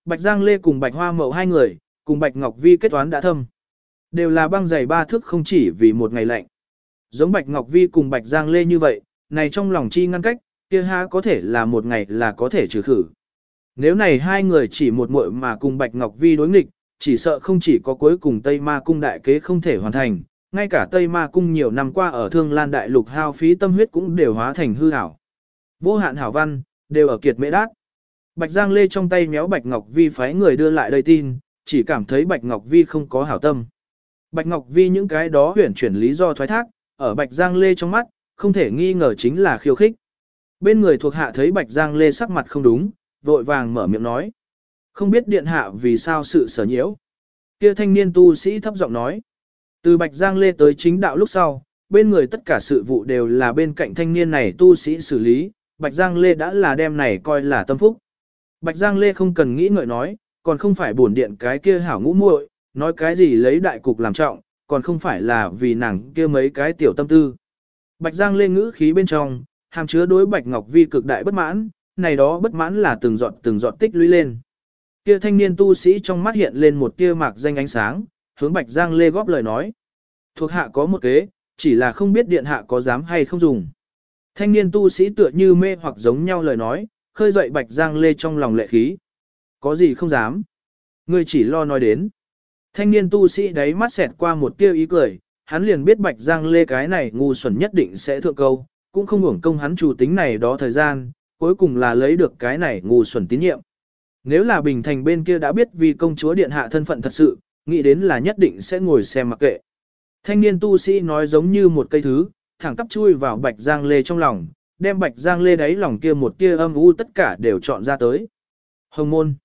Bạch Giang Lê cùng Bạch Hoa Mậu hai người, cùng Bạch Ngọc Vi kết toán đã thâm. Đều là băng dày 3 thước không chỉ vì một ngày lạnh. Giống Bạch Ngọc Vi cùng Bạch Giang Lê như vậy, này trong lòng chi ngăn cách, kia ha có thể là một ngày là có thể trừ khử. Nếu này hai người chỉ một muội mà cùng Bạch Ngọc Vi đối nghịch, chỉ sợ không chỉ có cuối cùng Tây Ma Cung đại kế không thể hoàn thành, ngay cả Tây Ma Cung nhiều năm qua ở Thương Lan Đại Lục hao phí tâm huyết cũng đều hóa thành hư ảo. Vô hạn hảo văn, đều ở kiệt mễ đát. Bạch Giang Lê trong tay méo Bạch Ngọc Vi phái người đưa lại đây tin, chỉ cảm thấy Bạch Ngọc Vi không có hảo tâm. Bạch Ngọc Vi những cái đó huyển chuyển lý do thoái thác, ở Bạch Giang Lê trong mắt, không thể nghi ngờ chính là khiêu khích. Bên người thuộc hạ thấy Bạch Giang Lê sắc mặt không đúng, vội vàng mở miệng nói. Không biết điện hạ vì sao sự sở nhiễu. Kia thanh niên tu sĩ thấp giọng nói. Từ Bạch Giang Lê tới chính đạo lúc sau, bên người tất cả sự vụ đều là bên cạnh thanh niên này tu sĩ xử lý, Bạch Giang Lê đã là đem này coi là tâm phúc. Bạch Giang Lê không cần nghĩ ngợi nói, còn không phải bổn điện cái kia hảo ngũ muội, nói cái gì lấy đại cục làm trọng, còn không phải là vì nàng kia mấy cái tiểu tâm tư. Bạch Giang Lê ngữ khí bên trong, hàm chứa đối Bạch Ngọc Vi cực đại bất mãn, này đó bất mãn là từng giọt tích lũy lên. Kia thanh niên tu sĩ trong mắt hiện lên một tia mạc danh ánh sáng, hướng Bạch Giang Lê góp lời nói. Thuộc hạ có một kế, chỉ là không biết điện hạ có dám hay không dùng. Thanh niên tu sĩ tựa như mê hoặc giống nhau lời nói, khơi dậy Bạch Giang Lê trong lòng lệ khí. Có gì không dám. Ngươi chỉ lo nói đến. Thanh niên tu sĩ đáy mắt xẹt qua một tia ý cười, hắn liền biết Bạch Giang Lê cái này ngu xuẩn nhất định sẽ thượng câu, cũng không uổng công hắn chủ tính này đó thời gian, cuối cùng là lấy được cái này ngu xuẩn tín nhiệm. Nếu là Bình Thành bên kia đã biết vì công chúa điện hạ thân phận thật sự, nghĩ đến là nhất định sẽ ngồi xem mặc kệ. Thanh niên tu sĩ nói giống như một cây thứ, thẳng tắp chui vào Bạch Giang Lê trong lòng, đem Bạch Giang Lê đáy lòng kia một tia âm u tất cả đều chọn ra tới. Hồng môn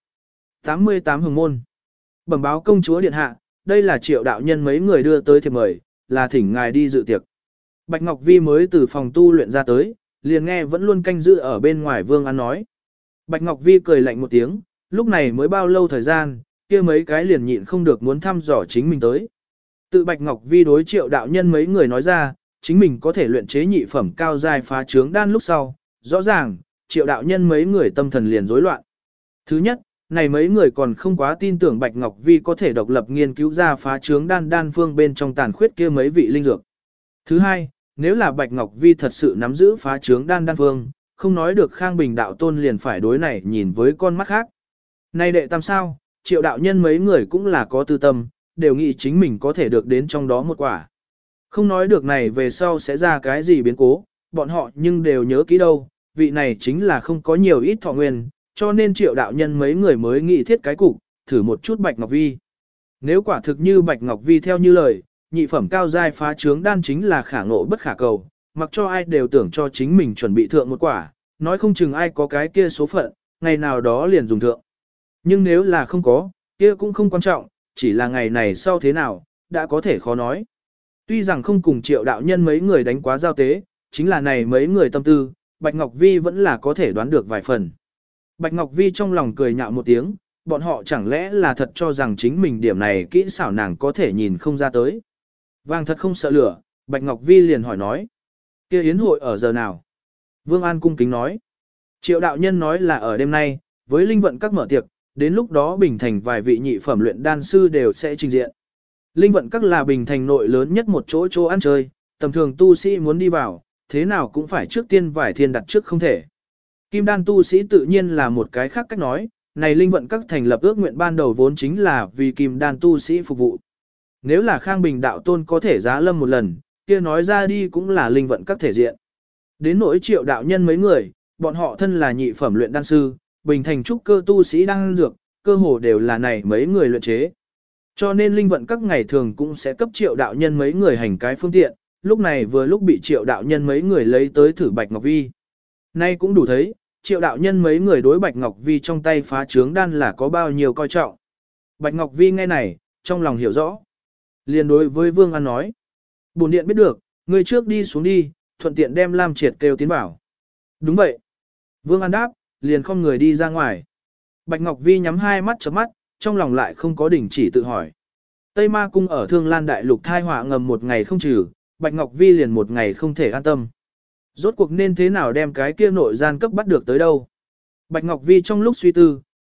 88 Hồng môn. Bẩm báo công chúa điện hạ, đây là Triệu đạo nhân mấy người đưa tới thiệp mời, là thỉnh ngài đi dự tiệc. Bạch Ngọc Vi mới từ phòng tu luyện ra tới, liền nghe vẫn luôn canh giữ ở bên ngoài Vương An nói. Bạch Ngọc Vi cười lạnh một tiếng, lúc này mới bao lâu thời gian, kia mấy cái liền nhịn không được muốn thăm dò chính mình tới. Tự Bạch Ngọc Vi đối Triệu đạo nhân mấy người nói ra, chính mình có thể luyện chế nhị phẩm cao giai phá trướng đan lúc sau, rõ ràng, Triệu đạo nhân mấy người tâm thần liền rối loạn. Thứ nhất, này mấy người còn không quá tin tưởng Bạch Ngọc Vi có thể độc lập nghiên cứu ra phá trướng đan phương bên trong tàn khuyết kia mấy vị linh dược. Thứ hai, nếu là Bạch Ngọc Vi thật sự nắm giữ phá trướng đan phương, không nói được Khang Bình đạo tôn liền phải đối này nhìn với con mắt khác. Này đệ tam sao, Triệu đạo nhân mấy người cũng là có tư tâm, đều nghĩ chính mình có thể được đến trong đó một quả. Không nói được này về sau sẽ ra cái gì biến cố, bọn họ nhưng đều nhớ kỹ đâu, vị này chính là không có nhiều ít thọ nguyên, cho nên Triệu đạo nhân mấy người mới nghĩ thiết cái cục, thử một chút Bạch Ngọc Vi. Nếu quả thực như Bạch Ngọc Vi theo như lời, nhị phẩm cao giai phá trướng đan chính là khả ngộ bất khả cầu, mặc cho ai đều tưởng cho chính mình chuẩn bị thượng một quả, nói không chừng ai có cái kia số phận, ngày nào đó liền dùng thượng. Nhưng nếu là không có, kia cũng không quan trọng, chỉ là ngày này sau thế nào, đã có thể khó nói. Tuy rằng không cùng Triệu đạo nhân mấy người đánh quá giao tế, chính là này mấy người tâm tư, Bạch Ngọc Vi vẫn là có thể đoán được vài phần. Bạch Ngọc Vi trong lòng cười nhạo một tiếng, bọn họ chẳng lẽ là thật cho rằng chính mình điểm này kỹ xảo nàng có thể nhìn không ra tới. Vàng thật không sợ lửa, Bạch Ngọc Vi liền hỏi nói. Kia yến hội ở giờ nào? Vương An cung kính nói. Triệu đạo nhân nói là ở đêm nay, với linh vận các mở tiệc, đến lúc đó Bình Thành vài vị nhị phẩm luyện đan sư đều sẽ trình diện. Linh vận các là Bình Thành nội lớn nhất một chỗ ăn chơi, tầm thường tu sĩ muốn đi vào, thế nào cũng phải trước tiên vài thiên đặt trước không thể. Kim đan tu sĩ tự nhiên là một cái khác cách nói, này linh vận các thành lập ước nguyện ban đầu vốn chính là vì kim đan tu sĩ phục vụ. Nếu là Khang Bình đạo tôn có thể giá lâm một lần, kia nói ra đi cũng là linh vận các thể diện. Đến nỗi Triệu đạo nhân mấy người, bọn họ thân là nhị phẩm luyện đan sư, Bình Thành trúc cơ tu sĩ đang dược, cơ hồ đều là này mấy người luyện chế. Cho nên linh vận các ngày thường cũng sẽ cấp Triệu đạo nhân mấy người hành cái phương tiện, lúc này vừa lúc bị Triệu đạo nhân mấy người lấy tới thử Bạch Ngọc Vi. Nay cũng đủ thấy, Triệu đạo nhân mấy người đối Bạch Ngọc Vi trong tay phá trướng đan là có bao nhiêu coi trọng. Bạch Ngọc Vi nghe này, trong lòng hiểu rõ. Liền đối với Vương An nói. Bổn điện biết được, người trước đi xuống đi, thuận tiện đem Lam Triệt kêu tiến vào. Đúng vậy. Vương An đáp, liền không người đi ra ngoài. Bạch Ngọc Vi nhắm hai mắt chớp mắt, trong lòng lại không có đỉnh chỉ tự hỏi. Tây Ma Cung ở Thương Lan Đại Lục thai họa ngầm một ngày không trừ, Bạch Ngọc Vi liền một ngày không thể an tâm. Rốt cuộc nên thế nào đem cái kia nội gian cấp bắt được tới đâu. Bạch Ngọc Vi trong lúc suy tư,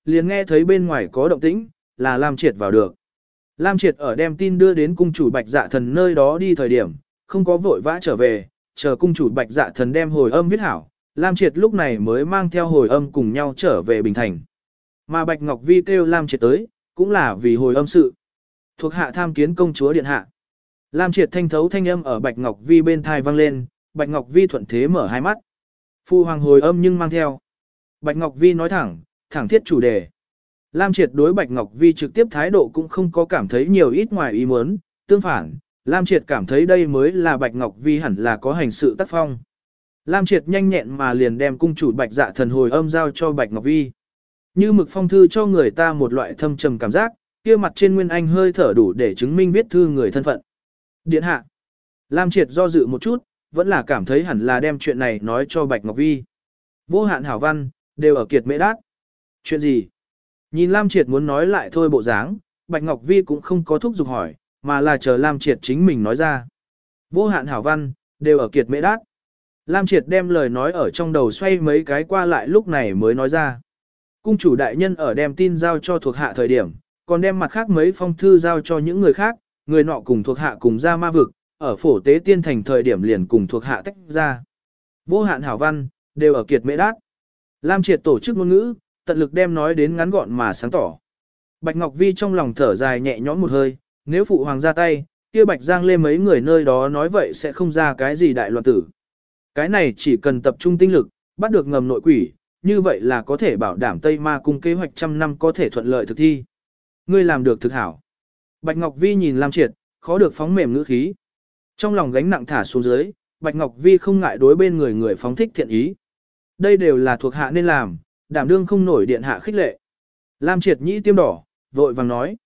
liền nghe thấy bên ngoài có động tĩnh, là Lam Triệt vào được. Lam Triệt ở đem tin đưa đến cung chủ Bạch Dạ Thần nơi đó đi thời điểm, không có vội vã trở về, chờ cung chủ Bạch Dạ Thần đem hồi âm viết hảo, Lam Triệt lúc này mới mang theo hồi âm cùng nhau trở về Bình Thành. Mà Bạch Ngọc Vi kêu Lam Triệt tới, cũng là vì hồi âm sự. Thuộc hạ tham kiến công chúa điện hạ. Lam Triệt thanh thấu thanh âm ở Bạch Ngọc Vi bên thai vang lên, Bạch Ngọc Vi thuận thế mở hai mắt. Phu hoàng hồi âm nhưng mang theo. Bạch Ngọc Vi nói thẳng thiết chủ đề. Lam Triệt đối Bạch Ngọc Vi trực tiếp thái độ cũng không có cảm thấy nhiều ít ngoài ý muốn, tương phản, Lam Triệt cảm thấy đây mới là Bạch Ngọc Vi hẳn là có hành sự tác phong. Lam Triệt nhanh nhẹn mà liền đem cung chủ Bạch Dạ Thần hồi âm giao cho Bạch Ngọc Vi. Như mực phong thư cho người ta một loại thâm trầm cảm giác, kia mặt trên nguyên anh hơi thở đủ để chứng minh viết thư người thân phận. Điện hạ. Lam Triệt do dự một chút, vẫn là cảm thấy hẳn là đem chuyện này nói cho Bạch Ngọc Vi. Vô hạn hảo văn, đều ở kiệt mễ đát. Chuyện gì? Nhìn Lam Triệt muốn nói lại thôi bộ dáng, Bạch Ngọc Vi cũng không có thúc giục hỏi, mà là chờ Lam Triệt chính mình nói ra. Vô hạn hảo văn, đều ở kiệt mễ đát. Lam Triệt đem lời nói ở trong đầu xoay mấy cái qua lại lúc này mới nói ra. Cung chủ đại nhân ở đem tin giao cho thuộc hạ thời điểm, còn đem mặt khác mấy phong thư giao cho những người khác, người nọ cùng thuộc hạ cùng ra ma vực, ở phổ tế tiên thành thời điểm liền cùng thuộc hạ tách ra. Vô hạn hảo văn, đều ở kiệt mễ đát. Lam Triệt tổ chức ngôn ngữ, tận lực đem nói đến ngắn gọn mà sáng tỏ. Bạch Ngọc Vi trong lòng thở dài nhẹ nhõm một hơi, nếu phụ hoàng ra tay, kia Bạch Giang Lê mấy người nơi đó nói vậy sẽ không ra cái gì đại loạn tử. Cái này chỉ cần tập trung tinh lực, bắt được ngầm nội quỷ, như vậy là có thể bảo đảm Tây Ma cung kế hoạch trăm năm có thể thuận lợi thực thi. Ngươi làm được thực hảo. Bạch Ngọc Vi nhìn Lam Triệt, khó được phóng mềm ngữ khí. Trong lòng gánh nặng thả xuống dưới, Bạch Ngọc Vi không ngại đối bên người phóng thích thiện ý. Đây đều là thuộc hạ nên làm, đảm đương không nổi điện hạ khích lệ. Lam Triệt nhĩ tiêm đỏ, vội vàng nói.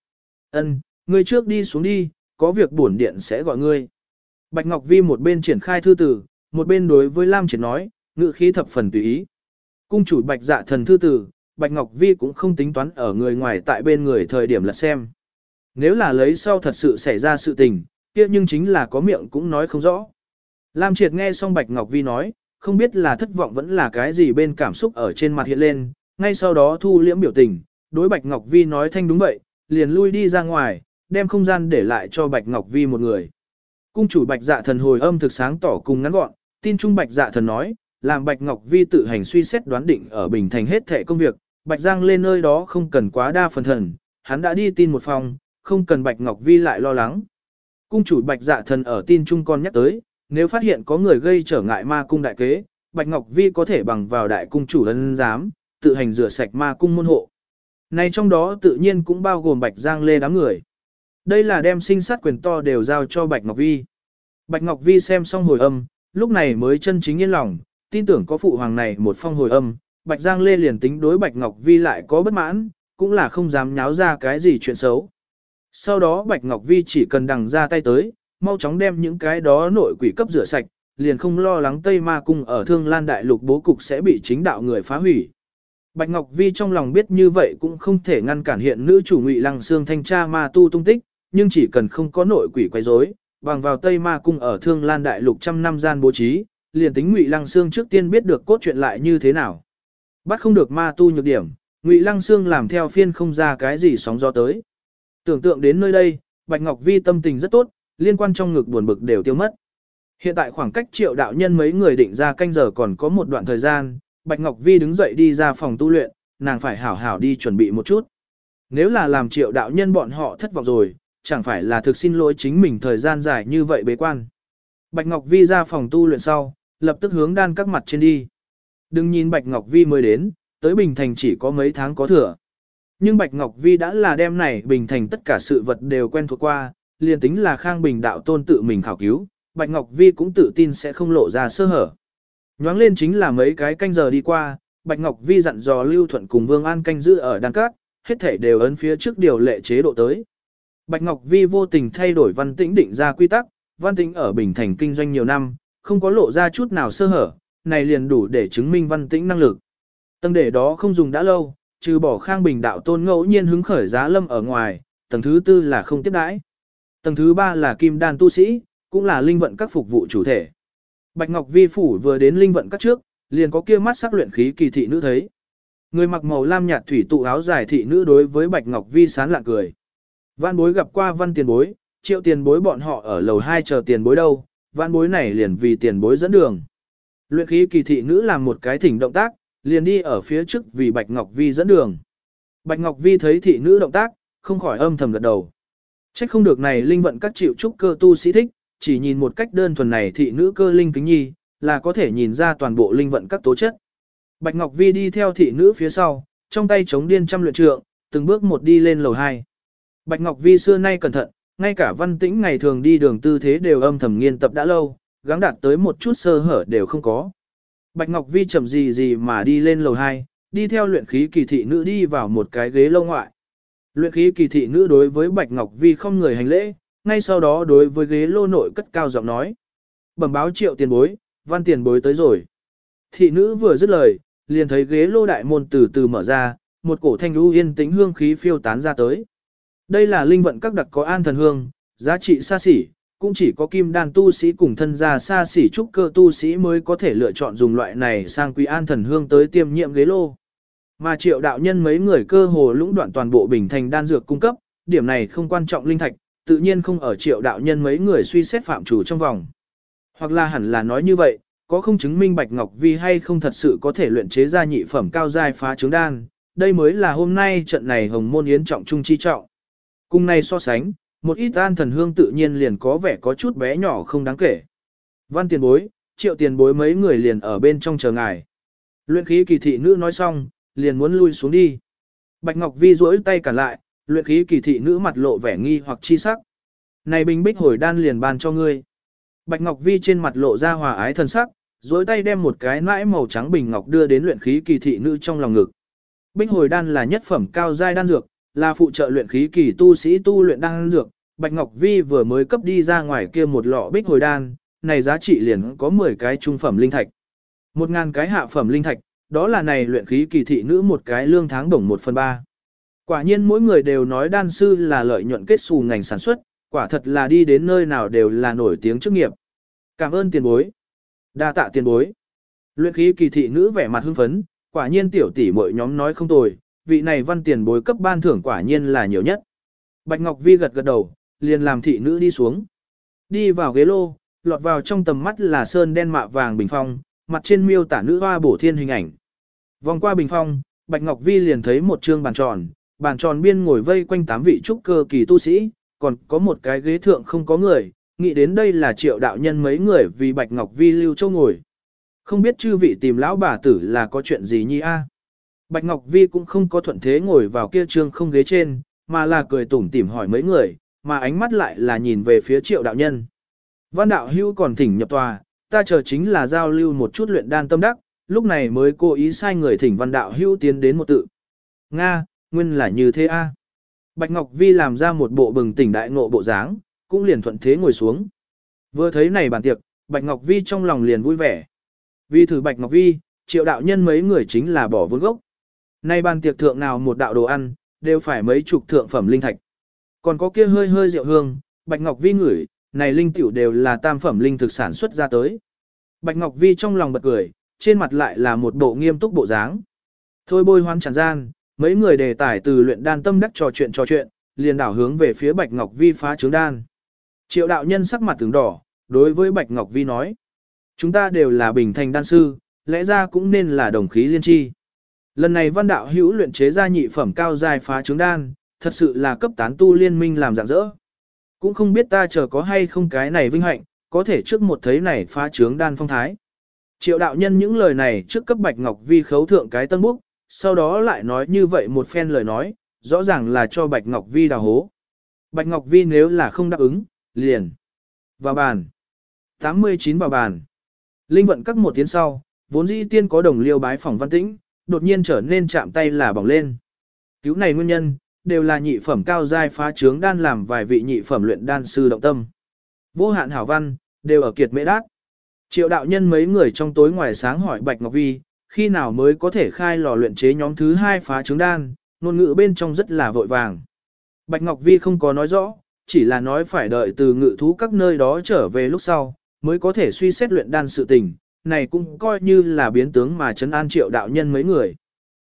Ngươi trước đi xuống đi, có việc bổn điện sẽ gọi ngươi. Bạch Ngọc Vi một bên triển khai thư tử, một bên đối với Lam Triệt nói, ngữ khí thập phần tùy ý. Cung chủ Bạch Dạ Thần thư tử, Bạch Ngọc Vi cũng không tính toán ở người ngoài tại bên người thời điểm lật xem. Nếu là lấy sau thật sự xảy ra sự tình, kia nhưng chính là có miệng cũng nói không rõ. Lam Triệt nghe xong Bạch Ngọc Vi nói, không biết là thất vọng vẫn là cái gì bên cảm xúc ở trên mặt hiện lên, ngay sau đó thu liễm biểu tình, đối Bạch Ngọc Vi nói thanh đúng vậy, liền lui đi ra ngoài, đem không gian để lại cho Bạch Ngọc Vi một người. Cung chủ Bạch Dạ Thần hồi âm thực sáng tỏ cùng ngắn gọn, tin trung Bạch Dạ Thần nói, làm Bạch Ngọc Vi tự hành suy xét đoán định ở Bình Thành hết thệ công việc, Bạch Giang lên nơi đó không cần quá đa phần thần, hắn đã đi tin một phòng, không cần Bạch Ngọc Vi lại lo lắng. Cung chủ Bạch Dạ Thần ở tin trung con nhắc tới, nếu phát hiện có người gây trở ngại ma cung đại kế, Bạch Ngọc Vi có thể bằng vào đại cung chủ ân giám, tự hành rửa sạch ma cung môn hộ. Này trong đó tự nhiên cũng bao gồm Bạch Giang Lê đám người. Đây là đem sinh sát quyền to đều giao cho Bạch Ngọc Vi. Bạch Ngọc Vi xem xong hồi âm, lúc này mới chân chính yên lòng, tin tưởng có phụ hoàng này một phong hồi âm, Bạch Giang Lê liền tính đối Bạch Ngọc Vi lại có bất mãn, cũng là không dám nháo ra cái gì chuyện xấu. Sau đó Bạch Ngọc Vi chỉ cần đằng ra tay tới, mau chóng đem những cái đó nội quỷ cấp rửa sạch, liền không lo lắng Tây Ma Cung ở Thương Lan Đại Lục bố cục sẽ bị chính đạo người phá hủy. Bạch Ngọc Vi trong lòng biết như vậy cũng không thể ngăn cản hiện nữ chủ Ngụy Lăng Xương thanh tra ma tu tung tích, nhưng chỉ cần không có nội quỷ quấy rối, bằng vào Tây Ma Cung ở Thương Lan Đại Lục trăm năm gian bố trí, liền tính Ngụy Lăng Xương trước tiên biết được cốt truyện lại như thế nào. Bắt không được ma tu nhược điểm, Ngụy Lăng Xương làm theo phiên không ra cái gì sóng gió tới. Tưởng tượng đến nơi đây, Bạch Ngọc Vi tâm tình rất tốt, liên quan trong ngực buồn bực đều tiêu mất. Hiện tại khoảng cách Triệu đạo nhân mấy người định ra canh giờ còn có một đoạn thời gian, Bạch Ngọc Vi đứng dậy đi ra phòng tu luyện, nàng phải hảo hảo đi chuẩn bị một chút. Nếu là làm Triệu đạo nhân bọn họ thất vọng rồi, chẳng phải là thực xin lỗi chính mình thời gian dài như vậy bế quan. Bạch Ngọc Vi ra phòng tu luyện sau, lập tức hướng đan các mặt trên đi. Đừng nhìn Bạch Ngọc Vi mới đến, tới Bình Thành chỉ có mấy tháng có thừa. Nhưng Bạch Ngọc Vi đã là đem này Bình Thành tất cả sự vật đều quen thuộc qua, liền tính là Khang Bình đạo tôn tự mình khảo cứu, Bạch Ngọc Vi cũng tự tin sẽ không lộ ra sơ hở. Nhoáng lên chính là mấy cái canh giờ đi qua, Bạch Ngọc Vi dặn dò Lưu Thuận cùng Vương An canh giữ ở đan các, hết thể đều ấn phía trước điều lệ chế độ tới. Bạch Ngọc Vi vô tình thay đổi Văn Tĩnh định ra quy tắc, Văn Tĩnh ở Bình Thành kinh doanh nhiều năm, không có lộ ra chút nào sơ hở, này liền đủ để chứng minh Văn Tĩnh năng lực. Tầng để đó không dùng đã lâu, trừ bỏ Khang Bình đạo tôn ngẫu nhiên hứng khởi giá lâm ở ngoài, tầng thứ tư là không tiếp đãi. Tầng thứ ba là kim đan tu sĩ, cũng là linh vận các phục vụ chủ thể. Bạch Ngọc Vi phủ vừa đến linh vận các trước, liền có kia mắt sắc luyện khí kỳ thị nữ thấy. Người mặc màu lam nhạt thủy tụ áo dài thị nữ đối với Bạch Ngọc Vi sán lạ cười. Văn bối gặp qua Văn tiền bối, Triệu tiền bối bọn họ ở lầu 2 chờ tiền bối đâu, văn bối này liền vì tiền bối dẫn đường. Luyện khí kỳ thị nữ làm một cái thỉnh động tác, liền đi ở phía trước vì Bạch Ngọc Vi dẫn đường. Bạch Ngọc Vi thấy thị nữ động tác, không khỏi âm thầm gật đầu. Trách không được này linh vận các chịu trúc cơ tu sĩ thích, chỉ nhìn một cách đơn thuần này thị nữ cơ linh kính nhi, là có thể nhìn ra toàn bộ linh vận các tố chất. Bạch Ngọc Vi đi theo thị nữ phía sau, trong tay chống điên trăm luyện trượng, từng bước một đi lên lầu 2. Bạch Ngọc Vi xưa nay cẩn thận, ngay cả Văn Tĩnh ngày thường đi đường tư thế đều âm thầm nghiên tập đã lâu, gắng đạt tới một chút sơ hở đều không có. Bạch Ngọc Vi chậm gì mà đi lên lầu 2, đi theo luyện khí kỳ thị nữ đi vào một cái ghế lâu ngoại. Luyện khí kỳ thị nữ đối với Bạch Ngọc Vi không người hành lễ, ngay sau đó đối với ghế lô nội cất cao giọng nói. Bẩm báo Triệu tiền bối, Văn tiền bối tới rồi. Thị nữ vừa dứt lời, liền thấy ghế lô đại môn từ từ mở ra, một cổ thanh lưu yên tĩnh hương khí phiêu tán ra tới. Đây là linh vận các đặc có an thần hương, giá trị xa xỉ, cũng chỉ có kim đan tu sĩ cùng thân gia xa xỉ trúc cơ tu sĩ mới có thể lựa chọn dùng loại này sang quý an thần hương tới tiêm nhiệm ghế lô. Mà Triệu đạo nhân mấy người cơ hồ lũng đoạn toàn bộ bình thành đan dược cung cấp, điểm này không quan trọng linh thạch, tự nhiên không ở Triệu đạo nhân mấy người suy xét phạm chủ trong vòng. Hoặc là hẳn là nói như vậy, có không chứng minh Bạch Ngọc Vi hay không thật sự có thể luyện chế ra nhị phẩm cao giai phá trướng đan, đây mới là hôm nay trận này hồng môn yến trọng trung chi trọng. Cùng này so sánh, một ít an thần hương tự nhiên liền có vẻ có chút bé nhỏ không đáng kể. Văn tiền bối, Triệu tiền bối mấy người liền ở bên trong chờ ngài. Luyện khí kỳ thị nữ nói xong, liền muốn lui xuống đi. Bạch Ngọc Vi duỗi tay cản lại, luyện khí kỳ thị nữ mặt lộ vẻ nghi hoặc chi sắc. Này bình bích hồi đan liền ban cho ngươi. Bạch Ngọc Vi trên mặt lộ ra hòa ái thân sắc, duỗi tay đem một cái nãi màu trắng bình ngọc đưa đến luyện khí kỳ thị nữ trong lòng ngực. Bích hồi đan là nhất phẩm cao giai đan dược, là phụ trợ luyện khí kỳ tu sĩ tu luyện đan dược. Bạch Ngọc Vi vừa mới cấp đi ra ngoài kia một lọ bích hồi đan, này giá trị liền có 10 cái trung phẩm linh thạch. 1000 cái hạ phẩm linh thạch, đó là này luyện khí kỳ thị nữ một cái lương tháng bổng 1/3. Quả nhiên mỗi người đều nói đan sư là lợi nhuận kết xù ngành sản xuất, quả thật là đi đến nơi nào đều là nổi tiếng chức nghiệp. Cảm ơn tiền bối. Đa tạ tiền bối. Luyện khí kỳ thị nữ vẻ mặt hưng phấn, quả nhiên tiểu tỷ muội nhóm nói không tồi, vị này Văn tiền bối cấp ban thưởng quả nhiên là nhiều nhất. Bạch Ngọc Vi gật gật đầu, liền làm thị nữ đi xuống. Đi vào ghế lô, lọt vào trong tầm mắt là sơn đen mạ vàng bình phong, mặt trên miêu tả nữ hoa bổ thiên hình ảnh. Vòng qua bình phong, Bạch Ngọc Vi liền thấy một trương bàn tròn biên ngồi vây quanh 8 vị trúc cơ kỳ tu sĩ, còn có một cái ghế thượng không có người, nghĩ đến đây là Triệu đạo nhân mấy người vì Bạch Ngọc Vi lưu châu ngồi. Không biết chư vị tìm lão bà tử là có chuyện gì nhi a? Bạch Ngọc Vi cũng không có thuận thế ngồi vào kia trương không ghế trên, mà là cười tủm tỉm hỏi mấy người, mà ánh mắt lại là nhìn về phía Triệu đạo nhân. Văn đạo hưu còn thỉnh nhập tòa, ta chờ chính là giao lưu một chút luyện đan tâm đắc, lúc này mới cố ý sai người thỉnh Văn đạo hưu tiến đến một tự. Nga, nguyên là như thế a. Bạch Ngọc Vi làm ra một bộ bừng tỉnh đại ngộ bộ dáng, cũng liền thuận thế ngồi xuống. Vừa thấy này bàn tiệc, Bạch Ngọc Vi trong lòng liền vui vẻ. Vì thử Bạch Ngọc Vi, Triệu đạo nhân mấy người chính là bỏ vốn gốc. Nay bàn tiệc thượng nào một đạo đồ ăn, đều phải mấy chục thượng phẩm linh thạch. Còn có kia hơi hơi rượu hương, Bạch Ngọc Vi ngửi, này linh tiểu đều là tam phẩm linh thực sản xuất ra tới. Bạch Ngọc Vi trong lòng bật cười, trên mặt lại là một bộ nghiêm túc bộ dáng. Thôi bôi hoán tràn gian, mấy người đề tài từ luyện đan tâm đắc trò chuyện, liền đảo hướng về phía Bạch Ngọc Vi phá trướng đan. Triệu đạo nhân sắc mặt tướng đỏ, đối với Bạch Ngọc Vi nói. Chúng ta đều là bình thành đan sư, lẽ ra cũng nên là đồng khí liên tri. Lần này Văn đạo hữu luyện chế ra nhị phẩm cao giai phá trướng đan, thật sự là cấp tán tu liên minh làm rạng rỡ. Cũng không biết ta chờ có hay không cái này vinh hạnh, có thể trước một thấy này phá trướng đan phong thái. Triệu đạo nhân những lời này trước cấp Bạch Ngọc Vi khấu thượng cái tân búc, sau đó lại nói như vậy một phen lời nói, rõ ràng là cho Bạch Ngọc Vi đào hố. Bạch Ngọc Vi nếu là không đáp ứng, liền vào bàn. 89 vào bàn. Linh vận các một tiếng sau, vốn dĩ tiên có đồng liêu bái phỏng Văn Tĩnh, đột nhiên trở nên chạm tay là bỏng lên. Cứu này nguyên nhân, đều là nhị phẩm cao giai phá trướng đan làm vài vị nhị phẩm luyện đan sư động tâm. Vô hạn hảo văn, đều ở kiệt mễ đát. Triệu đạo nhân mấy người trong tối ngoài sáng hỏi Bạch Ngọc Vi, khi nào mới có thể khai lò luyện chế nhóm thứ 2 phá trướng đan, ngôn ngữ bên trong rất là vội vàng. Bạch Ngọc Vi không có nói rõ, chỉ là nói phải đợi từ ngự thú các nơi đó trở về lúc sau, mới có thể suy xét luyện đan sự tình, này cũng coi như là biến tướng mà trấn an Triệu đạo nhân mấy người.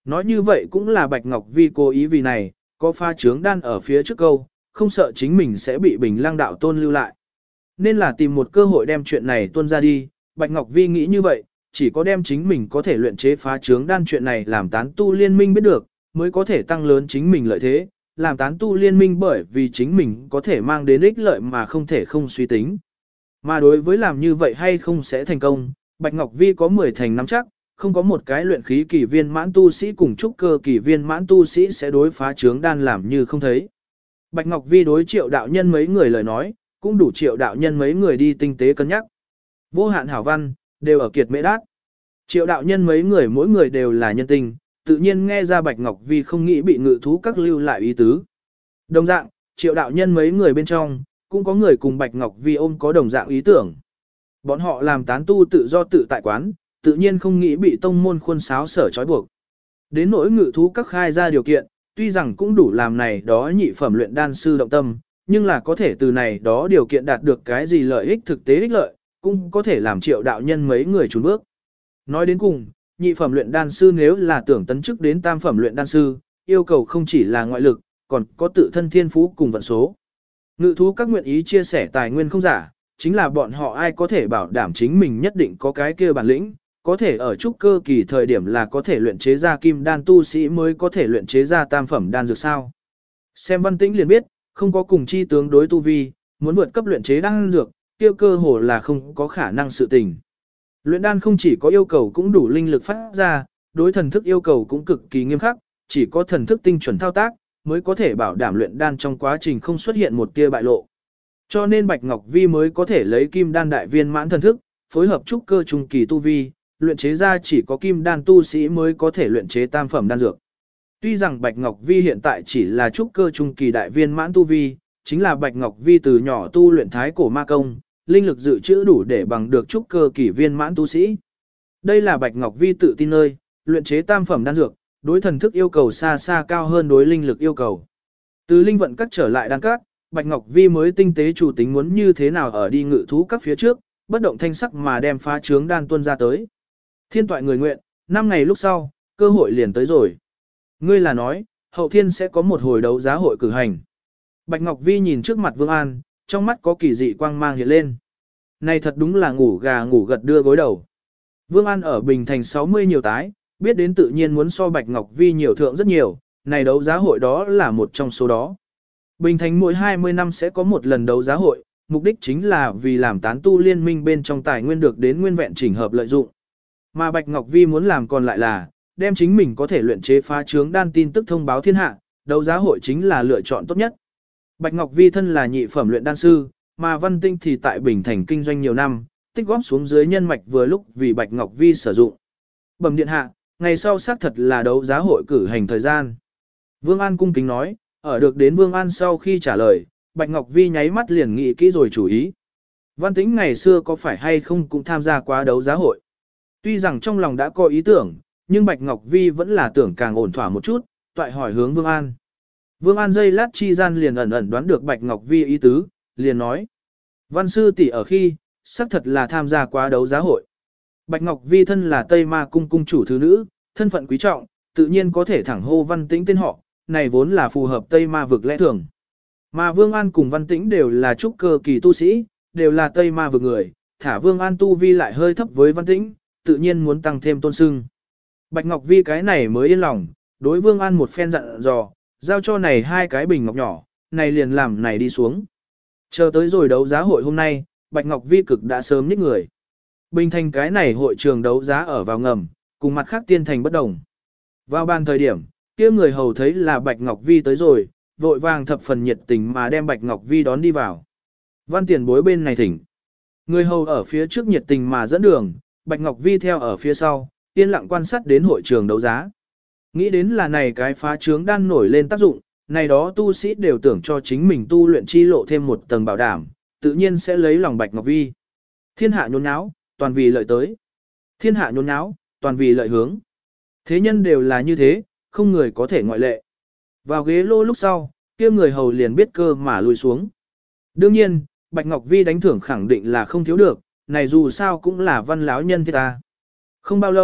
Nói như vậy cũng là Bạch Ngọc Vi cố ý vì này, có pha trướng đan ở phía trước câu, không sợ chính mình sẽ bị Bình Lăng đạo tôn lưu lại. Nên là tìm một cơ hội đem chuyện này tuôn ra đi, Bạch Ngọc Vi nghĩ như vậy, chỉ có đem chính mình có thể luyện chế phá trướng đan chuyện này làm tán tu liên minh biết được, mới có thể tăng lớn chính mình lợi thế, làm tán tu liên minh bởi vì chính mình có thể mang đến ích lợi mà không thể không suy tính. Mà đối với làm như vậy hay không sẽ thành công, Bạch Ngọc Vi có 10 thành nắm chắc, không có một cái luyện khí kỳ viên mãn tu sĩ cùng trúc cơ kỳ viên mãn tu sĩ sẽ đối phá trướng đan làm như không thấy. Bạch Ngọc Vi đối Triệu đạo nhân mấy người lời nói, cũng đủ Triệu đạo nhân mấy người đi tinh tế cân nhắc. Vô hạn hảo văn, đều ở kiệt mễ đát. Triệu đạo nhân mấy người mỗi người đều là nhân tình, tự nhiên nghe ra Bạch Ngọc Vi không nghĩ bị ngự thú các lưu lại ý tứ. Đồng dạng, Triệu đạo nhân mấy người bên trong, cũng có người cùng Bạch Ngọc Vi ôm có đồng dạng ý tưởng. Bọn họ làm tán tu tự do tự tại quán, tự nhiên không nghĩ bị tông môn khuôn sáo sở trói buộc. Đến nỗi ngự thú các khai ra điều kiện, tuy rằng cũng đủ làm này đó nhị phẩm luyện đan sư động tâm, nhưng là có thể từ này đó điều kiện đạt được cái gì lợi ích thực tế ích lợi, cũng có thể làm Triệu đạo nhân mấy người trốn bước. Nói đến cùng, nhị phẩm luyện đan sư nếu là tưởng tấn chức đến tam phẩm luyện đan sư, yêu cầu không chỉ là ngoại lực, còn có tự thân thiên phú cùng vận số. Ngự thú các nguyện ý chia sẻ tài nguyên không giả, chính là bọn họ ai có thể bảo đảm chính mình nhất định có cái kia bản lĩnh, có thể ở trúc cơ kỳ thời điểm là có thể luyện chế ra kim đan tu sĩ mới có thể luyện chế ra tam phẩm đan dược sao. Xem Văn Tĩnh liền biết, không có cùng chi tướng đối tu vi, muốn vượt cấp luyện chế đan dược, tiêu cơ hồ là không có khả năng sự tình. Luyện đan không chỉ có yêu cầu cũng đủ linh lực phát ra, đối thần thức yêu cầu cũng cực kỳ nghiêm khắc, chỉ có thần thức tinh chuẩn thao tác, mới có thể bảo đảm luyện đan trong quá trình không xuất hiện một tia bại lộ. Cho nên Bạch Ngọc Vi mới có thể lấy kim đan đại viên mãn thần thức, phối hợp trúc cơ trung kỳ tu vi, luyện chế ra chỉ có kim đan tu sĩ mới có thể luyện chế tam phẩm đan dược. Tuy rằng Bạch Ngọc Vi hiện tại chỉ là trúc cơ trung kỳ đại viên mãn tu vi, chính là Bạch Ngọc Vi từ nhỏ tu luyện thái cổ ma công, linh lực dự trữ đủ để bằng được trúc cơ kỳ viên mãn tu sĩ. Đây là Bạch Ngọc Vi tự tin nơi, luyện chế tam phẩm đan dược, đối thần thức yêu cầu xa xa cao hơn đối linh lực yêu cầu. Từ linh vận cắt trở lại đan các, Bạch Ngọc Vi mới tinh tế chủ tính muốn như thế nào ở đi ngự thú các phía trước, bất động thanh sắc mà đem phá trướng đan tuân ra tới. Thiên toại người nguyện, 5 ngày lúc sau, cơ hội liền tới rồi. Ngươi là nói, hậu thiên sẽ có một hồi đấu giá hội cử hành. Bạch Ngọc Vi nhìn trước mặt Vương An, trong mắt có kỳ dị quang mang hiện lên. Này thật đúng là ngủ gà ngủ gật đưa gối đầu. Vương An ở Bình Thành 60 nhiều tái, biết đến tự nhiên muốn so Bạch Ngọc Vi nhiều thượng rất nhiều, này đấu giá hội đó là một trong số đó. Bình Thành mỗi 20 năm sẽ có một lần đấu giá hội, mục đích chính là vì làm tán tu liên minh bên trong tài nguyên được đến nguyên vẹn chỉnh hợp lợi dụng. Mà Bạch Ngọc Vi muốn làm còn lại là, đem chính mình có thể luyện chế phá trướng đan tin tức thông báo thiên hạ, đấu giá hội chính là lựa chọn tốt nhất. Bạch Ngọc Vi thân là nhị phẩm luyện đan sư, mà Văn Tinh thì tại Bình Thành kinh doanh nhiều năm, tích góp xuống dưới nhân mạch vừa lúc vì Bạch Ngọc Vi sử dụng. Bẩm điện hạ, ngày sau xác thật là đấu giá hội cử hành thời gian. Vương An cung kính nói, ở được đến Vương An sau khi trả lời, Bạch Ngọc Vi nháy mắt liền nghĩ kỹ rồi chủ ý. Văn Tĩnh ngày xưa có phải hay không cũng tham gia quá đấu giá hội. Tuy rằng trong lòng đã có ý tưởng, nhưng Bạch Ngọc Vi vẫn là tưởng càng ổn thỏa một chút, toại hỏi hướng Vương An. Vương An giây lát chi gian liền ẩn ẩn đoán được Bạch Ngọc Vi ý tứ, liền nói. Văn sư tỷ ở khi, xác thật là tham gia quá đấu giá hội. Bạch Ngọc Vi thân là Tây Ma cung cung chủ thứ nữ, thân phận quý trọng, tự nhiên có thể thẳng hô Văn Tĩnh tên họ, này vốn là phù hợp Tây Ma vực lẽ thường. Mà Vương An cùng Văn Tĩnh đều là trúc cơ kỳ tu sĩ, đều là Tây Ma vực người, thả Vương An tu vi lại hơi thấp với Văn Tĩnh, tự nhiên muốn tăng thêm tôn sưng. Bạch Ngọc Vi cái này mới yên lòng, đối Vương An một phen dặn dò, giao cho này 2 cái bình ngọc nhỏ, này liền làm này đi xuống. Chờ tới rồi đấu giá hội hôm nay, Bạch Ngọc Vi cực đã sớm nhích người. Bình Thành cái này hội trường đấu giá ở vào ngầm, cùng mặt khác tiên thành bất đồng. Vào ban thời điểm, kia người hầu thấy là Bạch Ngọc Vi tới rồi, vội vàng thập phần nhiệt tình mà đem Bạch Ngọc Vi đón đi vào. Văn tiền bối bên này thỉnh. Người hầu ở phía trước nhiệt tình mà dẫn đường, Bạch Ngọc Vi theo ở phía sau, yên lặng quan sát đến hội trường đấu giá. Nghĩ đến là này cái phá trướng đan nổi lên tác dụng, này đó tu sĩ đều tưởng cho chính mình tu luyện chi lộ thêm một tầng bảo đảm, tự nhiên sẽ lấy lòng Bạch Ngọc Vi. Thiên hạ nhốn nháo, toàn vì lợi tới. Thiên hạ nhốn nháo, toàn vì lợi hướng. Thế nhân đều là như thế, không người có thể ngoại lệ. Vào ghế lô lúc sau, kia người hầu liền biết cơ mà lùi xuống. Đương nhiên, Bạch Ngọc Vi đánh thưởng khẳng định là không thiếu được, này dù sao cũng là văn lão nhân thế ta. Không bao lâu,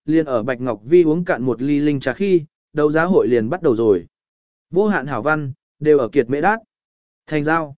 liền ở Bạch Ngọc Vi uống cạn một ly linh trà khi, đấu giá hội liền bắt đầu rồi. Vô hạn hảo văn, đều ở kiệt mễ đát. Thành giao.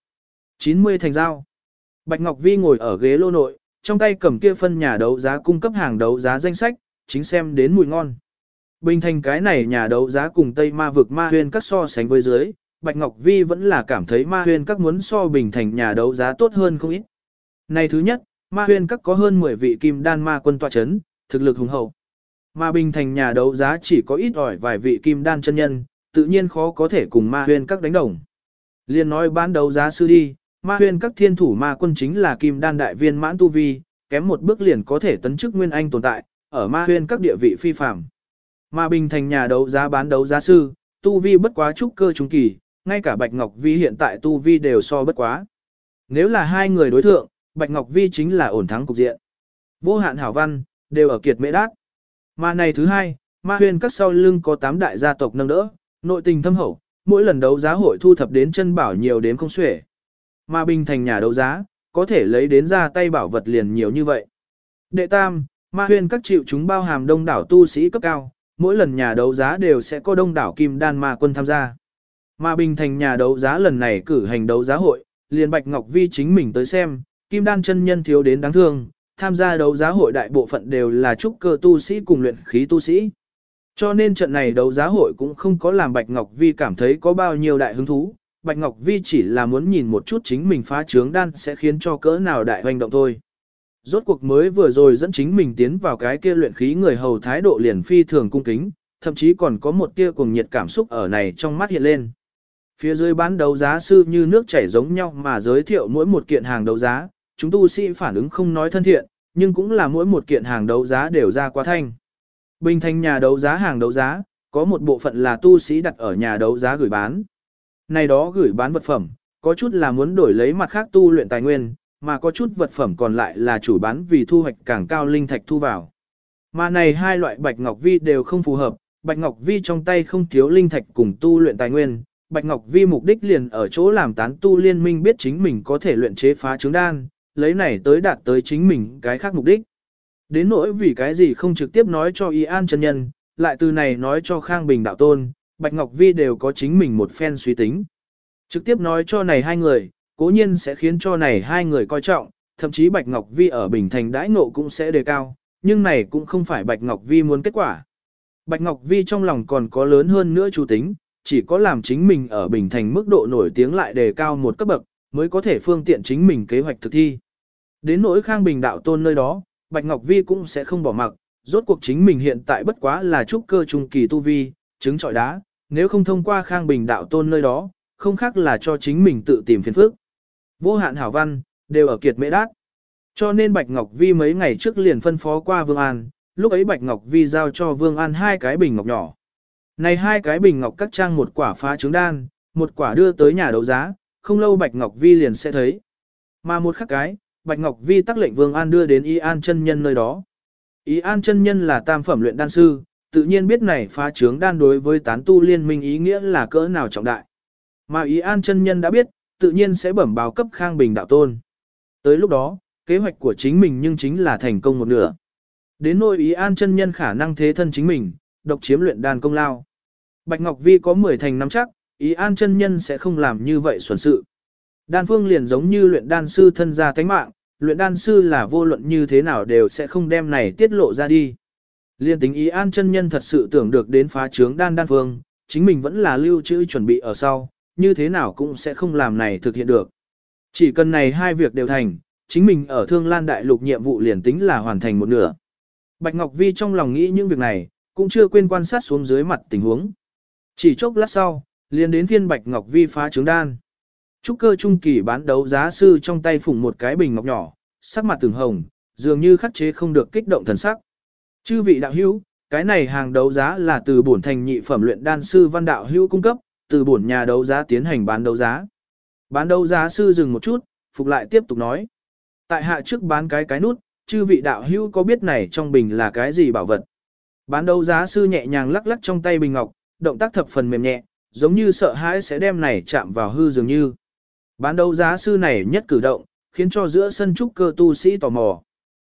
90 thành giao. Bạch Ngọc Vi ngồi ở ghế lô nội, trong tay cầm kia phân nhà đấu giá cung cấp hàng đấu giá danh sách, chính xem đến mùi ngon. Bình thành cái này nhà đấu giá cùng Tây Ma vực Ma Huyên các so sánh với dưới, Bạch Ngọc Vi vẫn là cảm thấy Ma Huyên các muốn so bình thành nhà đấu giá tốt hơn không ít. Này thứ nhất, Ma Huyên các có hơn 10 vị kim đan ma quân tọa chấn, thực lực hùng hậu. Mà bình thành nhà đấu giá chỉ có ít ỏi vài vị kim đan chân nhân, tự nhiên khó có thể cùng Ma Huyên các đánh đồng. Liên nói bán đấu giá sư đi, Ma Huyên các thiên thủ ma quân chính là kim đan đại viên mãn tu vi, kém một bước liền có thể tấn chức nguyên anh tồn tại, ở Ma Huyên các địa vị phi phàm. Mà bình thành nhà đấu giá bán đấu giá sư, tu vi bất quá trúc cơ trung kỳ, ngay cả Bạch Ngọc Vi hiện tại tu vi đều so bất quá. Nếu là hai người đối thượng, Bạch Ngọc Vi chính là ổn thắng cục diện. Vô hạn hảo văn, đều ở kiệt mễ đát. Mà này thứ hai, Ma Huyên các sau lưng có 8 đại gia tộc nâng đỡ, nội tình thâm hậu, mỗi lần đấu giá hội thu thập đến chân bảo nhiều đến không xuể. Mà bình thành nhà đấu giá, có thể lấy đến ra tay bảo vật liền nhiều như vậy. Đệ tam, Ma Huyên các chịu chúng bao hàm đông đảo tu sĩ cấp cao, mỗi lần nhà đấu giá đều sẽ có đông đảo kim đan ma quân tham gia. Mà bình thành nhà đấu giá lần này cử hành đấu giá hội, liền Bạch Ngọc Vi chính mình tới xem, kim đan chân nhân thiếu đến đáng thương, tham gia đấu giá hội đại bộ phận đều là trúc cơ tu sĩ cùng luyện khí tu sĩ. Cho nên trận này đấu giá hội cũng không có làm Bạch Ngọc Vi cảm thấy có bao nhiêu đại hứng thú, Bạch Ngọc Vi chỉ là muốn nhìn một chút chính mình phá trướng đan sẽ khiến cho cỡ nào đại hoành động thôi. Rốt cuộc mới vừa rồi dẫn chính mình tiến vào cái kia luyện khí người hầu thái độ liền phi thường cung kính, thậm chí còn có một tia cuồng nhiệt cảm xúc ở này trong mắt hiện lên. Phía dưới bán đấu giá sư như nước chảy giống nhau mà giới thiệu mỗi một kiện hàng đấu giá, chúng tu sĩ phản ứng không nói thân thiện, nhưng cũng là mỗi một kiện hàng đấu giá đều ra quá thanh. Bình thành nhà đấu giá hàng đấu giá, có một bộ phận là tu sĩ đặt ở nhà đấu giá gửi bán. Này đó gửi bán vật phẩm, có chút là muốn đổi lấy mặt khác tu luyện tài nguyên, mà có chút vật phẩm còn lại là chủ bán vì thu hoạch càng cao linh thạch thu vào. Mà này hai loại Bạch Ngọc Vi đều không phù hợp, Bạch Ngọc Vi trong tay không thiếu linh thạch cùng tu luyện tài nguyên, Bạch Ngọc Vi mục đích liền ở chỗ làm tán tu liên minh biết chính mình có thể luyện chế phá trướng đan, lấy này tới đạt tới chính mình cái khác mục đích. Đến nỗi vì cái gì không trực tiếp nói cho Y An chân nhân, lại từ này nói cho Khang Bình đạo tôn, Bạch Ngọc Vi đều có chính mình một phen suy tính. Trực tiếp nói cho này hai người, cố nhiên sẽ khiến cho này hai người coi trọng, thậm chí Bạch Ngọc Vi ở Bình Thành đãi ngộ cũng sẽ đề cao, nhưng này cũng không phải Bạch Ngọc Vi muốn kết quả. Bạch Ngọc Vi trong lòng còn có lớn hơn nữa chủ tính, chỉ có làm chính mình ở Bình Thành mức độ nổi tiếng lại đề cao một cấp bậc, mới có thể phương tiện chính mình kế hoạch thực thi. Đến nỗi Khang Bình đạo tôn nơi đó, Bạch Ngọc Vi cũng sẽ không bỏ mặc, rốt cuộc chính mình hiện tại bất quá là trúc cơ trung kỳ tu vi, trứng trọi đá, nếu không thông qua Khang Bình đạo tôn nơi đó, không khác là cho chính mình tự tìm phiền phức. Vô hạn hảo văn, đều ở kiệt mễ đát. Cho nên Bạch Ngọc Vi mấy ngày trước liền phân phó qua Vương An, lúc ấy Bạch Ngọc Vi giao cho Vương An 2 cái bình ngọc nhỏ. Này 2 cái bình ngọc cắt trang một quả phá trứng đan, một quả đưa tới nhà đấu giá, không lâu Bạch Ngọc Vi liền sẽ thấy. Mà một khắc cái, Bạch Ngọc Vi tắc lệnh Vương An đưa đến Y An chân nhân nơi đó. Y An chân nhân là tam phẩm luyện đan sư, tự nhiên biết này phá trướng đan đối với tán tu liên minh ý nghĩa là cỡ nào trọng đại. Mà Y An chân nhân đã biết, tự nhiên sẽ bẩm báo cấp Khang Bình đạo tôn. Tới lúc đó, kế hoạch của chính mình nhưng chính là thành công một nửa. Đến nỗi Y An chân nhân khả năng thế thân chính mình, độc chiếm luyện đan công lao. Bạch Ngọc Vi có 10 thành nắm chắc, Y An chân nhân sẽ không làm như vậy xuẩn sự. Đan phương liền giống như luyện đan sư thân gia tánh mạng, luyện đan sư là vô luận như thế nào đều sẽ không đem này tiết lộ ra đi. Liên tính Y An chân nhân thật sự tưởng được đến phá trướng đan phương, chính mình vẫn là lưu trữ chuẩn bị ở sau, như thế nào cũng sẽ không làm này thực hiện được. Chỉ cần này hai việc đều thành, chính mình ở Thương Lan Đại Lục nhiệm vụ liền tính là hoàn thành một nửa. Bạch Ngọc Vi trong lòng nghĩ những việc này, cũng chưa quên quan sát xuống dưới mặt tình huống. Chỉ chốc lát sau, liền đến phiên Bạch Ngọc Vi phá trướng đan. Trúc cơ trung kỳ bán đấu giá sư trong tay phủng một cái bình ngọc nhỏ, sắc mặt từng hồng, dường như khắc chế không được kích động thần sắc. Chư vị đạo hữu, cái này hàng đấu giá là từ bổn thành nhị phẩm luyện đan sư Văn đạo hữu cung cấp, từ bổn nhà đấu giá tiến hành bán đấu giá. Bán đấu giá sư dừng một chút, phục lại tiếp tục nói. Tại hạ trước bán cái nút, chư vị đạo hữu có biết này trong bình là cái gì bảo vật? Bán đấu giá sư nhẹ nhàng lắc lắc trong tay bình ngọc, động tác thập phần mềm nhẹ, giống như sợ hãi sẽ đem này chạm vào hư dường như. Bán đấu giá sư này nhất cử động, khiến cho giữa sân trúc cơ tu sĩ tò mò.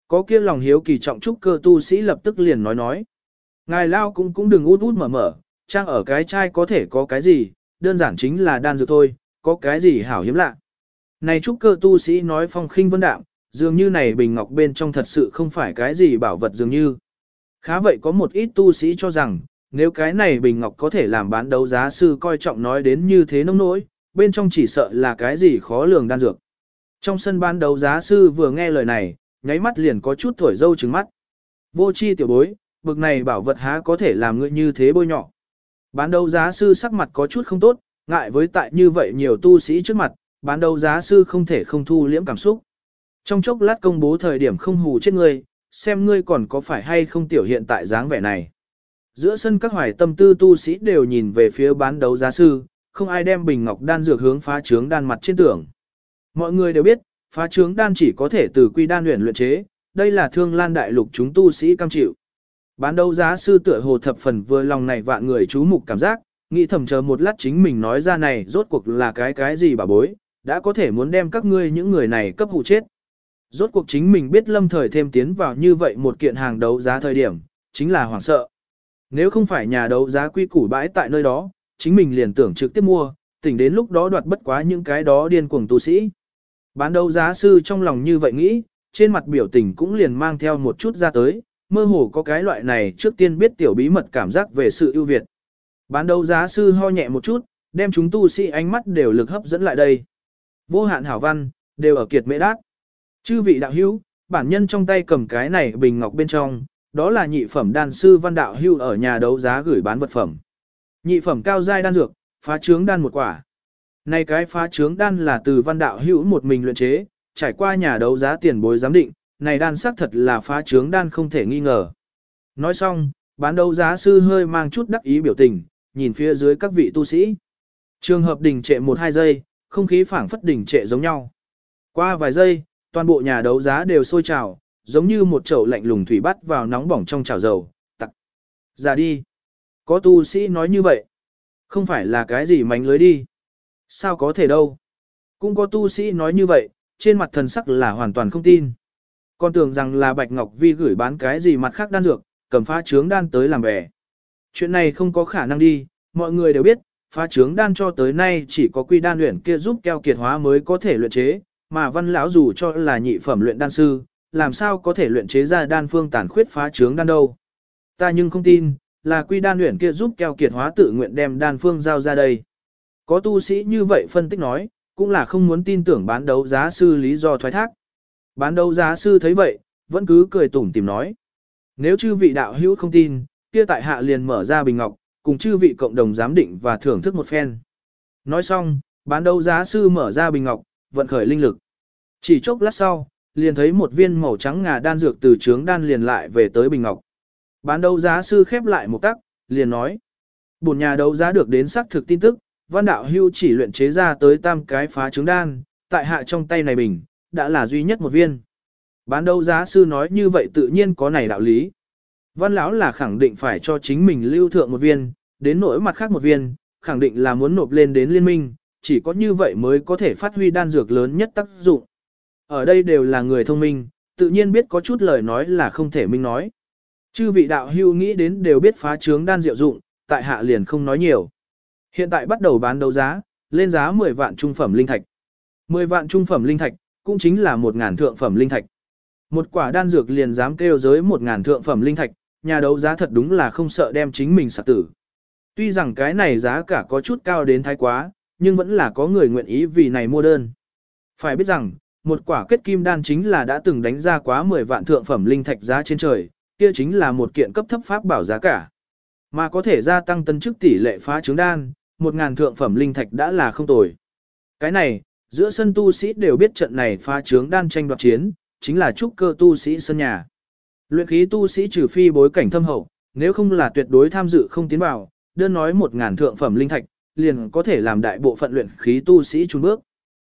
Có kia lòng hiếu kỳ trọng trúc cơ tu sĩ lập tức liền nói. Ngài lao cũng đừng út út mở mở, trang ở cái chai có thể có cái gì, đơn giản chính là đan dược thôi, có cái gì hảo hiếm lạ. Này trúc cơ tu sĩ nói phong khinh vân đạm, dường như này bình ngọc bên trong thật sự không phải cái gì bảo vật dường như. Khá vậy có một ít tu sĩ cho rằng, nếu cái này bình ngọc có thể làm bán đấu giá sư coi trọng nói đến như thế nông nỗi, bên trong chỉ sợ là cái gì khó lường đan dược. Trong sân bán đấu giá sư vừa nghe lời này, nháy mắt liền có chút thổi dâu trừng mắt. Vô chi tiểu bối, bực này bảo vật há có thể làm ngươi như thế bôi nhọ. Bán đấu giá sư sắc mặt có chút không tốt, ngại với tại như vậy nhiều tu sĩ trước mặt, bán đấu giá sư không thể không thu liễm cảm xúc. Trong chốc lát công bố thời điểm không hù chết ngươi, xem ngươi còn có phải hay không tiểu hiện tại dáng vẻ này. Giữa sân các hoài tâm tư tu sĩ đều nhìn về phía bán đấu giá sư, không ai đem bình ngọc đan dược hướng phá trướng đan mặt trên tường. Mọi người đều biết, phá trướng đan chỉ có thể từ quy đan luyện chế, đây là thương lan đại lục chúng tu sĩ cam chịu. Bán đấu giá sư tựa hồ thập phần vừa lòng này vạn người chú mục cảm giác, nghĩ thầm chờ một lát chính mình nói ra này rốt cuộc là cái gì bà bối, đã có thể muốn đem các ngươi những người này cấp hù chết. Rốt cuộc chính mình biết lâm thời thêm tiến vào như vậy một kiện hàng đấu giá thời điểm, chính là hoảng sợ. Nếu không phải nhà đấu giá quy củ bãi tại nơi đó, chính mình liền tưởng trực tiếp mua, tỉnh đến lúc đó đoạt bất quá những cái đó điên cuồng tu sĩ. Bán đấu giá sư trong lòng như vậy nghĩ, trên mặt biểu tình cũng liền mang theo một chút ra tới, mơ hồ có cái loại này trước tiên biết tiểu bí mật cảm giác về sự ưu việt. Bán đấu giá sư ho nhẹ một chút, đem chúng tu sĩ ánh mắt đều lực hấp dẫn lại đây. Vô hạn hảo văn, đều ở kiệt mễ đát. Chư vị đạo hữu, bản nhân trong tay cầm cái này bình ngọc bên trong, đó là nhị phẩm đan sư văn đạo hữu ở nhà đấu giá gửi bán vật phẩm. Nhị phẩm cao giai đan dược, phá trướng đan một quả. Này cái phá trướng đan là từ văn đạo hữu một mình luyện chế, trải qua nhà đấu giá tiền bối giám định, này đan xác thật là phá trướng đan không thể nghi ngờ. Nói xong, bán đấu giá sư hơi mang chút đắc ý biểu tình, nhìn phía dưới các vị tu sĩ. Trường hợp đình trệ 1-2 giây, không khí phảng phất đình trệ giống nhau. Qua vài giây, toàn bộ nhà đấu giá đều sôi trào, giống như một chậu lạnh lùng thủy bắt vào nóng bỏng trong chảo dầu, tặc. Ra đi. Có tu sĩ nói như vậy. Không phải là cái gì mánh lưới đi. Sao có thể đâu. Cũng có tu sĩ nói như vậy, trên mặt thần sắc là hoàn toàn không tin. Còn tưởng rằng là Bạch Ngọc Vi gửi bán cái gì mặt khác đan dược, cầm phá trướng đan tới làm bè. Chuyện này không có khả năng đi, mọi người đều biết, phá trướng đan cho tới nay chỉ có quy đan luyện kia giúp keo kiệt hóa mới có thể luyện chế, mà văn lão dù cho là nhị phẩm luyện đan sư, làm sao có thể luyện chế ra đan phương tàn khuyết phá trướng đan đâu. Ta nhưng không tin, là quy đan luyện kia giúp keo kiệt hóa tự nguyện đem đan phương giao ra đây. Có tu sĩ như vậy phân tích nói, cũng là không muốn tin tưởng bán đấu giá sư lý do thoái thác. Bán đấu giá sư thấy vậy, vẫn cứ cười tủm tìm nói. Nếu chư vị đạo hữu không tin, kia tại hạ liền mở ra bình ngọc, cùng chư vị cộng đồng giám định và thưởng thức một phen. Nói xong, bán đấu giá sư mở ra bình ngọc, vận khởi linh lực. Chỉ chốc lát sau, liền thấy một viên màu trắng ngà đan dược từ trướng đan liền lại về tới bình ngọc. Bán đấu giá sư khép lại một tắc, liền nói. Bổn nhà đấu giá được đến xác thực tin tức, văn đạo hưu chỉ luyện chế ra tới tam cái phá trướng đan, tại hạ trong tay này bình, đã là duy nhất một viên. Bán đấu giá sư nói như vậy tự nhiên có này đạo lý. Văn lão là khẳng định phải cho chính mình lưu thượng một viên, đến nỗi mặt khác một viên, khẳng định là muốn nộp lên đến liên minh, chỉ có như vậy mới có thể phát huy đan dược lớn nhất tác dụng. Ở đây đều là người thông minh, tự nhiên biết có chút lời nói là không thể minh nói. Chư vị đạo hưu nghĩ đến đều biết phá trướng đan diệu dụng, tại hạ liền không nói nhiều. Hiện tại bắt đầu bán đấu giá, lên giá 10 vạn trung phẩm linh thạch. 10 vạn trung phẩm linh thạch, cũng chính là 1.000 thượng phẩm linh thạch. Một quả đan dược liền dám kêu giới 1.000 thượng phẩm linh thạch, nhà đấu giá thật đúng là không sợ đem chính mình sạc tử. Tuy rằng cái này giá cả có chút cao đến thái quá, nhưng vẫn là có người nguyện ý vì này mua đơn. Phải biết rằng, một quả kết kim đan chính là đã từng đánh ra quá 10 vạn thượng phẩm linh thạch giá trên trời, kia chính là một kiện cấp thấp pháp bảo giá cả. Mà có thể gia tăng tân chức tỷ lệ phá trướng đan, 1.000 thượng phẩm linh thạch đã là không tồi. Cái này, giữa sân tu sĩ đều biết trận này phá trướng đan tranh đoạt chiến, chính là trúc cơ tu sĩ sân nhà. Luyện khí tu sĩ trừ phi bối cảnh thâm hậu, nếu không là tuyệt đối tham dự không tiến vào, đơn nói 1.000 thượng phẩm linh thạch, liền có thể làm đại bộ phận luyện khí tu sĩ chùn bước.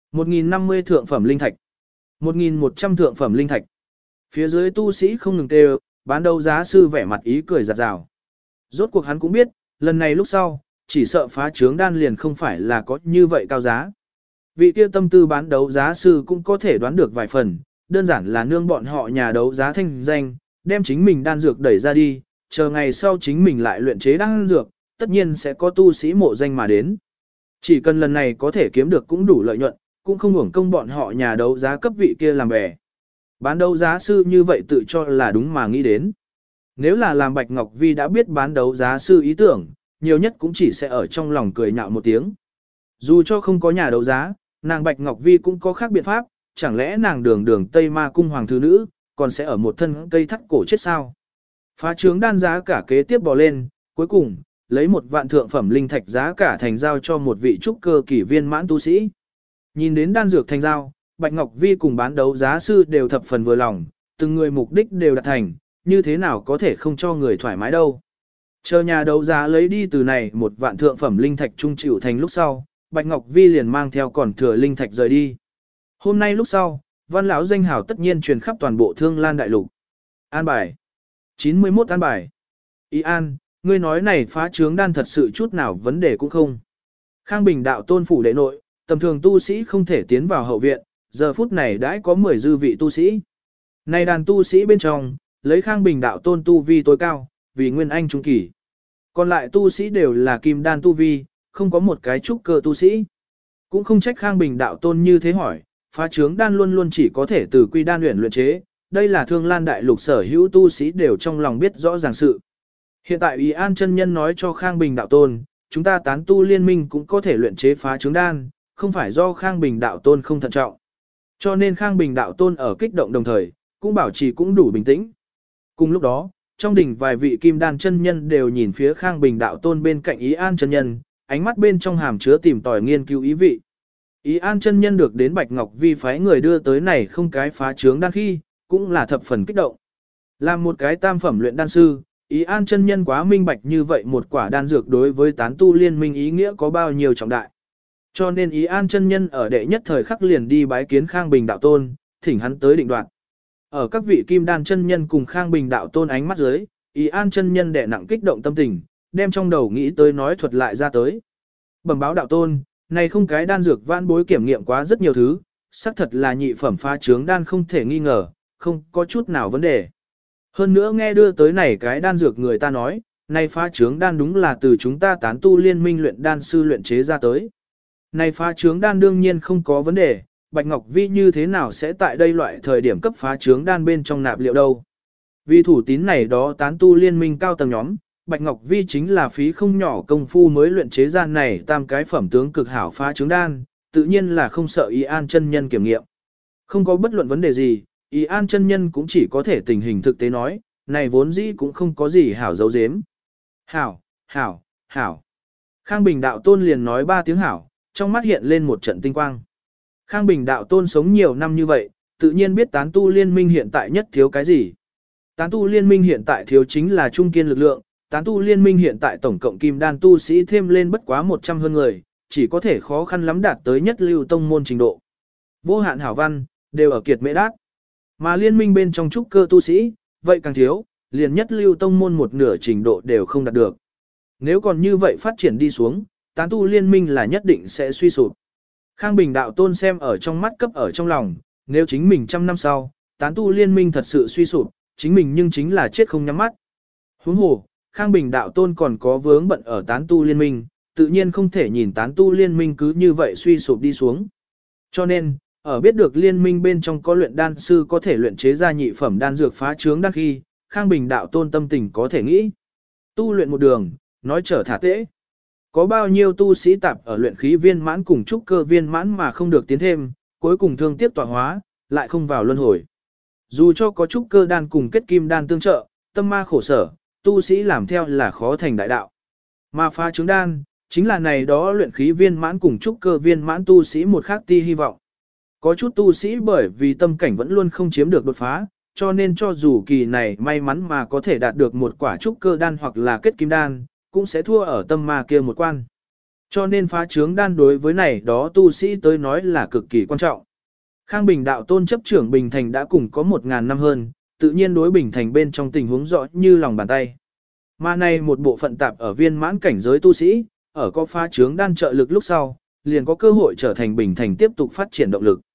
1.050 thượng phẩm linh thạch, 1.100 thượng phẩm linh thạch. Phía dưới tu sĩ không ngừng kêu, bán đấu giá sư vẻ mặt ý cười giặt rào. Rốt cuộc hắn cũng biết, lần này lúc sau, chỉ sợ phá trướng đan liền không phải là có như vậy cao giá. Vị kia tâm tư bán đấu giá sư cũng có thể đoán được vài phần, đơn giản là nương bọn họ nhà đấu giá thanh danh, đem chính mình đan dược đẩy ra đi, chờ ngày sau chính mình lại luyện chế đan dược, tất nhiên sẽ có tu sĩ mộ danh mà đến. Chỉ cần lần này có thể kiếm được cũng đủ lợi nhuận, cũng không hưởng công bọn họ nhà đấu giá cấp vị kia làm bè. Bán đấu giá sư như vậy tự cho là đúng mà nghĩ đến. Nếu là làm Bạch Ngọc Vi đã biết bán đấu giá sư ý tưởng, nhiều nhất cũng chỉ sẽ ở trong lòng cười nhạo một tiếng. Dù cho không có nhà đấu giá, nàng Bạch Ngọc Vi cũng có khác biện pháp, chẳng lẽ nàng đường đường Tây Ma Cung Hoàng Thứ Nữ, còn sẽ ở một thân cây thắt cổ chết sao? Phá trướng đan giá cả kế tiếp bò lên, cuối cùng, lấy 1 vạn thượng phẩm linh thạch giá cả thành giao cho một vị trúc cơ kỷ viên mãn tu sĩ. Nhìn đến đan dược thành giao, Bạch Ngọc Vi cùng bán đấu giá sư đều thập phần vừa lòng, từng người mục đích đều đạt thành, như thế nào có thể không cho người thoải mái đâu. Chờ nhà đấu giá lấy đi từ này 1 vạn thượng phẩm linh thạch trung chịu thành lúc sau, Bạch Ngọc Vi liền mang theo còn thừa linh thạch rời đi. Hôm nay lúc sau, văn lão danh hào tất nhiên truyền khắp toàn bộ Thương Lan đại lục. An bài. 91 an bài. Ý an, ngươi nói này phá trướng đan thật sự chút nào vấn đề cũng không. Khang Bình đạo tôn phủ đệ nội, tầm thường tu sĩ không thể tiến vào hậu viện, giờ phút này đã có 10 dư vị tu sĩ. Này đàn tu sĩ bên trong, lấy Khang Bình đạo tôn tu vi tối cao, vì nguyên anh trung kỳ. Còn lại tu sĩ đều là kim đan tu vi, không có một cái trúc cơ tu sĩ. Cũng không trách Khang Bình đạo tôn như thế hỏi, phá trướng đan luôn luôn chỉ có thể từ quy đan luyện chế, đây là Thương Lan đại lục sở hữu tu sĩ đều trong lòng biết rõ ràng sự. Hiện tại Ý An chân nhân nói cho Khang Bình đạo tôn, chúng ta tán tu liên minh cũng có thể luyện chế phá trướng đan, không phải do Khang Bình đạo tôn không thận trọng. Cho nên Khang Bình đạo tôn ở kích động đồng thời, cũng bảo trì cũng đủ bình tĩnh. Cùng lúc đó, trong đỉnh vài vị kim đan chân nhân đều nhìn phía Khang Bình đạo tôn bên cạnh Ý An chân nhân, ánh mắt bên trong hàm chứa tìm tòi nghiên cứu ý vị. Ý An chân nhân được đến Bạch Ngọc Vi phái người đưa tới này không cái phá trướng đan khi, cũng là thập phần kích động. Làm một cái tam phẩm luyện đan sư, Ý An chân nhân quá minh bạch như vậy một quả đan dược đối với tán tu liên minh ý nghĩa có bao nhiêu trọng đại. Cho nên Ý An chân nhân ở đệ nhất thời khắc liền đi bái kiến Khang Bình đạo tôn, thỉnh hắn tới định đoạt. Ở các vị kim đan chân nhân cùng Khang Bình đạo tôn ánh mắt dưới, Ý An chân nhân đệ nặng kích động tâm tình, đem trong đầu nghĩ tới nói thuật lại ra tới. Bẩm báo đạo tôn, này không cái đan dược vãn bối kiểm nghiệm quá rất nhiều thứ, xác thật là nhị phẩm phá trướng đan không thể nghi ngờ, không có chút nào vấn đề. Hơn nữa nghe đưa tới này cái đan dược người ta nói, này phá trướng đan đúng là từ chúng ta tán tu liên minh luyện đan sư luyện chế ra tới. Này phá trướng đan đương nhiên không có vấn đề, Bạch Ngọc Vi như thế nào sẽ tại đây loại thời điểm cấp phá trướng đan bên trong nạp liệu đâu. Vì thủ tín này đó tán tu liên minh cao tầng nhóm, Bạch Ngọc Vi chính là phí không nhỏ công phu mới luyện chế ra này tam cái phẩm tướng cực hảo phá trướng đan, tự nhiên là không sợ Ý An chân nhân kiểm nghiệm. Không có bất luận vấn đề gì, Ý An chân nhân cũng chỉ có thể tình hình thực tế nói, này vốn dĩ cũng không có gì hảo giấu giếm. Hảo, hảo, hảo. Khang Bình đạo tôn liền nói 3 tiếng hảo, trong mắt hiện lên một trận tinh quang. Khang Bình đạo tôn sống nhiều năm như vậy, tự nhiên biết tán tu liên minh hiện tại nhất thiếu cái gì. Tán tu liên minh hiện tại thiếu chính là trung kiên lực lượng, tán tu liên minh hiện tại tổng cộng kim đan tu sĩ thêm lên bất quá 100 hơn người, chỉ có thể khó khăn lắm đạt tới nhất lưu tông môn trình độ. Vô hạn hảo văn, đều ở kiệt mễ đát. Mà liên minh bên trong trúc cơ tu sĩ, vậy càng thiếu, liền nhất lưu tông môn một nửa trình độ đều không đạt được. Nếu còn như vậy phát triển đi xuống, tán tu liên minh là nhất định sẽ suy sụp. Khang Bình đạo tôn xem ở trong mắt cấp ở trong lòng, nếu chính mình 100 năm sau, tán tu liên minh thật sự suy sụp, chính mình nhưng chính là chết không nhắm mắt. Huống hồ, Khang Bình đạo tôn còn có vướng bận ở tán tu liên minh, tự nhiên không thể nhìn tán tu liên minh cứ như vậy suy sụp đi xuống. Cho nên, ở biết được liên minh bên trong có luyện đan sư có thể luyện chế ra nhị phẩm đan dược phá trướng đan khi, Khang Bình đạo tôn tâm tình có thể nghĩ. Tu luyện một đường, nói trở thả tễ. Có bao nhiêu tu sĩ tạp ở luyện khí viên mãn cùng trúc cơ viên mãn mà không được tiến thêm, cuối cùng thương tiếc tọa hóa, lại không vào luân hồi. Dù cho có trúc cơ đan cùng kết kim đan tương trợ, tâm ma khổ sở, tu sĩ làm theo là khó thành đại đạo. Mà phá trướng đan, chính là này đó luyện khí viên mãn cùng trúc cơ viên mãn tu sĩ một khác ti hy vọng. Có chút tu sĩ bởi vì tâm cảnh vẫn luôn không chiếm được đột phá, cho nên cho dù kỳ này may mắn mà có thể đạt được một quả trúc cơ đan hoặc là kết kim đan, cũng sẽ thua ở tâm ma kia một quan. Cho nên phá trướng đan đối với này đó tu sĩ tới nói là cực kỳ quan trọng. Khang Bình đạo tôn chấp trưởng Bình Thành đã cùng có 1000 năm hơn, tự nhiên đối Bình Thành bên trong tình huống rõ như lòng bàn tay. Mà này một bộ phận tạp ở viên mãn cảnh giới tu sĩ, ở có phá trướng đan trợ lực lúc sau, liền có cơ hội trở thành Bình Thành tiếp tục phát triển động lực.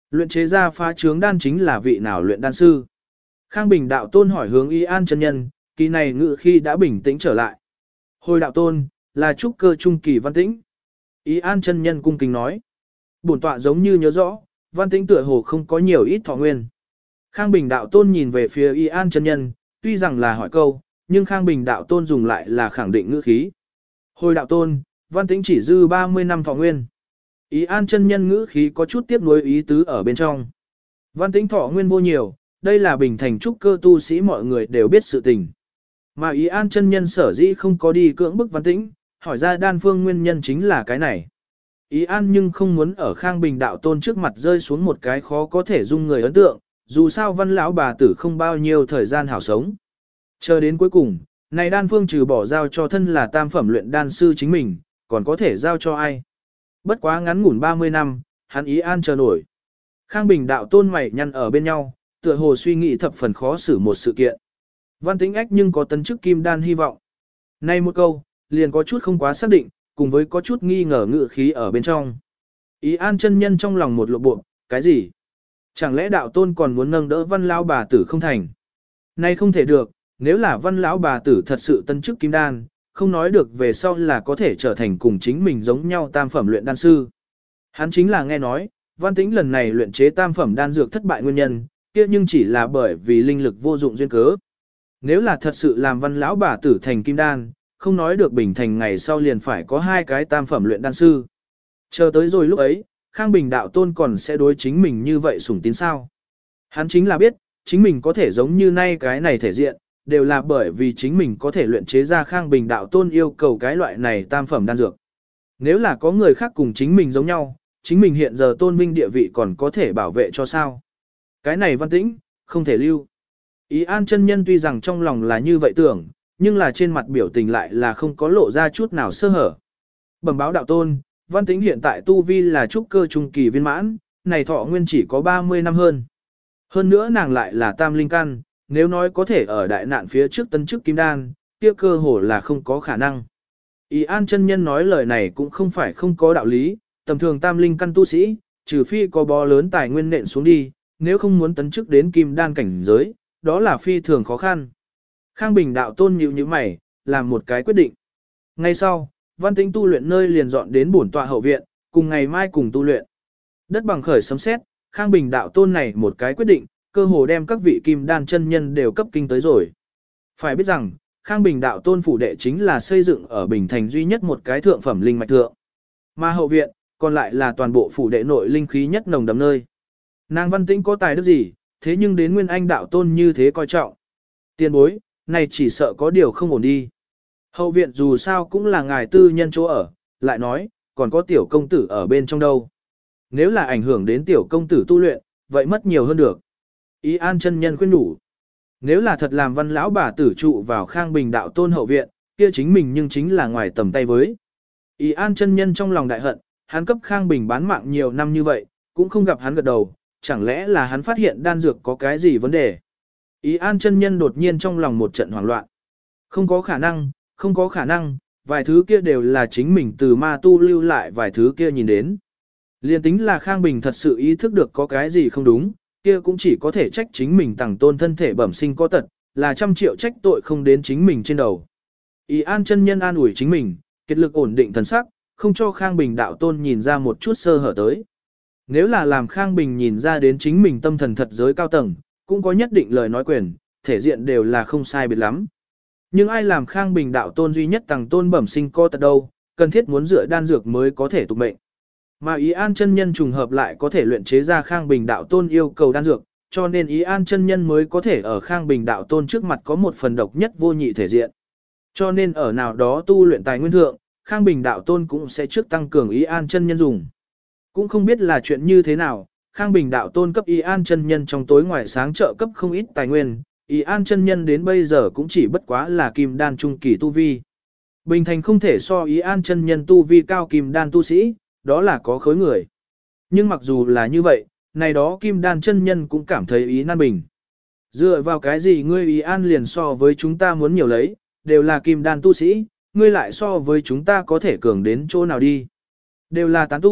Luyện chế ra phá trướng đan chính là vị nào luyện đan sư? Khang Bình đạo tôn hỏi hướng Y An chân nhân, kỳ này ngự khi đã bình tĩnh trở lại. Hồi đạo tôn, là trúc cơ trung kỳ Văn Tĩnh. Y An chân nhân cung kính nói. Bổn tọa giống như nhớ rõ, Văn Tĩnh tựa hồ không có nhiều ít thọ nguyên. Khang Bình đạo tôn nhìn về phía Y An chân nhân, tuy rằng là hỏi câu, nhưng Khang Bình đạo tôn dùng lại là khẳng định ngữ khí. Hồi đạo tôn, Văn Tĩnh chỉ dư 30 năm thọ nguyên. Y An chân nhân ngữ khí có chút tiếp nối ý tứ ở bên trong. Văn Tĩnh thọ nguyên vô nhiều, đây là bình thành trúc cơ tu sĩ mọi người đều biết sự tình. Mà Y An chân nhân sở dĩ không có đi cưỡng bức Văn Tĩnh, hỏi ra đan phương nguyên nhân chính là cái này. Y An nhưng không muốn ở Khang Bình đạo tôn trước mặt rơi xuống một cái khó có thể dung người ấn tượng, dù sao Văn lão bà tử không bao nhiêu thời gian hảo sống. Chờ đến cuối cùng, này đan phương trừ bỏ giao cho thân là tam phẩm luyện đan sư chính mình, còn có thể giao cho ai. Bất quá ngắn ngủn 30 năm, hắn Y An chờ nổi. Khang Bình đạo tôn mày nhăn ở bên nhau, tựa hồ suy nghĩ thập phần khó xử một sự kiện. Văn Tĩnh ách nhưng có tấn chức kim đan hy vọng. Nay một câu, liền có chút không quá xác định, cùng với có chút nghi ngờ ngự khí ở bên trong. Y An chân nhân trong lòng một lộ bộ, cái gì? Chẳng lẽ đạo tôn còn muốn nâng đỡ Văn lão bà tử không thành? Nay không thể được, nếu là Văn lão bà tử thật sự tấn chức kim đan, không nói được về sau là có thể trở thành cùng chính mình giống nhau tam phẩm luyện đan sư. Hắn chính là nghe nói, Văn Tĩnh lần này luyện chế tam phẩm đan dược thất bại nguyên nhân, kia nhưng chỉ là bởi vì linh lực vô dụng duyên cớ. Nếu là thật sự làm Văn lão bà tử thành kim đan, không nói được bình thành ngày sau liền phải có 2 cái tam phẩm luyện đan sư. Chờ tới rồi lúc ấy, Khang Bình đạo tôn còn sẽ đối chính mình như vậy sủng tín sao. Hắn chính là biết, chính mình có thể giống như nay cái này thể diện, đều là bởi vì chính mình có thể luyện chế ra Khang Bình đạo tôn yêu cầu cái loại này tam phẩm đan dược. Nếu là có người khác cùng chính mình giống nhau, chính mình hiện giờ tôn vinh địa vị còn có thể bảo vệ cho sao. Cái này Văn Tĩnh, không thể lưu. Y An chân nhân tuy rằng trong lòng là như vậy tưởng, nhưng là trên mặt biểu tình lại là không có lộ ra chút nào sơ hở. Bẩm báo đạo tôn, Văn Tĩnh hiện tại tu vi là trúc cơ trung kỳ viên mãn, này thọ nguyên chỉ có 30 năm hơn. Hơn nữa nàng lại là tam linh căn, nếu nói có thể ở đại nạn phía trước tân chức kim đan, kia cơ hồ là không có khả năng. Y An chân nhân nói lời này cũng không phải không có đạo lý, tầm thường tam linh căn tu sĩ, trừ phi có bó lớn tài nguyên nện xuống đi, nếu không muốn tấn chức đến kim đan cảnh giới, đó là phi thường khó khăn. Khang Bình đạo tôn nhíu nhíu mày, làm một cái quyết định. Ngay sau, Văn Tĩnh tu luyện nơi liền dọn đến bổn tọa hậu viện, cùng ngày mai cùng tu luyện. Đất bằng khởi sấm sét, Khang Bình đạo tôn này một cái quyết định, cơ hồ đem các vị kim đan chân nhân đều cấp kinh tới rồi. Phải biết rằng, Khang Bình đạo tôn phủ đệ chính là xây dựng ở Bình Thành duy nhất một cái thượng phẩm linh mạch thượng. Mà hậu viện, còn lại là toàn bộ phủ đệ nội linh khí nhất nồng đậm nơi. Nàng Văn Tĩnh có tài đức gì, thế nhưng đến Nguyên Anh đạo tôn như thế coi trọng. Tiền bối, này chỉ sợ có điều không ổn đi. Hậu viện dù sao cũng là ngài tư nhân chỗ ở, lại nói, còn có tiểu công tử ở bên trong đâu. Nếu là ảnh hưởng đến tiểu công tử tu luyện, vậy mất nhiều hơn được. Y An chân nhân khuyên nhủ. Nếu là thật làm Văn lão bà tử trụ vào Khang Bình đạo tôn hậu viện, kia chính mình nhưng chính là ngoài tầm tay với. Y An chân nhân trong lòng đại hận, hắn cấp Khang Bình bán mạng nhiều năm như vậy, cũng không gặp hắn gật đầu, chẳng lẽ là hắn phát hiện đan dược có cái gì vấn đề. Y An chân nhân đột nhiên trong lòng một trận hoảng loạn. Không có khả năng, không có khả năng, vài thứ kia đều là chính mình từ ma tu lưu lại vài thứ kia nhìn đến. Liên tính là Khang Bình thật sự ý thức được có cái gì không đúng, kia cũng chỉ có thể trách chính mình tàng tôn thân thể bẩm sinh có tật, là trăm triệu trách tội không đến chính mình trên đầu. Y An chân nhân an ủi chính mình, kết lực ổn định thần sắc, không cho Khang Bình đạo tôn nhìn ra một chút sơ hở tới. Nếu là làm Khang Bình nhìn ra đến chính mình tâm thần thật giới cao tầng, cũng có nhất định lời nói quyền, thể diện đều là không sai biệt lắm. Nhưng ai làm Khang Bình đạo tôn duy nhất tàng tôn bẩm sinh co tật đâu, cần thiết muốn dựa đan dược mới có thể tục mệnh. Mà Y An chân nhân trùng hợp lại có thể luyện chế ra Khang Bình đạo tôn yêu cầu đan dược, cho nên Y An chân nhân mới có thể ở Khang Bình đạo tôn trước mặt có một phần độc nhất vô nhị thể diện. Cho nên ở nào đó tu luyện tài nguyên thượng, Khang Bình đạo tôn cũng sẽ trước tăng cường Y An chân nhân dùng. Cũng không biết là chuyện như thế nào, Khang Bình đạo tôn cấp Y An chân nhân trong tối ngoài sáng trợ cấp không ít tài nguyên, Y An chân nhân đến bây giờ cũng chỉ bất quá là kim đan trung kỳ tu vi. Bình thành không thể so Y An chân nhân tu vi cao kim đan tu sĩ, đó là có khối người. Nhưng mặc dù là như vậy, này đó kim đan chân nhân cũng cảm thấy ý nan bình. Dựa vào cái gì ngươi Y An liền so với chúng ta muốn nhiều lấy, đều là kim đan tu sĩ, ngươi lại so với chúng ta có thể cường đến chỗ nào đi. Đều là tán tu,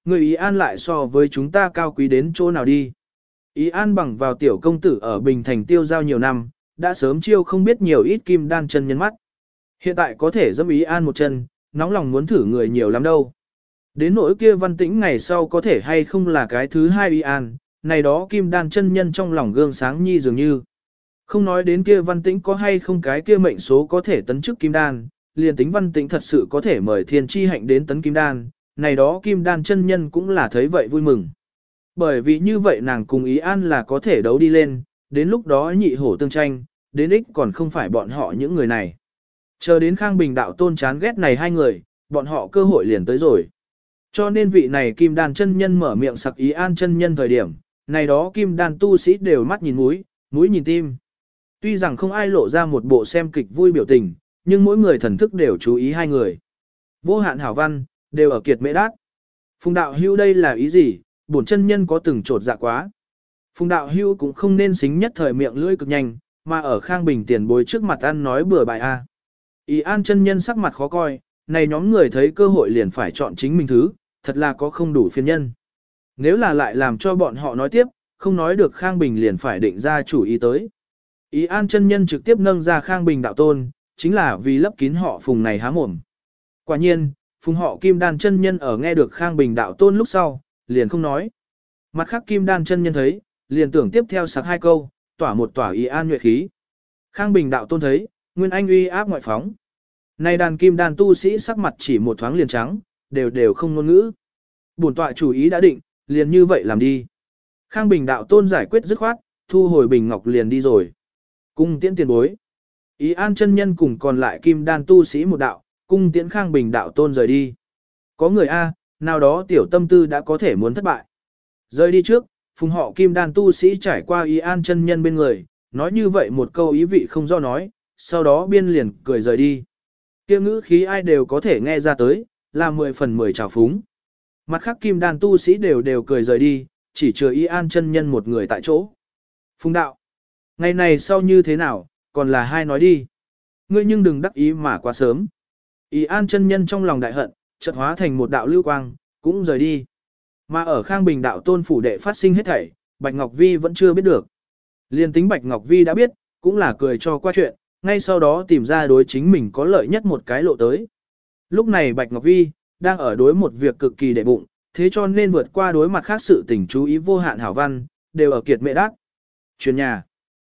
Người Ý An lại so với chúng ta cao quý đến chỗ nào đi. Ý An bằng vào tiểu công tử ở Bình Thành tiêu giao nhiều năm, đã sớm chiêu không biết nhiều ít kim đan chân nhân mắt. Hiện tại có thể dẫm Ý An một chân, nóng lòng muốn thử người nhiều lắm đâu. Đến nỗi kia Văn Tĩnh ngày sau có thể hay không là cái thứ hai Ý An, này đó kim đan chân nhân trong lòng gương sáng nhi dường như. Không nói đến kia Văn Tĩnh có hay không cái kia mệnh số có thể tấn chức kim đan, liền tính Văn Tĩnh thật sự có thể mời thiên chi hạnh đến tấn kim đan, này đó kim đan chân nhân cũng là thấy vậy vui mừng. Bởi vì như vậy nàng cùng Ý An là có thể đấu đi lên, đến lúc đó nhị hổ tương tranh, đến ích còn không phải bọn họ những người này. Chờ đến Khang Bình đạo tôn chán ghét này hai người, bọn họ cơ hội liền tới rồi. Cho nên vị này kim đan chân nhân mở miệng sặc Ý An chân nhân thời điểm, này đó kim đan tu sĩ đều mắt nhìn mũi, mũi nhìn tim. Tuy rằng không ai lộ ra một bộ xem kịch vui biểu tình, nhưng mỗi người thần thức đều chú ý hai người. Vô hạn hảo văn, đều ở kiệt mễ đát. Phùng đạo hưu đây là ý gì, bổn chân nhân có từng trột dạ quá. Phùng đạo hưu cũng không nên xính nhất thời miệng lưỡi cực nhanh, mà ở Khang Bình tiền bối trước mặt ăn nói bừa bại a. Ý An chân nhân sắc mặt khó coi, này nhóm người thấy cơ hội liền phải chọn chính mình thứ, thật là có không đủ phiền nhân. Nếu là lại làm cho bọn họ nói tiếp, không nói được Khang Bình liền phải định ra chủ ý tới. Ý An chân nhân trực tiếp nâng ra Khang Bình đạo tôn, chính là vì lấp kín họ Phùng này há mồm. Quả nhiên, Phùng họ Kim Đan chân nhân ở nghe được Khang Bình đạo tôn lúc sau, liền không nói. Mặt khác Kim Đan chân nhân thấy, liền tưởng tiếp theo sạc hai câu, tỏa một tỏa Ý An nhuệ khí. Khang Bình đạo tôn thấy, nguyên anh uy áp ngoại phóng. Này đàn Kim Đan tu sĩ sắc mặt chỉ một thoáng liền trắng, đều không ngôn ngữ. Bổn tọa chủ ý đã định, liền như vậy làm đi. Khang Bình đạo tôn giải quyết dứt khoát, thu hồi bình ngọc liền đi rồi. Cung tiễn tiền bối. Ý An chân nhân cùng còn lại Kim Đan tu sĩ một đạo, cung tiễn Khang Bình đạo tôn rời đi. Có người A, nào đó tiểu tâm tư đã có thể muốn thất bại. Rời đi trước, Phùng họ Kim Đan tu sĩ trải qua Ý An chân nhân bên người, nói như vậy một câu ý vị không do nói, sau đó biên liền cười rời đi. Kia ngữ khí ai đều có thể nghe ra tới, là 10 phần 10 trào phúng. Mặt khác Kim Đan tu sĩ đều cười rời đi, chỉ chừa Ý An chân nhân một người tại chỗ. Phùng đạo, ngày này sau như thế nào, còn là hai nói đi. Ngươi nhưng đừng đắc ý mà quá sớm. Ý An chân nhân trong lòng đại hận, chợt hóa thành một đạo lưu quang, cũng rời đi. Mà ở Khang Bình đạo tôn phủ đệ phát sinh hết thảy, Bạch Ngọc Vi vẫn chưa biết được. Liên tính Bạch Ngọc Vi đã biết, cũng là cười cho qua chuyện, ngay sau đó tìm ra đối chính mình có lợi nhất một cái lộ tới. Lúc này Bạch Ngọc Vi, đang ở đối một việc cực kỳ đệ bụng, thế cho nên vượt qua đối mặt khác sự tình chú ý vô hạn hảo văn, đều ở kiệt mệ đắc. Chuyển nhà.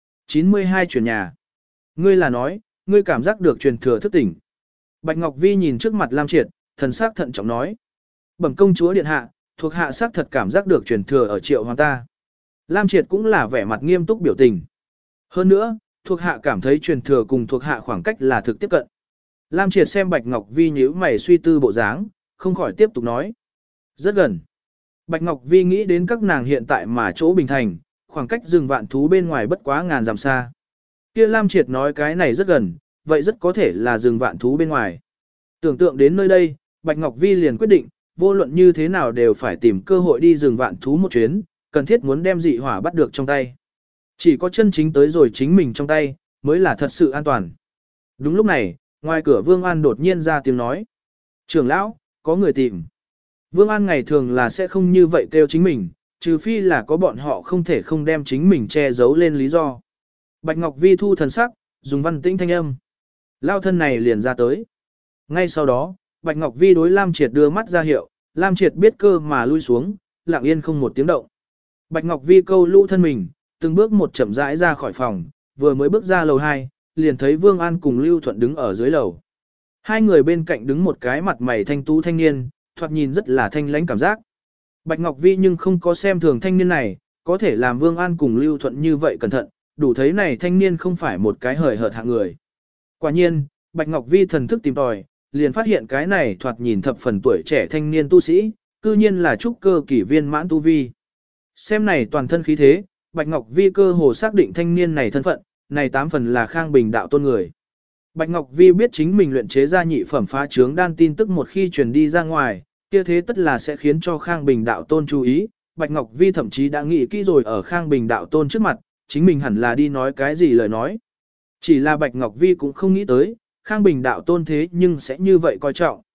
92 chuyển nhà. Ngươi là nói, ngươi cảm giác được truyền thừa thức tỉnh. Bạch Ngọc Vi nhìn trước mặt Lam Triệt, thần sắc thận trọng nói. Bẩm công chúa điện hạ, thuộc hạ sắc thật cảm giác được truyền thừa ở Triệu Hoàng ta. Lam Triệt cũng là vẻ mặt nghiêm túc biểu tình. Hơn nữa, thuộc hạ cảm thấy truyền thừa cùng thuộc hạ khoảng cách là thực tiếp cận. Lam Triệt xem Bạch Ngọc Vi nhíu mày suy tư bộ dáng, không khỏi tiếp tục nói. Rất gần. Bạch Ngọc Vi nghĩ đến các nàng hiện tại mà chỗ Bình Thành, khoảng cách rừng vạn thú bên ngoài bất quá ngàn dặm xa. Kia Lam Triệt nói cái này rất gần, vậy rất có thể là rừng vạn thú bên ngoài. Tưởng tượng đến nơi đây, Bạch Ngọc Vi liền quyết định, vô luận như thế nào đều phải tìm cơ hội đi rừng vạn thú một chuyến, cần thiết muốn đem dị hỏa bắt được trong tay. Chỉ có chân chính tới rồi chính mình trong tay, mới là thật sự an toàn. Đúng lúc này, ngoài cửa Vương An đột nhiên ra tiếng nói. Trưởng lão, có người tìm. Vương An ngày thường là sẽ không như vậy kêu chính mình, trừ phi là có bọn họ không thể không đem chính mình che giấu lên lý do. Bạch Ngọc Vi thu thần sắc, dùng văn tĩnh thanh âm. Lao thân này liền ra tới. Ngay sau đó, Bạch Ngọc Vi đối Lam Triệt đưa mắt ra hiệu, Lam Triệt biết cơ mà lui xuống, lặng yên không một tiếng động. Bạch Ngọc Vi câu lũ thân mình, từng bước một chậm rãi ra khỏi phòng, vừa mới bước ra lầu 2, liền thấy Vương An cùng Lưu Thuận đứng ở dưới lầu. Hai người bên cạnh đứng một cái mặt mày thanh tú thanh niên, thoạt nhìn rất là thanh lãnh cảm giác. Bạch Ngọc Vi nhưng không có xem thường thanh niên này, có thể làm Vương An cùng Lưu Thuận như vậy cẩn thận, đủ thấy này thanh niên không phải một cái hời hợt hạng người. Quả nhiên, Bạch Ngọc Vi thần thức tìm tòi, liền phát hiện cái này thoạt nhìn thập phần tuổi trẻ thanh niên tu sĩ, cư nhiên là trúc cơ kỷ viên mãn tu vi. Xem này toàn thân khí thế, Bạch Ngọc Vi cơ hồ xác định thanh niên này thân phận, này 8 phần là Khang Bình đạo tôn người. Bạch Ngọc Vi biết chính mình luyện chế ra nhị phẩm phá trướng đan tin tức một khi truyền đi ra ngoài, kia thế tất là sẽ khiến cho Khang Bình đạo tôn chú ý. Bạch Ngọc Vi thậm chí đã nghĩ kỹ rồi ở Khang Bình đạo tôn trước mặt, chính mình hẳn là đi nói cái gì lời nói. Chỉ là Bạch Ngọc Vi cũng không nghĩ tới, Khang Bình đạo tôn thế nhưng sẽ như vậy coi trọng.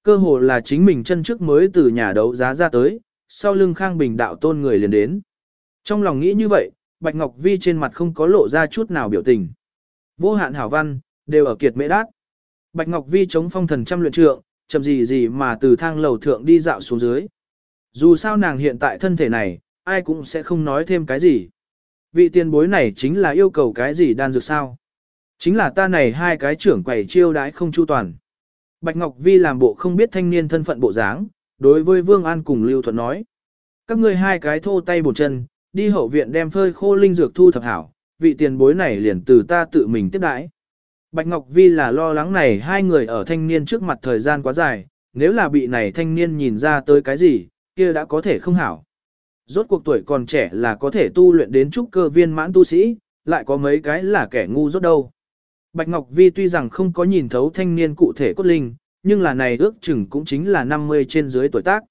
Cơ hồ là chính mình chân trước mới từ nhà đấu giá ra tới, sau lưng Khang Bình đạo tôn người liền đến. Trong lòng nghĩ như vậy, Bạch Ngọc Vi trên mặt không có lộ ra chút nào biểu tình. Vô hạn hảo văn, đều ở kiệt mễ đát. Bạch Ngọc Vi chống phong thần trăm luyện trượng, chậm gì mà từ thang lầu thượng đi dạo xuống dưới. Dù sao nàng hiện tại thân thể này, ai cũng sẽ không nói thêm cái gì. Vị tiền bối này chính là yêu cầu cái gì đan dược sao? Chính là ta này hai cái trưởng quầy chiêu đãi không chu toàn. Bạch Ngọc Vi làm bộ không biết thanh niên thân phận bộ dáng, đối với Vương An cùng Lưu Thuận nói. Các ngươi hai cái thô tay bổn chân, đi hậu viện đem phơi khô linh dược thu thập hảo, vị tiền bối này liền từ ta tự mình tiếp đãi. Bạch Ngọc Vi là lo lắng này hai người ở thanh niên trước mặt thời gian quá dài, nếu là bị này thanh niên nhìn ra tới cái gì, kia đã có thể không hảo. Rốt cuộc tuổi còn trẻ là có thể tu luyện đến trúc cơ viên mãn tu sĩ, lại có mấy cái là kẻ ngu rốt đâu. Bạch Ngọc Vi tuy rằng không có nhìn thấu thanh niên cụ thể cốt linh, nhưng là này ước chừng cũng chính là 50 trên dưới tuổi tác.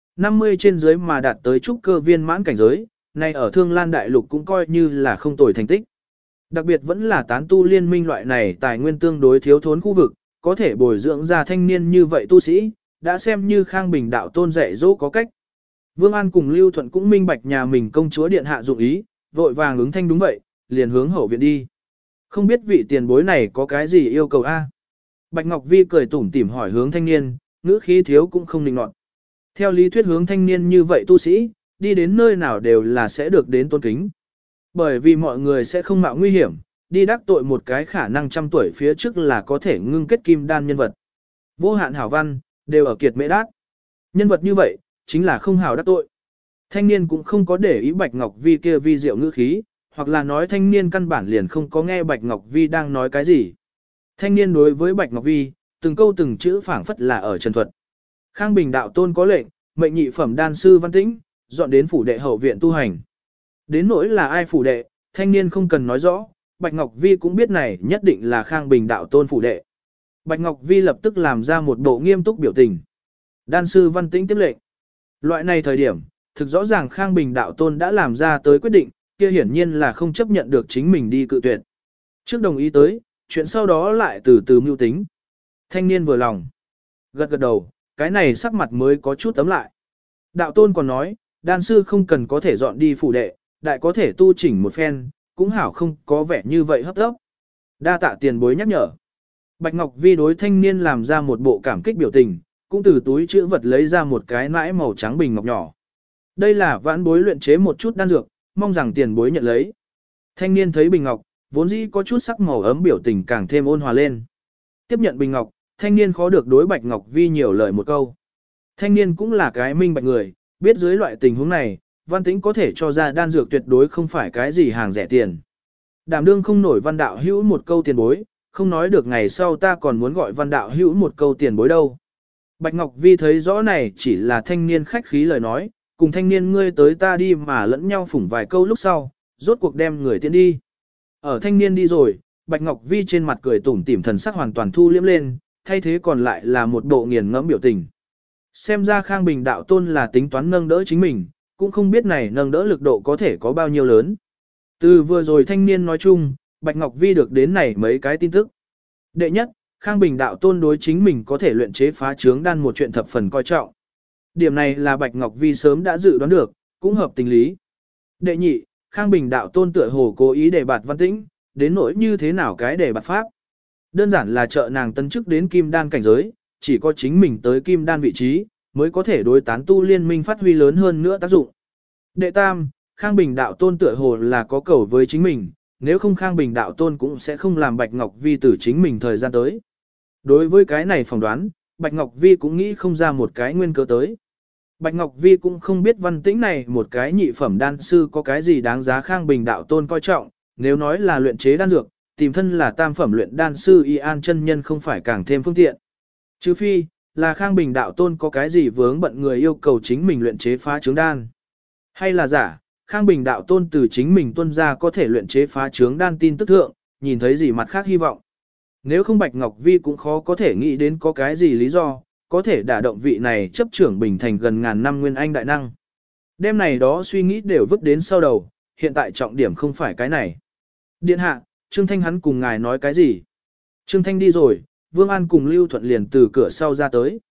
50 trên dưới mà đạt tới trúc cơ viên mãn cảnh giới, này ở Thương Lan Đại Lục cũng coi như là không tồi thành tích. Đặc biệt vẫn là tán tu liên minh loại này tài nguyên tương đối thiếu thốn khu vực, có thể bồi dưỡng ra thanh niên như vậy tu sĩ, đã xem như Khang Bình đạo tôn dạy dỗ có cách. Vương An cùng Lưu Thuận cũng minh bạch nhà mình công chúa điện hạ dụng ý, vội vàng ứng thanh đúng vậy, liền hướng hậu viện đi. Không biết vị tiền bối này có cái gì yêu cầu a? Bạch Ngọc Vi cười tủm tỉm hỏi hướng thanh niên, ngữ khí thiếu cũng không định nọt. Theo lý thuyết hướng thanh niên như vậy tu sĩ, đi đến nơi nào đều là sẽ được đến tôn kính. Bởi vì mọi người sẽ không mạo nguy hiểm, đi đắc tội một cái khả năng trăm tuổi phía trước là có thể ngưng kết kim đan nhân vật. Vô hạn hảo văn, đều ở kiệt mễ đát. Nhân vật như vậy, chính là không hảo đắc tội. Thanh niên cũng không có để ý Bạch Ngọc Vi kia vi diệu ngữ khí, hoặc là nói thanh niên căn bản liền không có nghe Bạch Ngọc Vi đang nói cái gì. Thanh niên đối với Bạch Ngọc Vi, từng câu từng chữ phảng phất là ở trần thuật. Khang Bình đạo tôn có lệnh, mệnh nhị phẩm đan sư Văn Tĩnh, dọn đến phủ đệ hậu viện tu hành. Đến nỗi là ai phủ đệ, thanh niên không cần nói rõ, Bạch Ngọc Vi cũng biết này nhất định là Khang Bình đạo tôn phủ đệ. Bạch Ngọc Vi lập tức làm ra một bộ nghiêm túc biểu tình. Đan sư Văn Tĩnh tiếp lệnh. Loại này thời điểm, thực rõ ràng Khang Bình đạo tôn đã làm ra tới quyết định, kia hiển nhiên là không chấp nhận được chính mình đi cự tuyệt. Trước đồng ý tới, chuyện sau đó lại từ từ mưu tính. Thanh niên vừa lòng. Gật gật đầu, cái này sắc mặt mới có chút tấm lại. Đạo tôn còn nói, đan sư không cần có thể dọn đi phủ đệ, đại có thể tu chỉnh một phen, cũng hảo không có vẻ như vậy hấp tấp. Đa tạ tiền bối nhắc nhở. Bạch Ngọc Vi đối thanh niên làm ra một bộ cảm kích biểu tình, cũng từ túi chữ vật lấy ra một cái nãi màu trắng bình ngọc nhỏ. Đây là vãn bối luyện chế một chút đan dược, mong rằng tiền bối nhận lấy. Thanh niên thấy bình ngọc, vốn dĩ có chút sắc màu ấm biểu tình càng thêm ôn hòa lên. Tiếp nhận bình ngọc, thanh niên khó được đối Bạch Ngọc Vi nhiều lời một câu. Thanh niên cũng là cái minh bạch người, biết dưới loại tình huống này, Văn Tĩnh có thể cho ra đan dược tuyệt đối không phải cái gì hàng rẻ tiền. Đảm đương không nổi Văn đạo hữu một câu tiền bối, không nói được ngày sau ta còn muốn gọi Văn đạo hữu một câu tiền bối đâu. Bạch Ngọc Vi thấy rõ này chỉ là thanh niên khách khí lời nói, cùng thanh niên ngươi tới ta đi mà lẫn nhau phủng vài câu lúc sau, rốt cuộc đem người tiến đi. Ở thanh niên đi rồi, Bạch Ngọc Vi trên mặt cười tủm tỉm thần sắc hoàn toàn thu liễm lên, thay thế còn lại là một bộ nghiền ngẫm biểu tình. Xem ra Khang Bình đạo tôn là tính toán nâng đỡ chính mình, cũng không biết này nâng đỡ lực độ có thể có bao nhiêu lớn. Từ vừa rồi thanh niên nói chung, Bạch Ngọc Vi được đến này mấy cái tin tức. Đệ nhất, Khang Bình đạo tôn đối chính mình có thể luyện chế phá trướng đan một chuyện thập phần coi trọng. Điểm này là Bạch Ngọc Vi sớm đã dự đoán được, cũng hợp tình lý. Đệ nhị, Khang Bình đạo tôn tựa hồ cố ý đề bạt Văn Tĩnh, đến nỗi như thế nào cái đề bạt pháp. Đơn giản là trợ nàng tân chức đến kim đan cảnh giới, chỉ có chính mình tới kim đan vị trí, mới có thể đối tán tu liên minh phát huy lớn hơn nữa tác dụng. Đệ tam, Khang Bình đạo tôn tựa hồ là có cầu với chính mình, nếu không Khang Bình đạo tôn cũng sẽ không làm Bạch Ngọc Vi từ chính mình thời gian tới. Đối với cái này phỏng đoán, Bạch Ngọc Vi cũng nghĩ không ra một cái nguyên cớ tới. Bạch Ngọc Vi cũng không biết Văn Tĩnh này một cái nhị phẩm đan sư có cái gì đáng giá Khang Bình đạo tôn coi trọng, nếu nói là luyện chế đan dược, tìm thân là tam phẩm luyện đan sư Y An chân nhân không phải càng thêm phương tiện. Trừ phi, là Khang Bình đạo tôn có cái gì vướng bận người yêu cầu chính mình luyện chế phá trướng đan. Hay là giả, Khang Bình đạo tôn từ chính mình tuân ra có thể luyện chế phá trướng đan tin tức thượng, nhìn thấy gì mặt khác hy vọng. Nếu không Bạch Ngọc Vi cũng khó có thể nghĩ đến có cái gì lý do, có thể đả động vị này chấp trưởng Bình Thành gần ngàn năm nguyên anh đại năng. Đêm này đó suy nghĩ đều vứt đến sau đầu, hiện tại trọng điểm không phải cái này. Điện hạ, Trương Thanh hắn cùng ngài nói cái gì? Trương Thanh đi rồi, Vương An cùng Lưu Thuận liền từ cửa sau ra tới.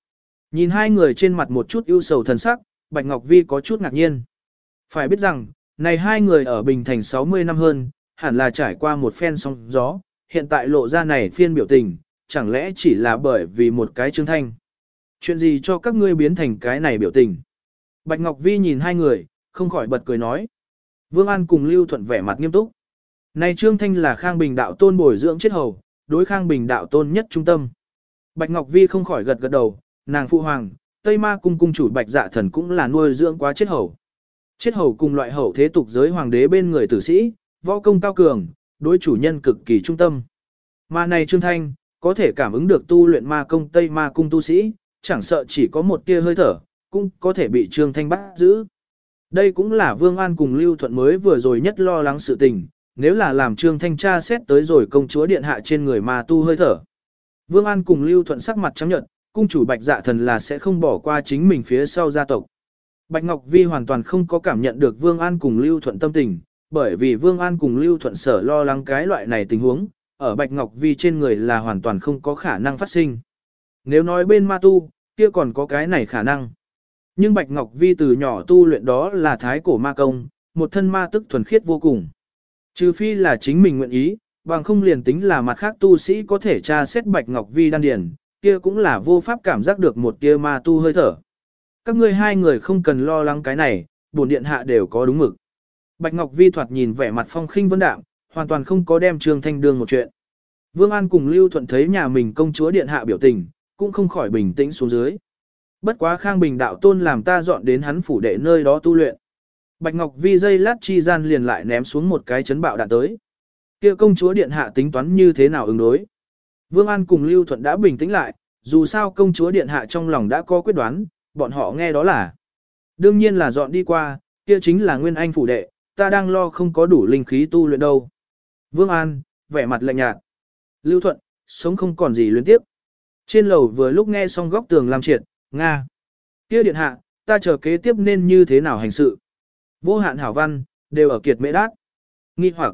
Nhìn hai người trên mặt một chút ưu sầu thần sắc, Bạch Ngọc Vi có chút ngạc nhiên. Phải biết rằng, này hai người ở Bình Thành 60 năm hơn, hẳn là trải qua một phen sóng gió, hiện tại lộ ra này phiên biểu tình, chẳng lẽ chỉ là bởi vì một cái Trương Thanh. Chuyện gì cho các ngươi biến thành cái này biểu tình? Bạch Ngọc Vi nhìn hai người, không khỏi bật cười nói. Vương An cùng Lưu Thuận vẻ mặt nghiêm túc. Này Trương Thanh là Khang Bình đạo tôn bồi dưỡng chết hầu, đối Khang Bình đạo tôn nhất trung tâm. Bạch Ngọc Vi không khỏi gật gật đầu, nàng phụ hoàng, Tây Ma cung cung chủ Bạch Dạ Thần cũng là nuôi dưỡng quá chết hầu. Chết hầu cùng loại hậu thế tục giới hoàng đế bên người tử sĩ, võ công cao cường, đối chủ nhân cực kỳ trung tâm. Mà này Trương Thanh, có thể cảm ứng được tu luyện ma công Tây Ma cung tu sĩ, chẳng sợ chỉ có một tia hơi thở, cũng có thể bị Trương Thanh bắt giữ. Đây cũng là Vương An cùng Lưu Thuận mới vừa rồi nhất lo lắng sự tình, nếu là làm Trương Thanh tra xét tới rồi công chúa điện hạ trên người ma tu hơi thở. Vương An cùng Lưu Thuận sắc mặt trắng nhợt, cung chủ Bạch Dạ Thần là sẽ không bỏ qua chính mình phía sau gia tộc. Bạch Ngọc Vi hoàn toàn không có cảm nhận được Vương An cùng Lưu Thuận tâm tình, bởi vì Vương An cùng Lưu Thuận sở lo lắng cái loại này tình huống, ở Bạch Ngọc Vi trên người là hoàn toàn không có khả năng phát sinh. Nếu nói bên ma tu, kia còn có cái này khả năng. Nhưng Bạch Ngọc Vi từ nhỏ tu luyện đó là thái cổ ma công, một thân ma tức thuần khiết vô cùng. Trừ phi là chính mình nguyện ý, bằng không liền tính là mặt khác tu sĩ có thể tra xét Bạch Ngọc Vi đan điển, kia cũng là vô pháp cảm giác được một tia ma tu hơi thở. Các ngươi hai người không cần lo lắng cái này, bổn điện hạ đều có đúng mực. Bạch Ngọc Vi thoạt nhìn vẻ mặt phong khinh vân đạm, hoàn toàn không có đem Trương Thanh đương một chuyện. Vương An cùng Lưu Thuận thấy nhà mình công chúa điện hạ biểu tình, cũng không khỏi bình tĩnh xuống dưới. Bất quá Khang Bình đạo tôn làm ta dọn đến hắn phủ đệ nơi đó tu luyện. Bạch Ngọc Vi dây lát chi gian liền lại ném xuống một cái chấn bạo đạn tới. Kia công chúa điện hạ tính toán như thế nào ứng đối? Vương An cùng Lưu Thuận đã bình tĩnh lại, dù sao công chúa điện hạ trong lòng đã có quyết đoán, bọn họ nghe đó là. Đương nhiên là dọn đi qua, kia chính là Nguyên Anh phủ đệ, ta đang lo không có đủ linh khí tu luyện đâu. Vương An, vẻ mặt lạnh nhạt. Lưu Thuận, sống không còn gì luyến tiếp. Trên lầu vừa lúc nghe xong góc tường làm triệt, Nga. Kia điện hạ, ta chờ kế tiếp nên như thế nào hành sự. Vô hạn hảo văn, đều ở kiệt mễ đát. Nghi hoặc.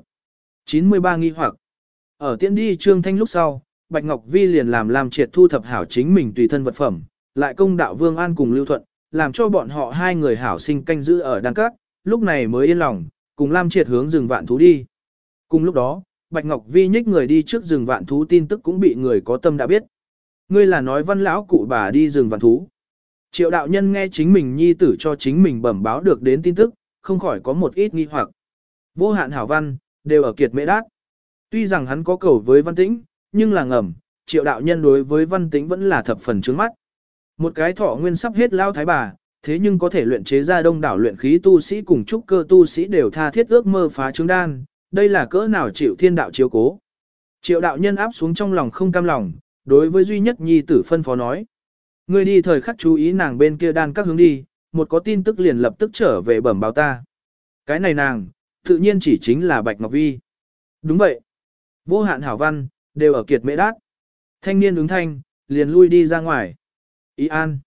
93 nghi hoặc. Ở tiễn đi Trương Thanh lúc sau, Bạch Ngọc Vi liền làm triệt thu thập hảo chính mình tùy thân vật phẩm, lại công đạo Vương An cùng Lưu Thuận, làm cho bọn họ hai người hảo sinh canh giữ ở đan các, lúc này mới yên lòng, cùng Lam Triệt hướng rừng vạn thú đi. Cùng lúc đó, Bạch Ngọc Vi nhích người đi trước rừng vạn thú tin tức cũng bị người có tâm đã biết. Ngươi là nói Văn lão cụ bà đi rừng vạn thú. Triệu đạo nhân nghe chính mình nhi tử cho chính mình bẩm báo được đến tin tức, không khỏi có một ít nghi hoặc. Vô hạn hảo văn, đều ở kiệt mễ đát. Tuy rằng hắn có cầu với Văn Tĩnh, nhưng là ngầm, Triệu đạo nhân đối với Văn Tĩnh vẫn là thập phần trướng mắt. Một cái thọ nguyên sắp hết lao thái bà, thế nhưng có thể luyện chế ra đông đảo luyện khí tu sĩ cùng trúc cơ tu sĩ đều tha thiết ước mơ phá trứng đan, đây là cỡ nào chịu thiên đạo chiếu cố. Triệu đạo nhân áp xuống trong lòng không cam lòng, đối với duy nhất nhi tử phân phó nói. Ngươi đi thời khắc chú ý nàng bên kia đan các hướng đi, một có tin tức liền lập tức trở về bẩm báo ta. Cái này nàng, tự nhiên chỉ chính là Bạch Ngọc Vi. Đúng vậy. Vô hạn hảo văn, đều ở kiệt mễ đát. Thanh niên ứng thanh, liền lui đi ra ngoài. Ý an.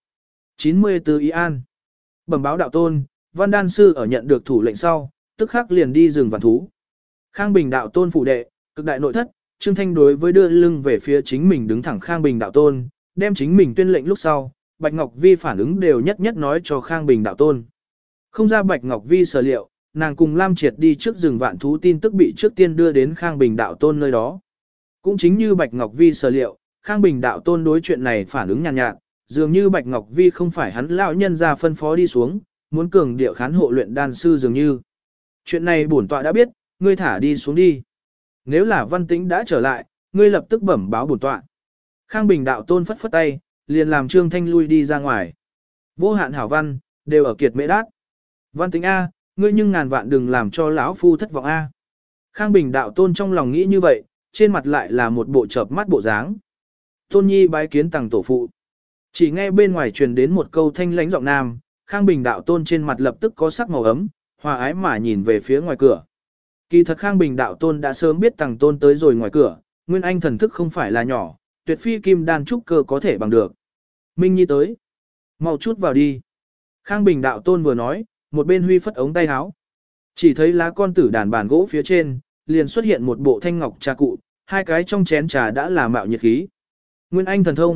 94 Ý an. Bẩm báo đạo tôn, Văn đan sư ở nhận được thủ lệnh sau, tức khắc liền đi rừng vạn thú. Khang Bình đạo tôn phụ đệ, cực đại nội thất, Trương Thanh đối với đưa lưng về phía chính mình đứng thẳng Khang Bình đạo tôn, đem chính mình tuyên lệnh lúc sau, Bạch Ngọc Vi phản ứng đều nhất nhất nói cho Khang Bình đạo tôn. Không ra Bạch Ngọc Vi sở liệu, nàng cùng Lam Triệt đi trước rừng vạn thú tin tức bị trước tiên đưa đến Khang Bình đạo tôn nơi đó. Cũng chính như Bạch Ngọc Vi sở liệu, Khang Bình đạo tôn đối chuyện này phản ứng nhàn nhạt, dường như Bạch Ngọc Vi không phải hắn lão nhân ra phân phó đi xuống, muốn cường điệu khán hộ luyện đan sư dường như. Chuyện này bổn tọa đã biết, ngươi thả đi xuống đi. Nếu là Văn Tĩnh đã trở lại, ngươi lập tức bẩm báo bổn tọa. Khang Bình đạo tôn phất phất tay, liền làm Trương Thanh lui đi ra ngoài. Vô hạn hảo văn, đều ở kiệt mễ đát. Văn Tĩnh A, ngươi nhưng ngàn vạn đừng làm cho lão phu thất vọng A. Khang Bình đạo tôn trong lòng nghĩ như vậy, trên mặt lại là một bộ chợp mắt bộ dáng. Tôn nhi bái kiến tàng tổ phụ. Chỉ nghe bên ngoài truyền đến một câu thanh lãnh giọng nam, Khang Bình đạo tôn trên mặt lập tức có sắc màu ấm, hòa ái mà nhìn về phía ngoài cửa. Kỳ thật Khang Bình đạo tôn đã sớm biết tàng tôn tới rồi ngoài cửa, Nguyên Anh thần thức không phải là nhỏ, tuyệt phi kim đan trúc cơ có thể bằng được. Minh Nhi tới. Mau chút vào đi. Khang Bình đạo tôn vừa nói, một bên huy phất ống tay áo. Chỉ thấy lá con tử đàn bàn gỗ phía trên, liền xuất hiện một bộ thanh ngọc trà cụ, hai cái trong chén trà đã là mạo nhiệt khí. Nguyên Anh thần thông,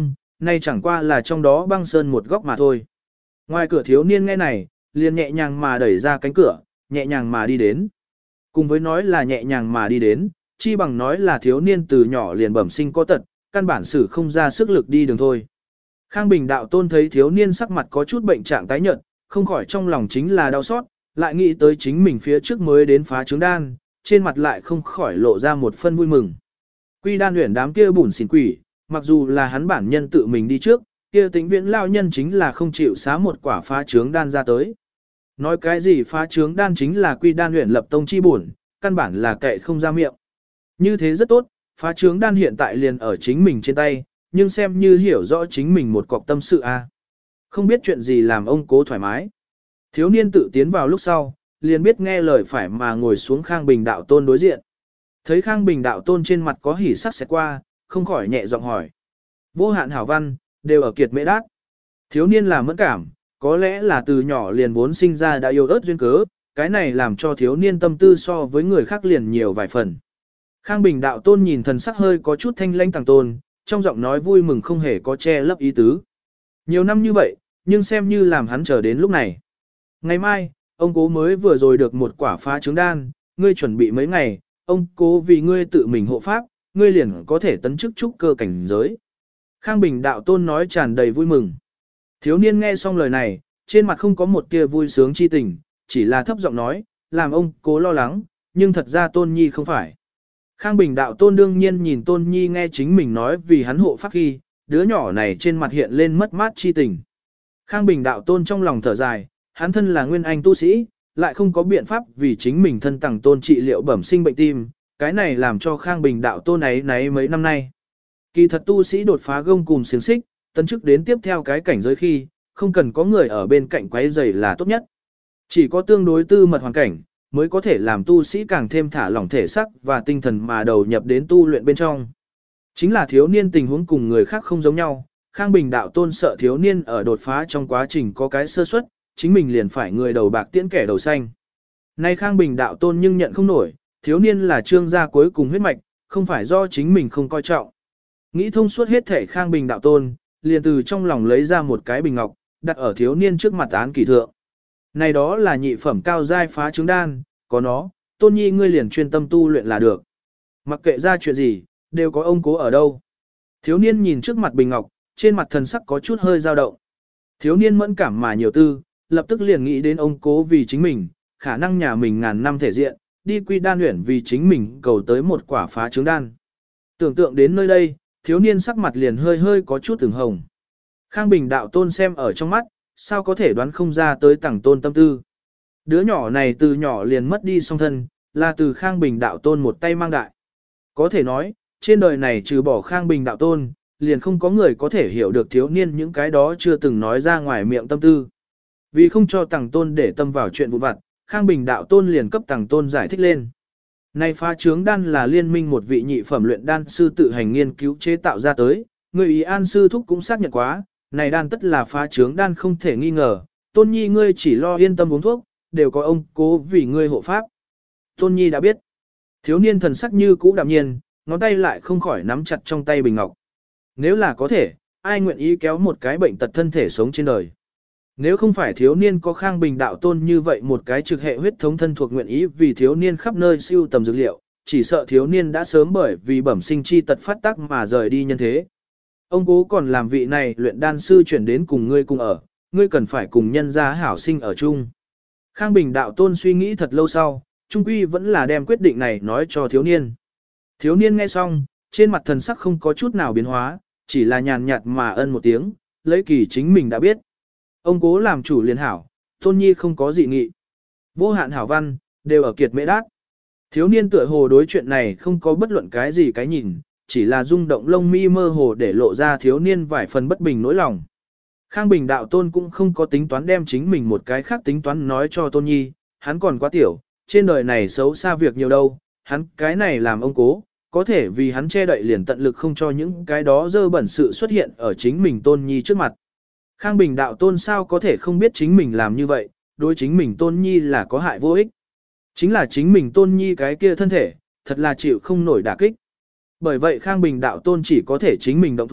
Nay chẳng qua là trong đó băng sơn một góc mà thôi. Ngoài cửa thiếu niên nghe này, liền nhẹ nhàng mà đẩy ra cánh cửa, nhẹ nhàng mà đi đến. Cùng với nói là nhẹ nhàng mà đi đến, chi bằng nói là thiếu niên từ nhỏ liền bẩm sinh có tật, căn bản sử không ra sức lực đi đường thôi. Khang Bình đạo tôn thấy thiếu niên sắc mặt có chút bệnh trạng tái nhợt, không khỏi trong lòng chính là đau xót, lại nghĩ tới chính mình phía trước mới đến phá trứng đan, trên mặt lại không khỏi lộ ra một phân vui mừng. Quy đan luyện đám kia bùn xỉn quỷ, mặc dù là hắn bản nhân tự mình đi trước, kia Tĩnh Viễn lao nhân chính là không chịu xá một quả phá trướng đan ra tới. Nói cái gì phá trướng đan chính là quy đan luyện lập tông chi bổn, căn bản là kệ không ra miệng. Như thế rất tốt, phá trướng đan hiện tại liền ở chính mình trên tay, nhưng xem như hiểu rõ chính mình một cọc tâm sự a. Không biết chuyện gì làm ông cố thoải mái. Thiếu niên tự tiến vào lúc sau, liền biết nghe lời phải mà ngồi xuống Khang Bình đạo tôn đối diện. Thấy Khang Bình đạo tôn trên mặt có hỉ sắc xẹt qua, không khỏi nhẹ giọng hỏi. Vô hạn hảo văn, đều ở kiệt mễ đát. Thiếu niên là mẫn cảm, có lẽ là từ nhỏ liền vốn sinh ra đã yêu ớt duyên cớ, cái này làm cho thiếu niên tâm tư so với người khác liền nhiều vài phần. Khang Bình đạo tôn nhìn thần sắc hơi có chút thanh lãnh tàng tôn, trong giọng nói vui mừng không hề có che lấp ý tứ. Nhiều năm như vậy, nhưng xem như làm hắn chờ đến lúc này. Ngày mai, ông cố mới vừa rồi được một quả phá trứng đan, ngươi chuẩn bị mấy ngày, ông cố vì ngươi tự mình hộ pháp, ngươi liền có thể tấn chức trúc cơ cảnh giới. Khang Bình đạo tôn nói tràn đầy vui mừng. Thiếu niên nghe xong lời này, trên mặt không có một tia vui sướng chi tình, chỉ là thấp giọng nói, làm ông cố lo lắng, nhưng thật ra tôn nhi không phải. Khang Bình đạo tôn đương nhiên nhìn tôn nhi nghe chính mình nói vì hắn hộ pháp khi, đứa nhỏ này trên mặt hiện lên mất mát chi tình. Khang Bình đạo tôn trong lòng thở dài, hắn thân là nguyên anh tu sĩ, lại không có biện pháp vì chính mình thân tàng tôn trị liệu bẩm sinh bệnh tim, cái này làm cho Khang Bình đạo tôn ấy nấy mấy năm nay. Kỳ thật tu sĩ đột phá gông cùng xiềng xích, tấn chức đến tiếp theo cái cảnh giới khi, không cần có người ở bên cạnh quấy rầy là tốt nhất. Chỉ có tương đối tư mật hoàn cảnh, mới có thể làm tu sĩ càng thêm thả lỏng thể sắc và tinh thần mà đầu nhập đến tu luyện bên trong. Chính là thiếu niên tình huống cùng người khác không giống nhau, Khang Bình đạo tôn sợ thiếu niên ở đột phá trong quá trình có cái sơ suất, chính mình liền phải người đầu bạc tiễn kẻ đầu xanh. Nay Khang Bình đạo tôn nhưng nhận không nổi, thiếu niên là trương gia cuối cùng huyết mạch, không phải do chính mình không coi trọng. Nghĩ thông suốt hết thể Khang Bình đạo tôn, liền từ trong lòng lấy ra một cái bình ngọc, đặt ở thiếu niên trước mặt án kỳ thượng. Này đó là nhị phẩm cao giai phá trứng đan, có nó, tôn nhi ngươi liền chuyên tâm tu luyện là được. Mặc kệ ra chuyện gì, đều có ông cố ở đâu. Thiếu niên nhìn trước mặt bình ngọc, trên mặt thần sắc có chút hơi dao động. Thiếu niên mẫn cảm mà nhiều tư, lập tức liền nghĩ đến ông cố vì chính mình, khả năng nhà mình ngàn năm thể diện, đi quy đan luyện vì chính mình cầu tới một quả phá trứng đan. Tưởng tượng đến nơi đây, thiếu niên sắc mặt liền hơi hơi có chút từng hồng. Khang Bình đạo tôn xem ở trong mắt, sao có thể đoán không ra tới tàng tôn tâm tư. Đứa nhỏ này từ nhỏ liền mất đi song thân, là từ Khang Bình đạo tôn một tay mang đại. Có thể nói, trên đời này trừ bỏ Khang Bình đạo tôn, liền không có người có thể hiểu được thiếu niên những cái đó chưa từng nói ra ngoài miệng tâm tư. Vì không cho tàng tôn để tâm vào chuyện vụn vặt, Khang Bình đạo tôn liền cấp tàng tôn giải thích lên. Này phá trướng đan là liên minh một vị nhị phẩm luyện đan sư tự hành nghiên cứu chế tạo ra tới, người ý an sư thúc cũng xác nhận quá, này đan tất là phá trướng đan không thể nghi ngờ, tôn nhi ngươi chỉ lo yên tâm uống thuốc, đều có ông cố vì ngươi hộ pháp. Tôn nhi đã biết. Thiếu niên thần sắc như cũ đạm nhiên, ngón tay lại không khỏi nắm chặt trong tay bình ngọc. Nếu là có thể, ai nguyện ý kéo một cái bệnh tật thân thể sống trên đời. Nếu không phải thiếu niên có Khang Bình đạo tôn như vậy một cái trực hệ huyết thống thân thuộc nguyện ý vì thiếu niên khắp nơi siêu tầm dược liệu, chỉ sợ thiếu niên đã sớm bởi vì bẩm sinh chi tật phát tác mà rời đi nhân thế. Ông cố còn làm vị này luyện đan sư chuyển đến cùng ngươi cùng ở, ngươi cần phải cùng nhân gia hảo sinh ở chung. Khang Bình đạo tôn suy nghĩ thật lâu sau, trung quy vẫn là đem quyết định này nói cho thiếu niên. Thiếu niên nghe xong, trên mặt thần sắc không có chút nào biến hóa, chỉ là nhàn nhạt mà ân một tiếng, lấy kỳ chính mình đã biết. Ông cố làm chủ liền hảo, tôn nhi không có dị nghị. Vô hạn hảo văn, đều ở kiệt mễ đát. Thiếu niên tựa hồ đối chuyện này không có bất luận cái gì cái nhìn, chỉ là rung động lông mi mơ hồ để lộ ra thiếu niên vài phần bất bình nỗi lòng. Khang Bình đạo tôn cũng không có tính toán đem chính mình một cái khác tính toán nói cho tôn nhi, hắn còn quá tiểu, trên đời này xấu xa việc nhiều đâu, hắn cái này làm ông cố, có thể vì hắn che đậy liền tận lực không cho những cái đó dơ bẩn sự xuất hiện ở chính mình tôn nhi trước mặt. Khang Bình đạo tôn sao có thể không biết chính mình làm như vậy, đối chính mình tôn nhi là có hại vô ích. Chính là chính mình tôn nhi cái kia thân thể, thật là chịu không nổi đả kích. Bởi vậy Khang Bình đạo tôn chỉ có thể chính mình động thủ,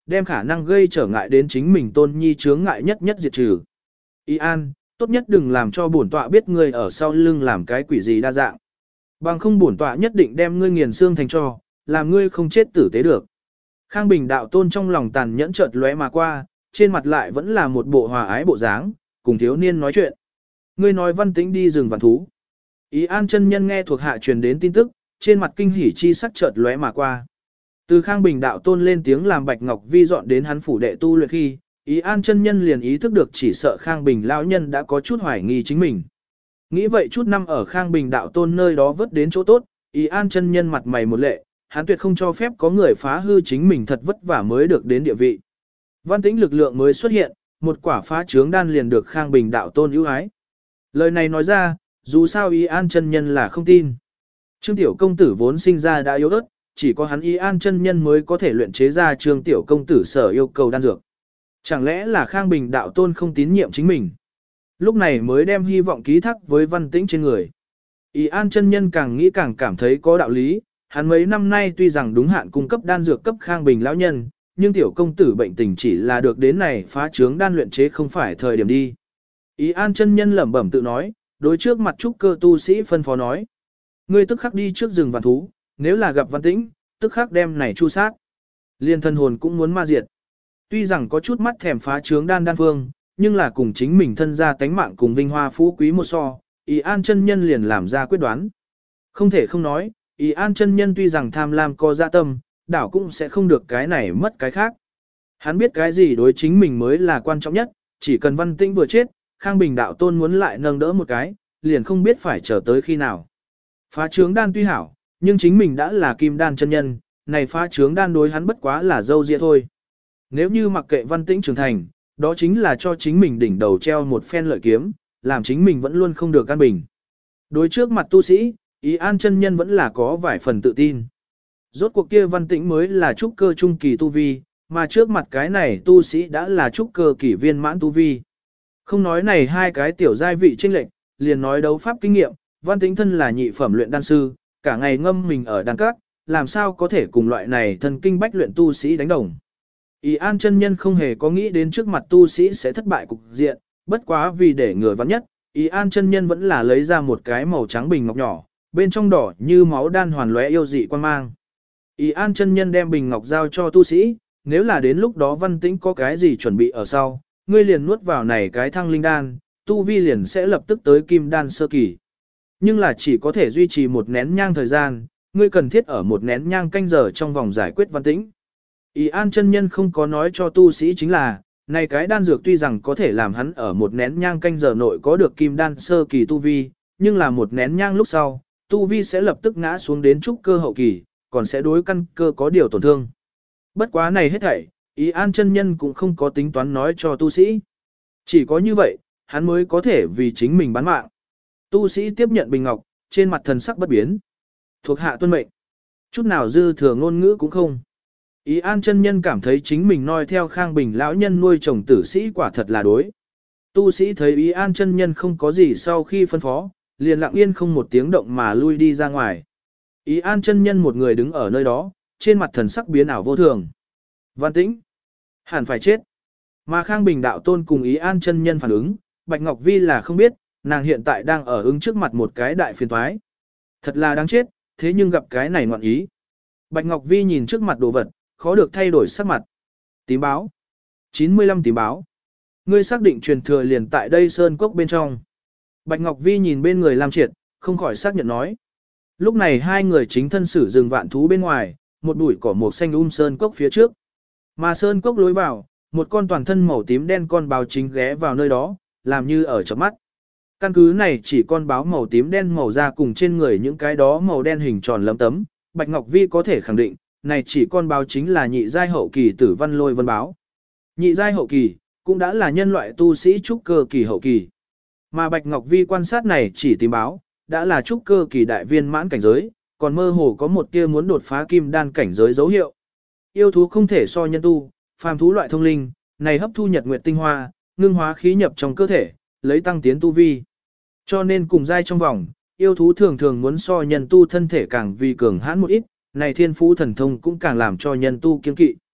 đem khả năng gây trở ngại đến chính mình tôn nhi chướng ngại nhất nhất diệt trừ. Y An, tốt nhất đừng làm cho bổn tọa biết ngươi ở sau lưng làm cái quỷ gì đa dạng. Bằng không bổn tọa nhất định đem ngươi nghiền xương thành tro, làm ngươi không chết tử tế được. Khang Bình đạo tôn trong lòng tàn nhẫn chợt lóe mà qua, trên mặt lại vẫn là một bộ hòa ái bộ dáng, cùng thiếu niên nói chuyện. Ngươi nói Văn Tĩnh đi rừng vạn thú. Ý An chân nhân nghe thuộc hạ truyền đến tin tức, trên mặt kinh hỉ chi sắc chợt lóe mà qua. Từ Khang Bình đạo tôn lên tiếng làm Bạch Ngọc Vi dọn đến hắn phủ đệ tu luyện khi, Ý An chân nhân liền ý thức được chỉ sợ Khang Bình lão nhân đã có chút hoài nghi chính mình. Nghĩ vậy chút năm ở Khang Bình đạo tôn nơi đó vớt đến chỗ tốt, Ý An chân nhân mặt mày một lệ, hắn tuyệt không cho phép có người phá hư chính mình thật vất vả mới được đến địa vị. Văn Tĩnh lực lượng mới xuất hiện, một quả phá trướng đan liền được Khang Bình đạo tôn ưu ái. Lời này nói ra, dù sao Ý An chân nhân là không tin. Trương tiểu công tử vốn sinh ra đã yếu ớt, chỉ có hắn Ý An chân nhân mới có thể luyện chế ra Trương tiểu công tử sở yêu cầu đan dược. Chẳng lẽ là Khang Bình đạo tôn không tín nhiệm chính mình? Lúc này mới đem hy vọng ký thác với Văn Tĩnh trên người. Ý An chân nhân càng nghĩ càng cảm thấy có đạo lý, hắn mấy năm nay tuy rằng đúng hạn cung cấp đan dược cấp Khang Bình lão nhân, nhưng tiểu công tử bệnh tình chỉ là được đến này phá trướng đan luyện chế không phải thời điểm đi. Ý An chân nhân lẩm bẩm tự nói, đối trước mặt trúc cơ tu sĩ phân phó nói. Ngươi tức khắc đi trước rừng vạn thú, nếu là gặp Văn Tĩnh, tức khắc đem này chu sát. Liên thân hồn cũng muốn ma diệt. Tuy rằng có chút mắt thèm phá trướng đan phương, nhưng là cùng chính mình thân ra tánh mạng cùng vinh hoa phú quý một so, Ý An chân nhân liền làm ra quyết đoán. Không thể không nói, Ý An chân nhân tuy rằng tham lam có dạ tâm, đảo cũng sẽ không được cái này mất cái khác. Hắn biết cái gì đối chính mình mới là quan trọng nhất, chỉ cần Văn Tĩnh vừa chết, Khang Bình đạo tôn muốn lại nâng đỡ một cái, liền không biết phải chờ tới khi nào. Phá trướng đan tuy hảo, nhưng chính mình đã là kim đan chân nhân, này phá trướng đan đối hắn bất quá là dâu dịa thôi. Nếu như mặc kệ Văn Tĩnh trưởng thành, đó chính là cho chính mình đỉnh đầu treo một phen lợi kiếm, làm chính mình vẫn luôn không được an bình. Đối trước mặt tu sĩ, Ý An chân nhân vẫn là có vài phần tự tin. Rốt cuộc kia Văn Tĩnh mới là trúc cơ trung kỳ tu vi, mà trước mặt cái này tu sĩ đã là trúc cơ kỳ viên mãn tu vi. Không nói này hai cái tiểu giai vị chênh lệch, liền nói đấu pháp kinh nghiệm, Văn Tĩnh thân là nhị phẩm luyện đan sư, cả ngày ngâm mình ở đan các, làm sao có thể cùng loại này thần kinh bách luyện tu sĩ đánh đồng. Ý An chân nhân không hề có nghĩ đến trước mặt tu sĩ sẽ thất bại cục diện, bất quá vì để ngừa vắng nhất, Ý An chân nhân vẫn là lấy ra một cái màu trắng bình ngọc nhỏ, bên trong đỏ như máu đan hoàn lóe yêu dị quan mang. Ý An chân nhân đem bình ngọc giao cho tu sĩ, nếu là đến lúc đó Văn Tĩnh có cái gì chuẩn bị ở sau, ngươi liền nuốt vào này cái thăng linh đan, tu vi liền sẽ lập tức tới kim đan sơ kỳ. Nhưng là chỉ có thể duy trì một nén nhang thời gian, ngươi cần thiết ở một nén nhang canh giờ trong vòng giải quyết Văn Tĩnh. Ý An chân nhân không có nói cho tu sĩ chính là, này cái đan dược tuy rằng có thể làm hắn ở một nén nhang canh giờ nội có được kim đan sơ kỳ tu vi, nhưng là một nén nhang lúc sau, tu vi sẽ lập tức ngã xuống đến trúc cơ hậu kỳ, còn sẽ đối căn cơ có điều tổn thương. Bất quá này hết thảy, Ý An chân nhân cũng không có tính toán nói cho tu sĩ. Chỉ có như vậy, hắn mới có thể vì chính mình bán mạng. Tu sĩ tiếp nhận bình ngọc, trên mặt thần sắc bất biến. Thuộc hạ tuân mệnh. Chút nào dư thừa ngôn ngữ cũng không. Ý An chân nhân cảm thấy chính mình noi theo Khang Bình lão nhân nuôi chồng tử sĩ quả thật là đối. Tu sĩ thấy Ý An chân nhân không có gì sau khi phân phó, liền lặng yên không một tiếng động mà lui đi ra ngoài. Ý An chân nhân một người đứng ở nơi đó, trên mặt thần sắc biến ảo vô thường. Văn Tĩnh, hẳn phải chết. Mà Khang Bình đạo tôn cùng Ý An chân nhân phản ứng, Bạch Ngọc Vi là không biết, nàng hiện tại đang ở ứng trước mặt một cái đại phiền toái. Thật là đáng chết, thế nhưng gặp cái này ngoạn ý. Bạch Ngọc Vi nhìn trước mặt đồ vật, khó được thay đổi sắc mặt. Tím báo. 95 tím báo. Ngươi xác định truyền thừa liền tại đây sơn cốc bên trong. Bạch Ngọc Vi nhìn bên người Lam Triệt, không khỏi xác nhận nói. Lúc này hai người chính thân sử rừng vạn thú bên ngoài, một bụi cỏ mộc xanh sơn cốc phía trước. Mà sơn cốc lối vào, một con toàn thân màu tím đen con báo chính ghé vào nơi đó, làm như ở chớp mắt. Căn cứ này chỉ con báo màu tím đen màu da cùng trên người những cái đó màu đen hình tròn lấm tấm, Bạch Ngọc Vi có thể khẳng định, này chỉ con báo chính là nhị giai hậu kỳ Tử Văn Lôi Vân báo. Nhị giai hậu kỳ, cũng đã là nhân loại tu sĩ trúc cơ kỳ hậu kỳ. Mà Bạch Ngọc Vi quan sát này chỉ tím báo, đã là trúc cơ kỳ đại viên mãn cảnh giới, còn mơ hồ có một tia muốn đột phá kim đan cảnh giới dấu hiệu. Yêu thú không thể so nhân tu, phàm thú loại thông linh, này hấp thu nhật nguyệt tinh hoa, ngưng hóa khí nhập trong cơ thể, lấy tăng tiến tu vi. Cho nên cùng giai trong vòng, yêu thú thường thường muốn so nhân tu thân thể càng vì cường hãn một ít, này thiên phú thần thông cũng càng làm cho nhân tu kiên kỵ.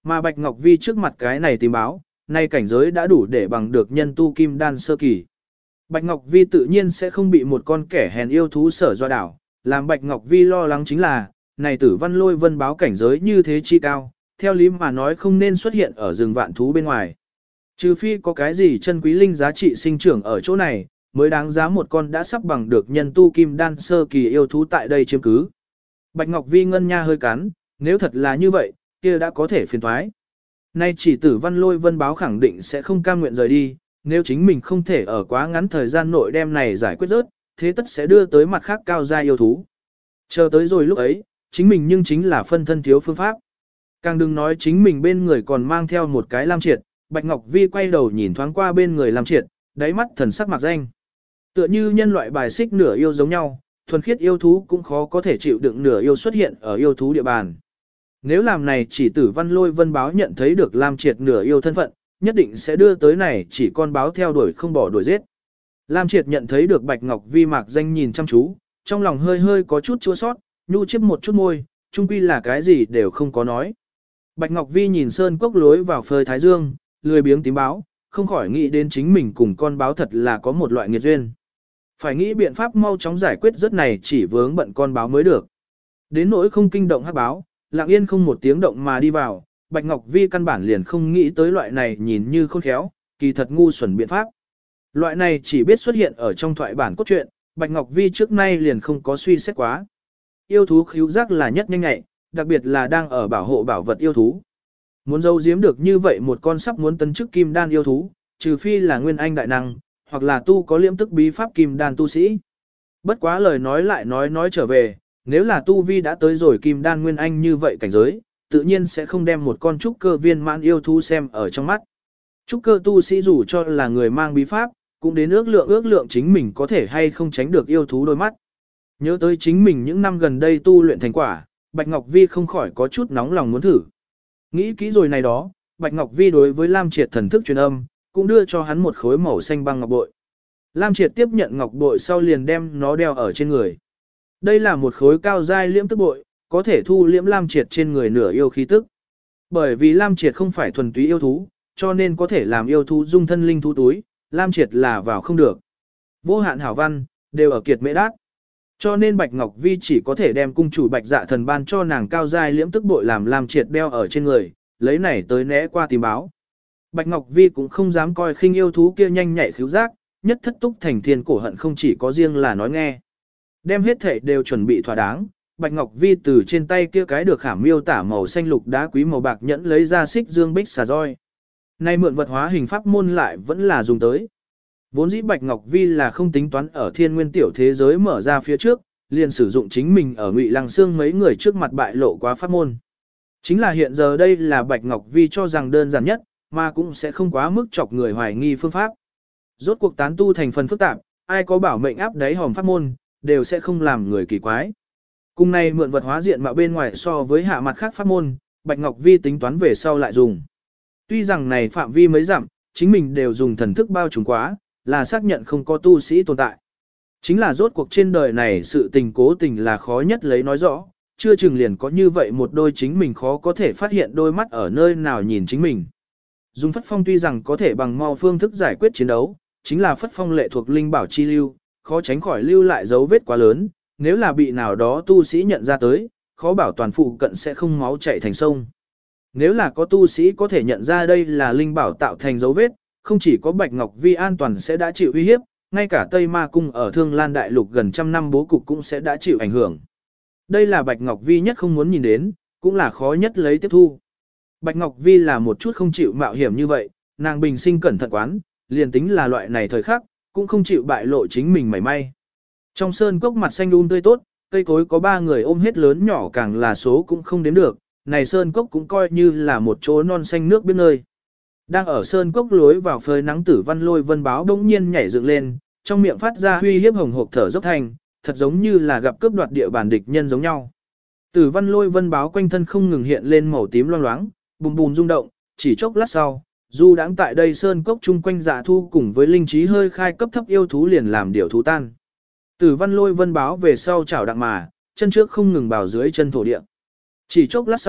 Mà Bạch Ngọc Vi trước mặt cái này tìm báo, nay cảnh giới đã đủ để bằng được nhân tu kim đan sơ kỳ. Bạch Ngọc Vi tự nhiên sẽ không bị một con kẻ hèn yêu thú sở doa đảo, làm Bạch Ngọc Vi lo lắng chính là, này Tử Văn Lôi Vân báo cảnh giới như thế chi cao, theo lý mà nói không nên xuất hiện ở rừng vạn thú bên ngoài. Trừ phi có cái gì chân quý linh giá trị sinh trưởng ở chỗ này, mới đáng giá một con đã sắp bằng được nhân tu kim đan sơ kỳ yêu thú tại đây chiếm cứ. Bạch Ngọc Vi ngân nha hơi cắn, nếu thật là như vậy, kia đã có thể phiền thoái. Nay chỉ Tử Văn Lôi Vân báo khẳng định sẽ không cam nguyện rời đi, nếu chính mình không thể ở quá ngắn thời gian nội đem này giải quyết rớt, thế tất sẽ đưa tới mặt khác cao gia yêu thú. Chờ tới rồi lúc ấy, chính mình nhưng chính là phân thân thiếu phương pháp. Càng đừng nói chính mình bên người còn mang theo một cái Lam Triệt, Bạch Ngọc Vi quay đầu nhìn thoáng qua bên người Lam Triệt, đáy mắt thần sắc mạc danh. Tựa như nhân loại bài xích nửa yêu giống nhau, thuần khiết yêu thú cũng khó có thể chịu đựng nửa yêu xuất hiện ở yêu thú địa bàn. Nếu làm này chỉ Tử Văn Lôi Vân báo nhận thấy được Lam Triệt nửa yêu thân phận, nhất định sẽ đưa tới này chỉ con báo theo đuổi không bỏ đuổi giết. Lam Triệt nhận thấy được Bạch Ngọc Vi mạc danh nhìn chăm chú, trong lòng hơi hơi có chút chua sót, nhu chiếc một chút môi, chung quy là cái gì đều không có nói. Bạch Ngọc Vi nhìn sơn cốc lối vào phơi thái dương, lười biếng tím báo, không khỏi nghĩ đến chính mình cùng con báo thật là có một loại nghiệt duyên. Phải nghĩ biện pháp mau chóng giải quyết rất này chỉ vướng bận con báo mới được. Đến nỗi không kinh động hắc báo, lặng yên không một tiếng động mà đi vào, Bạch Ngọc Vi căn bản liền không nghĩ tới loại này nhìn như khôn khéo, kỳ thật ngu xuẩn biện pháp. Loại này chỉ biết xuất hiện ở trong thoại bản cốt truyện, Bạch Ngọc Vi trước nay liền không có suy xét quá. Yêu thú khíu giác là nhất nhanh nhạy, đặc biệt là đang ở bảo hộ bảo vật yêu thú. Muốn giấu giếm được như vậy một con sắp muốn tấn chức kim đan yêu thú, trừ phi là nguyên anh đại năng, hoặc là tu có liễm tức bí pháp kim đan tu sĩ. Bất quá lời nói lại nói trở về, nếu là tu vi đã tới rồi kim đan nguyên anh như vậy cảnh giới, tự nhiên sẽ không đem một con trúc cơ viên mãn yêu thú xem ở trong mắt. Trúc cơ tu sĩ dù cho là người mang bí pháp, cũng đến ước lượng chính mình có thể hay không tránh được yêu thú đôi mắt. Nhớ tới chính mình những năm gần đây tu luyện thành quả, Bạch Ngọc Vi không khỏi có chút nóng lòng muốn thử. Nghĩ kỹ rồi này đó, Bạch Ngọc Vi đối với Lam Triệt thần thức truyền âm, cũng đưa cho hắn một khối màu xanh băng ngọc bội. Lam Triệt tiếp nhận ngọc bội sau liền đem nó đeo ở trên người. Đây là một khối cao giai liễm tức bội, có thể thu liễm Lam Triệt trên người nửa yêu khí tức. Bởi vì Lam Triệt không phải thuần túy yêu thú, cho nên có thể làm yêu thú dung thân linh thú túi, Lam Triệt là vào không được. Vô hạn hảo văn, đều ở kiệt mễ đát. Cho nên Bạch Ngọc Vi chỉ có thể đem cung chủ Bạch Dạ Thần ban cho nàng cao giai liễm tức bội làm Lam Triệt đeo ở trên người, lấy này tới né qua tìm báo. Bạch Ngọc Vi cũng không dám coi khinh yêu thú kia nhanh nhạy khứu giác, nhất thất túc thành thiên cổ hận không chỉ có riêng là nói nghe. Đem hết thể đều chuẩn bị thỏa đáng, Bạch Ngọc Vi từ trên tay kia cái được khảm miêu tả màu xanh lục đá quý màu bạc nhẫn lấy ra xích dương bích xà roi. Nay mượn vật hóa hình pháp môn lại vẫn là dùng tới. Vốn dĩ Bạch Ngọc Vi là không tính toán ở thiên nguyên tiểu thế giới mở ra phía trước, liền sử dụng chính mình ở Ngụy Lăng Xương mấy người trước mặt bại lộ quá pháp môn. Chính là hiện giờ đây là Bạch Ngọc Vi cho rằng đơn giản nhất, mà cũng sẽ không quá mức chọc người hoài nghi phương pháp. Rốt cuộc tán tu thành phần phức tạp, ai có bảo mệnh áp đáy hòm pháp môn, đều sẽ không làm người kỳ quái. Cùng này mượn vật hóa diện mạo bên ngoài so với hạ mặt khác pháp môn, Bạch Ngọc Vi tính toán về sau lại dùng. Tuy rằng này phạm vi mới giảm, chính mình đều dùng thần thức bao trùm quá, là xác nhận không có tu sĩ tồn tại. Chính là rốt cuộc trên đời này sự tình cố tình là khó nhất lấy nói rõ, chưa chừng liền có như vậy một đôi chính mình khó có thể phát hiện đôi mắt ở nơi nào nhìn chính mình. Dùng phất phong tuy rằng có thể bằng mau phương thức giải quyết chiến đấu, chính là phất phong lệ thuộc linh bảo chi lưu, khó tránh khỏi lưu lại dấu vết quá lớn, nếu là bị nào đó tu sĩ nhận ra tới, khó bảo toàn phụ cận sẽ không máu chảy thành sông. Nếu là có tu sĩ có thể nhận ra đây là linh bảo tạo thành dấu vết, không chỉ có Bạch Ngọc Vi an toàn sẽ đã chịu uy hiếp, ngay cả Tây Ma Cung ở Thương Lan Đại Lục gần trăm năm bố cục cũng sẽ đã chịu ảnh hưởng. Đây là Bạch Ngọc Vi nhất không muốn nhìn đến, cũng là khó nhất lấy tiếp thu. Bạch Ngọc Vi là một chút không chịu mạo hiểm như vậy, nàng bình sinh cẩn thận quán, liền tính là loại này thời khắc, cũng không chịu bại lộ chính mình mảy may. Trong sơn cốc mặt xanh tươi tốt, cây cối có 3 người ôm hết lớn nhỏ càng là số cũng không đếm được, này sơn cốc cũng coi như là một chỗ non xanh nước biết nơi. Đang ở sơn cốc lối vào phơi nắng Tử Văn Lôi Vân báo đống nhiên nhảy dựng lên, trong miệng phát ra uy hiếp hồng hộc thở dốc thành, thật giống như là gặp cướp đoạt địa bàn địch nhân giống nhau. Tử Văn Lôi Vân báo quanh thân không ngừng hiện lên màu tím loang loáng, bùm bùm rung động, chỉ chốc lát sau, du đãng tại đây sơn cốc chung quanh dạ thu cùng với linh trí hơi khai cấp thấp yêu thú liền làm điều thú tan. Tử Văn Lôi Vân báo về sau chảo đặng mà, chân trước không ngừng bảo dưới chân thổ địa. Chỉ chốc lát sau,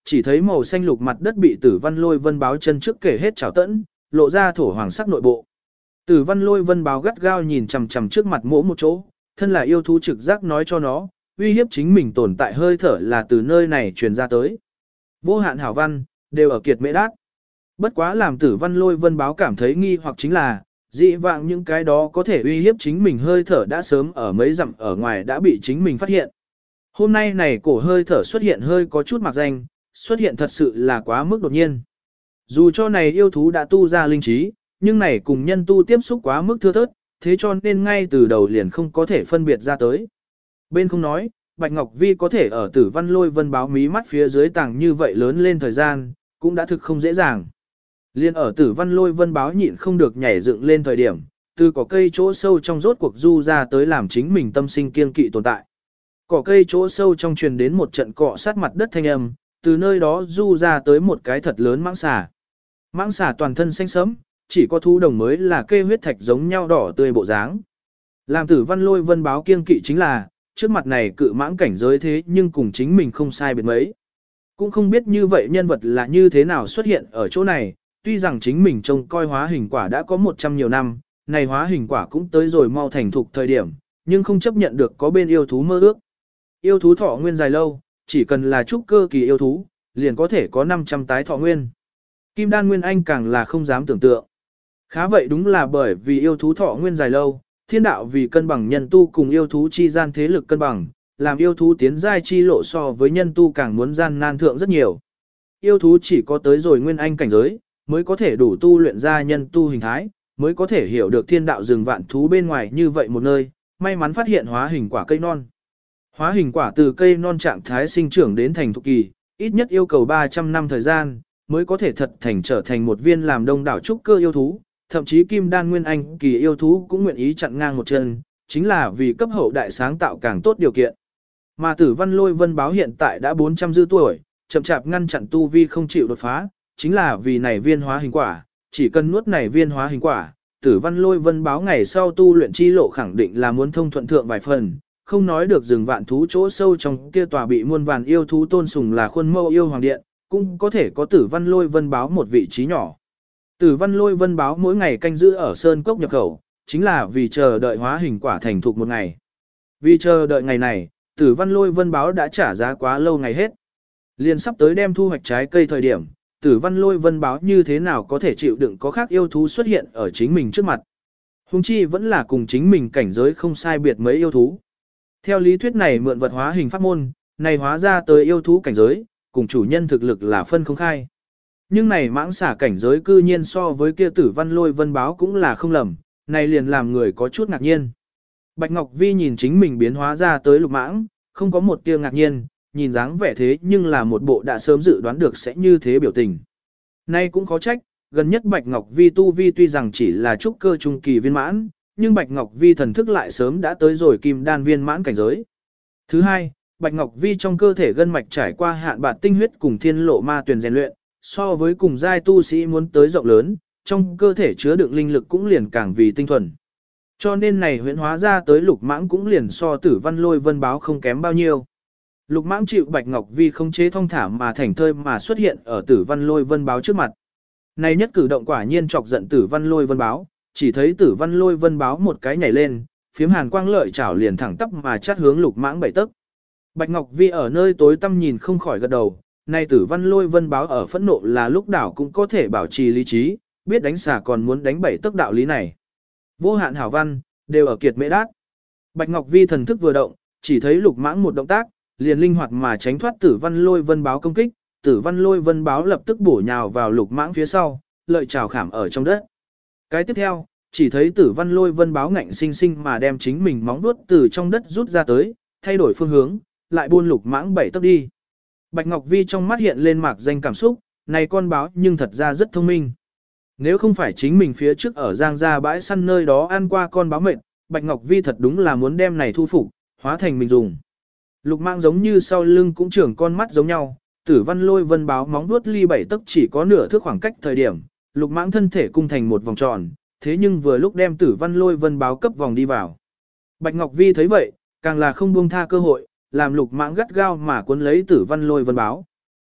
chỉ thấy màu xanh lục mặt đất bị Tử Văn Lôi Vân báo chân trước kể hết trào tẫn, lộ ra thổ hoàng sắc nội bộ. Tử Văn Lôi Vân báo gắt gao nhìn chằm chằm trước mặt mỗi một chỗ, thân là yêu thú trực giác nói cho nó, uy hiếp chính mình tồn tại hơi thở là từ nơi này truyền ra tới. Vô hạn hảo văn, đều ở kiệt mễ đát. Bất quá làm Tử Văn Lôi Vân báo cảm thấy nghi hoặc chính là, dị vạng những cái đó có thể uy hiếp chính mình hơi thở đã sớm ở mấy dặm ở ngoài đã bị chính mình phát hiện. Hôm nay này cổ hơi thở xuất hiện hơi có chút mặc danh, xuất hiện thật sự là quá mức đột nhiên. Dù cho này yêu thú đã tu ra linh trí, nhưng này cùng nhân tu tiếp xúc quá mức thưa thớt, thế cho nên ngay từ đầu liền không có thể phân biệt ra tới. Bên không nói, Bạch Ngọc Vi có thể ở Tử Văn Lôi Vân báo mí mắt phía dưới tàng như vậy lớn lên thời gian, cũng đã thực không dễ dàng. Liên ở Tử Văn Lôi Vân báo nhịn không được nhảy dựng lên thời điểm, từ cỏ cây chỗ sâu trong rốt cuộc du ra tới làm chính mình tâm sinh kiên kỵ tồn tại. Cỏ cây chỗ sâu trong truyền đến một trận cọ sát mặt đất thanh âm, từ nơi đó du ra tới một cái thật lớn mãng xà. Mãng xà toàn thân xanh sẫm, chỉ có thú đồng mới là kê huyết thạch giống nhau đỏ tươi bộ dáng. Làm Tử Văn Lôi Vân báo kiên kỵ chính là, trước mặt này cự mãng cảnh giới thế nhưng cùng chính mình không sai biệt mấy. Cũng không biết như vậy nhân vật là như thế nào xuất hiện ở chỗ này, tuy rằng chính mình trông coi hóa hình quả đã có 100 nhiều năm, này hóa hình quả cũng tới rồi mau thành thục thời điểm, nhưng không chấp nhận được có bên yêu thú mơ ước. Yêu thú thọ nguyên dài lâu, chỉ cần là trúc cơ kỳ yêu thú, liền có thể có 500 tái thọ nguyên. Kim đan nguyên anh càng là không dám tưởng tượng. Khá vậy đúng là bởi vì yêu thú thọ nguyên dài lâu, thiên đạo vì cân bằng nhân tu cùng yêu thú chi gian thế lực cân bằng, làm yêu thú tiến giai chi lộ so với nhân tu càng muốn gian nan thượng rất nhiều. Yêu thú chỉ có tới rồi nguyên anh cảnh giới, mới có thể đủ tu luyện ra nhân tu hình thái, mới có thể hiểu được thiên đạo rừng vạn thú bên ngoài như vậy một nơi, may mắn phát hiện hóa hình quả cây non. Hóa hình quả từ cây non trạng thái sinh trưởng đến thành thục kỳ, ít nhất yêu cầu 300 năm thời gian, mới có thể thật thành trở thành một viên làm đông đảo trúc cơ yêu thú, thậm chí kim đan nguyên anh kỳ yêu thú cũng nguyện ý chặn ngang một chân, chính là vì cấp hậu đại sáng tạo càng tốt điều kiện. Mà Tử Văn Lôi Vân báo hiện tại đã 400 dư tuổi, chậm chạp ngăn chặn tu vi không chịu đột phá, chính là vì này viên hóa hình quả, chỉ cần nuốt này viên hóa hình quả, Tử Văn Lôi Vân báo ngày sau tu luyện chi lộ khẳng định là muốn thông thuận thượng vài phần, không nói được rừng vạn thú chỗ sâu trong kia tòa bị muôn vàn yêu thú tôn sùng là khuôn mẫu yêu hoàng điện, cũng có thể có Tử Văn Lôi Vân báo một vị trí nhỏ. Tử Văn Lôi Vân báo mỗi ngày canh giữ ở sơn cốc nhập khẩu, chính là vì chờ đợi hóa hình quả thành thục một ngày. Vì chờ đợi ngày này, Tử Văn Lôi Vân báo đã trả giá quá lâu ngày hết. Liền sắp tới đem thu hoạch trái cây thời điểm, Tử Văn Lôi Vân báo như thế nào có thể chịu đựng có khác yêu thú xuất hiện ở chính mình trước mặt. Hùng chi vẫn là cùng chính mình cảnh giới không sai biệt mấy yêu thú. Theo lý thuyết này mượn vật hóa hình pháp môn, này hóa ra tới yêu thú cảnh giới, cùng chủ nhân thực lực là phân không khai. Nhưng này mãng xả cảnh giới cư nhiên so với kia Tử Văn Lôi Vân báo cũng là không lầm, này liền làm người có chút ngạc nhiên. Bạch Ngọc Vi nhìn chính mình biến hóa ra tới lục mãng, không có một tia ngạc nhiên, nhìn dáng vẻ thế nhưng là một bộ đã sớm dự đoán được sẽ như thế biểu tình. Nay cũng khó trách, gần nhất Bạch Ngọc Vi tu vi tuy rằng chỉ là trúc cơ trung kỳ viên mãn, nhưng Bạch Ngọc Vi thần thức lại sớm đã tới rồi kim đan viên mãn cảnh giới. Thứ hai, Bạch Ngọc Vi trong cơ thể gân mạch trải qua hạn bạt tinh huyết cùng thiên lộ ma tuyển rèn luyện, so với cùng giai tu sĩ muốn tới rộng lớn, trong cơ thể chứa đựng linh lực cũng liền càng vì tinh thuần. Cho nên này huyễn hóa ra tới lục mãng cũng liền so Tử Văn Lôi Vân báo không kém bao nhiêu. Lục mãng chịu Bạch Ngọc Vi không chế thông thả mà thành thơi mà xuất hiện ở Tử Văn Lôi Vân báo trước mặt. Này nhất cử động quả nhiên chọc giận Tử Văn Lôi Vân báo, chỉ thấy Tử Văn Lôi Vân báo một cái nhảy lên, phiếm hàn quang lợi chảo liền thẳng tắp mà chát hướng lục mãng bảy tấc. Bạch Ngọc Vi ở nơi tối tăm nhìn không khỏi gật đầu, này Tử Văn Lôi Vân báo ở phẫn nộ là lúc đảo cũng có thể bảo trì lý trí, biết đánh xả còn muốn đánh bảy tấc đạo lý này. Vô hạn hảo văn, đều ở kiệt mễ đát. Bạch Ngọc Vi thần thức vừa động, chỉ thấy lục mãng một động tác, liền linh hoạt mà tránh thoát Tử Văn Lôi Vân báo công kích, Tử Văn Lôi Vân báo lập tức bổ nhào vào lục mãng phía sau, lợi chảo khảm ở trong đất. Cái tiếp theo, chỉ thấy Tử Văn Lôi Vân báo ngạnh sinh sinh mà đem chính mình móng vuốt từ trong đất rút ra tới, thay đổi phương hướng, lại buôn lục mãng bảy tấc đi. Bạch Ngọc Vi trong mắt hiện lên mạc danh cảm xúc, này con báo nhưng thật ra rất thông minh. Nếu không phải chính mình phía trước ở Giang Gia bãi săn nơi đó ăn qua con báo mệt, Bạch Ngọc Vi thật đúng là muốn đem này thu phục, hóa thành mình dùng. Lục mãng giống như sau lưng cũng trưởng con mắt giống nhau, Tử Văn Lôi Vân báo móng vuốt ly bảy tấc chỉ có nửa thước khoảng cách thời điểm, lục mãng thân thể cung thành một vòng tròn, thế nhưng vừa lúc đem Tử Văn Lôi Vân báo cấp vòng đi vào. Bạch Ngọc Vi thấy vậy, càng là không buông tha cơ hội, làm lục mãng gắt gao mà cuốn lấy Tử Văn Lôi Vân báo.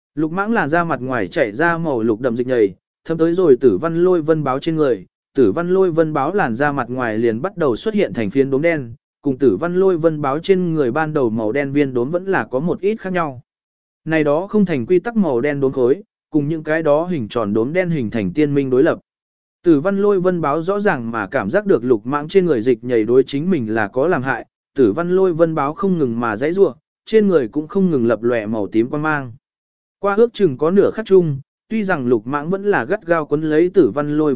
Lục mãng làn da mặt ngoài chảy ra màu lục đậm dịch nhầy, thấm tới rồi tử văn lôi vân báo trên người, tử văn lôi vân báo làn da mặt ngoài liền bắt đầu xuất hiện thành phiến đốm đen, cùng tử văn lôi vân báo trên người ban đầu màu đen viên đốm vẫn là có một ít khác nhau. Này đó không thành quy tắc màu đen đốm khối, cùng những cái đó hình tròn đốm đen hình thành tiên minh đối lập. Tử văn lôi vân báo rõ ràng mà cảm giác được lục mãng trên người dịch nhảy đối chính mình là có làm hại, tử văn lôi vân báo không ngừng mà dãy rủa, trên người cũng không ngừng lập lòe màu tím quang mang. Qua ước chừng có nửa khắc chung, tuy rằng lục mãng vẫn là gắt gao quấn lấy tử văn lôi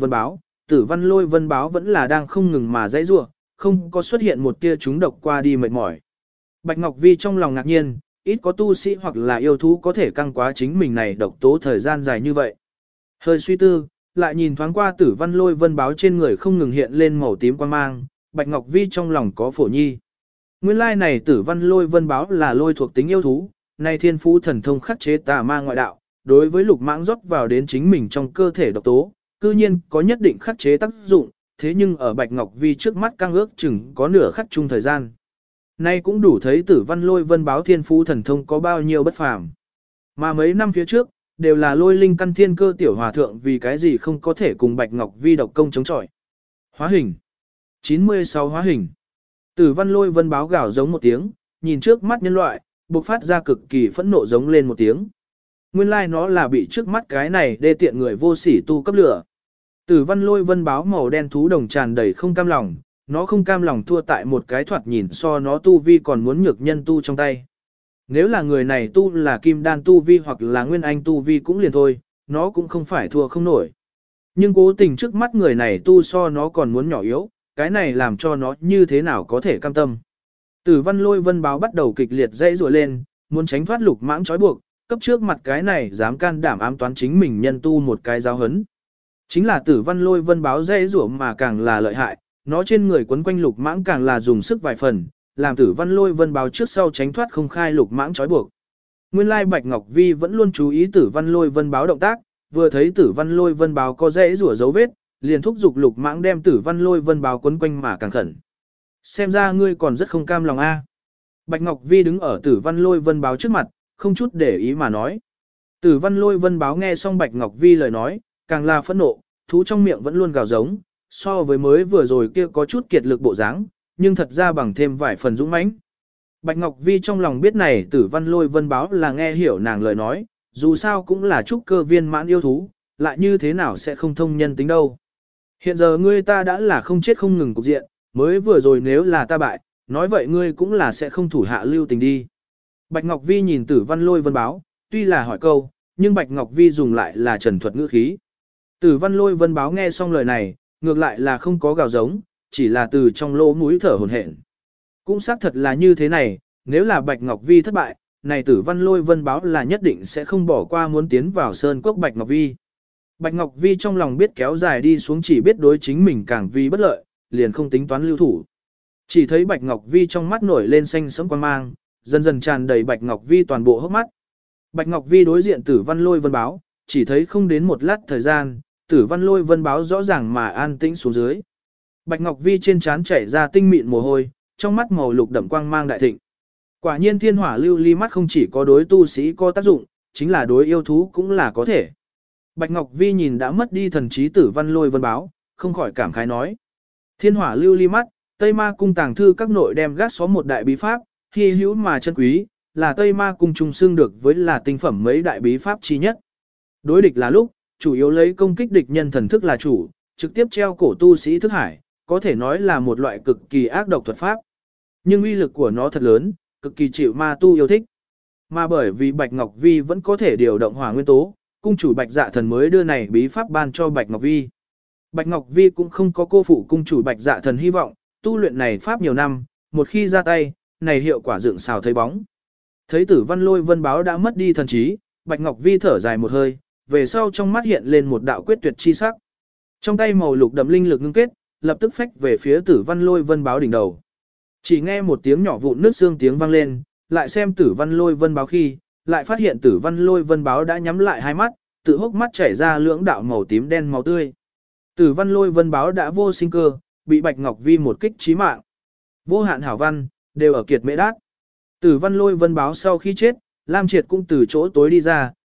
vân báo vẫn là đang không ngừng mà dãy rủa, không có xuất hiện một tia trúng độc qua đi mệt mỏi. Bạch Ngọc Vi trong lòng ngạc nhiên, ít có tu sĩ hoặc là yêu thú có thể căng quá chính mình này độc tố thời gian dài như vậy. Hơi suy tư, lại nhìn thoáng qua tử văn lôi vân báo trên người không ngừng hiện lên màu tím quang mang, Bạch Ngọc Vi trong lòng có phổ nhi. Nguyên lai này tử văn lôi vân báo là lôi thuộc tính yêu thú, này thiên phú thần thông khắc chế tà ma ngoại đạo, đối với lục mãng rót vào đến chính mình trong cơ thể độc tố, cư nhiên có nhất định khắc chế tác dụng, thế nhưng ở Bạch Ngọc Vi trước mắt căng ước chừng có nửa khắc chung thời gian. Nay cũng đủ thấy tử văn lôi vân báo thiên phú thần thông có bao nhiêu bất phàm. Mà mấy năm phía trước, đều là lôi linh căn thiên cơ tiểu hòa thượng vì cái gì không có thể cùng Bạch Ngọc Vi độc công chống chọi. Hóa hình. 96 hóa hình. Tử văn lôi vân báo gào giống một tiếng, nhìn trước mắt nhân loại, bộc phát ra cực kỳ phẫn nộ giống lên một tiếng. Nguyên lai nó là bị trước mắt cái này đê tiện người vô sỉ tu cấp lửa. Tử văn lôi vân báo màu đen thú đồng tràn đầy không cam lòng, nó không cam lòng thua tại một cái thoạt nhìn so nó tu vi còn muốn nhược nhân tu trong tay. Nếu là người này tu là kim đan tu vi hoặc là nguyên anh tu vi cũng liền thôi, nó cũng không phải thua không nổi. Nhưng cố tình trước mắt người này tu so nó còn muốn nhỏ yếu, cái này làm cho nó như thế nào có thể cam tâm. Tử văn lôi vân báo bắt đầu kịch liệt dãy rủa lên, muốn tránh thoát lục mãng trói buộc, cấp trước mặt cái này dám can đảm ám toán chính mình nhân tu một cái giáo hấn. Chính là tử văn lôi vân báo dãy rủa mà càng là lợi hại, nó trên người quấn quanh lục mãng càng là dùng sức vài phần, làm tử văn lôi vân báo trước sau tránh thoát không khai lục mãng trói buộc. Nguyên lai Bạch Ngọc Vi vẫn luôn chú ý tử văn lôi vân báo động tác, vừa thấy tử văn lôi vân báo có dãy rủa dấu vết, liền thúc giục lục mãng đem tử văn lôi vân báo quấn quanh mà càng khẩn. Xem ra ngươi còn rất không cam lòng a. Bạch Ngọc Vi đứng ở tử văn lôi vân báo trước mặt, không chút để ý mà nói. Tử văn lôi vân báo nghe xong Bạch Ngọc Vi lời nói, càng là phẫn nộ, thú trong miệng vẫn luôn gào giống, so với mới vừa rồi kia có chút kiệt lực bộ dáng, nhưng thật ra bằng thêm vài phần dũng mãnh. Bạch Ngọc Vi trong lòng biết này tử văn lôi vân báo là nghe hiểu nàng lời nói, dù sao cũng là trúc cơ viên mãn yêu thú, lại như thế nào sẽ không thông nhân tính đâu. Hiện giờ ngươi ta đã là không chết không ngừng cục diện, mới vừa rồi nếu là ta bại, nói vậy ngươi cũng là sẽ không thủ hạ lưu tình đi. Bạch Ngọc Vi nhìn tử văn lôi vân báo, tuy là hỏi câu, nhưng Bạch Ngọc Vi dùng lại là trần thuật ngữ khí. Tử văn lôi vân báo nghe xong lời này, ngược lại là không có gào giống, chỉ là từ trong lỗ mũi thở hổn hển. Cũng xác thật là như thế này, nếu là Bạch Ngọc Vi thất bại, này tử văn lôi vân báo là nhất định sẽ không bỏ qua muốn tiến vào sơn quốc Bạch Ngọc Vi. Bạch Ngọc Vi trong lòng biết kéo dài đi xuống chỉ biết đối chính mình càng vi bất lợi, liền không tính toán lưu thủ. Chỉ thấy Bạch Ngọc Vi trong mắt nổi lên xanh sẫm quang mang, dần dần tràn đầy Bạch Ngọc Vi toàn bộ hốc mắt. Bạch Ngọc Vi đối diện tử văn lôi vân báo, chỉ thấy không đến một lát thời gian, tử văn lôi vân báo rõ ràng mà an tĩnh xuống dưới. Bạch Ngọc Vi trên trán chảy ra tinh mịn mồ hôi, trong mắt màu lục đậm quang mang đại thịnh. Quả nhiên thiên hỏa lưu ly mắt không chỉ có đối tu sĩ có tác dụng, chính là đối yêu thú cũng là có thể. Bạch Ngọc Vi nhìn đã mất đi thần trí tử văn lôi vân báo, không khỏi cảm khái nói. Thiên hỏa lưu ly mắt, Tây Ma cung tàng thư các nội đem gác xó một đại bí pháp, hy hữu mà chân quý, là Tây Ma cung trùng xương được với là tinh phẩm mấy đại bí pháp chi nhất. Đối địch là lúc, chủ yếu lấy công kích địch nhân thần thức là chủ, trực tiếp treo cổ tu sĩ thức hải, có thể nói là một loại cực kỳ ác độc thuật pháp. Nhưng uy lực của nó thật lớn, cực kỳ chịu ma tu yêu thích. Mà bởi vì Bạch Ngọc Vi vẫn có thể điều động hỏa nguyên tố, cung chủ Bạch Dạ Thần mới đưa này bí pháp ban cho Bạch Ngọc Vi. Bạch Ngọc Vi cũng không có cô phụ cung chủ Bạch Dạ Thần hy vọng, tu luyện này pháp nhiều năm, một khi ra tay, này hiệu quả dựng xào thấy bóng. Thấy tử văn lôi vân báo đã mất đi thần trí, Bạch Ngọc Vi thở dài một hơi, về sau trong mắt hiện lên một đạo quyết tuyệt chi sắc. Trong tay màu lục đậm linh lực ngưng kết, lập tức phách về phía tử văn lôi vân báo đỉnh đầu. Chỉ nghe một tiếng nhỏ vụn nước xương tiếng vang lên, lại xem tử văn lôi vân báo khi, lại phát hiện tử văn lôi vân báo đã nhắm lại hai mắt, tự hốc mắt chảy ra lưỡng đạo màu tím đen màu tươi. Tử văn lôi vân báo đã vô sinh cơ, bị Bạch Ngọc Vi một kích chí mạng. Vô hạn hảo văn, đều ở kiệt mễ đát. Tử văn lôi vân báo sau khi chết, Lam Triệt cũng từ chỗ tối đi ra,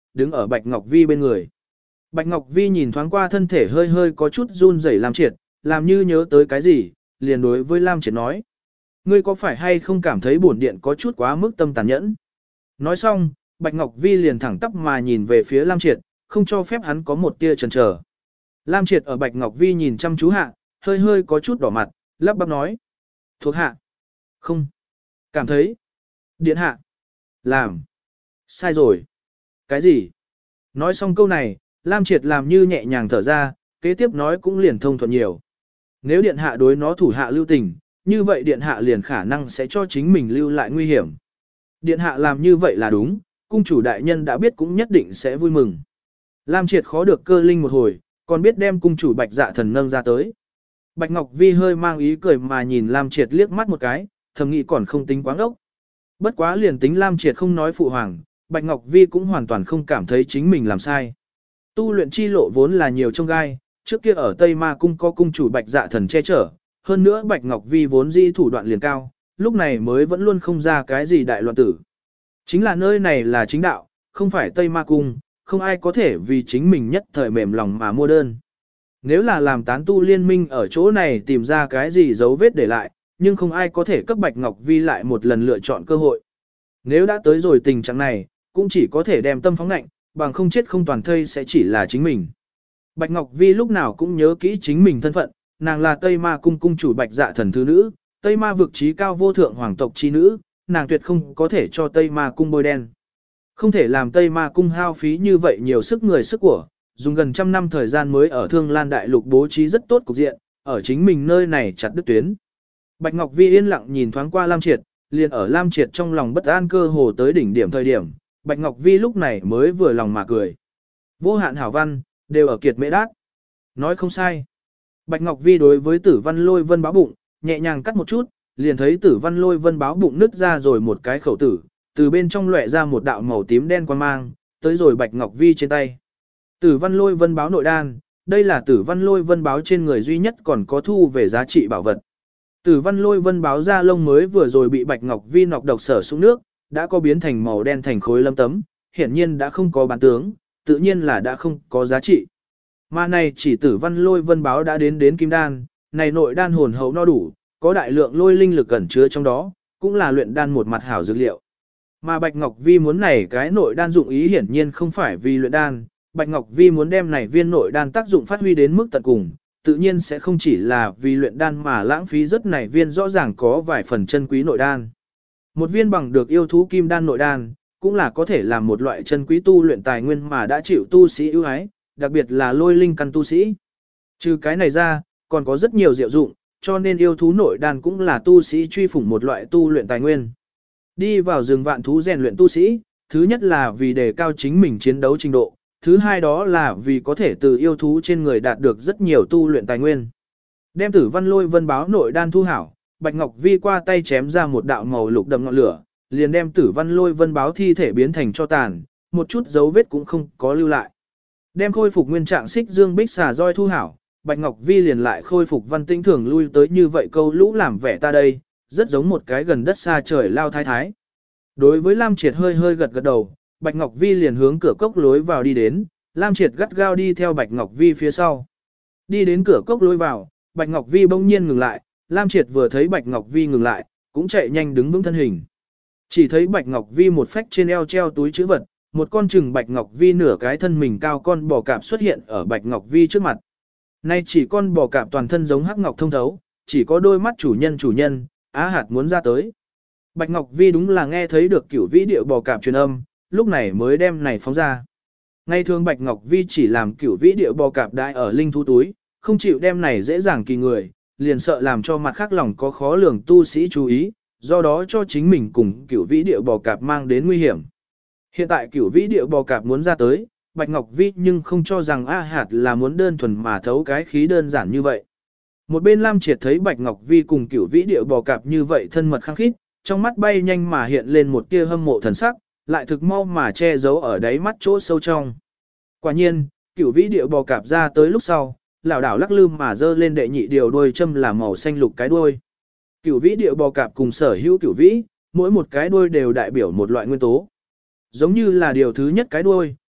đứng ở Bạch Ngọc Vi bên người. Bạch Ngọc Vi nhìn thoáng qua thân thể hơi hơi có chút run rẩy Lam Triệt, làm như nhớ tới cái gì, liền đối với Lam Triệt nói. Ngươi có phải hay không cảm thấy bổn điện có chút quá mức tâm tàn nhẫn? Nói xong, Bạch Ngọc Vi liền thẳng tắp mà nhìn về phía Lam Triệt, không cho phép hắn có một tia chần chờ. Lam Triệt ở Bạch Ngọc Vi nhìn chăm chú hạ, hơi hơi có chút đỏ mặt, lắp bắp nói. Thuộc hạ. Không. Cảm thấy. Điện hạ. Làm. Sai rồi. Cái gì? Nói xong câu này, Lam Triệt làm như nhẹ nhàng thở ra, kế tiếp nói cũng liền thông thuận nhiều. Nếu điện hạ đối nó thủ hạ lưu tình, như vậy điện hạ liền khả năng sẽ cho chính mình lưu lại nguy hiểm. Điện hạ làm như vậy là đúng, cung chủ đại nhân đã biết cũng nhất định sẽ vui mừng. Lam Triệt khó được cơ linh một hồi, còn biết đem cung chủ Bạch Dạ Thần nâng ra tới. Bạch Ngọc Vi hơi mang ý cười mà nhìn Lam Triệt liếc mắt một cái, thầm nghĩ còn không tính quá ngốc. Bất quá liền tính Lam Triệt không nói phụ hoàng, Bạch Ngọc Vi cũng hoàn toàn không cảm thấy chính mình làm sai. Tu luyện chi lộ vốn là nhiều trong gai, trước kia ở Tây Ma Cung có cung chủ Bạch Dạ Thần che chở, hơn nữa Bạch Ngọc Vi vốn di thủ đoạn liền cao, lúc này mới vẫn luôn không ra cái gì đại loạn tử. Chính là nơi này là chính đạo, không phải Tây Ma Cung, không ai có thể vì chính mình nhất thời mềm lòng mà mua đơn. Nếu là làm tán tu liên minh ở chỗ này tìm ra cái gì dấu vết để lại, nhưng không ai có thể cấp Bạch Ngọc Vi lại một lần lựa chọn cơ hội. Nếu đã tới rồi tình trạng này, cũng chỉ có thể đem tâm phóng lạnh, bằng không chết không toàn thây sẽ chỉ là chính mình. Bạch Ngọc Vi lúc nào cũng nhớ kỹ chính mình thân phận, nàng là Tây Ma Cung cung chủ Bạch Dạ Thần thứ nữ, Tây Ma vực trí cao vô thượng hoàng tộc chi nữ, nàng tuyệt không có thể cho Tây Ma Cung bôi đen. Không thể làm Tây Ma Cung hao phí như vậy nhiều sức người sức của, dùng gần trăm năm thời gian mới ở Thương Lan Đại Lục bố trí rất tốt cục diện, ở chính mình nơi này chặt đứt tuyến. Bạch Ngọc Vi yên lặng nhìn thoáng qua Lam Triệt, liền ở Lam Triệt trong lòng bất an cơ hồ tới đỉnh điểm thời điểm, Bạch Ngọc Vi lúc này mới vừa lòng mà cười. Vô hạn hảo văn, đều ở kiệt mễ đát. Nói không sai. Bạch Ngọc Vi đối với Tử Văn Lôi Vân báo bụng, nhẹ nhàng cắt một chút, liền thấy Tử Văn Lôi Vân báo bụng nứt ra rồi một cái khẩu tử, từ bên trong lóe ra một đạo màu tím đen quang mang, tới rồi Bạch Ngọc Vi trên tay. Tử Văn Lôi Vân báo nội đan, đây là Tử Văn Lôi Vân báo trên người duy nhất còn có thu về giá trị bảo vật. Tử Văn Lôi Vân báo da lông mới vừa rồi bị Bạch Ngọc Vi nọc độc sở xuống nước, đã có biến thành màu đen thành khối lâm tấm, hiển nhiên đã không có bán tướng, tự nhiên là đã không có giá trị. Mà này chỉ Tử Văn Lôi Vân báo đã đến kim đan, này nội đan hồn hậu no đủ, có đại lượng lôi linh lực ẩn chứa trong đó, cũng là luyện đan một mặt hảo dược liệu. Mà Bạch Ngọc Vi muốn này cái nội đan dụng ý hiển nhiên không phải vì luyện đan, Bạch Ngọc Vi muốn đem này viên nội đan tác dụng phát huy đến mức tận cùng, tự nhiên sẽ không chỉ là vì luyện đan mà lãng phí rất này viên rõ ràng có vài phần chân quý nội đan. Một viên bằng được yêu thú kim đan nội đan, cũng là có thể làm một loại chân quý tu luyện tài nguyên mà đã chịu tu sĩ ưu ái, đặc biệt là lôi linh căn tu sĩ. Trừ cái này ra, còn có rất nhiều diệu dụng, cho nên yêu thú nội đan cũng là tu sĩ truy phủng một loại tu luyện tài nguyên. Đi vào rừng vạn thú rèn luyện tu sĩ, thứ nhất là vì đề cao chính mình chiến đấu trình độ, thứ hai đó là vì có thể từ yêu thú trên người đạt được rất nhiều tu luyện tài nguyên. Đem Tử Văn Lôi Vân báo nội đan thu hảo, Bạch Ngọc Vi qua tay chém ra một đạo màu lục đậm ngọn lửa, liền đem Tử Văn Lôi Vân báo thi thể biến thành cho tàn, một chút dấu vết cũng không có lưu lại. Đem khôi phục nguyên trạng xích dương bích xà roi thu hảo, Bạch Ngọc Vi liền lại khôi phục văn tinh thường lui tới như vậy câu lũ làm vẻ ta đây, rất giống một cái gần đất xa trời lao thái thái. Đối với Lam Triệt hơi hơi gật gật đầu, Bạch Ngọc Vi liền hướng cửa cốc lối vào đi đến, Lam Triệt gắt gao đi theo Bạch Ngọc Vi phía sau. Đi đến cửa cốc lối vào, Bạch Ngọc Vi bỗng nhiên ngừng lại, Lam Triệt vừa thấy Bạch Ngọc Vi ngừng lại, cũng chạy nhanh đứng vững thân hình. Chỉ thấy Bạch Ngọc Vi một phách trên eo treo túi chữ vật, một con chừng Bạch Ngọc Vi nửa cái thân mình cao con bò cạp xuất hiện ở Bạch Ngọc Vi trước mặt. Nay chỉ con bò cạp toàn thân giống hắc ngọc thông thấu, chỉ có đôi mắt chủ nhân, Á Hạt muốn ra tới. Bạch Ngọc Vi đúng là nghe thấy được Cửu Vĩ Điệu bò cạp truyền âm, lúc này mới đem này phóng ra. Ngày thường Bạch Ngọc Vi chỉ làm Cửu Vĩ Điệu bò cạp đại ở linh thú túi, không chịu đem này dễ dàng kỳ người, liền sợ làm cho mặt khác lòng có khó lường tu sĩ chú ý, do đó cho chính mình cùng Cửu Vĩ Điệu bò cạp mang đến nguy hiểm. Hiện tại Cửu Vĩ Điệu bò cạp muốn ra tới, Bạch Ngọc Vi nhưng không cho rằng A Hạt là muốn đơn thuần mà thấu cái khí đơn giản như vậy. Một bên Lam Triệt thấy Bạch Ngọc Vi cùng Cửu Vĩ Điệu bò cạp như vậy thân mật khăng khít, trong mắt bay nhanh mà hiện lên một tia hâm mộ thần sắc, lại thực mau mà che giấu ở đáy mắt chỗ sâu trong. Quả nhiên, Cửu Vĩ Điệu bò cạp ra tới lúc sau, lảo đảo lắc lư mà dơ lên đệ nhị điều đuôi châm là màu xanh lục cái đuôi. Cửu Vĩ Điệu bò cạp cùng sở hữu cửu vĩ, mỗi một cái đuôi đều đại biểu một loại nguyên tố. Giống như là điều thứ nhất cái đuôi,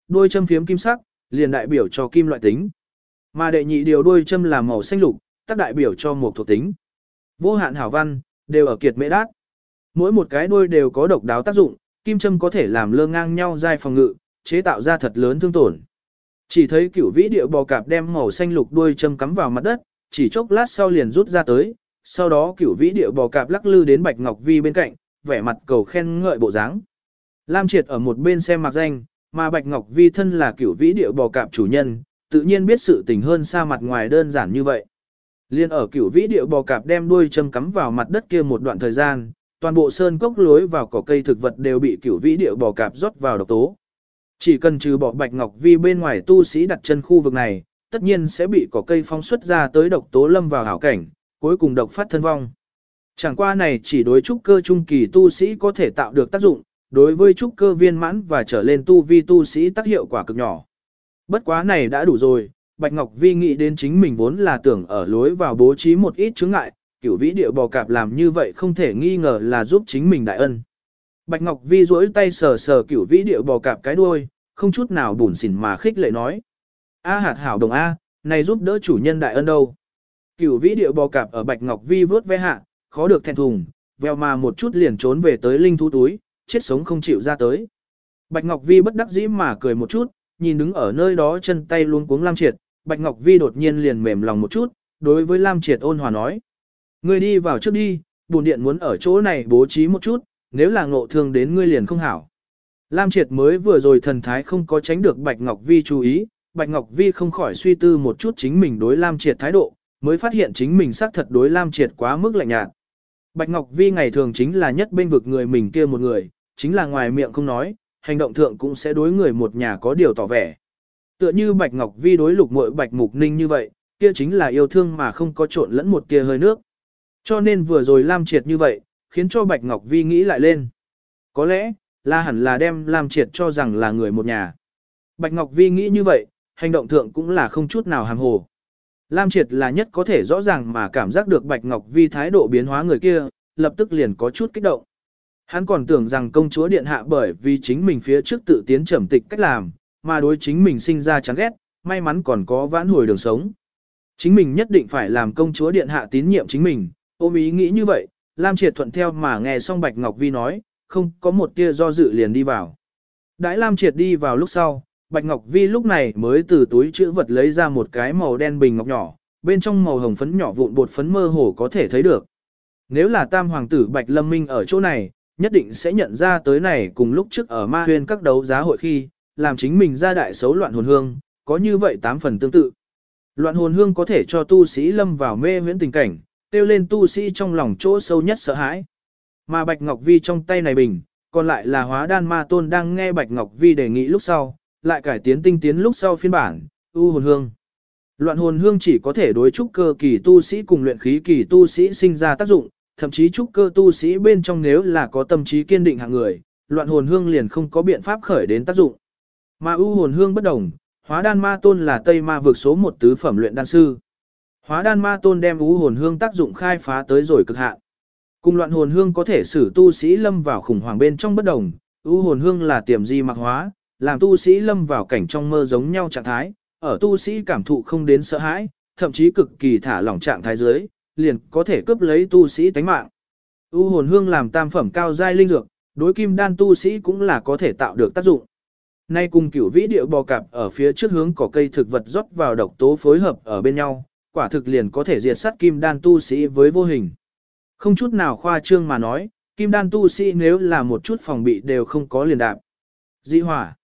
đuôi châm phiếm kim sắc, liền đại biểu cho kim loại tính. Mà đệ nhị điều đuôi châm là màu xanh lục, tác đại biểu cho một thuộc tính. Vô hạn hảo văn, đều ở kiệt mễ đát. Mỗi một cái đuôi đều có độc đáo tác dụng, kim châm có thể làm lơ ngang nhau giai phòng ngự, chế tạo ra thật lớn thương tổn. Chỉ thấy Cửu Vĩ Điệu Bò Cạp đem màu xanh lục đuôi châm cắm vào mặt đất, chỉ chốc lát sau liền rút ra tới, sau đó Cửu Vĩ Điệu Bò Cạp lắc lư đến Bạch Ngọc Vi bên cạnh, vẻ mặt cầu khen ngợi bộ dáng. Lam Triệt ở một bên xem mặc danh, mà Bạch Ngọc Vi thân là Cửu Vĩ Điệu Bò Cạp chủ nhân, tự nhiên biết sự tình hơn xa mặt ngoài đơn giản như vậy. Liên ở Cửu Vĩ Điệu Bò Cạp đem đuôi châm cắm vào mặt đất kia một đoạn thời gian, toàn bộ sơn cốc lối vào cỏ cây thực vật đều bị Cửu Vĩ Điệu Bò Cạp rót vào độc tố. Chỉ cần trừ bỏ Bạch Ngọc Vi bên ngoài tu sĩ đặt chân khu vực này, tất nhiên sẽ bị cỏ cây phóng xuất ra tới độc tố lâm vào hảo cảnh, cuối cùng độc phát thân vong. Chẳng qua này chỉ đối trúc cơ trung kỳ tu sĩ có thể tạo được tác dụng, đối với trúc cơ viên mãn và trở lên tu vi tu sĩ tác hiệu quả cực nhỏ. Bất quá này đã đủ rồi, Bạch Ngọc Vi nghĩ đến chính mình vốn là tưởng ở lối vào bố trí một ít chướng ngại, Cửu Vĩ Điệu Bò Cạp làm như vậy không thể nghi ngờ là giúp chính mình đại ân. Bạch Ngọc Vi duỗi tay sờ sờ Cửu Vĩ Điệu Bò Cạp cái đuôi, không chút nào bủn xỉn mà khích lệ nói. A hạt hảo đồng A, này giúp đỡ chủ nhân đại ân đâu. Cửu Vĩ Điệu Bò Cạp ở Bạch Ngọc Vi vớt ve hạ, khó được thẹn thùng, veo mà một chút liền trốn về tới linh thú túi, chết sống không chịu ra tới. Bạch Ngọc Vi bất đắc dĩ mà cười một chút, nhìn đứng ở nơi đó chân tay luống cuống Lam Triệt, Bạch Ngọc Vi đột nhiên liền mềm lòng một chút, đối với Lam Triệt ôn hòa nói. Ngươi đi vào trước đi, bổn điện muốn ở chỗ này bố trí một chút, nếu là ngộ thương đến ngươi liền không hảo. Lam Triệt mới vừa rồi thần thái không có tránh được Bạch Ngọc Vi chú ý, Bạch Ngọc Vi không khỏi suy tư một chút chính mình đối Lam Triệt thái độ, mới phát hiện chính mình xác thật đối Lam Triệt quá mức lạnh nhạt. Bạch Ngọc Vi ngày thường chính là nhất bên vực người mình kia một người, chính là ngoài miệng không nói, hành động thượng cũng sẽ đối người một nhà có điều tỏ vẻ. Tựa như Bạch Ngọc Vi đối Lục Muội Bạch Mục Ninh như vậy, kia chính là yêu thương mà không có trộn lẫn một tia hơi nước. Cho nên vừa rồi Lam Triệt như vậy, khiến cho Bạch Ngọc Vi nghĩ lại lên. Có lẽ, là hẳn là đem Lam Triệt cho rằng là người một nhà. Bạch Ngọc Vi nghĩ như vậy, hành động thượng cũng là không chút nào hàm hồ. Lam Triệt là nhất có thể rõ ràng mà cảm giác được Bạch Ngọc Vi thái độ biến hóa người kia, lập tức liền có chút kích động. Hắn còn tưởng rằng công chúa điện hạ bởi vì chính mình phía trước tự tiến trầm tịch cách làm, mà đối chính mình sinh ra chán ghét, may mắn còn có vãn hồi đường sống. Chính mình nhất định phải làm công chúa điện hạ tín nhiệm chính mình, ôm ý nghĩ như vậy, Lam Triệt thuận theo mà nghe xong Bạch Ngọc Vi nói, không có một tia do dự liền đi vào. Đãi Lam Triệt đi vào lúc sau, Bạch Ngọc Vi lúc này mới từ túi chữ vật lấy ra một cái màu đen bình ngọc nhỏ, bên trong màu hồng phấn nhỏ vụn bột phấn mơ hồ có thể thấy được. Nếu là tam hoàng tử Bạch Lâm Minh ở chỗ này, nhất định sẽ nhận ra tới này cùng lúc trước ở Ma Huyên các đấu giá hội khi, làm chính mình ra đại xấu loạn hồn hương, có như vậy 8 phần tương tự. Loạn hồn hương có thể cho tu sĩ lâm vào mê huyễn tình cảnh, tiêu lên tu sĩ trong lòng chỗ sâu nhất sợ hãi. Mà Bạch Ngọc Vi trong tay này bình, còn lại là Hóa Đan Ma Tôn đang nghe Bạch Ngọc Vi đề nghị lúc sau, lại cải tiến tinh tiến lúc sau phiên bản, u hồn hương. Loạn hồn hương chỉ có thể đối trúc cơ kỳ tu sĩ cùng luyện khí kỳ tu sĩ sinh ra tác dụng, thậm chí trúc cơ tu sĩ bên trong nếu là có tâm trí kiên định hạng người, loạn hồn hương liền không có biện pháp khởi đến tác dụng. Mà u hồn hương bất đồng, Hóa Đan Ma Tôn là Tây Ma vực số 1 tứ phẩm luyện đan sư. Hóa Đan Ma Tôn đem u hồn hương tác dụng khai phá tới rồi cực hạn. Cùng loạn hồn hương có thể使tu sĩ lâm vào khủng hoảng bên trong bất đồng, u hồn hương là tiềm di mặc hóa, làm tu sĩ lâm vào cảnh trong mơ giống nhau trạng thái, ở tu sĩ cảm thụ không đến sợ hãi, thậm chí cực kỳ thả lỏng trạng thái dưới, liền có thể cướp lấy tu sĩ tánh mạng. U hồn hương làm tam phẩm cao giai linh dược, đối kim đan tu sĩ cũng là có thể tạo được tác dụng. Nay cùng Cửu Vĩ Điệu Bò Cạp ở phía trước hướng cỏ cây thực vật rót vào độc tố phối hợp ở bên nhau, quả thực liền có thể diệt sát kim đan tu sĩ với vô hình. Không chút nào khoa trương mà nói, kim đan tu sĩ nếu là một chút phòng bị đều không có liền đạp. Dị hỏa.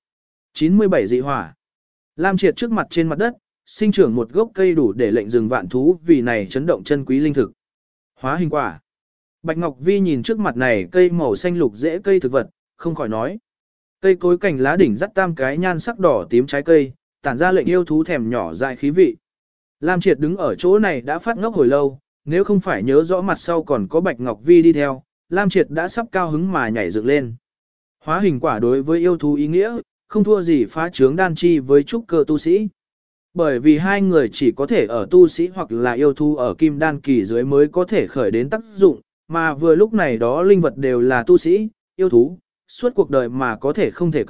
97 dị hỏa. Lam Triệt trước mặt trên mặt đất, sinh trưởng một gốc cây đủ để lệnh rừng vạn thú vì này chấn động chân quý linh thực. Hóa hình quả. Bạch Ngọc Vi nhìn trước mặt này cây màu xanh lục rễ cây thực vật, không khỏi nói. Cây cối cành lá đỉnh dắt tam cái nhan sắc đỏ tím trái cây, tản ra lệnh yêu thú thèm nhỏ dại khí vị. Lam Triệt đứng ở chỗ này đã phát ngốc hồi lâu, nếu không phải nhớ rõ mặt sau còn có Bạch Ngọc Vi đi theo, Lam Triệt đã sắp cao hứng mà nhảy dựng lên. Hóa hình quả đối với yêu thú ý nghĩa, không thua gì phá trướng đan chi với trúc cơ tu sĩ. Bởi vì hai người chỉ có thể ở tu sĩ hoặc là yêu thú ở kim đan kỳ dưới mới có thể khởi đến tác dụng, mà vừa lúc này đó linh vật đều là tu sĩ, yêu thú, suốt cuộc đời mà có thể không thể cầu,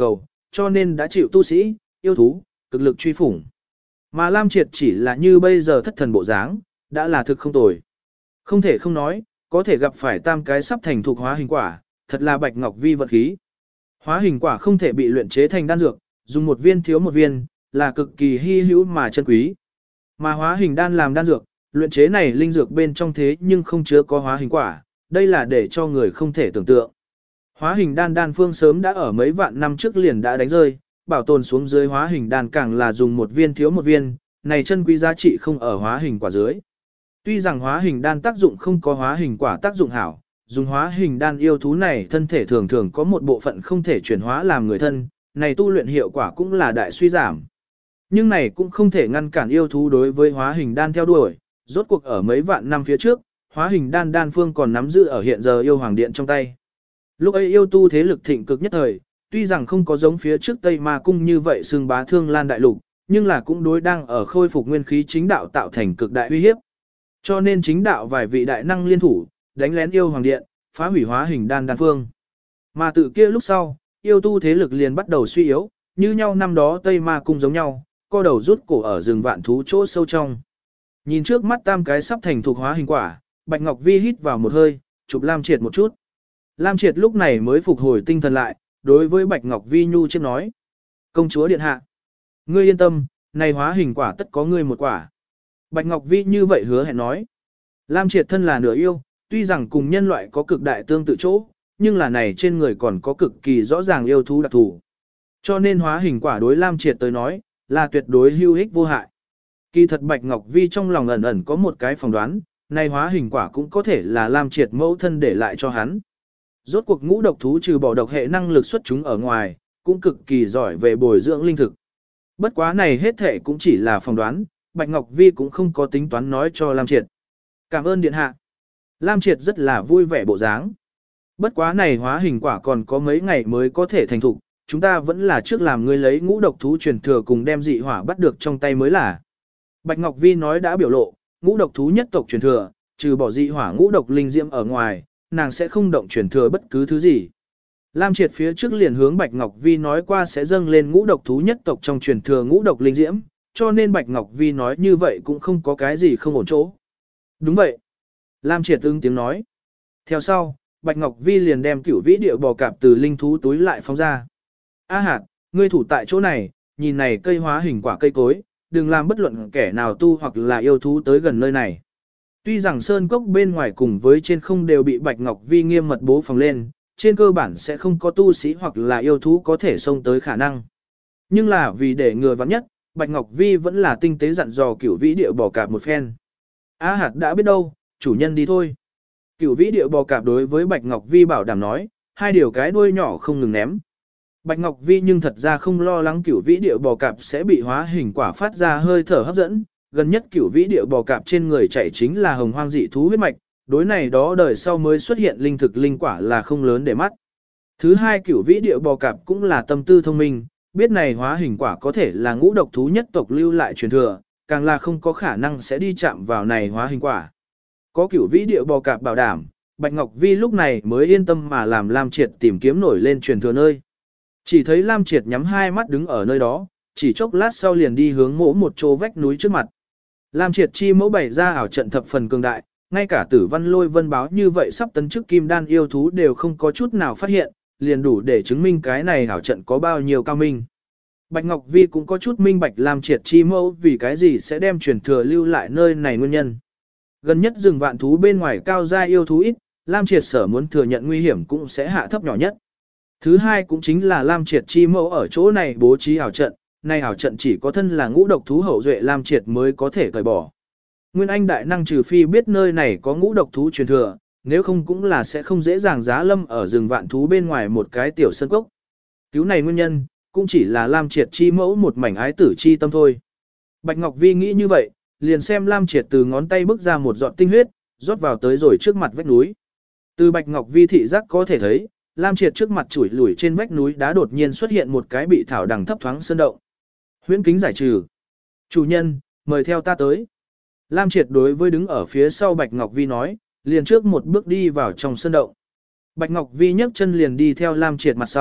cho nên đã chịu tu sĩ, yêu thú, cực lực truy phủng. Mà Lam Triệt chỉ là như bây giờ thất thần bộ dáng, đã là thực không tồi. Không thể không nói, có thể gặp phải tam cái sắp thành thuộc hóa hình quả, thật là Bạch Ngọc Vi vận khí. Hóa hình quả không thể bị luyện chế thành đan dược, dùng một viên thiếu một viên, là cực kỳ hy hữu mà chân quý. Mà hóa hình đan làm đan dược, luyện chế này linh dược bên trong thế nhưng không chứa có hóa hình quả, đây là để cho người không thể tưởng tượng. Hóa hình đan phương sớm đã ở mấy vạn năm trước liền đã đánh rơi, bảo tồn xuống dưới hóa hình đan càng là dùng một viên thiếu một viên, này chân quý giá trị không ở hóa hình quả dưới. Tuy rằng hóa hình đan tác dụng không có hóa hình quả tác dụng hảo, dùng hóa hình đan yêu thú này thân thể thường thường có một bộ phận không thể chuyển hóa làm người thân, này tu luyện hiệu quả cũng là đại suy giảm. Nhưng này cũng không thể ngăn cản yêu thú đối với hóa hình đan theo đuổi, rốt cuộc ở mấy vạn năm phía trước, hóa hình đan phương còn nắm giữ ở hiện giờ yêu hoàng điện trong tay. Lúc ấy yêu tu thế lực thịnh cực nhất thời, tuy rằng không có giống phía trước Tây Ma Cung như vậy xương bá thương lan đại lục, nhưng là cũng đối đang ở khôi phục nguyên khí chính đạo tạo thành cực đại uy hiếp. Cho nên chính đạo vài vị đại năng liên thủ, đánh lén yêu hoàng điện, phá hủy hóa hình đan phương. Mà từ kia lúc sau, yêu tu thế lực liền bắt đầu suy yếu, như nhau năm đó Tây Ma Cung giống nhau, co đầu rút cổ ở rừng vạn thú chỗ sâu trong. Nhìn trước mắt tam cái sắp thành thuộc hóa hình quả, Bạch Ngọc Vi hít vào một hơi, chụp Lam Triệt một chút. Lam Triệt lúc này mới phục hồi tinh thần lại, đối với Bạch Ngọc Vi nhu chiếc nói. Công chúa điện hạ, ngươi yên tâm, này hóa hình quả tất có ngươi một quả. Bạch Ngọc Vi như vậy hứa hẹn nói. Lam Triệt thân là nửa yêu, tuy rằng cùng nhân loại có cực đại tương tự chỗ, nhưng là này trên người còn có cực kỳ rõ ràng yêu thú đặc thù. Cho nên hóa hình quả đối Lam Triệt tới nói, là tuyệt đối hữu ích vô hại. Kỳ thật Bạch Ngọc Vi trong lòng ẩn ẩn có một cái phỏng đoán, này hóa hình quả cũng có thể là Lam Triệt mẫu thân để lại cho hắn. Rốt cuộc ngũ độc thú trừ bỏ độc hệ năng lực xuất chúng ở ngoài, cũng cực kỳ giỏi về bồi dưỡng linh thực. Bất quá này hết thể cũng chỉ là phỏng đoán, Bạch Ngọc Vi cũng không có tính toán nói cho Lam Triệt. Cảm ơn điện hạ. Lam Triệt rất là vui vẻ bộ dáng. Bất quá này hóa hình quả còn có mấy ngày mới có thể thành thục, chúng ta vẫn là trước làm ngươi lấy ngũ độc thú truyền thừa cùng đem dị hỏa bắt được trong tay mới là. Bạch Ngọc Vi nói đã biểu lộ, ngũ độc thú nhất tộc truyền thừa, trừ bỏ dị hỏa ngũ độc linh diễm ở ngoài, nàng sẽ không động truyền thừa bất cứ thứ gì. Lam Triệt phía trước liền hướng Bạch Ngọc Vi nói qua sẽ dâng lên ngũ độc thú nhất tộc trong truyền thừa ngũ độc linh diễm, cho nên Bạch Ngọc Vi nói như vậy cũng không có cái gì không ổn chỗ. Đúng vậy. Lam Triệt ứng tiếng nói. Theo sau, Bạch Ngọc Vi liền đem cửu vĩ điệu bò cạp từ linh thú túi lại phóng ra. A hạt, ngươi thủ tại chỗ này, nhìn này cây hóa hình quả cây cối, đừng làm bất luận kẻ nào tu hoặc là yêu thú tới gần nơi này. Tuy rằng sơn cốc bên ngoài cùng với trên không đều bị Bạch Ngọc Vi nghiêm mật bố phòng lên, trên cơ bản sẽ không có tu sĩ hoặc là yêu thú có thể xông tới khả năng. Nhưng là vì để ngừa vắng nhất, Bạch Ngọc Vi vẫn là tinh tế dặn dò cửu vĩ điệu bò cạp một phen. A hạt đã biết đâu, chủ nhân đi thôi. Cửu vĩ điệu bò cạp đối với Bạch Ngọc Vi bảo đảm nói, hai điều cái đuôi nhỏ không ngừng ném. Bạch Ngọc Vi nhưng thật ra không lo lắng cửu vĩ điệu bò cạp sẽ bị hóa hình quả phát ra hơi thở hấp dẫn. Gần nhất cửu vĩ điệu bò cạp trên người chạy chính là hồng hoang dị thú huyết mạch, đối này đó đời sau mới xuất hiện linh thực linh quả là không lớn để mắt. Thứ hai cửu vĩ điệu bò cạp cũng là tâm tư thông minh, biết này hóa hình quả có thể là ngũ độc thú nhất tộc lưu lại truyền thừa, càng là không có khả năng sẽ đi chạm vào này hóa hình quả. Có cửu vĩ điệu bò cạp bảo đảm, Bạch Ngọc Vi lúc này mới yên tâm mà làm Lam Triệt tìm kiếm nổi lên truyền thừa nơi. Chỉ thấy Lam Triệt nhắm hai mắt đứng ở nơi đó, chỉ chốc lát sau liền đi hướng mỗ một chỗ vách núi trước mặt. Lam Triệt chi mẫu bày ra ảo trận thập phần cường đại, ngay cả Tử Văn Lôi Vân báo như vậy sắp tấn chức kim đan yêu thú đều không có chút nào phát hiện, liền đủ để chứng minh cái này ảo trận có bao nhiêu cao minh. Bạch Ngọc Vi cũng có chút minh bạch Lam Triệt chi mẫu vì cái gì sẽ đem truyền thừa lưu lại nơi này nguyên nhân. Gần nhất rừng vạn thú bên ngoài cao gia yêu thú ít, Lam Triệt sở muốn thừa nhận nguy hiểm cũng sẽ hạ thấp nhỏ nhất. Thứ hai cũng chính là Lam Triệt chi mẫu ở chỗ này bố trí ảo trận, này ảo trận chỉ có thân là ngũ độc thú hậu duệ Lam Triệt mới có thể cởi bỏ. Nguyên Anh đại năng trừ phi biết nơi này có ngũ độc thú truyền thừa, nếu không cũng là sẽ không dễ dàng giá lâm ở rừng vạn thú bên ngoài một cái tiểu sơn cốc. Cứu này nguyên nhân, cũng chỉ là Lam Triệt chi mẫu một mảnh ái tử chi tâm thôi. Bạch Ngọc Vi nghĩ như vậy, liền xem Lam Triệt từ ngón tay bước ra một giọt tinh huyết, rót vào tới rồi trước mặt vách núi. Từ Bạch Ngọc Vi thị giác có thể thấy, Lam Triệt trước mặt chủi lủi trên vách núi đá đột nhiên xuất hiện một cái bị thảo đằng thấp thoáng sơn động. Huyễn kính giải trừ. Chủ nhân, mời theo ta tới. Lam Triệt đối với đứng ở phía sau Bạch Ngọc Vi nói, liền trước một bước đi vào trong sơn động. Bạch Ngọc Vi nhấc chân liền đi theo Lam Triệt mặt sau,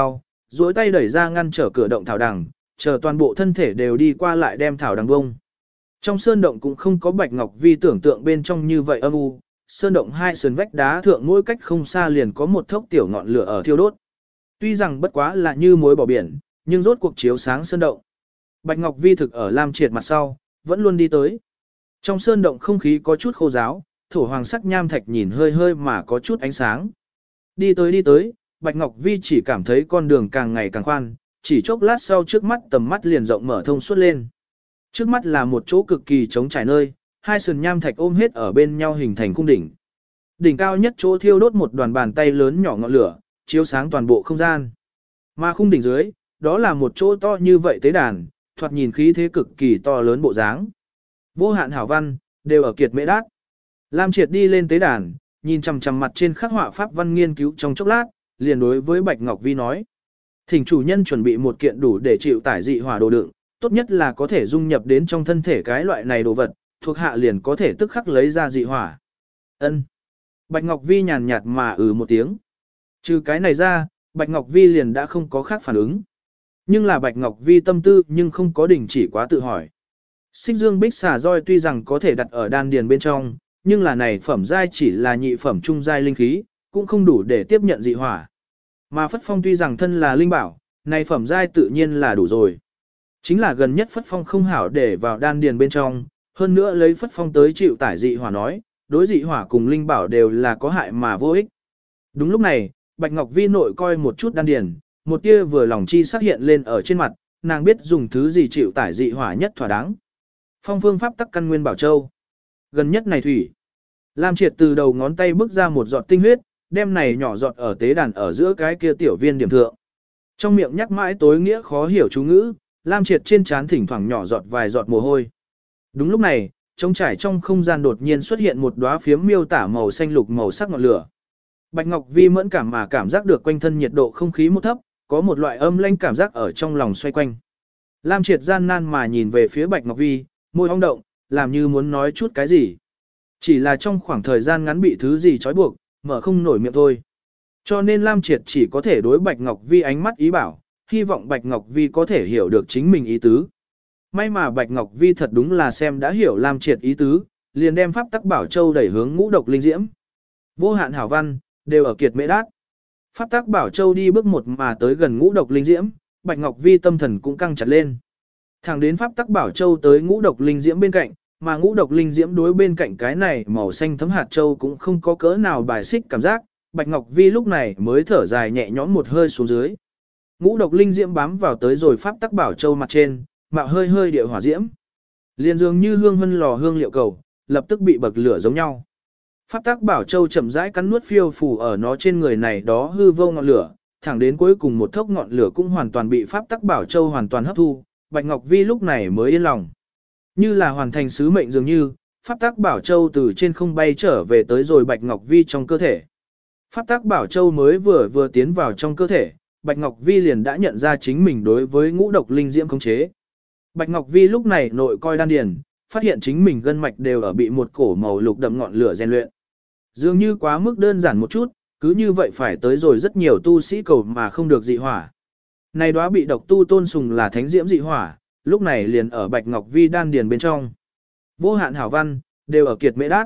duỗi tay đẩy ra ngăn trở cửa động thảo đằng, chờ toàn bộ thân thể đều đi qua lại đem thảo đằng bông. Trong sơn động cũng không có Bạch Ngọc Vi tưởng tượng bên trong như vậy âm u, sơn động hai sườn vách đá thượng mỗi cách không xa liền có một thốc tiểu ngọn lửa ở thiêu đốt. Tuy rằng bất quá là như muối bỏ biển, nhưng rốt cuộc chiếu sáng sơn động. Bạch Ngọc Vi thực ở Lam Triệt mặt sau, vẫn luôn đi tới. Trong sơn động không khí có chút khô ráo, thổ hoàng sắc nham thạch nhìn hơi hơi mà có chút ánh sáng. Đi tới, Bạch Ngọc Vi chỉ cảm thấy con đường càng ngày càng khoan, chỉ chốc lát sau trước mắt tầm mắt liền rộng mở thông suốt lên. Trước mắt là một chỗ cực kỳ trống trải nơi, hai sườn nham thạch ôm hết ở bên nhau hình thành cung đỉnh. Đỉnh cao nhất chỗ thiêu đốt một đoàn bàn tay lớn nhỏ ngọn lửa, chiếu sáng toàn bộ không gian. Mà khung đỉnh dưới, đó là một chỗ to như vậy tế đàn, thoạt nhìn khí thế cực kỳ to lớn bộ dáng. Vô hạn hảo văn, đều ở kiệt mễ đát. Lam Triệt đi lên tế đàn, nhìn chằm chằm mặt trên khắc họa pháp văn nghiên cứu trong chốc lát, liền đối với Bạch Ngọc Vi nói. Thỉnh chủ nhân chuẩn bị một kiện đủ để chịu tải dị hỏa đồ đựng, tốt nhất là có thể dung nhập đến trong thân thể cái loại này đồ vật, thuộc hạ liền có thể tức khắc lấy ra dị hỏa. Ân. Bạch Ngọc Vi nhàn nhạt mà một tiếng. Trừ cái này ra, Bạch Ngọc Vi liền đã không có khác phản ứng. Nhưng là Bạch Ngọc Vi tâm tư nhưng không có đình chỉ quá tự hỏi. Xích dương bích xà roi tuy rằng có thể đặt ở đan điền bên trong, nhưng là này phẩm giai chỉ là nhị phẩm trung giai linh khí, cũng không đủ để tiếp nhận dị hỏa. Mà Phất Phong tuy rằng thân là linh bảo, này phẩm giai tự nhiên là đủ rồi. Chính là gần nhất Phất Phong không hảo để vào đan điền bên trong, hơn nữa lấy Phất Phong tới chịu tải dị hỏa nói, đối dị hỏa cùng linh bảo đều là có hại mà vô ích. Đúng lúc này, Bạch Ngọc Vi nội coi một chút đan điền, một tia vừa lòng chi sắc hiện lên ở trên mặt, nàng biết dùng thứ gì chịu tải dị hỏa nhất thỏa đáng. Phong phương pháp tắc căn nguyên bảo châu. Gần nhất này thủy. Lam Triệt từ đầu ngón tay bước ra một giọt tinh huyết, đem này nhỏ giọt ở tế đàn ở giữa cái kia tiểu viên điểm thượng. Trong miệng nhắc mãi tối nghĩa khó hiểu chú ngữ, Lam Triệt trên trán thỉnh thoảng nhỏ giọt vài giọt mồ hôi. Đúng lúc này, trống trải trong không gian đột nhiên xuất hiện một đóa phiếm miêu tả màu xanh lục màu sắc ngọn lửa. Bạch Ngọc Vi mẫn cảm mà cảm giác được quanh thân nhiệt độ không khí một thấp, có một loại âm lãnh cảm giác ở trong lòng xoay quanh. Lam Triệt gian nan mà nhìn về phía Bạch Ngọc Vi, môi ong động, làm như muốn nói chút cái gì. Chỉ là trong khoảng thời gian ngắn bị thứ gì trói buộc, mở không nổi miệng thôi. Cho nên Lam Triệt chỉ có thể đối Bạch Ngọc Vi ánh mắt ý bảo, hy vọng Bạch Ngọc Vi có thể hiểu được chính mình ý tứ. May mà Bạch Ngọc Vi thật đúng là xem đã hiểu Lam Triệt ý tứ, liền đem pháp tắc bảo châu đẩy hướng ngũ độc linh diễm. Vô hạn hảo văn, đều ở kiệt mễ đát. Pháp tắc bảo châu đi bước một mà tới gần ngũ độc linh diễm, Bạch Ngọc Vi tâm thần cũng căng chặt lên. Thẳng đến pháp tắc bảo châu tới ngũ độc linh diễm bên cạnh, mà ngũ độc linh diễm đối bên cạnh cái này màu xanh thấm hạt châu cũng không có cỡ nào bài xích cảm giác, Bạch Ngọc Vi lúc này mới thở dài nhẹ nhõm một hơi xuống dưới. Ngũ độc linh diễm bám vào tới rồi pháp tắc bảo châu mặt trên, mạo hơi hơi địa hỏa diễm. Liền dường như hương vân lò hương liệu cầu, lập tức bị bậc lửa giống nhau. Pháp tắc bảo châu chậm rãi cắn nuốt phiêu phù ở nó trên người này đó hư vô ngọn lửa, thẳng đến cuối cùng một thốc ngọn lửa cũng hoàn toàn bị pháp tắc bảo châu hoàn toàn hấp thu, Bạch Ngọc Vi lúc này mới yên lòng. Như là hoàn thành sứ mệnh dường như, pháp tắc bảo châu từ trên không bay trở về tới rồi Bạch Ngọc Vi trong cơ thể. Pháp tắc bảo châu mới vừa tiến vào trong cơ thể, Bạch Ngọc Vi liền đã nhận ra chính mình đối với ngũ độc linh diễm khống chế. Bạch Ngọc Vi lúc này nội coi đan điền, phát hiện chính mình gân mạch đều ở bị một cổ màu lục đậm ngọn lửa rèn luyện. Dường như quá mức đơn giản một chút, cứ như vậy phải tới rồi rất nhiều tu sĩ cầu mà không được dị hỏa. Này đó bị độc tu tôn sùng là thánh diễm dị hỏa, lúc này liền ở Bạch Ngọc Vi đan điền bên trong. Vô hạn hảo văn, đều ở kiệt mễ đát.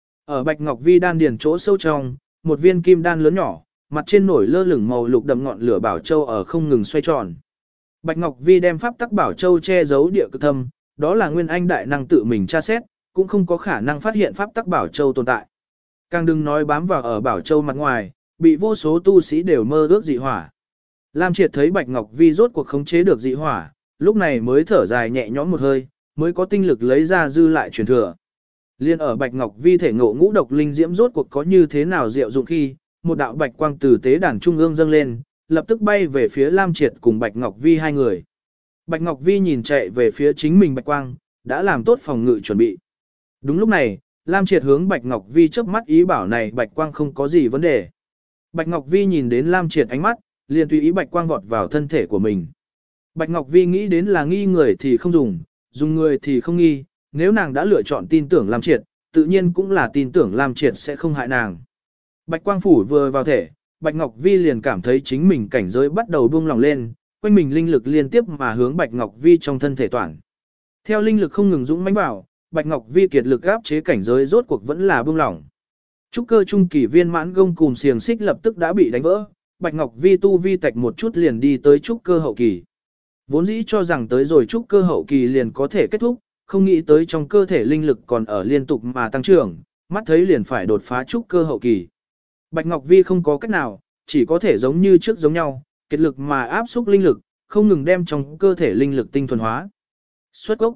Ở Bạch Ngọc Vi đan điền chỗ sâu trong, một viên kim đan lớn nhỏ, mặt trên nổi lơ lửng màu lục đậm ngọn lửa bảo châu ở không ngừng xoay tròn. Bạch Ngọc Vi đem pháp tắc bảo châu che giấu địa cực thâm, đó là nguyên anh đại năng tự mình tra xét, cũng không có khả năng phát hiện pháp tắc bảo châu tồn tại. Càng đừng nói bám vào ở bảo châu mặt ngoài, bị vô số tu sĩ đều mơ ước dị hỏa. Lam Triệt thấy Bạch Ngọc Vi rốt cuộc khống chế được dị hỏa, lúc này mới thở dài nhẹ nhõm một hơi, mới có tinh lực lấy ra dư lại truyền thừa. Liên ở Bạch Ngọc Vi thể ngộ ngũ độc linh diễm rốt cuộc có như thế nào diệu dụng khi, một đạo bạch quang từ tế đàn trung ương dâng lên, lập tức bay về phía Lam Triệt cùng Bạch Ngọc Vi hai người. Bạch Ngọc Vi nhìn chạy về phía chính mình bạch quang, đã làm tốt phòng ngự chuẩn bị. Đúng lúc này, Lam Triệt hướng Bạch Ngọc Vi chớp mắt ý bảo này bạch quang không có gì vấn đề. Bạch Ngọc Vi nhìn đến Lam Triệt ánh mắt, liền tùy ý bạch quang vọt vào thân thể của mình. Bạch Ngọc Vi nghĩ đến là nghi người thì không dùng, dùng người thì không nghi, nếu nàng đã lựa chọn tin tưởng Lam Triệt, tự nhiên cũng là tin tưởng Lam Triệt sẽ không hại nàng. Bạch quang phủ vừa vào thể, Bạch Ngọc Vi liền cảm thấy chính mình cảnh giới bắt đầu buông lỏng lên, quanh mình linh lực liên tiếp mà hướng Bạch Ngọc Vi trong thân thể toàn. Theo linh lực không ngừng dũng mãnh vào, Bạch Ngọc Vi kiệt lực áp chế cảnh giới rốt cuộc vẫn là buông lỏng. Trúc cơ trung kỳ viên mãn gông cùm xiềng xích lập tức đã bị đánh vỡ, Bạch Ngọc Vi tu vi tạch một chút liền đi tới trúc cơ hậu kỳ. Vốn dĩ cho rằng tới rồi trúc cơ hậu kỳ liền có thể kết thúc, không nghĩ tới trong cơ thể linh lực còn ở liên tục mà tăng trưởng, mắt thấy liền phải đột phá trúc cơ hậu kỳ. Bạch Ngọc Vi không có cách nào, chỉ có thể giống như trước giống nhau, kết lực mà áp xúc linh lực, không ngừng đem trong cơ thể linh lực tinh thuần hóa. Xuất gốc.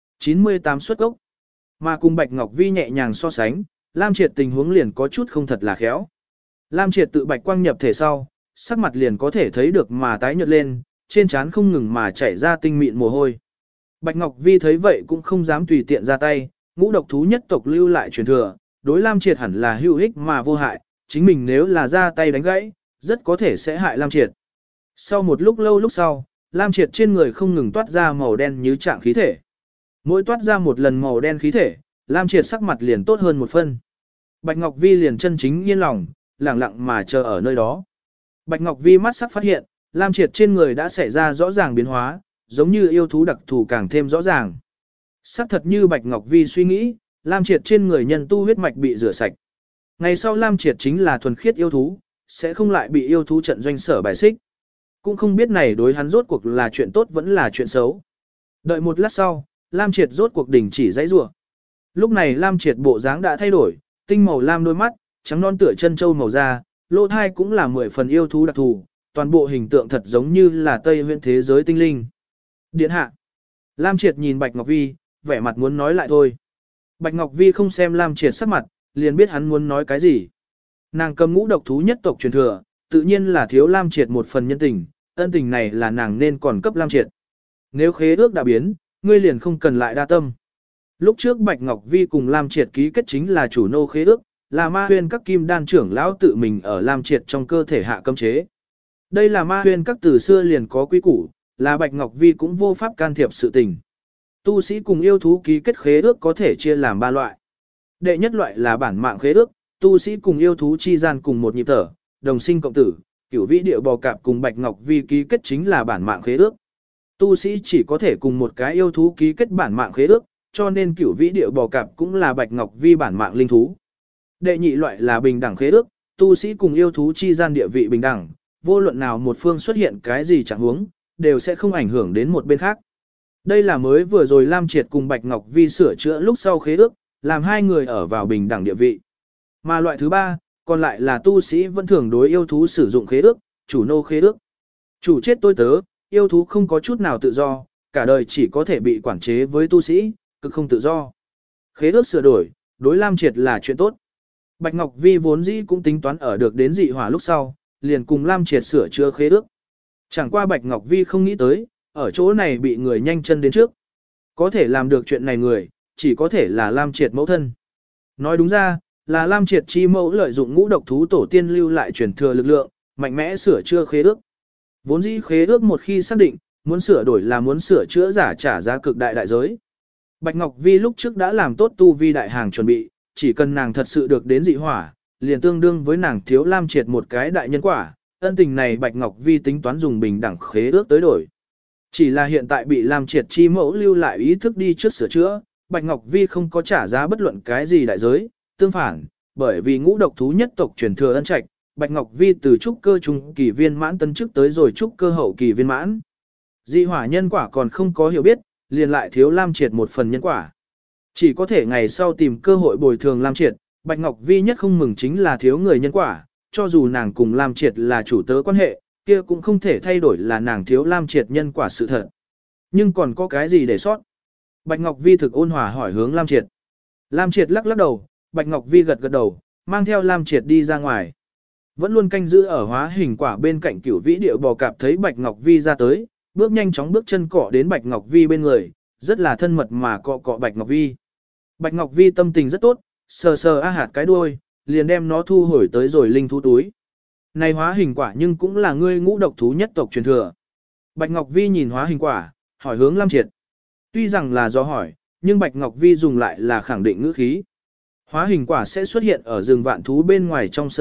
98 xuất gốc. Mà cùng Bạch Ngọc Vi nhẹ nhàng so sánh, Lam Triệt tình huống liền có chút không thật là khéo. Lam Triệt tự bạch quang nhập thể sau, sắc mặt liền có thể thấy được mà tái nhợt lên, trên trán không ngừng mà chảy ra tinh mịn mồ hôi. Bạch Ngọc Vi thấy vậy cũng không dám tùy tiện ra tay, ngũ độc thú nhất tộc lưu lại truyền thừa, đối Lam Triệt hẳn là hữu ích mà vô hại, chính mình nếu là ra tay đánh gãy, rất có thể sẽ hại Lam Triệt. Sau một lúc lâu lúc sau, Lam Triệt trên người không ngừng toát ra màu đen như trạng khí thể. Mỗi toát ra một lần màu đen khí thể, Lam Triệt sắc mặt liền tốt hơn một phân. Bạch Ngọc Vi liền chân chính yên lòng, lặng lặng mà chờ ở nơi đó. Bạch Ngọc Vi mắt sắc phát hiện, Lam Triệt trên người đã xảy ra rõ ràng biến hóa, giống như yêu thú đặc thù càng thêm rõ ràng. Sắc thật như Bạch Ngọc Vi suy nghĩ, Lam Triệt trên người nhân tu huyết mạch bị rửa sạch. Ngày sau Lam Triệt chính là thuần khiết yêu thú, sẽ không lại bị yêu thú trận doanh sở bài xích. Cũng không biết này đối hắn rốt cuộc là chuyện tốt vẫn là chuyện xấu. Đợi một lát sau, Lam Triệt rốt cuộc đình chỉ dãy rủa. Lúc này Lam Triệt bộ dáng đã thay đổi, tinh màu lam đôi mắt, trắng non tựa chân châu màu da, lỗ thai cũng là 10 phần yêu thú đặc thù, toàn bộ hình tượng thật giống như là Tây Huyễn thế giới tinh linh. Điện hạ. Lam Triệt nhìn Bạch Ngọc Vi, vẻ mặt muốn nói lại thôi. Bạch Ngọc Vi không xem Lam Triệt sắc mặt, liền biết hắn muốn nói cái gì. Nàng cầm ngũ độc thú nhất tộc truyền thừa, tự nhiên là thiếu Lam Triệt một phần nhân tình, ân tình này là nàng nên còn cấp Lam Triệt. Nếu khế ước đã biến, ngươi liền không cần lại đa tâm. Lúc trước Bạch Ngọc Vi cùng Lam Triệt ký kết chính là chủ nô khế ước, là Ma Huyên các kim đan trưởng lão tự mình ở Lam Triệt trong cơ thể hạ cấm chế. Đây là Ma Huyên các từ xưa liền có quy củ, là Bạch Ngọc Vi cũng vô pháp can thiệp sự tình. Tu sĩ cùng yêu thú ký kết khế ước có thể chia làm 3 loại. Đệ nhất loại là bản mạng khế ước, tu sĩ cùng yêu thú chi gian cùng một nhịp thở, đồng sinh cộng tử, Cửu Vĩ Điệu Bò Cạp cùng Bạch Ngọc Vi ký kết chính là bản mạng khế ước. Tu sĩ chỉ có thể cùng một cái yêu thú ký kết bản mạng khế ước, cho nên Cửu Vĩ Điệu Bò Cạp cũng là Bạch Ngọc Vi bản mạng linh thú. Đệ nhị loại là bình đẳng khế ước, tu sĩ cùng yêu thú chi gian địa vị bình đẳng, vô luận nào một phương xuất hiện cái gì chẳng huống, đều sẽ không ảnh hưởng đến một bên khác. Đây là mới vừa rồi Lam Triệt cùng Bạch Ngọc Vi sửa chữa lúc sau khế ước, làm hai người ở vào bình đẳng địa vị. Mà loại thứ ba, còn lại là tu sĩ vẫn thường đối yêu thú sử dụng khế ước, chủ nô khế ước. Chủ chết tôi tớ, yêu thú không có chút nào tự do, cả đời chỉ có thể bị quản chế với tu sĩ, cực không tự do. Khế ước sửa đổi, đối Lam Triệt là chuyện tốt. Bạch Ngọc Vi vốn dĩ cũng tính toán ở được đến dị hỏa lúc sau, liền cùng Lam Triệt sửa chữa khế ước. Chẳng qua Bạch Ngọc Vi không nghĩ tới, ở chỗ này bị người nhanh chân đến trước. Có thể làm được chuyện này người, chỉ có thể là Lam Triệt mẫu thân. Nói đúng ra, là Lam Triệt chi mẫu lợi dụng ngũ độc thú tổ tiên lưu lại truyền thừa lực lượng, mạnh mẽ sửa chữa khế ước. Vốn dĩ khế ước một khi xác định, muốn sửa đổi là muốn sửa chữa giả trả giá cực đại đại giới. Bạch Ngọc Vi lúc trước đã làm tốt tu vi đại hàng chuẩn bị, chỉ cần nàng thật sự được đến dị hỏa, liền tương đương với nàng thiếu Lam Triệt một cái đại nhân quả, ân tình này Bạch Ngọc Vi tính toán dùng bình đẳng khế ước tới đổi. Chỉ là hiện tại bị Lam Triệt chi mẫu lưu lại ý thức đi trước sửa chữa, Bạch Ngọc Vi không có trả giá bất luận cái gì đại giới, tương phản, bởi vì ngũ độc thú nhất tộc truyền thừa ân trạch, Bạch Ngọc Vi từ trúc cơ trung kỳ viên mãn tân chức tới rồi trúc cơ hậu kỳ viên mãn. Dị hỏa nhân quả còn không có hiểu biết, liền lại thiếu Lam Triệt một phần nhân quả. Chỉ có thể ngày sau tìm cơ hội bồi thường Lam Triệt, Bạch Ngọc Vi nhất không mừng chính là thiếu người nhân quả, cho dù nàng cùng Lam Triệt là chủ tớ quan hệ, kia cũng không thể thay đổi là nàng thiếu Lam Triệt nhân quả sự thật. Nhưng còn có cái gì để sót? Bạch Ngọc Vi thực ôn hòa hỏi hướng Lam Triệt. Lam Triệt lắc lắc đầu, Bạch Ngọc Vi gật gật đầu, mang theo Lam Triệt đi ra ngoài. Vẫn luôn canh giữ ở hóa hình quả bên cạnh Cửu Vĩ Điệu Bò Cạp thấy Bạch Ngọc Vi ra tới, bước nhanh chóng bước chân cọ đến Bạch Ngọc Vi bên người, rất là thân mật mà cọ cọ Bạch Ngọc Vi. Bạch Ngọc Vi tâm tình rất tốt, sờ sờ a hạt cái đuôi, liền đem nó thu hồi tới rồi linh thú túi. Này hóa hình quả nhưng cũng là ngươi ngũ độc thú nhất tộc truyền thừa. Bạch Ngọc Vi nhìn hóa hình quả, hỏi hướng Lam Triệt. Tuy rằng là do hỏi, nhưng Bạch Ngọc Vi dùng lại là khẳng định ngữ khí. Hóa hình quả sẽ xuất hiện ở rừng vạn thú bên ngoài trong sân cốc,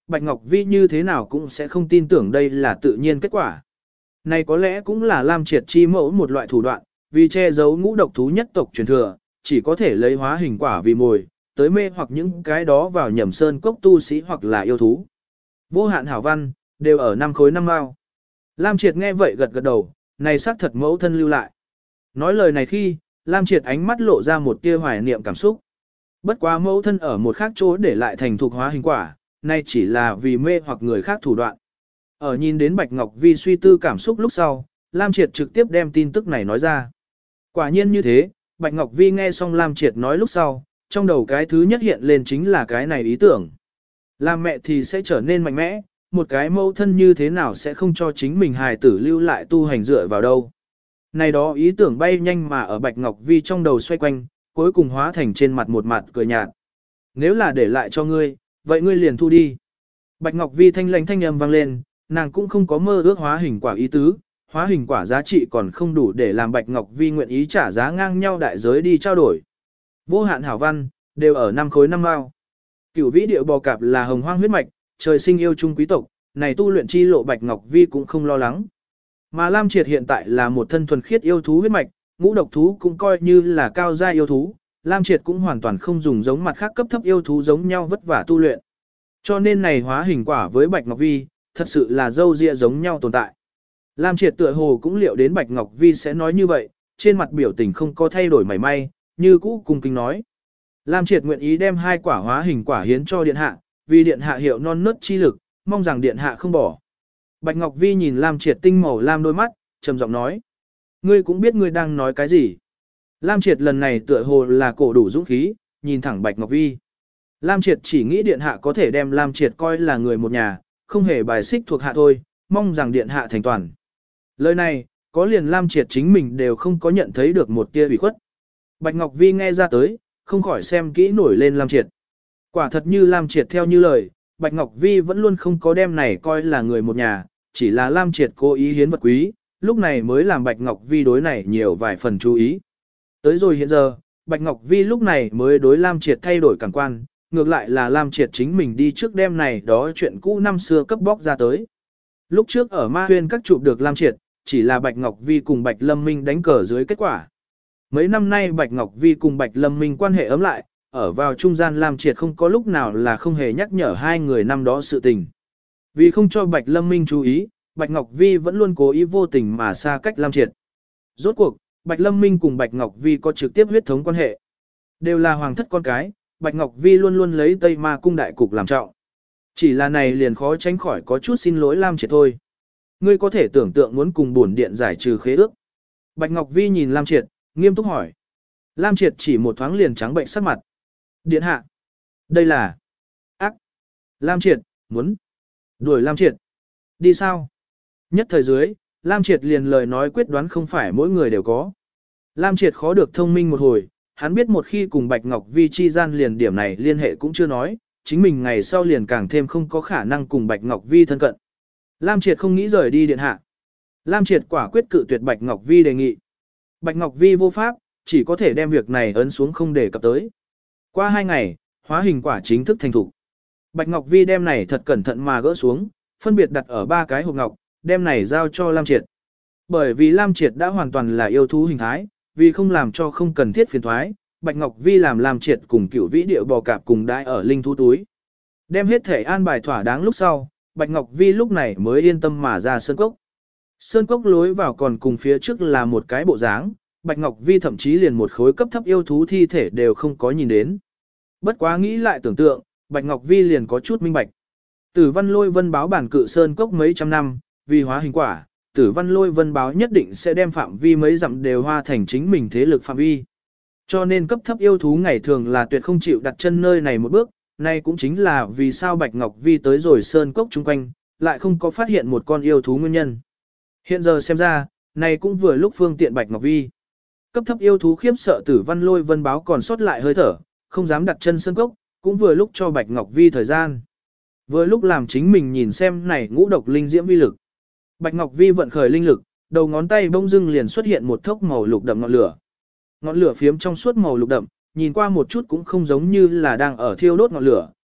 Bạch Ngọc Vi như thế nào cũng sẽ không tin tưởng đây là tự nhiên kết quả. Này có lẽ cũng là Lam Triệt chi mẫu một loại thủ đoạn, vì che giấu ngũ độc thú nhất tộc truyền thừa, chỉ có thể lấy hóa hình quả vì mồi, tới mê hoặc những cái đó vào nhầm sơn cốc tu sĩ hoặc là yêu thú. Vô hạn hảo văn, đều ở 5 khối 5 mao. Lam Triệt nghe vậy gật gật đầu, này xác thật mẫu thân lưu lại. Nói lời này khi, Lam Triệt ánh mắt lộ ra một tia hoài niệm cảm xúc. Bất quá mẫu thân ở một khác chỗ để lại thành thuộc hóa hình quả, nay chỉ là vì mê hoặc người khác thủ đoạn. Ở nhìn đến Bạch Ngọc Vi suy tư cảm xúc lúc sau, Lam Triệt trực tiếp đem tin tức này nói ra. Quả nhiên như thế, Bạch Ngọc Vi nghe xong Lam Triệt nói lúc sau, trong đầu cái thứ nhất hiện lên chính là cái này ý tưởng. Làm mẹ thì sẽ trở nên mạnh mẽ, một cái mẫu thân như thế nào sẽ không cho chính mình hài tử lưu lại tu hành dựa vào đâu. Này đó ý tưởng bay nhanh mà ở Bạch Ngọc Vi trong đầu xoay quanh, cuối cùng hóa thành trên mặt một mặt cười nhạt. Nếu là để lại cho ngươi, vậy ngươi liền thu đi. Bạch Ngọc Vi thanh lãnh thanh âm vang lên, nàng cũng không có mơ ước hóa hình quả ý tứ, hóa hình quả giá trị còn không đủ để làm Bạch Ngọc Vi nguyện ý trả giá ngang nhau đại giới đi trao đổi. Vô hạn hảo văn, đều ở 5 khối 5 mao. Cửu vĩ điệu bò cạp là hồng hoang huyết mạch, trời sinh yêu trung quý tộc, này tu luyện chi lộ Bạch Ngọc Vi cũng không lo lắng. Mà Lam Triệt hiện tại là một thân thuần khiết yêu thú huyết mạch, ngũ độc thú cũng coi như là cao gia yêu thú, Lam Triệt cũng hoàn toàn không dùng giống mặt khác cấp thấp yêu thú giống nhau vất vả tu luyện. Cho nên này hóa hình quả với Bạch Ngọc Vi, thật sự là dâu ria giống nhau tồn tại. Lam Triệt tựa hồ cũng liệu đến Bạch Ngọc Vi sẽ nói như vậy, trên mặt biểu tình không có thay đổi mảy may, như cũ cung kính nói. Lam Triệt nguyện ý đem 2 quả hóa hình quả hiến cho điện hạ, vì điện hạ hiệu non nớt chi lực, mong rằng điện hạ không bỏ. Bạch Ngọc Vi nhìn Lam Triệt tinh màu lam đôi mắt, trầm giọng nói. Ngươi cũng biết ngươi đang nói cái gì. Lam Triệt lần này tựa hồ là cổ đủ dũng khí, nhìn thẳng Bạch Ngọc Vi. Lam Triệt chỉ nghĩ điện hạ có thể đem Lam Triệt coi là người một nhà, không hề bài xích thuộc hạ thôi, mong rằng điện hạ thành toàn. Lời này, có liền Lam Triệt chính mình đều không có nhận thấy được một tia ủy khuất. Bạch Ngọc Vi nghe ra tới, không khỏi xem kỹ nổi lên Lam Triệt. Quả thật như Lam Triệt theo như lời, Bạch Ngọc Vi vẫn luôn không có đem này coi là người một nhà, chỉ là Lam Triệt cố ý hiến vật quý, lúc này mới làm Bạch Ngọc Vi đối này nhiều vài phần chú ý. Tới rồi hiện giờ, Bạch Ngọc Vi lúc này mới đối Lam Triệt thay đổi cảm quan, ngược lại là Lam Triệt chính mình đi trước đêm này đó chuyện cũ năm xưa cấp bóc ra tới. Lúc trước ở Ma Huyên các chụp được Lam Triệt, chỉ là Bạch Ngọc Vi cùng Bạch Lâm Minh đánh cờ dưới kết quả. Mấy năm nay Bạch Ngọc Vi cùng Bạch Lâm Minh quan hệ ấm lại, ở vào trung gian Lam Triệt không có lúc nào là không hề nhắc nhở hai người năm đó sự tình. Vì không cho Bạch Lâm Minh chú ý, Bạch Ngọc Vi vẫn luôn cố ý vô tình mà xa cách Lam Triệt. Rốt cuộc, Bạch Lâm Minh cùng Bạch Ngọc Vi có trực tiếp huyết thống quan hệ. Đều là hoàng thất con cái, Bạch Ngọc Vi luôn luôn lấy Tây Ma cung đại cục làm trọng. Chỉ là này liền khó tránh khỏi có chút xin lỗi Lam Triệt thôi. Ngươi có thể tưởng tượng muốn cùng bổn điện giải trừ khế ước. Bạch Ngọc Vi nhìn Lam Triệt, nghiêm túc hỏi. Lam Triệt chỉ một thoáng liền trắng bệnh sắc mặt. Điện hạ. Đây là... ác. Lam Triệt, muốn... đuổi Lam Triệt. Đi sao? Nhất thời dưới, Lam Triệt liền lời nói quyết đoán không phải mỗi người đều có. Lam Triệt khó được thông minh một hồi, hắn biết một khi cùng Bạch Ngọc Vi chi gian liền điểm này liên hệ cũng chưa nói, chính mình ngày sau liền càng thêm không có khả năng cùng Bạch Ngọc Vi thân cận. Lam Triệt không nghĩ rời đi điện hạ. Lam Triệt quả quyết cự tuyệt Bạch Ngọc Vi đề nghị. Bạch Ngọc Vi vô pháp, chỉ có thể đem việc này ấn xuống không để cập tới. Qua 2 ngày, hóa hình quả chính thức thành thủ. Bạch Ngọc Vi đem này thật cẩn thận mà gỡ xuống, phân biệt đặt ở 3 cái hộp ngọc, đem này giao cho Lam Triệt. Bởi vì Lam Triệt đã hoàn toàn là yêu thú hình thái, vì không làm cho không cần thiết phiền thoái, Bạch Ngọc Vi làm Lam Triệt cùng Cửu Vĩ Điệu bò cạp cùng đãi ở linh thú túi. Đem hết thể an bài thỏa đáng lúc sau, Bạch Ngọc Vi lúc này mới yên tâm mà ra sơn cốc. Sơn cốc lối vào còn cùng phía trước là một cái bộ dáng, Bạch Ngọc Vi thậm chí liền một khối cấp thấp yêu thú thi thể đều không có nhìn đến. Bất quá nghĩ lại tưởng tượng, Bạch Ngọc Vi liền có chút minh bạch. Tử Văn Lôi Vân báo bản cự sơn cốc mấy trăm năm, vì hóa hình quả, Tử Văn Lôi Vân báo nhất định sẽ đem phạm vi mấy dặm đều hoa thành chính mình thế lực phạm vi. Cho nên cấp thấp yêu thú ngày thường là tuyệt không chịu đặt chân nơi này một bước, này cũng chính là vì sao Bạch Ngọc Vi tới rồi sơn cốc chung quanh, lại không có phát hiện một con yêu thú nguyên nhân. Hiện giờ xem ra, này cũng vừa lúc phương tiện Bạch Ngọc Vi. Cấp thấp yêu thú khiếp sợ Tử Văn Lôi Vân báo còn sót lại hơi thở, không dám đặt chân sơn cốc, cũng vừa lúc cho Bạch Ngọc Vi thời gian. Vừa lúc làm chính mình nhìn xem này ngũ độc linh diễm vi lực. Bạch Ngọc Vi vận khởi linh lực, đầu ngón tay bỗng dưng liền xuất hiện một thốc màu lục đậm ngọn lửa. Ngọn lửa phiếm trong suốt màu lục đậm, nhìn qua một chút cũng không giống như là đang ở thiêu đốt ngọn lửa,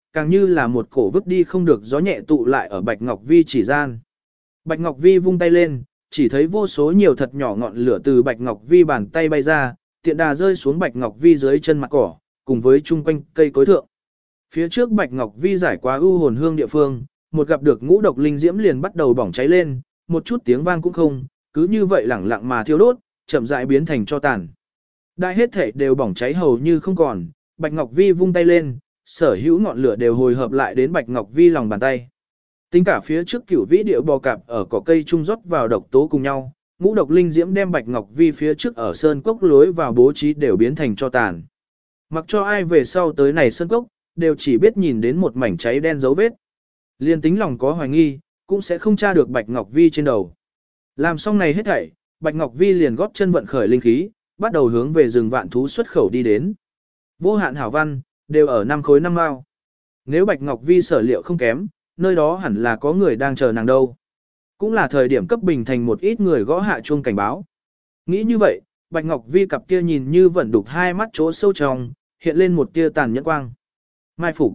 càng như là một cổ vứt đi không được gió nhẹ tụ lại ở Bạch Ngọc Vi chỉ gian. Bạch Ngọc Vi vung tay lên, chỉ thấy vô số nhiều thật nhỏ ngọn lửa từ Bạch Ngọc Vi bàn tay bay ra, tiện đà rơi xuống Bạch Ngọc Vi dưới chân mặt cỏ, cùng với chung quanh cây cối thượng. Phía trước Bạch Ngọc Vi giải qua ưu hồn hương địa phương, một gặp được ngũ độc linh diễm liền bắt đầu bỏng cháy lên, một chút tiếng vang cũng không, cứ như vậy lẳng lặng mà thiêu đốt, chậm rãi biến thành tro tàn. Đại hết thể đều bỏng cháy hầu như không còn, Bạch Ngọc Vi vung tay lên, sở hữu ngọn lửa đều hồi hợp lại đến Bạch Ngọc Vi lòng bàn tay. Tính cả phía trước cửu vĩ địa bò cạp ở cỏ cây trung rót vào độc tố cùng nhau, ngũ độc linh diễm đem Bạch Ngọc Vi phía trước ở sơn cốc lối vào bố trí đều biến thành tro tàn. Mặc cho ai về sau tới này sơn cốc, đều chỉ biết nhìn đến một mảnh cháy đen dấu vết. Liên tính lòng có hoài nghi, cũng sẽ không tra được Bạch Ngọc Vi trên đầu. Làm xong này hết thảy, Bạch Ngọc Vi liền góp chân vận khởi linh khí, bắt đầu hướng về rừng vạn thú xuất khẩu đi đến. Vô hạn hảo văn, đều ở 5 khối 5 mao. Nếu Bạch Ngọc Vi sở liệu không kém, nơi đó hẳn là có người đang chờ nàng đâu. Cũng là thời điểm cấp bình thành một ít người gõ hạ chuông cảnh báo. Nghĩ như vậy, Bạch Ngọc Vi cặp kia nhìn như vẫn đục hai mắt chỗ sâu trong, hiện lên một tia tàn nhẫn quang. Mai phục.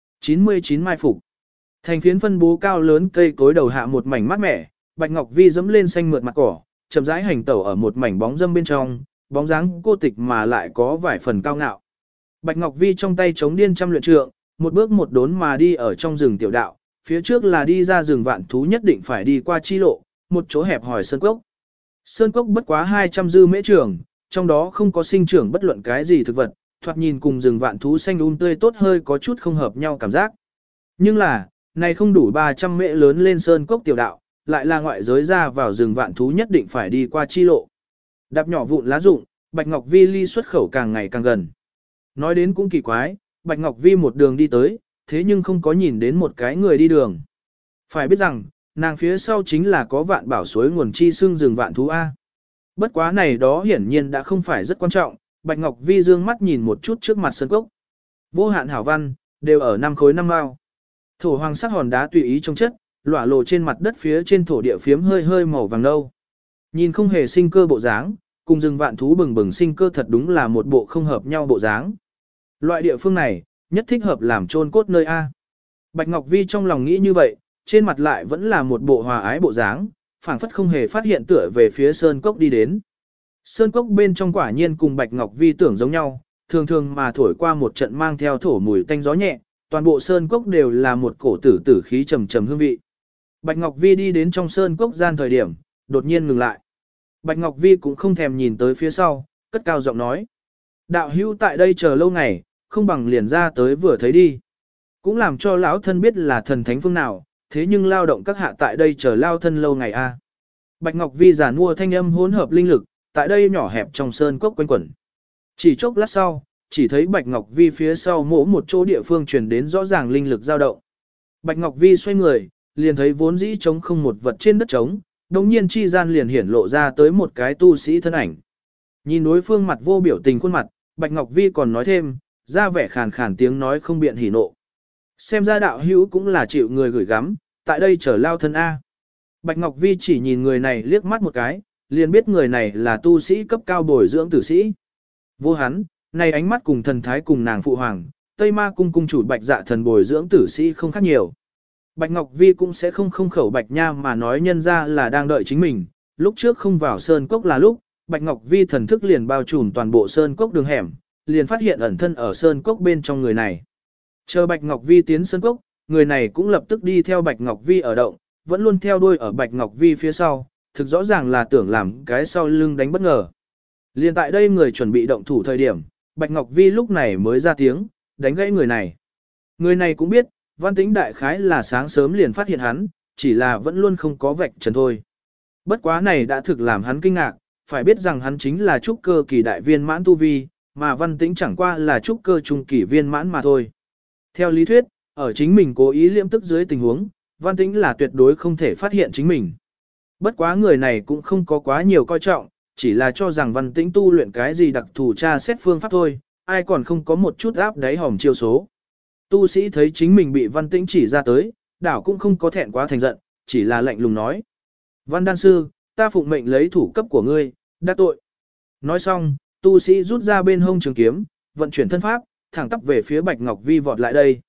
99 mai phục. Thành phiến phân bố cao lớn cây cối đầu hạ một mảnh mát mẻ, Bạch Ngọc Vi dẫm lên xanh mượt mặt cỏ, chậm rãi hành tẩu ở một mảnh bóng dâm bên trong, bóng dáng cô tịch mà lại có vài phần cao ngạo. Bạch Ngọc Vi trong tay chống điên trăm luyện trượng, một bước một đốn mà đi ở trong rừng tiểu đạo, phía trước là đi ra rừng vạn thú nhất định phải đi qua chi lộ, một chỗ hẹp hỏi sơn cốc. Sơn cốc bất quá 200 dư mễ trường, trong đó không có sinh trưởng bất luận cái gì thực vật, thoạt nhìn cùng rừng vạn thú xanh tươi tốt hơi có chút không hợp nhau cảm giác. Nhưng là, này không đủ 300 mễ lớn lên sơn cốc tiểu đạo, lại là ngoại giới ra vào rừng vạn thú nhất định phải đi qua chi lộ. Đạp nhỏ vụn lá rụng, Bạch Ngọc Vi ly xuất khẩu càng ngày càng gần. Nói đến cũng kỳ quái, Bạch Ngọc Vi một đường đi tới, thế nhưng không có nhìn đến một cái người đi đường. Phải biết rằng, nàng phía sau chính là có vạn bảo suối nguồn chi xương rừng vạn thú A. Bất quá này đó hiển nhiên đã không phải rất quan trọng, Bạch Ngọc Vi dương mắt nhìn một chút trước mặt sân cốc. Vô hạn hảo văn, đều ở 5 khối 5 mao. Thổ hoàng sắc hòn đá tùy ý trong chất, lỏa lộ trên mặt đất phía trên thổ địa phiếm hơi hơi màu vàng nâu. Nhìn không hề sinh cơ bộ dáng, cùng rừng vạn thú bừng bừng sinh cơ thật đúng là một bộ không hợp nhau bộ dáng. Loại địa phương này, nhất thích hợp làm chôn cốt nơi A. Bạch Ngọc Vi trong lòng nghĩ như vậy, trên mặt lại vẫn là một bộ hòa ái bộ dáng, phảng phất không hề phát hiện tựa về phía sơn cốc đi đến. Sơn cốc bên trong quả nhiên cùng Bạch Ngọc Vi tưởng giống nhau, thường thường mà thổi qua một trận mang theo thổ mùi tanh gió nhẹ, toàn bộ sơn cốc đều là một cổ tử tử khí trầm trầm hương vị. Bạch Ngọc Vi đi đến trong sơn cốc gian thời điểm, đột nhiên ngừng lại. Bạch Ngọc Vi cũng không thèm nhìn tới phía sau, cất cao giọng nói. Đạo hữu tại đây chờ lâu ngày, không bằng liền ra tới vừa thấy đi. Cũng làm cho lão thân biết là thần thánh phương nào, thế nhưng lao động các hạ tại đây chờ lao thân lâu ngày a. Bạch Ngọc Vi giản mua thanh âm hỗn hợp linh lực, tại đây nhỏ hẹp trong sơn cốc quanh quẩn. Chỉ chốc lát sau, chỉ thấy Bạch Ngọc Vi phía sau mỗi một chỗ địa phương truyền đến rõ ràng linh lực dao động. Bạch Ngọc Vi xoay người, liền thấy vốn dĩ trống không một vật trên đất trống, đồng nhiên chi gian liền hiển lộ ra tới một cái tu sĩ thân ảnh. Nhìn đối phương mặt vô biểu tình khuôn mặt, Bạch Ngọc Vi còn nói thêm, ra vẻ khàn khàn tiếng nói không biện hỉ nộ. Xem ra đạo hữu cũng là chịu người gửi gắm, tại đây chờ lao thân A. Bạch Ngọc Vi chỉ nhìn người này liếc mắt một cái, liền biết người này là tu sĩ cấp cao bồi dưỡng tử sĩ. Vô hắn, này ánh mắt cùng thần thái cùng nàng phụ hoàng, Tây Ma cung cung chủ Bạch Dạ thần bồi dưỡng tử sĩ không khác nhiều. Bạch Ngọc Vi cũng sẽ không khẩu Bạch Nha mà nói nhân ra là đang đợi chính mình, lúc trước không vào sơn cốc là lúc, Bạch Ngọc Vi thần thức liền bao trùm toàn bộ sơn cốc đường hẻm, liền phát hiện ẩn thân ở sơn cốc bên trong người này. Chờ Bạch Ngọc Vi tiến sơn cốc, người này cũng lập tức đi theo Bạch Ngọc Vi ở động, vẫn luôn theo đuôi ở Bạch Ngọc Vi phía sau, thực rõ ràng là tưởng làm cái sau lưng đánh bất ngờ. Liền tại đây người chuẩn bị động thủ thời điểm, Bạch Ngọc Vi lúc này mới ra tiếng, đánh gãy người này. Người này cũng biết, Văn Tĩnh đại khái là sáng sớm liền phát hiện hắn, chỉ là vẫn luôn không có vạch trần thôi. Bất quá này đã thực làm hắn kinh ngạc, phải biết rằng hắn chính là trúc cơ kỳ đại viên mãn tu vi, mà Văn Tĩnh chẳng qua là trúc cơ trung kỳ viên mãn mà thôi. Theo lý thuyết, ở chính mình cố ý liễm tức dưới tình huống, Văn Tĩnh là tuyệt đối không thể phát hiện chính mình. Bất quá người này cũng không có quá nhiều coi trọng, chỉ là cho rằng Văn Tĩnh tu luyện cái gì đặc thù tra xét phương pháp thôi, ai còn không có một chút áp đáy hòm chiêu số. Tu sĩ thấy chính mình bị Văn Tĩnh chỉ ra tới, đảo cũng không có thẹn quá thành giận, chỉ là lạnh lùng nói. Văn đan sư, ta phụng mệnh lấy thủ cấp của ngươi, đắc tội. Nói xong, tu sĩ rút ra bên hông trường kiếm, vận chuyển thân pháp, thẳng tắp về phía Bạch Ngọc Vi vọt lại đây.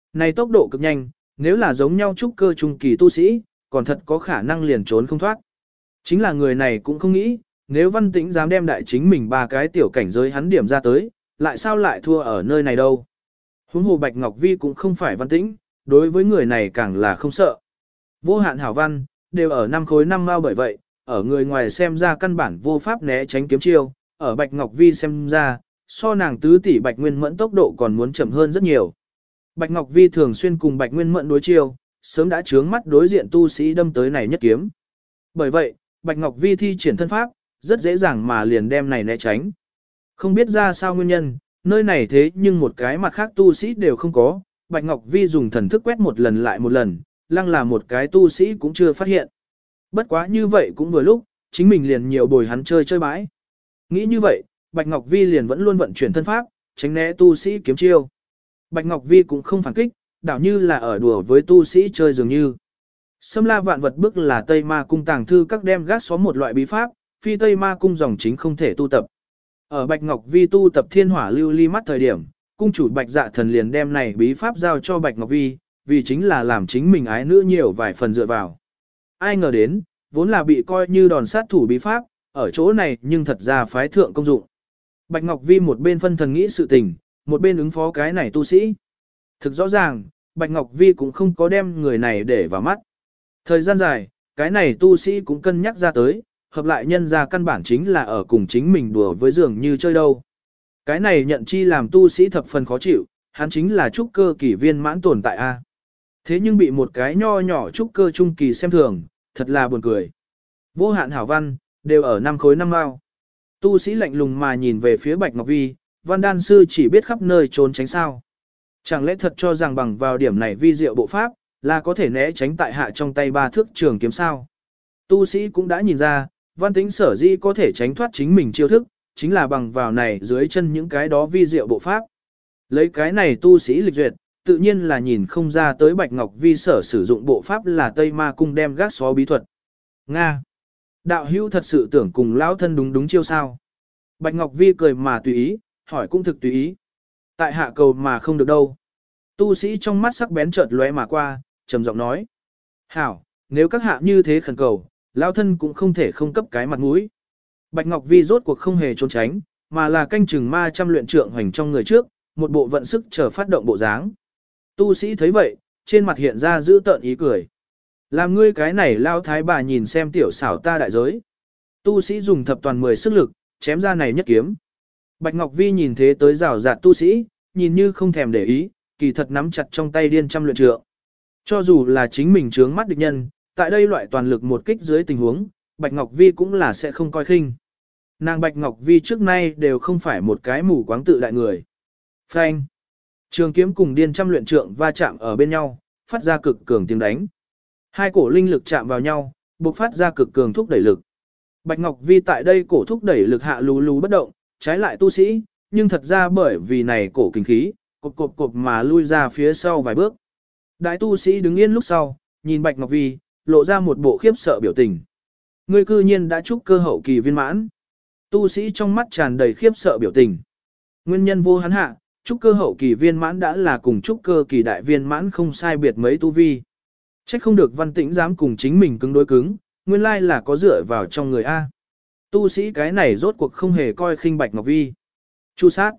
Này tốc độ cực nhanh, nếu là giống nhau trúc cơ trung kỳ tu sĩ, còn thật có khả năng liền trốn không thoát. Chính là người này cũng không nghĩ, nếu Văn Tĩnh dám đem đại chính mình ba cái tiểu cảnh giới hắn điểm ra tới, lại sao lại thua ở nơi này đâu. Huống hồ Bạch Ngọc Vi cũng không phải Văn Tĩnh, đối với người này càng là không sợ. Vô hạn hảo văn, đều ở 5 khối 5 mao, bởi vậy, ở người ngoài xem ra căn bản vô pháp né tránh kiếm chiêu, ở Bạch Ngọc Vi xem ra, so nàng tứ tỷ Bạch Nguyên Mẫn tốc độ còn muốn chậm hơn rất nhiều. Bạch Ngọc Vi thường xuyên cùng Bạch Nguyên Mẫn đối chiêu, sớm đã chướng mắt đối diện tu sĩ đâm tới này nhất kiếm. Bởi vậy, Bạch Ngọc Vi thi triển thân pháp, rất dễ dàng mà liền đem này né tránh. Không biết ra sao nguyên nhân, nơi này thế nhưng một cái mặt khác tu sĩ đều không có, Bạch Ngọc Vi dùng thần thức quét một lần lại một lần, lăng là một cái tu sĩ cũng chưa phát hiện. Bất quá như vậy cũng vừa lúc, chính mình liền nhiều bồi hắn chơi bãi. Nghĩ như vậy, Bạch Ngọc Vi liền vẫn luôn vận chuyển thân pháp, tránh né tu sĩ kiếm chiêu. Bạch Ngọc Vi cũng không phản kích, đảo như là ở đùa với tu sĩ chơi dường như. Xâm La Vạn Vật bước là Tây Ma Cung tàng thư các đem gác xó một loại bí pháp, phi Tây Ma Cung dòng chính không thể tu tập. Ở Bạch Ngọc Vi tu tập thiên hỏa lưu ly mắt thời điểm, cung chủ Bạch Dạ Thần liền đem này bí pháp giao cho Bạch Ngọc Vi, vì chính là làm chính mình ái nữ nhiều vài phần dựa vào. Ai ngờ đến, vốn là bị coi như đòn sát thủ bí pháp, ở chỗ này nhưng thật ra phái thượng công dụng. Bạch Ngọc Vi một bên phân thần nghĩ sự tình, một bên ứng phó cái này tu sĩ. Thực rõ ràng, Bạch Ngọc Vi cũng không có đem người này để vào mắt. Thời gian dài, cái này tu sĩ cũng cân nhắc ra tới, hợp lại nhân ra căn bản chính là ở cùng chính mình đùa với dường như chơi đâu. Cái này nhận chi làm tu sĩ thập phần khó chịu, hắn chính là trúc cơ kỳ viên mãn tồn tại A. Thế nhưng bị một cái nho nhỏ trúc cơ trung kỳ xem thường, thật là buồn cười. Vô hạn hảo văn, đều ở 5 khối 5 mao. Tu sĩ lạnh lùng mà nhìn về phía Bạch Ngọc Vi, Văn đan sư chỉ biết khắp nơi trốn tránh sao. Chẳng lẽ thật cho rằng bằng vào điểm này vi diệu bộ pháp, là có thể né tránh tại hạ trong tay 3 thước trường kiếm sao. Tu sĩ cũng đã nhìn ra, Văn Tĩnh sở dĩ có thể tránh thoát chính mình chiêu thức, chính là bằng vào này dưới chân những cái đó vi diệu bộ pháp. Lấy cái này tu sĩ lịch duyệt, tự nhiên là nhìn không ra tới Bạch Ngọc Vi sở sử dụng bộ pháp là Tây Ma Cung đem gác xó bí thuật. Nga! Đạo hữu thật sự tưởng cùng lão thân đúng chiêu sao? Bạch Ngọc Vi cười mà tùy ý, hỏi cũng thực tùy ý. Tại hạ cầu mà không được đâu. Tu sĩ trong mắt sắc bén chợt lóe mà qua, trầm giọng nói. Hảo, nếu các hạ như thế khẩn cầu, lão thân cũng không thể không cấp cái mặt mũi. Bạch Ngọc Vi rốt cuộc không hề trốn tránh, mà là canh chừng ma trăm luyện trượng hoành trong người trước, một bộ vận sức chờ phát động bộ dáng. Tu sĩ thấy vậy, trên mặt hiện ra giữ tợn ý cười. Làm ngươi cái này lao thái bà nhìn xem tiểu xảo ta đại giới. Tu sĩ dùng thập toàn 10 sức lực, chém ra này nhất kiếm. Bạch Ngọc Vi nhìn thế tới rào rạt tu sĩ, nhìn như không thèm để ý, kỳ thật nắm chặt trong tay điên trăm luyện trượng. Cho dù là chính mình trướng mắt địch nhân, tại đây loại toàn lực một kích dưới tình huống, Bạch Ngọc Vi cũng là sẽ không coi khinh. Nàng Bạch Ngọc Vi trước nay đều không phải một cái mù quáng tự đại người. Phanh. Trường kiếm cùng điên trăm luyện trượng va chạm ở bên nhau, phát ra cực cường tiếng đánh. Hai cổ linh lực chạm vào nhau, bộc phát ra cực cường thúc đẩy lực. Bạch Ngọc Vi tại đây cổ thúc đẩy lực hạ lú lú bất động, trái lại tu sĩ, nhưng thật ra bởi vì này cổ kinh khí, cộp mà lui ra phía sau vài bước. Đại tu sĩ đứng yên lúc sau, nhìn Bạch Ngọc Vi, lộ ra một bộ khiếp sợ biểu tình. Ngươi cư nhiên đã trúc cơ hậu kỳ viên mãn. Tu sĩ trong mắt tràn đầy khiếp sợ biểu tình. Nguyên nhân vô hắn hạ, trúc cơ hậu kỳ viên mãn đã là cùng trúc cơ kỳ đại viên mãn không sai biệt mấy tu vi. Trách không được Văn Tĩnh dám cùng chính mình cứng đối cứng, nguyên lai là có dựa vào trong người A. Tu sĩ cái này rốt cuộc không hề coi khinh Bạch Ngọc Vi. Chu sát.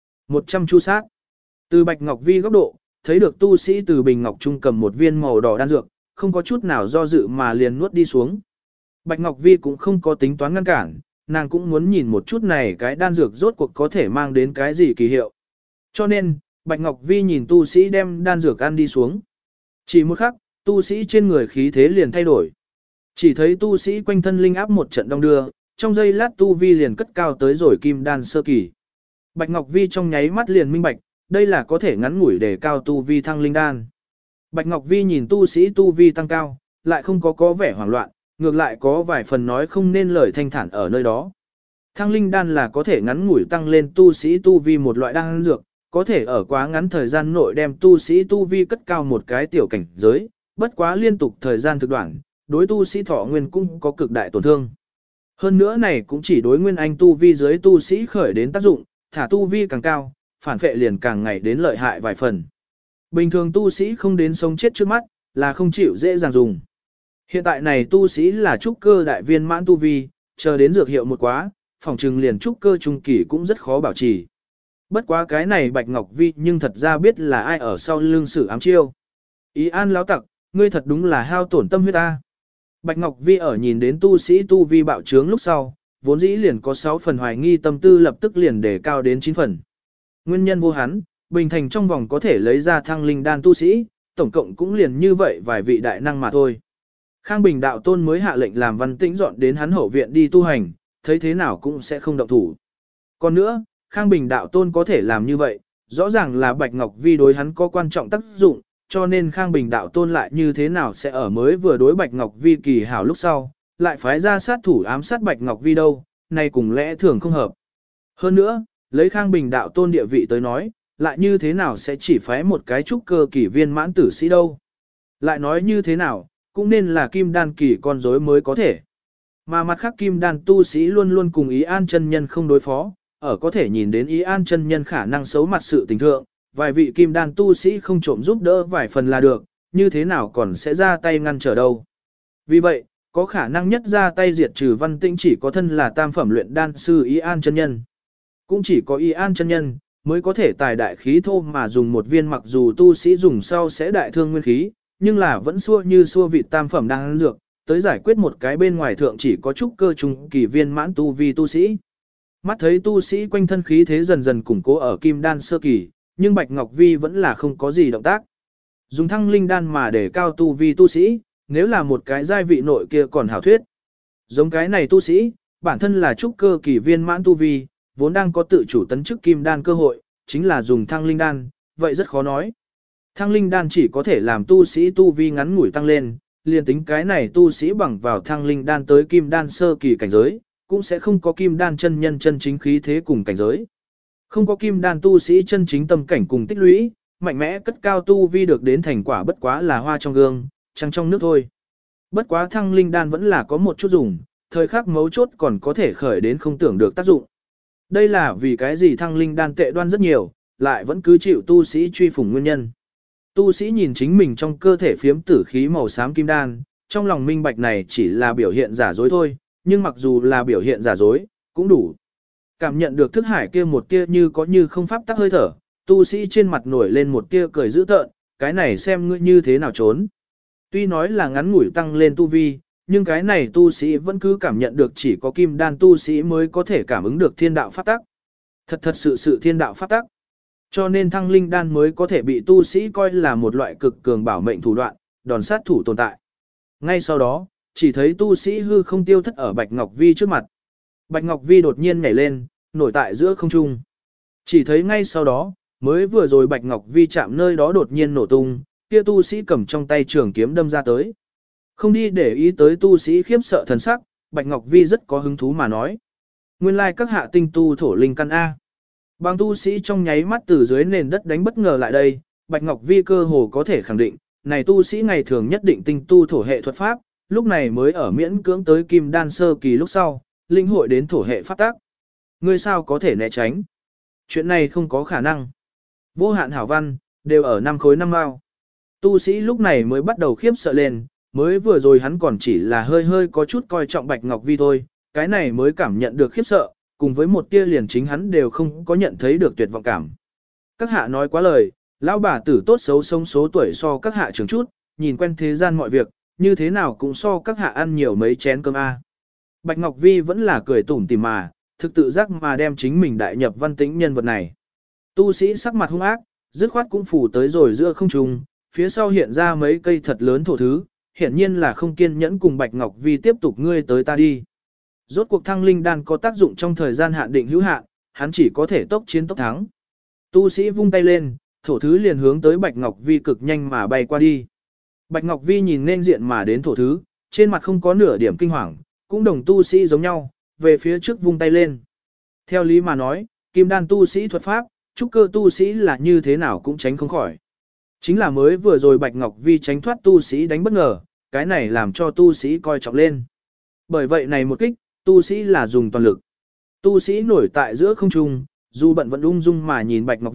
100 chu sát. Từ Bạch Ngọc Vi góc độ, thấy được tu sĩ từ bình ngọc trung cầm một viên màu đỏ đan dược, không có chút nào do dự mà liền nuốt đi xuống. Bạch Ngọc Vi cũng không có tính toán ngăn cản, nàng cũng muốn nhìn một chút này cái đan dược rốt cuộc có thể mang đến cái gì kỳ hiệu. Cho nên, Bạch Ngọc Vi nhìn tu sĩ đem đan dược ăn đi xuống. Chỉ một khắc, tu sĩ trên người khí thế liền thay đổi. Chỉ thấy tu sĩ quanh thân linh áp một trận đông đưa, trong giây lát tu vi liền cất cao tới rồi kim đan sơ kỳ. Bạch Ngọc Vi trong nháy mắt liền minh bạch, đây là có thể ngắn ngủi để cao tu vi thăng linh đan. Bạch Ngọc Vi nhìn tu sĩ tu vi tăng cao, lại không có vẻ hoảng loạn, ngược lại có vài phần nói không nên lời thanh thản ở nơi đó. Thăng linh đan là có thể ngắn ngủi tăng lên tu sĩ tu vi một loại đan dược, có thể ở quá ngắn thời gian nội đem tu sĩ tu vi cất cao một cái tiểu cảnh giới, bất quá liên tục thời gian thực đoạn, đối tu sĩ thọ nguyên cũng có cực đại tổn thương. Hơn nữa này cũng chỉ đối nguyên anh tu vi dưới tu sĩ khởi đến tác dụng, thả tu vi càng cao, phản phệ liền càng ngày đến lợi hại vài phần. Bình thường tu sĩ không đến sống chết trước mắt, là không chịu dễ dàng dùng. Hiện tại này tu sĩ là trúc cơ đại viên mãn tu vi, chờ đến dược hiệu một quá, phòng trừng liền trúc cơ trung kỳ cũng rất khó bảo trì. Bất quá cái này Bạch Ngọc Vi nhưng thật ra biết là ai ở sau lưng sử ám chiêu. Ý an lão tặc, ngươi thật đúng là hao tổn tâm huyết ta. Bạch Ngọc Vi ở nhìn đến tu sĩ tu vi bạo trướng lúc sau, vốn dĩ liền có 6 phần hoài nghi tâm tư lập tức liền đề cao đến 9 phần. Nguyên nhân vô hắn, bình thành trong vòng có thể lấy ra thăng linh đan tu sĩ, tổng cộng cũng liền như vậy vài vị đại năng mà thôi. Khang Bình đạo tôn mới hạ lệnh làm Văn Tĩnh dọn đến hắn hậu viện đi tu hành, thấy thế nào cũng sẽ không động thủ. Còn nữa, Khang Bình đạo tôn có thể làm như vậy, rõ ràng là Bạch Ngọc Vi đối hắn có quan trọng tác dụng, cho nên Khang Bình đạo tôn lại như thế nào sẽ ở mới vừa đối Bạch Ngọc Vi kỳ hảo lúc sau, lại phái ra sát thủ ám sát Bạch Ngọc Vi đâu, này cùng lẽ thường không hợp. Hơn nữa, lấy Khang Bình đạo tôn địa vị tới nói, lại như thế nào sẽ chỉ phái một cái trúc cơ kỳ viên mãn tử sĩ đâu. Lại nói như thế nào, cũng nên là kim đan kỳ con rối mới có thể. Mà mặt khác kim đan tu sĩ luôn luôn cùng ý an chân nhân không đối phó, ở có thể nhìn đến ý an chân nhân khả năng xấu mặt sự tình thượng, vài vị kim đan tu sĩ không trộm giúp đỡ vài phần là được, như thế nào còn sẽ ra tay ngăn trở đâu. Vì vậy, có khả năng nhất ra tay diệt trừ Văn Tĩnh chỉ có thân là tam phẩm luyện đan sư ý an chân nhân. Cũng chỉ có ý an chân nhân mới có thể tài đại khí thô mà dùng một viên, mặc dù tu sĩ dùng sau sẽ đại thương nguyên khí, nhưng là vẫn xua như xua vị tam phẩm đang dược, tới giải quyết một cái bên ngoài thượng chỉ có trúc cơ trung kỳ viên mãn tu vi tu sĩ. Mắt thấy tu sĩ quanh thân khí thế dần dần củng cố ở kim đan sơ kỳ, nhưng Bạch Ngọc Vi vẫn là không có gì động tác. Dùng thăng linh đan mà để cao tu vi tu sĩ, nếu là một cái giai vị nội kia còn hảo thuyết. Giống cái này tu sĩ, bản thân là trúc cơ kỳ viên mãn tu vi, vốn đang có tự chủ tấn chức kim đan cơ hội, chính là dùng thăng linh đan, vậy rất khó nói. Thăng linh đan chỉ có thể làm tu sĩ tu vi ngắn ngủi tăng lên, liền tính cái này tu sĩ bằng vào thăng linh đan tới kim đan sơ kỳ cảnh giới, cũng sẽ không có kim đan chân nhân chân chính khí thế cùng cảnh giới. Không có kim đan tu sĩ chân chính tâm cảnh cùng tích lũy, mạnh mẽ cất cao tu vi được đến thành quả bất quá là hoa trong gương, trăng trong nước thôi. Bất quá thăng linh đan vẫn là có một chút dùng, thời khắc mấu chốt còn có thể khởi đến không tưởng được tác dụng. Đây là vì cái gì thăng linh đan tệ đoan rất nhiều, lại vẫn cứ chịu tu sĩ truy phủng nguyên nhân. Tu sĩ nhìn chính mình trong cơ thể phiếm tử khí màu xám kim đan, trong lòng minh bạch này chỉ là biểu hiện giả dối thôi, nhưng mặc dù là biểu hiện giả dối, cũng đủ. Cảm nhận được thức hải kia một tia như có như không pháp tắc hơi thở, tu sĩ trên mặt nổi lên một tia cười dữ tợn, cái này xem ngươi như thế nào trốn. Tuy nói là ngắn ngủi tăng lên tu vi, nhưng cái này tu sĩ vẫn cứ cảm nhận được chỉ có kim đan tu sĩ mới có thể cảm ứng được thiên đạo pháp tắc. Thật sự thiên đạo pháp tắc. Cho nên thăng linh đan mới có thể bị tu sĩ coi là một loại cực cường bảo mệnh thủ đoạn, đòn sát thủ tồn tại. Ngay sau đó, chỉ thấy tu sĩ hư không tiêu thất ở Bạch Ngọc Vi trước mặt. Bạch Ngọc Vi đột nhiên nhảy lên, nổi tại giữa không trung. Chỉ thấy ngay sau đó, mới vừa rồi Bạch Ngọc Vi chạm nơi đó đột nhiên nổ tung, kia tu sĩ cầm trong tay trường kiếm đâm ra tới. Không đi để ý tới tu sĩ khiếp sợ thần sắc, Bạch Ngọc Vi rất có hứng thú mà nói. Nguyên lai các hạ tinh tu thổ linh căn A. Bằng tu sĩ trong nháy mắt từ dưới nền đất đánh bất ngờ lại đây, Bạch Ngọc Vi cơ hồ có thể khẳng định, này tu sĩ ngày thường nhất định tinh tu thổ hệ thuật pháp, lúc này mới ở miễn cưỡng tới kim đan sơ kỳ lúc sau, linh hội đến thổ hệ pháp tác. Ngươi sao có thể né tránh? Chuyện này không có khả năng. Vô hạn hảo văn, đều ở 5 khối 5 mao. Tu sĩ lúc này mới bắt đầu khiếp sợ lên, mới vừa rồi hắn còn chỉ là hơi có chút coi trọng Bạch Ngọc Vi thôi, cái này mới cảm nhận được khiếp sợ, cùng với một tia liền chính hắn đều không có nhận thấy được tuyệt vọng cảm. Các hạ nói quá lời, lão bà tử tốt xấu sống số tuổi so các hạ trưởng chút, nhìn quen thế gian mọi việc, như thế nào cũng so các hạ ăn nhiều mấy chén cơm a. Bạch Ngọc Vi vẫn là cười tủm tỉm mà, thực tự giác mà đem chính mình đại nhập Văn Tĩnh nhân vật này. Tu sĩ sắc mặt hung ác, dứt khoát cũng phủ tới rồi giữa không trung, phía sau hiện ra mấy cây thật lớn thổ thứ, hiển nhiên là không kiên nhẫn cùng Bạch Ngọc Vi tiếp tục ngươi tới ta đi. Rốt cuộc thăng linh đan có tác dụng trong thời gian hạn định hữu hạn, hắn chỉ có thể tốc chiến tốc thắng. Tu sĩ vung tay lên, thổ thứ liền hướng tới Bạch Ngọc Vi cực nhanh mà bay qua đi. Bạch Ngọc Vi nhìn nên diện mà đến thổ thứ, trên mặt không có nửa điểm kinh hoàng, cũng đồng tu sĩ giống nhau, về phía trước vung tay lên. Theo lý mà nói, kim đan tu sĩ thuật pháp, trúc cơ tu sĩ là như thế nào cũng tránh không khỏi. Chính là mới vừa rồi Bạch Ngọc Vi tránh thoát tu sĩ đánh bất ngờ, cái này làm cho tu sĩ coi trọng lên. Bởi vậy này một kích, tu sĩ là dùng toàn lực. Tu sĩ nổi tại giữa không trung, dù bận vẫn ung dung mà nhìn Bạch Ngọc Vi,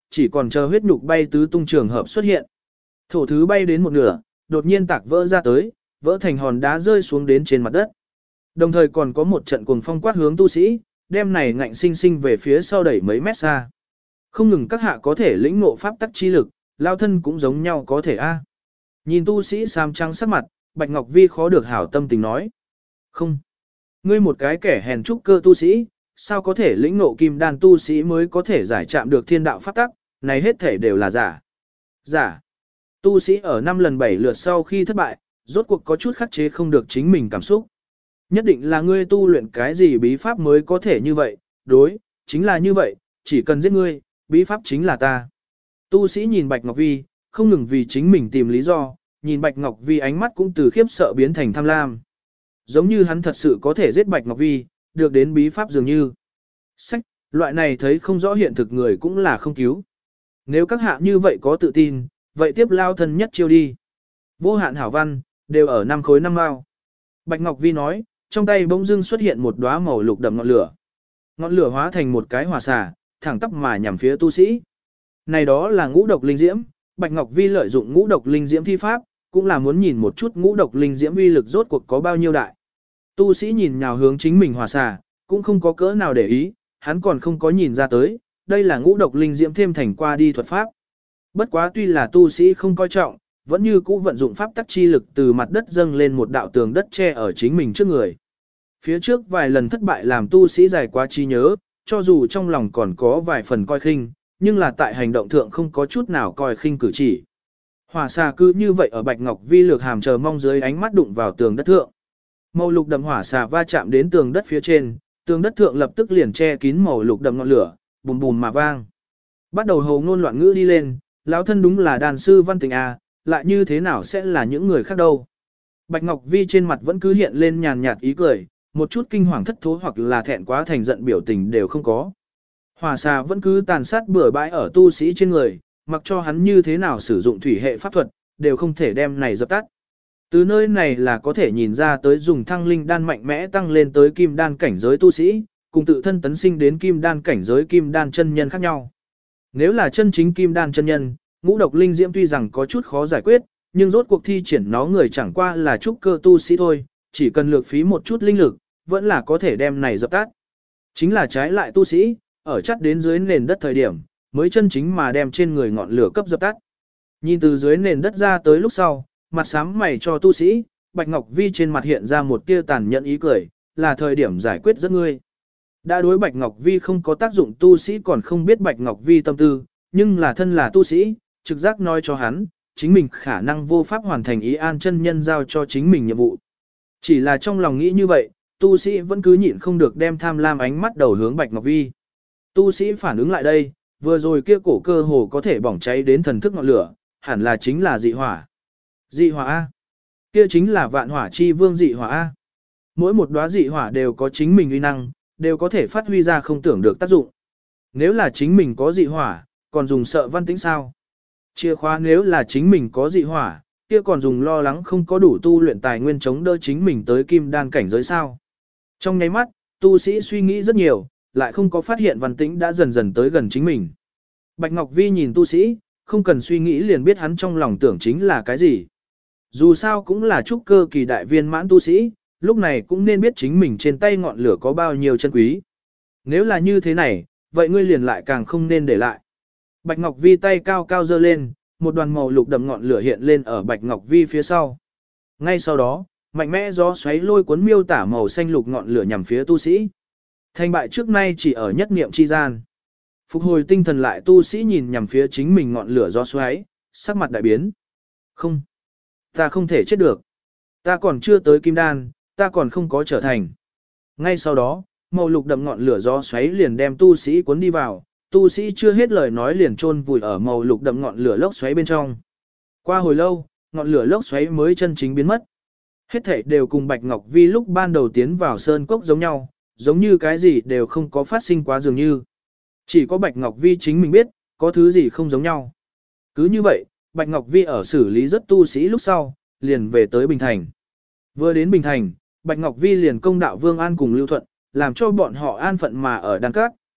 chỉ còn chờ huyết nhục bay tứ tung trường hợp xuất hiện. Thổ thứ bay đến một nửa, đột nhiên tạc vỡ ra tới, vỡ thành hòn đá rơi xuống đến trên mặt đất. Đồng thời còn có một trận cuồng phong quát hướng tu sĩ, đem này ngạnh sinh sinh về phía sau đẩy mấy mét xa. Không ngừng các hạ có thể lĩnh ngộ pháp tắc chi lực, lao thân cũng giống nhau có thể a. Nhìn tu sĩ xám trắng sắc mặt, Bạch Ngọc Vi khó được hảo tâm tình nói. Không. Ngươi một cái kẻ hèn trúc cơ tu sĩ, sao có thể lĩnh ngộ kim đan tu sĩ mới có thể giải chạm được thiên đạo pháp tắc, này hết thể đều là giả. Giả. Tu sĩ ở 5 lần 7 lượt sau khi thất bại, rốt cuộc có chút khắc chế không được chính mình cảm xúc. Nhất định là ngươi tu luyện cái gì bí pháp mới có thể như vậy, đối, chính là như vậy, chỉ cần giết ngươi, bí pháp chính là ta. Tu sĩ nhìn Bạch Ngọc Vi, không ngừng vì chính mình tìm lý do, nhìn Bạch Ngọc Vi ánh mắt cũng từ khiếp sợ biến thành tham lam. Giống như hắn thật sự có thể giết Bạch Ngọc Vi, được đến bí pháp dường như. Sách, loại này thấy không rõ hiện thực người cũng là không cứu. Nếu các hạ như vậy có tự tin, vậy tiếp lao thân nhất chiêu đi. Vô hạn hảo văn, đều ở 5 khối 5 mao. Bạch Ngọc Vi nói, trong tay bỗng dưng xuất hiện một đóa màu lục đậm ngọn lửa. Ngọn lửa hóa thành một cái hỏa xà, thẳng tắp mà nhằm phía tu sĩ. Này đó là ngũ độc linh diễm, Bạch Ngọc Vi lợi dụng ngũ độc linh diễm thi pháp, cũng là muốn nhìn một chút ngũ độc linh diễm uy lực rốt cuộc có bao nhiêu đại. Tu sĩ nhìn nhào hướng chính mình hỏa xà, cũng không có cỡ nào để ý, hắn còn không có nhìn ra tới, đây là ngũ độc linh diễm thêm thành qua đi thuật pháp. Bất quá tuy là tu sĩ không coi trọng, vẫn như cũ vận dụng pháp tắc chi lực từ mặt đất dâng lên một đạo tường đất che ở chính mình trước người. Phía trước vài lần thất bại làm tu sĩ dài quá trí nhớ, cho dù trong lòng còn có vài phần coi khinh, nhưng là tại hành động thượng không có chút nào coi khinh cử chỉ. Hỏa xà cứ như vậy ở Bạch Ngọc Vi lược hàm chờ mong dưới ánh mắt đụng vào tường đất thượng. Màu lục đậm hỏa xà va chạm đến tường đất phía trên, tường đất thượng lập tức liền che kín màu lục đậm ngọn lửa, bùm bùm mà vang. Bắt đầu hồ ngôn loạn ngữ đi lên, lão thân đúng là đàn sư văn tình a, lại như thế nào sẽ là những người khác đâu. Bạch Ngọc Vi trên mặt vẫn cứ hiện lên nhàn nhạt ý cười, một chút kinh hoàng thất thố hoặc là thẹn quá thành giận biểu tình đều không có. Hỏa xà vẫn cứ tàn sát bừa bãi ở tu sĩ trên người, mặc cho hắn như thế nào sử dụng thủy hệ pháp thuật, đều không thể đem này dập tắt. Từ nơi này là có thể nhìn ra tới dùng thăng linh đan mạnh mẽ tăng lên tới kim đan cảnh giới tu sĩ, cùng tự thân tấn sinh đến kim đan cảnh giới kim đan chân nhân khác nhau. Nếu là chân chính kim đan chân nhân, ngũ độc linh diễm tuy rằng có chút khó giải quyết, nhưng rốt cuộc thi triển nó người chẳng qua là trúc cơ tu sĩ thôi, chỉ cần lược phí một chút linh lực, vẫn là có thể đem này dập tắt. Chính là trái lại tu sĩ, ở chắt đến dưới nền đất thời điểm, mới chân chính mà đem trên người ngọn lửa cấp dập tắt. Nhìn từ dưới nền đất ra tới lúc sau, mặt sám mày cho tu sĩ, Bạch Ngọc Vi trên mặt hiện ra một tia tàn nhẫn ý cười, là thời điểm giải quyết rất ngươi. Đã đối Bạch Ngọc Vi không có tác dụng tu sĩ còn không biết Bạch Ngọc Vi tâm tư, nhưng là thân là tu sĩ, trực giác nói cho hắn, chính mình khả năng vô pháp hoàn thành ý an chân nhân giao cho chính mình nhiệm vụ. Chỉ là trong lòng nghĩ như vậy, tu sĩ vẫn cứ nhịn không được đem tham lam ánh mắt đầu hướng Bạch Ngọc Vi. Tu sĩ phản ứng lại đây, vừa rồi kia cổ cơ hồ có thể bỏng cháy đến thần thức ngọn lửa, hẳn là chính là dị hỏa. Dị hỏa A. Kia chính là vạn hỏa chi vương dị hỏa A. Mỗi một đóa dị hỏa đều có chính mình uy năng, đều có thể phát huy ra không tưởng được tác dụng. Nếu là chính mình có dị hỏa, còn dùng sợ văn tĩnh sao? Chìa khóa nếu là chính mình có dị hỏa, kia còn dùng lo lắng không có đủ tu luyện tài nguyên chống đỡ chính mình tới kim đan cảnh giới sao? Trong nháy mắt, tu sĩ suy nghĩ rất nhiều, lại không có phát hiện văn tĩnh đã dần dần tới gần chính mình. Bạch Ngọc Vi nhìn tu sĩ, không cần suy nghĩ liền biết hắn trong lòng tưởng chính là cái gì. Dù sao cũng là trúc cơ kỳ đại viên mãn tu sĩ, lúc này cũng nên biết chính mình trên tay ngọn lửa có bao nhiêu chân quý. Nếu là như thế này, vậy ngươi liền lại càng không nên để lại. Bạch Ngọc Vi tay cao cao giơ lên, một đoàn màu lục đậm ngọn lửa hiện lên ở Bạch Ngọc Vi phía sau. Ngay sau đó, mạnh mẽ gió xoáy lôi cuốn miêu tả màu xanh lục ngọn lửa nhằm phía tu sĩ. Thành bại trước nay chỉ ở nhất niệm chi gian. Phục hồi tinh thần lại tu sĩ nhìn nhằm phía chính mình ngọn lửa gió xoáy, sắc mặt đại biến. Không, ta không thể chết được. Ta còn chưa tới kim đan, ta còn không có trở thành. Ngay sau đó, màu lục đậm ngọn lửa gió xoáy liền đem tu sĩ cuốn đi vào, tu sĩ chưa hết lời nói liền chôn vùi ở màu lục đậm ngọn lửa lốc xoáy bên trong. Qua hồi lâu, ngọn lửa lốc xoáy mới chân chính biến mất. Hết thảy đều cùng Bạch Ngọc Vi lúc ban đầu tiến vào sơn cốc giống nhau, giống như cái gì đều không có phát sinh quá dường như. Chỉ có Bạch Ngọc Vi chính mình biết, có thứ gì không giống nhau. Cứ như vậy, Bạch Ngọc Vi ở xử lý rất tu sĩ lúc sau, liền về tới Bình Thành. Vừa đến Bình Thành, Bạch Ngọc Vi liền công đạo Vương An cùng Lưu Thuận, làm cho bọn họ an phận mà ở Đan Các,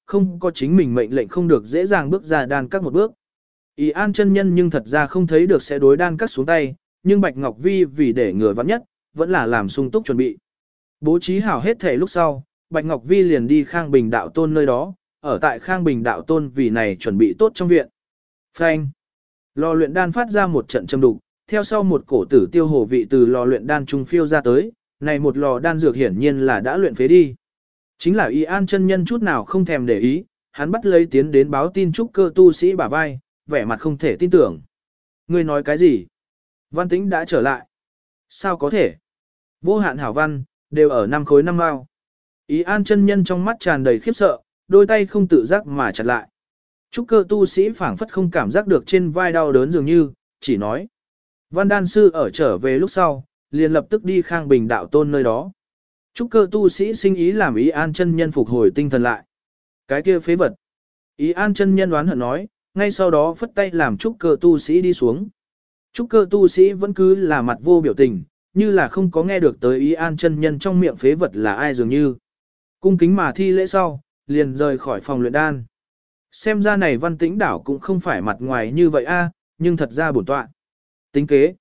không có chính mình mệnh lệnh không được dễ dàng bước ra đan các một bước. Ý An chân nhân nhưng thật ra không thấy được sẽ đối đan các xuống tay, nhưng Bạch Ngọc Vi vì để ngừa vắng nhất, vẫn là làm sung túc chuẩn bị. Bố trí hảo hết thể lúc sau, Bạch Ngọc Vi liền đi Khang Bình Đạo Tôn nơi đó, ở tại Khang Bình Đạo Tôn vì này chuẩn bị tốt trong viện. Phanh. Lò luyện đan phát ra một trận châm đục, theo sau một cổ tử tiêu hồ vị từ lò luyện đan trung phiêu ra tới, này một lò đan dược hiển nhiên là đã luyện phế đi. Chính là Y An chân nhân chút nào không thèm để ý, hắn bắt lấy tiến đến báo tin trúc cơ tu sĩ bả vai, vẻ mặt không thể tin tưởng. Ngươi nói cái gì? Văn Tĩnh đã trở lại. Sao có thể? Vô hạn hảo văn, đều ở 5 khối 5 mao. Y An chân nhân trong mắt tràn đầy khiếp sợ, đôi tay không tự giác mà chặt lại. Trúc cơ tu sĩ phảng phất không cảm giác được trên vai đau đớn dường như, chỉ nói. Văn đan sư ở trở về lúc sau, liền lập tức đi Khang Bình Đạo Tôn nơi đó. Trúc cơ tu sĩ sinh ý làm Ý An chân nhân phục hồi tinh thần lại. Cái kia phế vật. Ý An chân nhân đoán hận nói, ngay sau đó phất tay làm trúc cơ tu sĩ đi xuống. Trúc cơ tu sĩ vẫn cứ là mặt vô biểu tình, như là không có nghe được tới Ý An chân nhân trong miệng phế vật là ai dường như. Cung kính mà thi lễ sau, liền rời khỏi phòng luyện đan. Xem ra này Văn Tĩnh đảo cũng không phải mặt ngoài như vậy a, nhưng thật ra bổn tọa. Tính kế.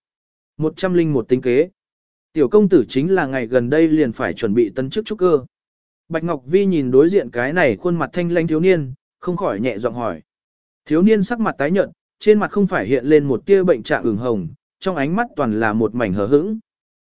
101 tính kế. Tiểu công tử chính là ngày gần đây liền phải chuẩn bị tân chức trúc cơ. Bạch Ngọc Vi nhìn đối diện cái này khuôn mặt thanh lãnh thiếu niên, không khỏi nhẹ giọng hỏi. Thiếu niên sắc mặt tái nhợt, trên mặt không phải hiện lên một tia bệnh trạng ửng hồng, trong ánh mắt toàn là một mảnh hờ hững.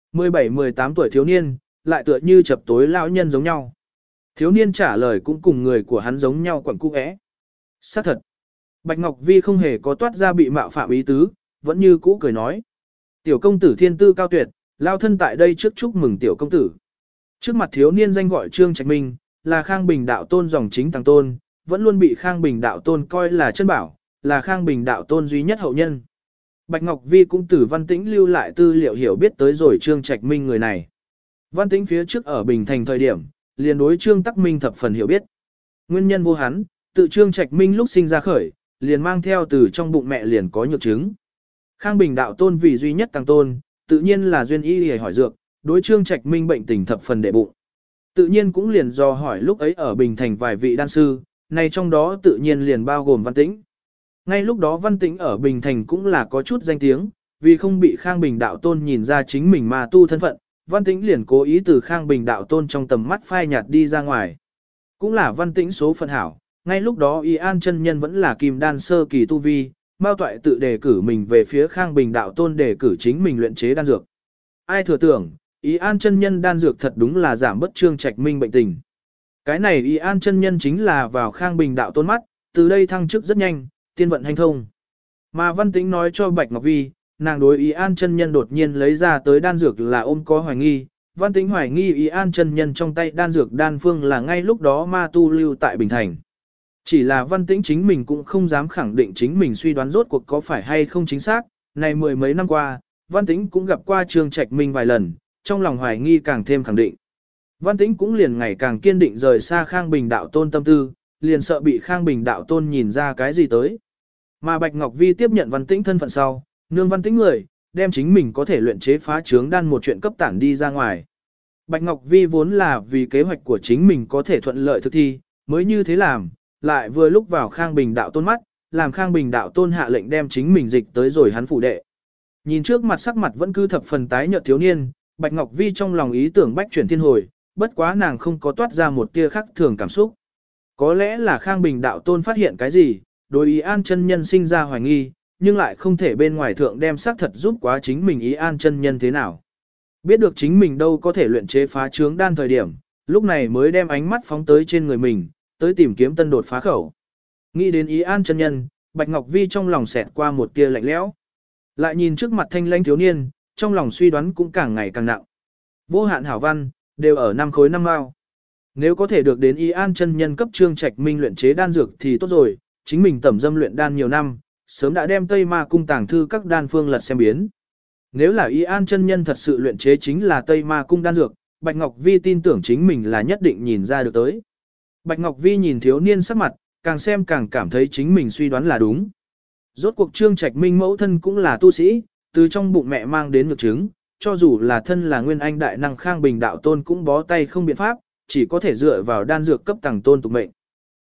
17-18 tuổi thiếu niên, lại tựa như chập tối lão nhân giống nhau. Thiếu niên trả lời cũng cùng người của hắn giống nhau quẩn cung ẽ. Xác thật. Bạch Ngọc Vi không hề có toát ra bị mạo phạm ý tứ, vẫn như cũ cười nói. Tiểu công tử thiên tư cao tuyệt, lao thân tại đây trước chúc mừng tiểu công tử. Trước mặt thiếu niên danh gọi Trương Trạch Minh, là Khang Bình Đạo Tôn dòng chính Tăng Tôn, vẫn luôn bị Khang Bình Đạo Tôn coi là chân bảo, là Khang Bình Đạo Tôn duy nhất hậu nhân. Bạch Ngọc Vi cũng từ Văn Tĩnh lưu lại tư liệu hiểu biết tới rồi Trương Trạch Minh người này. Văn Tĩnh phía trước ở Bình Thành thời điểm, liền đối Trương Tắc Minh thập phần hiểu biết. Nguyên nhân vô hắn, tự Trương Trạch Minh lúc sinh ra khởi, liền mang theo từ trong bụng mẹ liền có nhược chứng. Khang Bình Đạo Tôn vì duy nhất Tăng Tôn, tự nhiên là duyên y hề hỏi dược, đối Trương Trạch Minh bệnh tình thập phần đệ bụng. Tự nhiên cũng liền do hỏi lúc ấy ở Bình Thành vài vị đan sư, này trong đó tự nhiên liền bao gồm Văn Tĩnh. Ngay lúc đó Văn Tĩnh ở Bình Thành cũng là có chút danh tiếng, vì không bị Khang Bình Đạo Tôn nhìn ra chính mình mà tu thân phận, Văn Tĩnh liền cố ý từ Khang Bình Đạo Tôn trong tầm mắt phai nhạt đi ra ngoài. Cũng là Văn Tĩnh số phận hảo, ngay lúc đó Y An chân nhân vẫn là kim đan sơ kỳ tu vi, Mao Toại tự đề cử mình về phía Khang Bình Đạo Tôn đề cử chính mình luyện chế đan dược. Ai thừa tưởng, Y An chân nhân đan dược thật đúng là giảm bất Trương Trạch Minh bệnh tình. Cái này Y An chân nhân chính là vào Khang Bình Đạo Tôn mắt, từ đây thăng chức rất nhanh, tiên vận hành thông. Mà Văn Tĩnh nói cho Bạch Ngọc Vi, nàng đối Y An chân nhân đột nhiên lấy ra tới đan dược là ôm có hoài nghi. Văn Tĩnh hoài nghi Y An chân nhân trong tay đan dược đan phương là ngay lúc đó ma tu lưu tại Bình Thành. Chỉ là Văn Tĩnh chính mình cũng không dám khẳng định chính mình suy đoán rốt cuộc có phải hay không chính xác. Này mười mấy năm qua, Văn Tĩnh cũng gặp qua Trương Trạch Minh vài lần, trong lòng hoài nghi càng thêm khẳng định. Văn Tĩnh cũng liền ngày càng kiên định rời xa Khang Bình Đạo Tôn tâm tư, liền sợ bị Khang Bình Đạo Tôn nhìn ra cái gì tới. Mà Bạch Ngọc Vi tiếp nhận Văn Tĩnh thân phận sau, nương Văn Tĩnh người, đem chính mình có thể luyện chế phá trướng đan một chuyện cấp tản đi ra ngoài. Bạch Ngọc Vi vốn là vì kế hoạch của chính mình có thể thuận lợi thực thi, mới như thế làm, lại vừa lúc vào Khang Bình Đạo Tôn mắt, làm Khang Bình Đạo Tôn hạ lệnh đem chính mình dịch tới rồi hắn phủ đệ. Nhìn trước mặt sắc mặt vẫn cứ thập phần tái nhợt thiếu niên, Bạch Ngọc Vi trong lòng ý tưởng bách chuyển thiên hồi, bất quá nàng không có toát ra một tia khác thường cảm xúc. Có lẽ là Khang Bình Đạo Tôn phát hiện cái gì, đối ý an chân nhân sinh ra hoài nghi, nhưng lại không thể bên ngoài thượng đem xác thật giúp quá chính mình ý an chân nhân thế nào. Biết được chính mình đâu có thể luyện chế phá trướng đan thời điểm, lúc này mới đem ánh mắt phóng tới trên người mình, tới tìm kiếm tân đột phá khẩu. Nghĩ đến ý an chân nhân, Bạch Ngọc Vi trong lòng xẹt qua một tia lạnh lẽo. Lại nhìn trước mặt thanh lãnh thiếu niên, trong lòng suy đoán cũng càng ngày càng nặng. Vô hạn hảo văn, đều ở 5 khối 5 mao. Nếu có thể được đến ý an chân nhân cấp Trương Trạch Minh luyện chế đan dược thì tốt rồi, chính mình tẩm dâm luyện đan nhiều năm, sớm đã đem Tây Ma cung tàng thư các đan phương lật xem biến. Nếu là ý an chân nhân thật sự luyện chế chính là Tây Ma cung đan dược, Bạch Ngọc Vi tin tưởng chính mình là nhất định nhìn ra được tới. Bạch Ngọc Vi nhìn thiếu niên sắc mặt, càng xem càng cảm thấy chính mình suy đoán là đúng. Rốt cuộc Trương Trạch Minh mẫu thân cũng là tu sĩ, từ trong bụng mẹ mang đến nhược chứng, cho dù là thân là nguyên anh đại năng Khang Bình Đạo Tôn cũng bó tay không biện pháp, chỉ có thể dựa vào đan dược cấp tàng tôn tục mệnh.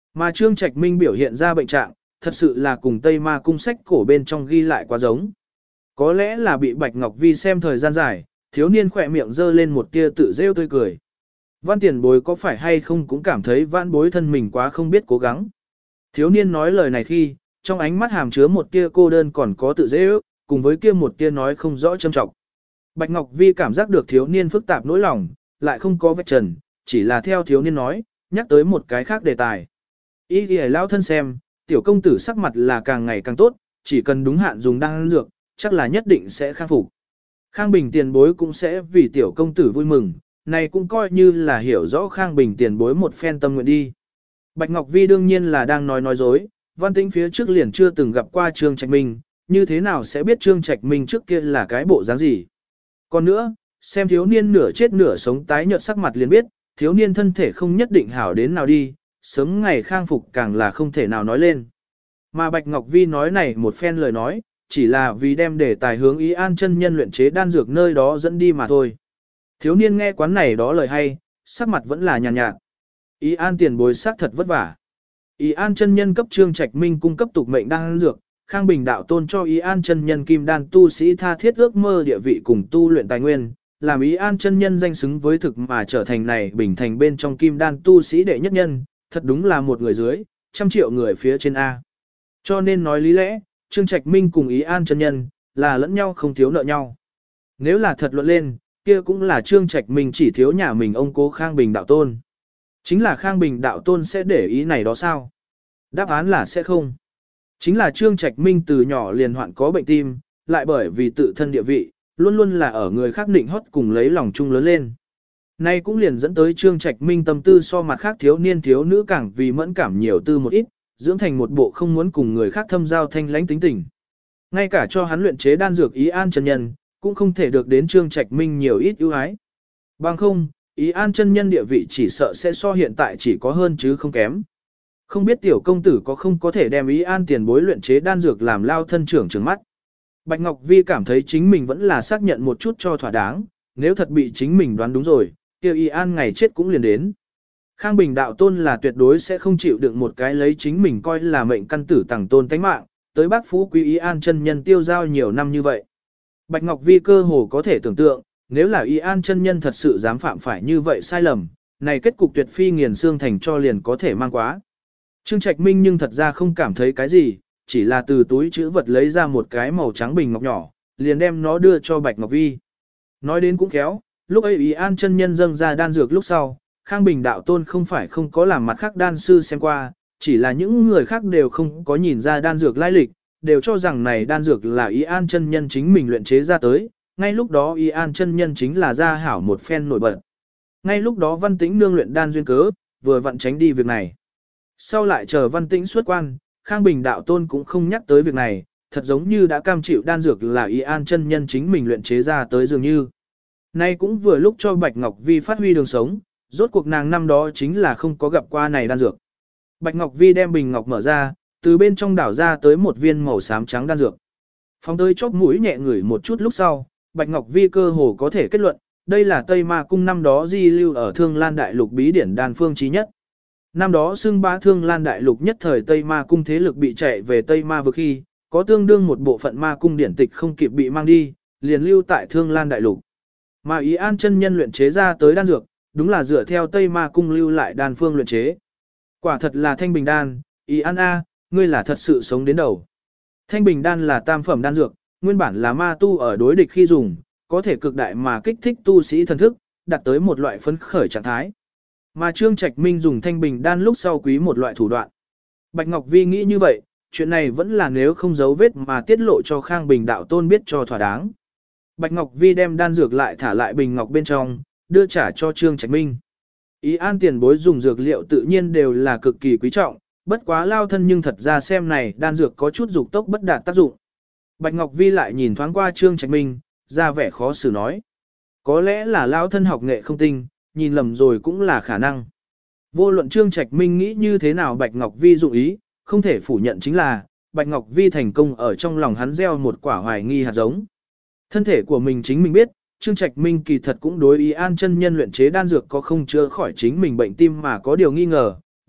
Mà Trương Trạch Minh biểu hiện ra bệnh trạng, thật sự là cùng Tây Ma cung sách cổ bên trong ghi lại quá giống. Có lẽ là bị Bạch Ngọc Vi xem thời gian dài, thiếu niên khỏe miệng dơ lên một tia tự rêu tươi cười. Văn tiền bối có phải hay không cũng cảm thấy vãn bối thân mình quá không biết cố gắng. Thiếu niên nói lời này khi, trong ánh mắt hàm chứa một tia cô đơn còn có tự rêu, cùng với kia một tia nói không rõ châm trọng. Bạch Ngọc Vi cảm giác được thiếu niên phức tạp nỗi lòng, lại không có vạch trần, chỉ là theo thiếu niên nói, nhắc tới một cái khác đề tài. Ý thì lao thân xem, tiểu công tử sắc mặt là càng ngày càng tốt, chỉ cần đúng hạn dùng đan dược, chắc là nhất định sẽ khang phục. Khang Bình tiền bối cũng sẽ vì tiểu công tử vui mừng, này cũng coi như là hiểu rõ Khang Bình tiền bối một phen tâm nguyện đi. Bạch Ngọc Vi đương nhiên là đang nói dối, Văn Tĩnh phía trước liền chưa từng gặp qua Trương Trạch Minh, như thế nào sẽ biết Trương Trạch Minh trước kia là cái bộ dáng gì. Còn nữa, xem thiếu niên nửa chết nửa sống tái nhợt sắc mặt liền biết, thiếu niên thân thể không nhất định hảo đến nào đi, sớm ngày khang phục càng là không thể nào nói lên. Mà Bạch Ngọc Vi nói này một phen lời nói, chỉ là vì đem đề tài hướng Ý An chân nhân luyện chế đan dược nơi đó dẫn đi mà thôi. Thiếu niên nghe quán này đó lời hay, sắc mặt vẫn là nhàn nhạt. Ý An tiền bối sắc thật vất vả. Ý An chân nhân cấp Trương Trạch Minh cung cấp tục mệnh đan dược, Khang Bình đạo tôn cho Ý An chân nhân kim đan tu sĩ tha thiết ước mơ địa vị cùng tu luyện tài nguyên, làm Ý An chân nhân danh xứng với thực mà trở thành này bình thành bên trong kim đan tu sĩ đệ nhất nhân, thật đúng là một người dưới, 100 triệu người phía trên A. Cho nên nói lý lẽ, Trương Trạch Minh cùng Ý An chân nhân, là lẫn nhau không thiếu nợ nhau. Nếu là thật luận lên, kia cũng là Trương Trạch Minh chỉ thiếu nhà mình ông cố Khang Bình đạo tôn. Chính là Khang Bình đạo tôn sẽ để ý này đó sao? Đáp án là sẽ không. Chính là Trương Trạch Minh từ nhỏ liền hoạn có bệnh tim, lại bởi vì tự thân địa vị, luôn luôn là ở người khác định hót cùng lấy lòng chung lớn lên. Nay cũng liền dẫn tới Trương Trạch Minh tâm tư so mặt khác thiếu niên thiếu nữ càng vì mẫn cảm nhiều tư một ít, dưỡng thành một bộ không muốn cùng người khác thâm giao thanh lãnh tính tình. Ngay cả cho hắn luyện chế đan dược Ý An chân nhân, cũng không thể được đến Trương Trạch Minh nhiều ít ưu ái. Bằng không, Ý An chân nhân địa vị chỉ sợ sẽ so hiện tại chỉ có hơn chứ không kém. Không biết tiểu công tử có không có thể đem Ý An tiền bối luyện chế đan dược làm lao thân trưởng trừng mắt. Bạch Ngọc Vi cảm thấy chính mình vẫn là xác nhận một chút cho thỏa đáng, nếu thật bị chính mình đoán đúng rồi, kia Ý An ngày chết cũng liền đến. Khang Bình đạo tôn là tuyệt đối sẽ không chịu đựng một cái lấy chính mình coi là mệnh căn tử tàng tôn tánh mạng, tới bác phú quý Ý An chân nhân tiêu giao nhiều năm như vậy. Bạch Ngọc Vi cơ hồ có thể tưởng tượng, nếu là Ý An chân nhân thật sự dám phạm phải như vậy sai lầm, này kết cục tuyệt phi nghiền xương thành cho liền có thể mang quá. Trương Trạch Minh nhưng thật ra không cảm thấy cái gì, chỉ là từ túi chữ vật lấy ra một cái màu trắng bình ngọc nhỏ, liền đem nó đưa cho Bạch Ngọc Vi. Nói đến cũng khéo, lúc ấy Ý An chân nhân dâng ra đan dược lúc sau, Khang Bình đạo tôn không phải không có làm mặt khác đan sư xem qua, chỉ là những người khác đều không có nhìn ra đan dược lai lịch, đều cho rằng này đan dược là Ý An chân nhân chính mình luyện chế ra tới, ngay lúc đó Ý An chân nhân chính là gia hảo một phen nổi bật. Ngay lúc đó Văn Tĩnh nương luyện đan duyên cớ, vừa vặn tránh đi việc này. Sau lại chờ Văn Tĩnh xuất quan, Khang Bình đạo tôn cũng không nhắc tới việc này, thật giống như đã cam chịu đan dược là Ý An chân nhân chính mình luyện chế ra tới dường như. Nay cũng vừa lúc cho Bạch Ngọc Vi phát huy đường sống, rốt cuộc nàng năm đó chính là không có gặp qua này đan dược. Bạch Ngọc Vi đem bình ngọc mở ra, từ bên trong đảo ra tới một viên màu xám trắng đan dược. Phóng tới chóp mũi nhẹ ngửi một chút lúc sau, Bạch Ngọc Vi cơ hồ có thể kết luận, đây là Tây Ma cung năm đó di lưu ở Thương Lan Đại Lục bí điển đan phương chí nhất. Năm đó xưng bá Thương Lan Đại Lục nhất thời Tây Ma cung thế lực bị chạy về Tây Ma vực khi, có tương đương một bộ phận ma cung điển tịch không kịp bị mang đi, liền lưu tại Thương Lan Đại Lục. Mà Ý An chân nhân luyện chế ra tới đan dược, đúng là dựa theo Tây Ma cung lưu lại đan phương luyện chế. Quả thật là thanh bình đan, Ý An A, ngươi là thật sự sống đến đầu. Thanh bình đan là tam phẩm đan dược, nguyên bản là ma tu ở đối địch khi dùng, có thể cực đại mà kích thích tu sĩ thần thức, đạt tới một loại phấn khởi trạng thái. Mà Trương Trạch Minh dùng thanh bình đan lúc sau quý một loại thủ đoạn. Bạch Ngọc Vi nghĩ như vậy, chuyện này vẫn là nếu không giấu vết mà tiết lộ cho Khang Bình đạo tôn biết cho thỏa đáng. Bạch Ngọc Vi đem đan dược lại thả lại bình ngọc bên trong, đưa trả cho Trương Trạch Minh. Ý An tiền bối dùng dược liệu tự nhiên đều là cực kỳ quý trọng, bất quá lao thân nhưng thật ra xem này đan dược có chút dục tốc bất đạt tác dụng. Bạch Ngọc Vi lại nhìn thoáng qua Trương Trạch Minh, ra vẻ khó xử nói. Có lẽ là lao thân học nghệ không tinh, nhìn lầm rồi cũng là khả năng. Vô luận Trương Trạch Minh nghĩ như thế nào Bạch Ngọc Vi dụng ý, không thể phủ nhận chính là, Bạch Ngọc Vi thành công ở trong lòng hắn gieo một quả hoài nghi hạt giống. Thân thể của mình chính mình biết, Trương Trạch Minh kỳ thật cũng đối Ý An chân nhân luyện chế đan dược có không chữa khỏi chính mình bệnh tim mà có điều nghi ngờ,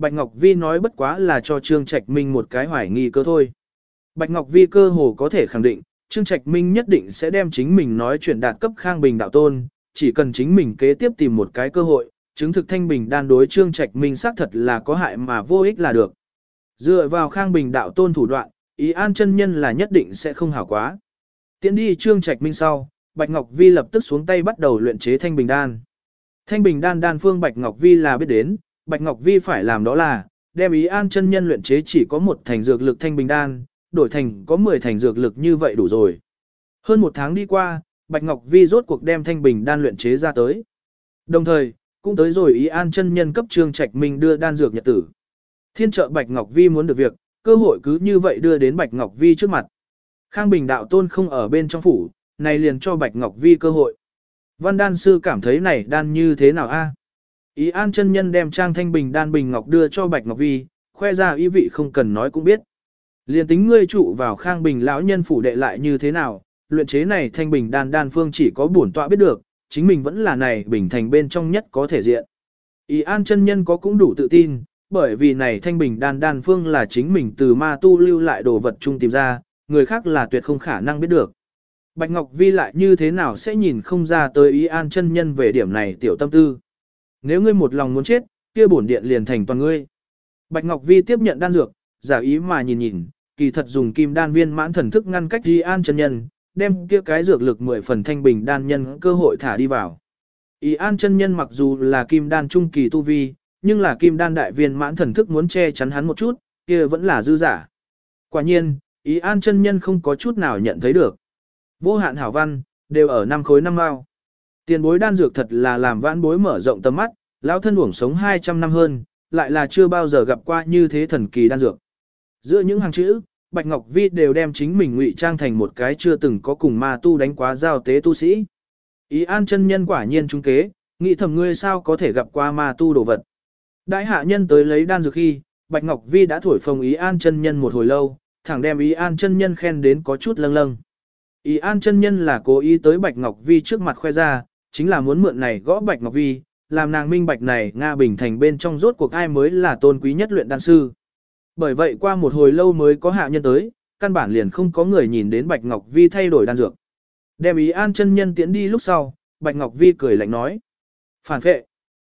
Bạch Ngọc Vi nói bất quá là cho Trương Trạch Minh một cái hoài nghi cơ thôi. Bạch Ngọc Vi cơ hồ có thể khẳng định, Trương Trạch Minh nhất định sẽ đem chính mình nói chuyện đạt cấp Khang Bình đạo tôn, chỉ cần chính mình kế tiếp tìm một cái cơ hội, chứng thực Thanh Bình đan đối Trương Trạch Minh xác thật là có hại mà vô ích là được. Dựa vào Khang Bình đạo tôn thủ đoạn, Ý An chân nhân là nhất định sẽ không hảo quá. Tiến đi Trương Trạch Minh sau, Bạch Ngọc Vi lập tức xuống tay bắt đầu luyện chế Thanh Bình đan. Thanh Bình đan đan phương Bạch Ngọc Vi là biết đến, Bạch Ngọc Vi phải làm đó là đem Ý An chân nhân luyện chế chỉ có một thành dược lực Thanh Bình đan, đổi thành có 10 thành dược lực như vậy đủ rồi. Hơn một tháng đi qua, Bạch Ngọc Vi rốt cuộc đem Thanh Bình đan luyện chế ra tới. Đồng thời, cũng tới rồi Ý An chân nhân cấp Trương Trạch Minh đưa đan dược nhật tử. Thiên trợ Bạch Ngọc Vi muốn được việc, cơ hội cứ như vậy đưa đến Bạch Ngọc Vi trước mặt. Khang Bình đạo tôn không ở bên trong phủ, này liền cho Bạch Ngọc Vi cơ hội. Văn đan sư cảm thấy này đan như thế nào a? Ý An chân nhân đem trang Thanh Bình đan bình ngọc đưa cho Bạch Ngọc Vi, khoe ra ý vị không cần nói cũng biết. Liền tính ngươi trụ vào Khang Bình lão nhân phủ đệ lại như thế nào, luyện chế này Thanh Bình đan đan phương chỉ có bổn tọa biết được, chính mình vẫn là này bình thành bên trong nhất có thể diện. Ý An chân nhân có cũng đủ tự tin, bởi vì này Thanh Bình đan đan phương là chính mình từ ma tu lưu lại đồ vật chung tìm ra, người khác là tuyệt không khả năng biết được. Bạch Ngọc Vi lại như thế nào sẽ nhìn không ra tới Ý An chân nhân về điểm này tiểu tâm tư. Nếu ngươi một lòng muốn chết, kia bổn điện liền thành toàn ngươi. Bạch Ngọc Vi tiếp nhận đan dược, giả ý mà nhìn nhìn, kỳ thật dùng kim đan viên mãn thần thức ngăn cách Ý An chân nhân, đem kia cái dược lực 10 phần Thanh Bình đan nhân cơ hội thả đi vào. Ý An chân nhân mặc dù là kim đan trung kỳ tu vi, nhưng là kim đan đại viên mãn thần thức muốn che chắn hắn một chút, kia vẫn là dư giả. Quả nhiên, Ý An chân nhân không có chút nào nhận thấy được. Vô hạn hảo văn, đều ở 5 khối 5 mao. Tiền bối đan dược thật là làm vãn bối mở rộng tầm mắt, lão thân uổng sống 200 năm hơn, lại là chưa bao giờ gặp qua như thế thần kỳ đan dược. Giữa những hàng chữ, Bạch Ngọc Vi đều đem chính mình ngụy trang thành một cái chưa từng có cùng ma tu đánh quá giao tế tu sĩ. Ý An chân nhân quả nhiên trúng kế, nghĩ thầm ngươi sao có thể gặp qua ma tu đồ vật. Đại hạ nhân tới lấy đan dược khi, Bạch Ngọc Vi đã thổi phồng Ý An chân nhân một hồi lâu, thẳng đem Ý An chân nhân khen đến có chút lâng lâng. Ý An chân nhân là cố ý tới Bạch Ngọc Vi trước mặt khoe ra, chính là muốn mượn này gõ Bạch Ngọc Vi, làm nàng minh bạch này Nga Bình Thành bên trong rốt cuộc ai mới là tôn quý nhất luyện đan sư. Bởi vậy qua một hồi lâu mới có hạ nhân tới, căn bản liền không có người nhìn đến Bạch Ngọc Vi thay đổi đan dược. Đem Ý An chân nhân tiến đi lúc sau, Bạch Ngọc Vi cười lạnh nói. Phản phệ.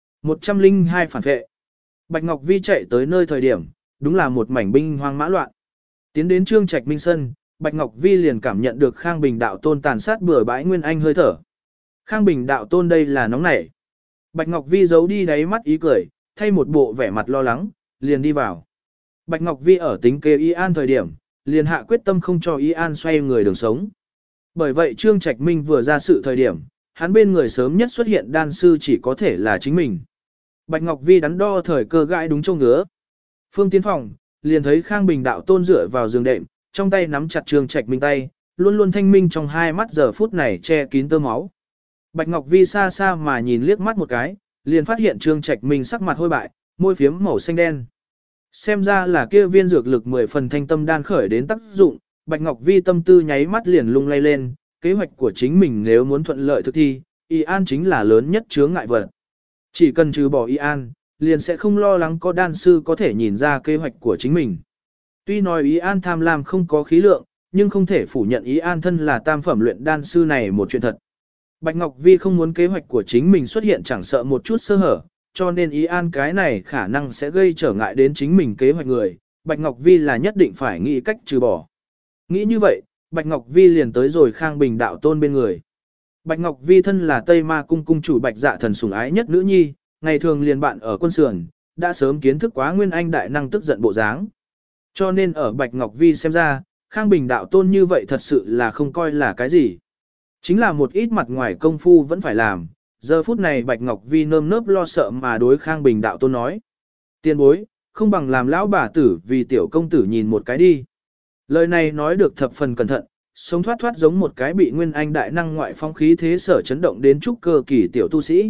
102 phản phệ. Bạch Ngọc Vi chạy tới nơi thời điểm, đúng là một mảnh binh hoang mã loạn. Tiến đến Trương Trạch Minh Sân, Bạch Ngọc Vi liền cảm nhận được Khang Bình đạo tôn tàn sát bừa bãi Nguyên Anh hơi thở. Khang Bình đạo tôn đây là nóng nảy. Bạch Ngọc Vi giấu đi đáy mắt ý cười, thay một bộ vẻ mặt lo lắng, liền đi vào. Bạch Ngọc Vi ở tính kế Ý An thời điểm, liền hạ quyết tâm không cho Ý An xoay người đường sống. Bởi vậy Trương Trạch Minh vừa ra sự thời điểm, hắn bên người sớm nhất xuất hiện đan sư chỉ có thể là chính mình. Bạch Ngọc Vi đắn đo thời cơ gãi đúng châu ngứa. Phương tiến phòng, liền thấy Khang Bình đạo tôn dựa vào giường đệm, trong tay nắm chặt Trương Trạch Minh tay, luôn luôn thanh minh trong hai mắt giờ phút này che kín tơ máu. Bạch Ngọc Vi xa xa mà nhìn liếc mắt một cái, liền phát hiện Trương Trạch Minh sắc mặt hôi bại, môi phiếm màu xanh đen. Xem ra là kia viên dược lực 10 phần thanh tâm đan khởi đến tác dụng, Bạch Ngọc Vi tâm tư nháy mắt liền lung lay lên, kế hoạch của chính mình nếu muốn thuận lợi thực thi, Y An chính là lớn nhất chướng ngại vật. Chỉ cần trừ bỏ Y An, liền sẽ không lo lắng có đan sư có thể nhìn ra kế hoạch của chính mình. Tuy nói Y An tham lam không có khí lượng, nhưng không thể phủ nhận Y An thân là tam phẩm luyện đan sư này một chuyện thật. Bạch Ngọc Vi không muốn kế hoạch của chính mình xuất hiện chẳng sợ một chút sơ hở, cho nên Y An cái này khả năng sẽ gây trở ngại đến chính mình kế hoạch người, Bạch Ngọc Vi là nhất định phải nghĩ cách trừ bỏ. Nghĩ như vậy, Bạch Ngọc Vi liền tới rồi Khang Bình đạo tôn bên người. Bạch Ngọc Vi thân là Tây Ma cung cung chủ Bạch Dạ thần sủng ái nhất nữ nhi, ngày thường liền bạn ở quân sườn, đã sớm kiến thức quá Nguyên Anh đại năng tức giận bộ dáng. Cho nên ở Bạch Ngọc Vi xem ra, Khang Bình đạo tôn như vậy thật sự là không coi là cái gì. Chính là một ít mặt ngoài công phu vẫn phải làm. Giờ phút này Bạch Ngọc Vi nơm nớp lo sợ mà đối Khang Bình đạo tôn nói. Tiên bối, không bằng làm lão bà tử vì tiểu công tử nhìn một cái đi. Lời này nói được thập phần cẩn thận, sống thoát thoát giống một cái bị Nguyên Anh đại năng ngoại phong khí thế sở chấn động đến trúc cơ kỳ tiểu tu sĩ.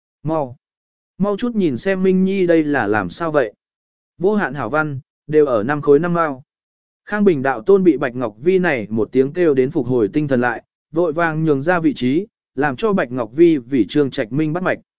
Mau chút nhìn xem Minh Nhi đây là làm sao vậy. Vô hạn hảo văn, đều ở 5 khối 5 mao. Khang Bình đạo tôn bị Bạch Ngọc Vi này một tiếng kêu đến phục hồi tinh thần lại, vội vàng nhường ra vị trí, làm cho Bạch Ngọc Vi vì Trương Trạch Minh bắt mạch.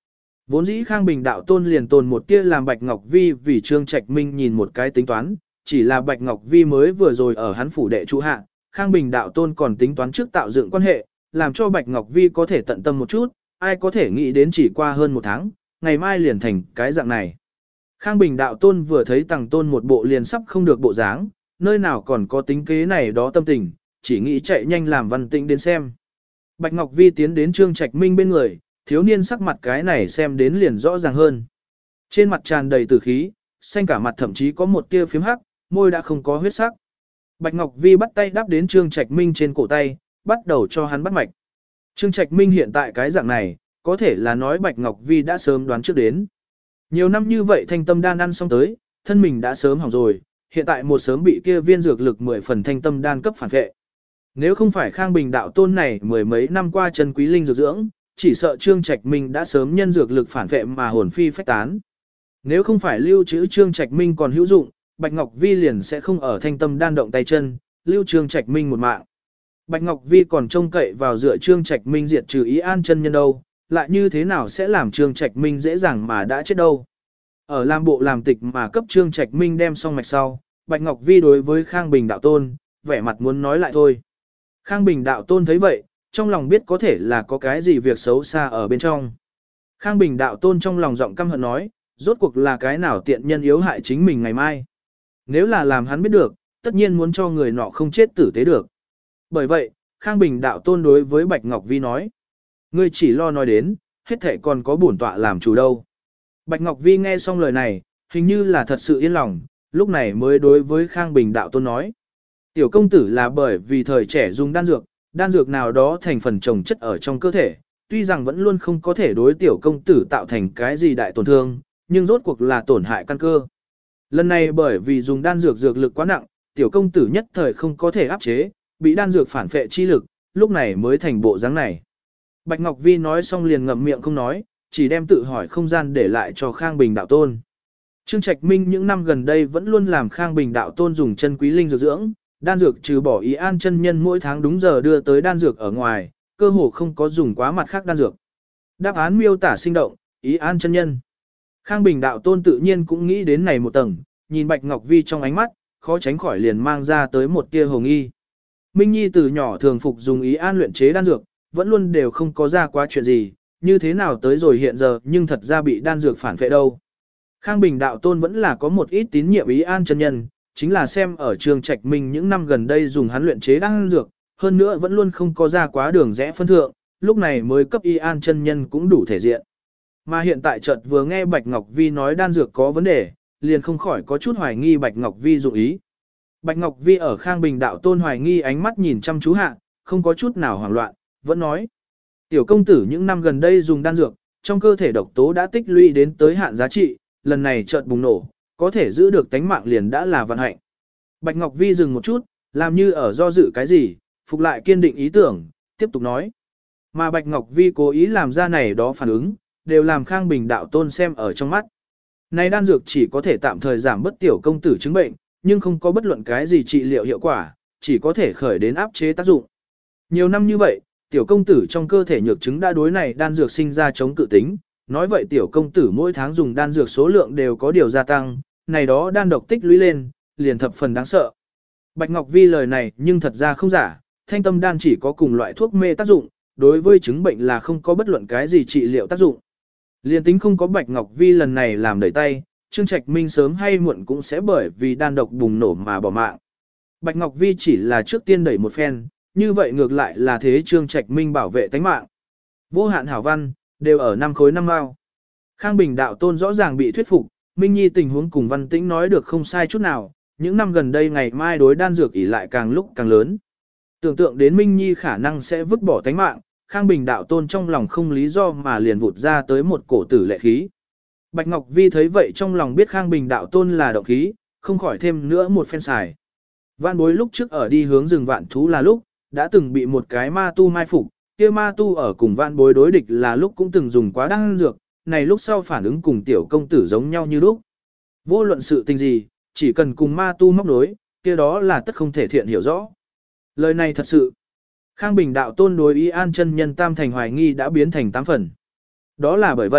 Vốn dĩ Khang Bình đạo tôn liền tồn một tia làm Bạch Ngọc Vi vì Trương Trạch Minh nhìn một cái tính toán, chỉ là Bạch Ngọc Vi mới vừa rồi ở hắn phủ đệ trụ hạ, Khang Bình đạo tôn còn tính toán trước tạo dựng quan hệ, làm cho Bạch Ngọc Vi có thể tận tâm một chút, ai có thể nghĩ đến chỉ qua hơn một tháng, ngày mai liền thành cái dạng này. Khang Bình đạo tôn vừa thấy Tằng Tôn một bộ liền sắp không được bộ dáng, nơi nào còn có tính kế này đó tâm tình, chỉ nghĩ chạy nhanh làm Văn Tĩnh đến xem. Bạch Ngọc Vi tiến đến Trương Trạch Minh bên người, thiếu niên sắc mặt cái này xem đến liền rõ ràng hơn. Trên mặt tràn đầy tử khí, xanh cả mặt thậm chí có một tia phím hắc, môi đã không có huyết sắc. Bạch Ngọc Vi bắt tay đáp đến Trương Trạch Minh trên cổ tay, bắt đầu cho hắn bắt mạch. Trương Trạch Minh hiện tại cái dạng này, có thể là nói Bạch Ngọc Vi đã sớm đoán trước đến. Nhiều năm như vậy thanh tâm đan ăn xong tới, thân mình đã sớm hỏng rồi, hiện tại một sớm bị kia viên dược lực 10 phần thanh tâm đan cấp phản vệ. Nếu không phải Khang Bình đạo tôn này mười mấy năm qua chân quý linh dược dưỡng, chỉ sợ Trương Trạch Minh đã sớm nhân dược lực phản vệ mà hồn phi phách tán. Nếu không phải lưu trữ Trương Trạch Minh còn hữu dụng, Bạch Ngọc Vi liền sẽ không ở thanh tâm đan động tay chân, lưu Trương Trạch Minh một mạng. Bạch Ngọc Vi còn trông cậy vào dựa Trương Trạch Minh diệt trừ Ý An chân nhân đâu, lại như thế nào sẽ làm Trương Trạch Minh dễ dàng mà đã chết đâu. Ở làm bộ làm tịch mà cấp Trương Trạch Minh đem xong mạch sau, Bạch Ngọc Vi đối với Khang Bình đạo tôn, vẻ mặt muốn nói lại thôi. Khang Bình đạo tôn thấy vậy, trong lòng biết có thể là có cái gì việc xấu xa ở bên trong. Khang Bình đạo tôn trong lòng giọng căm hận nói, rốt cuộc là cái nào tiện nhân yếu hại chính mình ngày mai. Nếu là làm hắn biết được, tất nhiên muốn cho người nọ không chết tử tế được. Bởi vậy, Khang Bình đạo tôn đối với Bạch Ngọc Vi nói, ngươi chỉ lo nói đến, hết thể còn có bổn tọa làm chủ đâu. Bạch Ngọc Vi nghe xong lời này, hình như là thật sự yên lòng, lúc này mới đối với Khang Bình đạo tôn nói. Tiểu công tử là bởi vì thời trẻ dùng đan dược nào đó thành phần trồng chất ở trong cơ thể, tuy rằng vẫn luôn không có thể đối tiểu công tử tạo thành cái gì đại tổn thương, nhưng rốt cuộc là tổn hại căn cơ. Lần này bởi vì dùng đan dược dược lực quá nặng, tiểu công tử nhất thời không có thể áp chế, bị đan dược phản phệ chi lực, lúc này mới thành bộ dáng này. Bạch Ngọc Vi nói xong liền ngậm miệng không nói, chỉ đem tự hỏi không gian để lại cho Khang Bình đạo tôn. Trương Trạch Minh những năm gần đây vẫn luôn làm Khang Bình đạo tôn dùng chân quý linh dược dưỡng, đan dược trừ bỏ Ý An chân nhân mỗi tháng đúng giờ đưa tới đan dược ở ngoài, cơ hồ không có dùng quá mặt khác đan dược. Đáp án miêu tả sinh động, Ý An chân nhân. Khang Bình đạo tôn tự nhiên cũng nghĩ đến này một tầng, nhìn Bạch Ngọc Vi trong ánh mắt, khó tránh khỏi liền mang ra tới một tia hồ nghi. Minh Nhi từ nhỏ thường phục dùng Ý An luyện chế đan dược, vẫn luôn đều không có ra quá chuyện gì, như thế nào tới rồi hiện giờ nhưng thật ra bị đan dược phản phệ đâu. Khang Bình đạo tôn vẫn là có một ít tín nhiệm Ý An chân nhân, chính là xem ở Trương Trạch Minh những năm gần đây dùng hắn luyện chế đan dược, hơn nữa vẫn luôn không có ra quá đường rẽ phân thượng, lúc này mới cấp Ý An chân nhân cũng đủ thể diện. Mà hiện tại chợt vừa nghe Bạch Ngọc Vi nói đan dược có vấn đề, liền không khỏi có chút hoài nghi Bạch Ngọc Vi dụng ý. Bạch Ngọc Vi ở Khang Bình đạo tôn hoài nghi ánh mắt nhìn chăm chú hạ, không có chút nào hoảng loạn, vẫn nói. Tiểu công tử những năm gần đây dùng đan dược, trong cơ thể độc tố đã tích lũy đến tới hạn giá trị, lần này chợt bùng nổ, có thể giữ được tánh mạng liền đã là vận hạnh. Bạch Ngọc Vi dừng một chút, làm như ở do dự cái gì, phục lại kiên định ý tưởng, tiếp tục nói. Mà Bạch Ngọc Vi cố ý làm ra này đó phản ứng, đều làm Khang Bình đạo tôn xem ở trong mắt. Này đan dược chỉ có thể tạm thời giảm bất tiểu công tử chứng bệnh, nhưng không có bất luận cái gì trị liệu hiệu quả, chỉ có thể khởi đến áp chế tác dụng. Nhiều năm như vậy, tiểu công tử trong cơ thể nhược chứng đã đối này đan dược sinh ra chống cự tính, nói vậy tiểu công tử mỗi tháng dùng đan dược số lượng đều có điều gia tăng, này đó đan độc tích lũy lên, liền thập phần đáng sợ. Bạch Ngọc Vi lời này nhưng thật ra không giả, thanh tâm đan chỉ có cùng loại thuốc mê tác dụng, đối với chứng bệnh là không có bất luận cái gì trị liệu tác dụng. Liên tính không có Bạch Ngọc Vi lần này làm đẩy tay, Trương Trạch Minh sớm hay muộn cũng sẽ bởi vì đan độc bùng nổ mà bỏ mạng. Bạch Ngọc Vi chỉ là trước tiên đẩy một phen, như vậy ngược lại là thế Trương Trạch Minh bảo vệ tánh mạng. Vô hạn hảo văn, đều ở 5 khối 5 mao. Khang Bình đạo tôn rõ ràng bị thuyết phục, Minh Nhi tình huống cùng Văn Tĩnh nói được không sai chút nào, những năm gần đây ngày mai đối đan dược ỉ lại càng lúc càng lớn. Tưởng tượng đến Minh Nhi khả năng sẽ vứt bỏ tánh mạng, Khang Bình đạo tôn trong lòng không lý do mà liền vụt ra tới một cổ tử lệ khí. Bạch Ngọc Vi thấy vậy trong lòng biết Khang Bình đạo tôn là động khí, không khỏi thêm nữa một phen xài. Vạn Bối lúc trước ở đi hướng rừng vạn thú là lúc, đã từng bị một cái ma tu mai phục, kia ma tu ở cùng Vạn Bối đối địch là lúc cũng từng dùng quá đan dược, này lúc sau phản ứng cùng tiểu công tử giống nhau như lúc. Vô luận sự tình gì, chỉ cần cùng ma tu móc đối, kia đó là tất không thể thiện hiểu rõ. Lời này thật sự. Khang Bình đạo tôn đối Ý An chân nhân tam thành hoài nghi đã biến thành 8 phần. Đó là bởi vậy,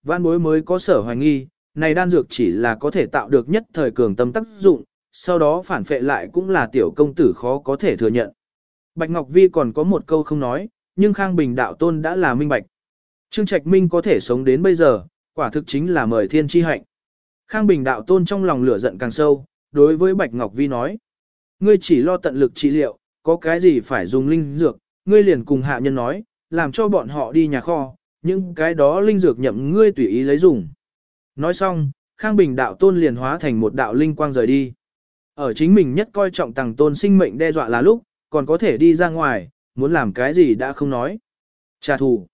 vãn bối mới có sở hoài nghi, này đan dược chỉ là có thể tạo được nhất thời cường tâm tác dụng, sau đó phản phệ lại cũng là tiểu công tử khó có thể thừa nhận. Bạch Ngọc Vi còn có một câu không nói, nhưng Khang Bình đạo tôn đã là minh bạch. Trương Trạch Minh có thể sống đến bây giờ, quả thực chính là mời thiên chi hạnh. Khang Bình đạo tôn trong lòng lửa giận càng sâu, đối với Bạch Ngọc Vi nói. Ngươi chỉ lo tận lực trị liệu, có cái gì phải dùng linh dược, ngươi liền cùng hạ nhân nói, làm cho bọn họ đi nhà kho, những cái đó linh dược nhậm ngươi tùy ý lấy dùng. Nói xong, Khang Bình đạo tôn liền hóa thành một đạo linh quang rời đi. Ở chính mình nhất coi trọng Tằng Tôn sinh mệnh đe dọa là lúc, còn có thể đi ra ngoài, muốn làm cái gì đã không nói. Trả thù.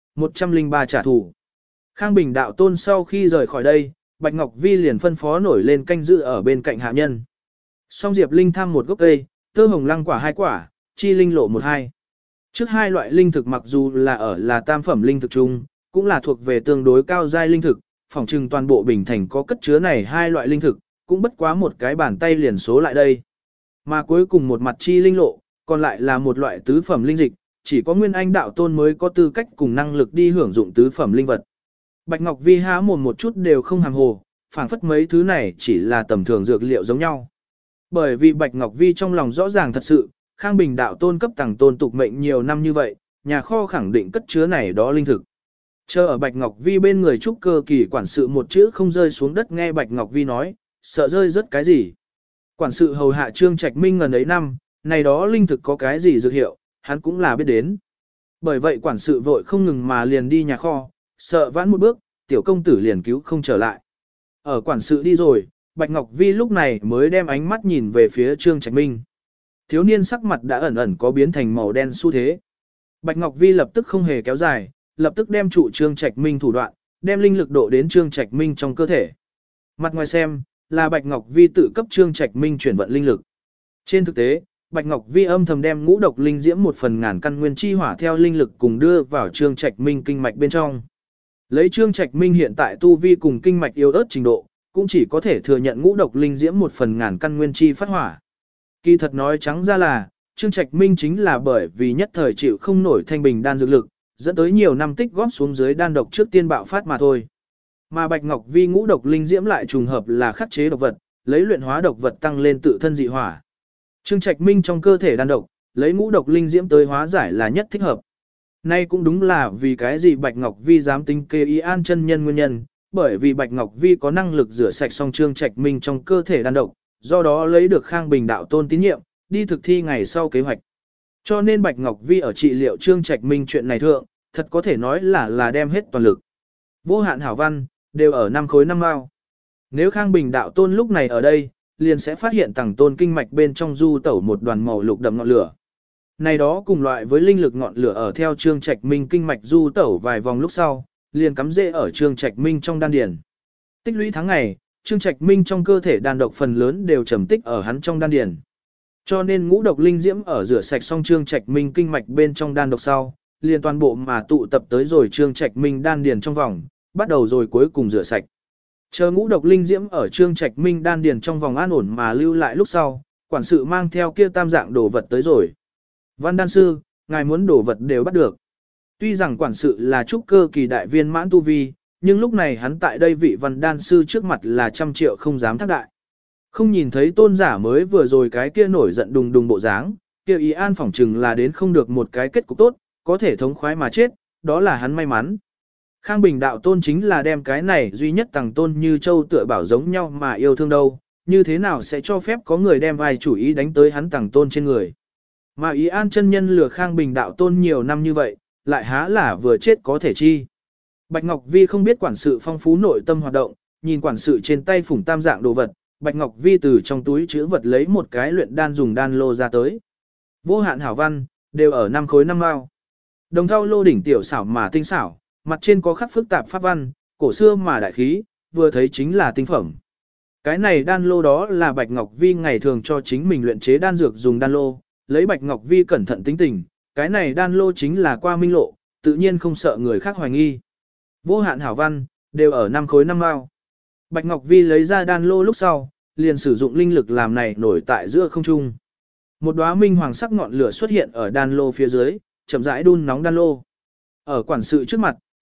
103 trả thù. Khang Bình đạo tôn sau khi rời khỏi đây, Bạch Ngọc Vi liền phân phó nổi lên canh giữ ở bên cạnh hạ nhân. Song Diệp Linh thăm một gốc cây, tơ hồng lăng quả 2 quả, chi linh lộ 1-2. Trước hai loại linh thực mặc dù là tam phẩm linh thực chung, cũng là thuộc về tương đối cao giai linh thực, phỏng chừng toàn bộ Bình Thành có cất chứa này hai loại linh thực, cũng bất quá một cái bàn tay liền số lại đây. Mà cuối cùng một mặt chi linh lộ, còn lại là một loại tứ phẩm linh dịch, chỉ có Nguyên Anh đạo tôn mới có tư cách cùng năng lực đi hưởng dụng tứ phẩm linh vật. Bạch Ngọc Vi há mồm một chút đều không hàm hồ, phảng phất mấy thứ này chỉ là tầm thường dược liệu giống nhau. Bởi vì Bạch Ngọc Vi trong lòng rõ ràng thật sự, Khang Bình đạo tôn cấp Tằng Tôn tục mệnh nhiều năm như vậy, nhà kho khẳng định cất chứa này đó linh thực. Chờ ở Bạch Ngọc Vi bên người trúc cơ kỳ quản sự một chữ không rơi xuống đất nghe Bạch Ngọc Vi nói, sợ rơi rất cái gì. Quản sự hầu hạ Trương Trạch Minh ngần ấy năm, này đó linh thực có cái gì dược hiệu, hắn cũng là biết đến. Bởi vậy quản sự vội không ngừng mà liền đi nhà kho, sợ vãn một bước, tiểu công tử liền cứu không trở lại. Ở quản sự đi rồi, Bạch Ngọc Vi lúc này mới đem ánh mắt nhìn về phía Trương Trạch Minh. Thiếu niên sắc mặt đã ẩn ẩn có biến thành màu đen xu thế. Bạch Ngọc Vi lập tức không hề kéo dài, lập tức đem trụ Trương Trạch Minh thủ đoạn, đem linh lực độ đến Trương Trạch Minh trong cơ thể. Mặt ngoài xem, là Bạch Ngọc Vi tự cấp Trương Trạch Minh chuyển vận linh lực. Trên thực tế, Bạch Ngọc Vi âm thầm đem ngũ độc linh diễm 1/1000 căn nguyên chi hỏa theo linh lực cùng đưa vào Trương Trạch Minh kinh mạch bên trong. Lấy Trương Trạch Minh hiện tại tu vi cùng kinh mạch yếu ớt trình độ, cũng chỉ có thể thừa nhận ngũ độc linh diễm 1/1000 căn nguyên chi phát hỏa. Kỳ thật nói trắng ra là, Trương Trạch Minh chính là bởi vì nhất thời chịu không nổi thanh bình đan dược lực, dẫn tới nhiều năm tích góp xuống dưới đan độc trước tiên bạo phát mà thôi. Mà Bạch Ngọc Vi ngũ độc linh diễm lại trùng hợp là khắc chế độc vật, lấy luyện hóa độc vật tăng lên tự thân dị hỏa. Trương Trạch Minh trong cơ thể đan độc, lấy ngũ độc linh diễm tới hóa giải là nhất thích hợp. Nay cũng đúng là vì cái gì Bạch Ngọc Vi dám tính kê y an chân nhân nguyên nhân, bởi vì Bạch Ngọc Vi có năng lực rửa sạch xong Trương Trạch Minh trong cơ thể đan độc, do đó lấy được Khang Bình đạo tôn tín nhiệm, đi thực thi ngày sau kế hoạch. Cho nên Bạch Ngọc Vi ở trị liệu Trương Trạch Minh chuyện này thượng, thật có thể nói là đem hết toàn lực. Vô hạn hảo văn, đều ở 5 khối 5 mao. Nếu Khang Bình đạo tôn lúc này ở đây, liền sẽ phát hiện Tằng Tôn kinh mạch bên trong du tẩu một đoàn màu lục đậm ngọn lửa. Này đó cùng loại với linh lực ngọn lửa ở theo Trương Trạch Minh kinh mạch du tẩu vài vòng lúc sau, liền cắm rễ ở Trương Trạch Minh trong đan điền. Tích lũy tháng ngày, Trương Trạch Minh trong cơ thể đan độc phần lớn đều trầm tích ở hắn trong đan điền. Cho nên ngũ độc linh diễm ở rửa sạch xong Trương Trạch Minh kinh mạch bên trong đan độc sau, liền toàn bộ mà tụ tập tới rồi Trương Trạch Minh đan điền trong vòng, bắt đầu rồi cuối cùng rửa sạch. Chờ ngũ độc linh diễm ở Trương Trạch Minh đan điền trong vòng an ổn mà lưu lại lúc sau, quản sự mang theo kia tam dạng đồ vật tới rồi. Văn đan sư, ngài muốn đồ vật đều bắt được. Tuy rằng quản sự là trúc cơ kỳ đại viên mãn tu vi, nhưng lúc này hắn tại đây vị văn đan sư trước mặt là 100 triệu không dám thác đại. Không nhìn thấy tôn giả mới vừa rồi cái kia nổi giận đùng đùng bộ dáng, kia ý an phỏng chừng là đến không được một cái kết cục tốt, có thể thống khoái mà chết, đó là hắn may mắn. Khang Bình đạo tôn chính là đem cái này duy nhất Tằng Tôn như châu tựa bảo giống nhau mà yêu thương đâu, như thế nào sẽ cho phép có người đem vai chủ ý đánh tới hắn Tằng Tôn trên người. Mà ý an chân nhân lừa Khang Bình đạo tôn nhiều năm như vậy, lại há là vừa chết có thể chi. Bạch Ngọc Vi không biết quản sự phong phú nội tâm hoạt động, nhìn quản sự trên tay phủng tam dạng đồ vật, Bạch Ngọc Vi từ trong túi chứa vật lấy một cái luyện đan dùng đan lô ra tới. Vô hạn hảo văn, đều ở 5 khối 5 mao. Đồng thau lô đỉnh tiểu xảo mà tinh xảo, mặt trên có khắc phức tạp pháp văn, cổ xưa mà đại khí, vừa thấy chính là tinh phẩm. Cái này đan lô đó là Bạch Ngọc Vi ngày thường cho chính mình luyện chế đan dược dùng đan lô, lấy Bạch Ngọc Vi cẩn thận tính tình, cái này đan lô chính là qua minh lộ, tự nhiên không sợ người khác hoài nghi. Vô hạn hảo văn, đều ở 5 khối 5 mao. Bạch Ngọc Vi lấy ra đan lô lúc sau, liền sử dụng linh lực làm này nổi tại giữa không trung. Một đóa minh hoàng sắc ngọn lửa xuất hiện ở đan lô phía dưới, chậm rãi đun nóng đan lô. Ở quản sự trước mặt,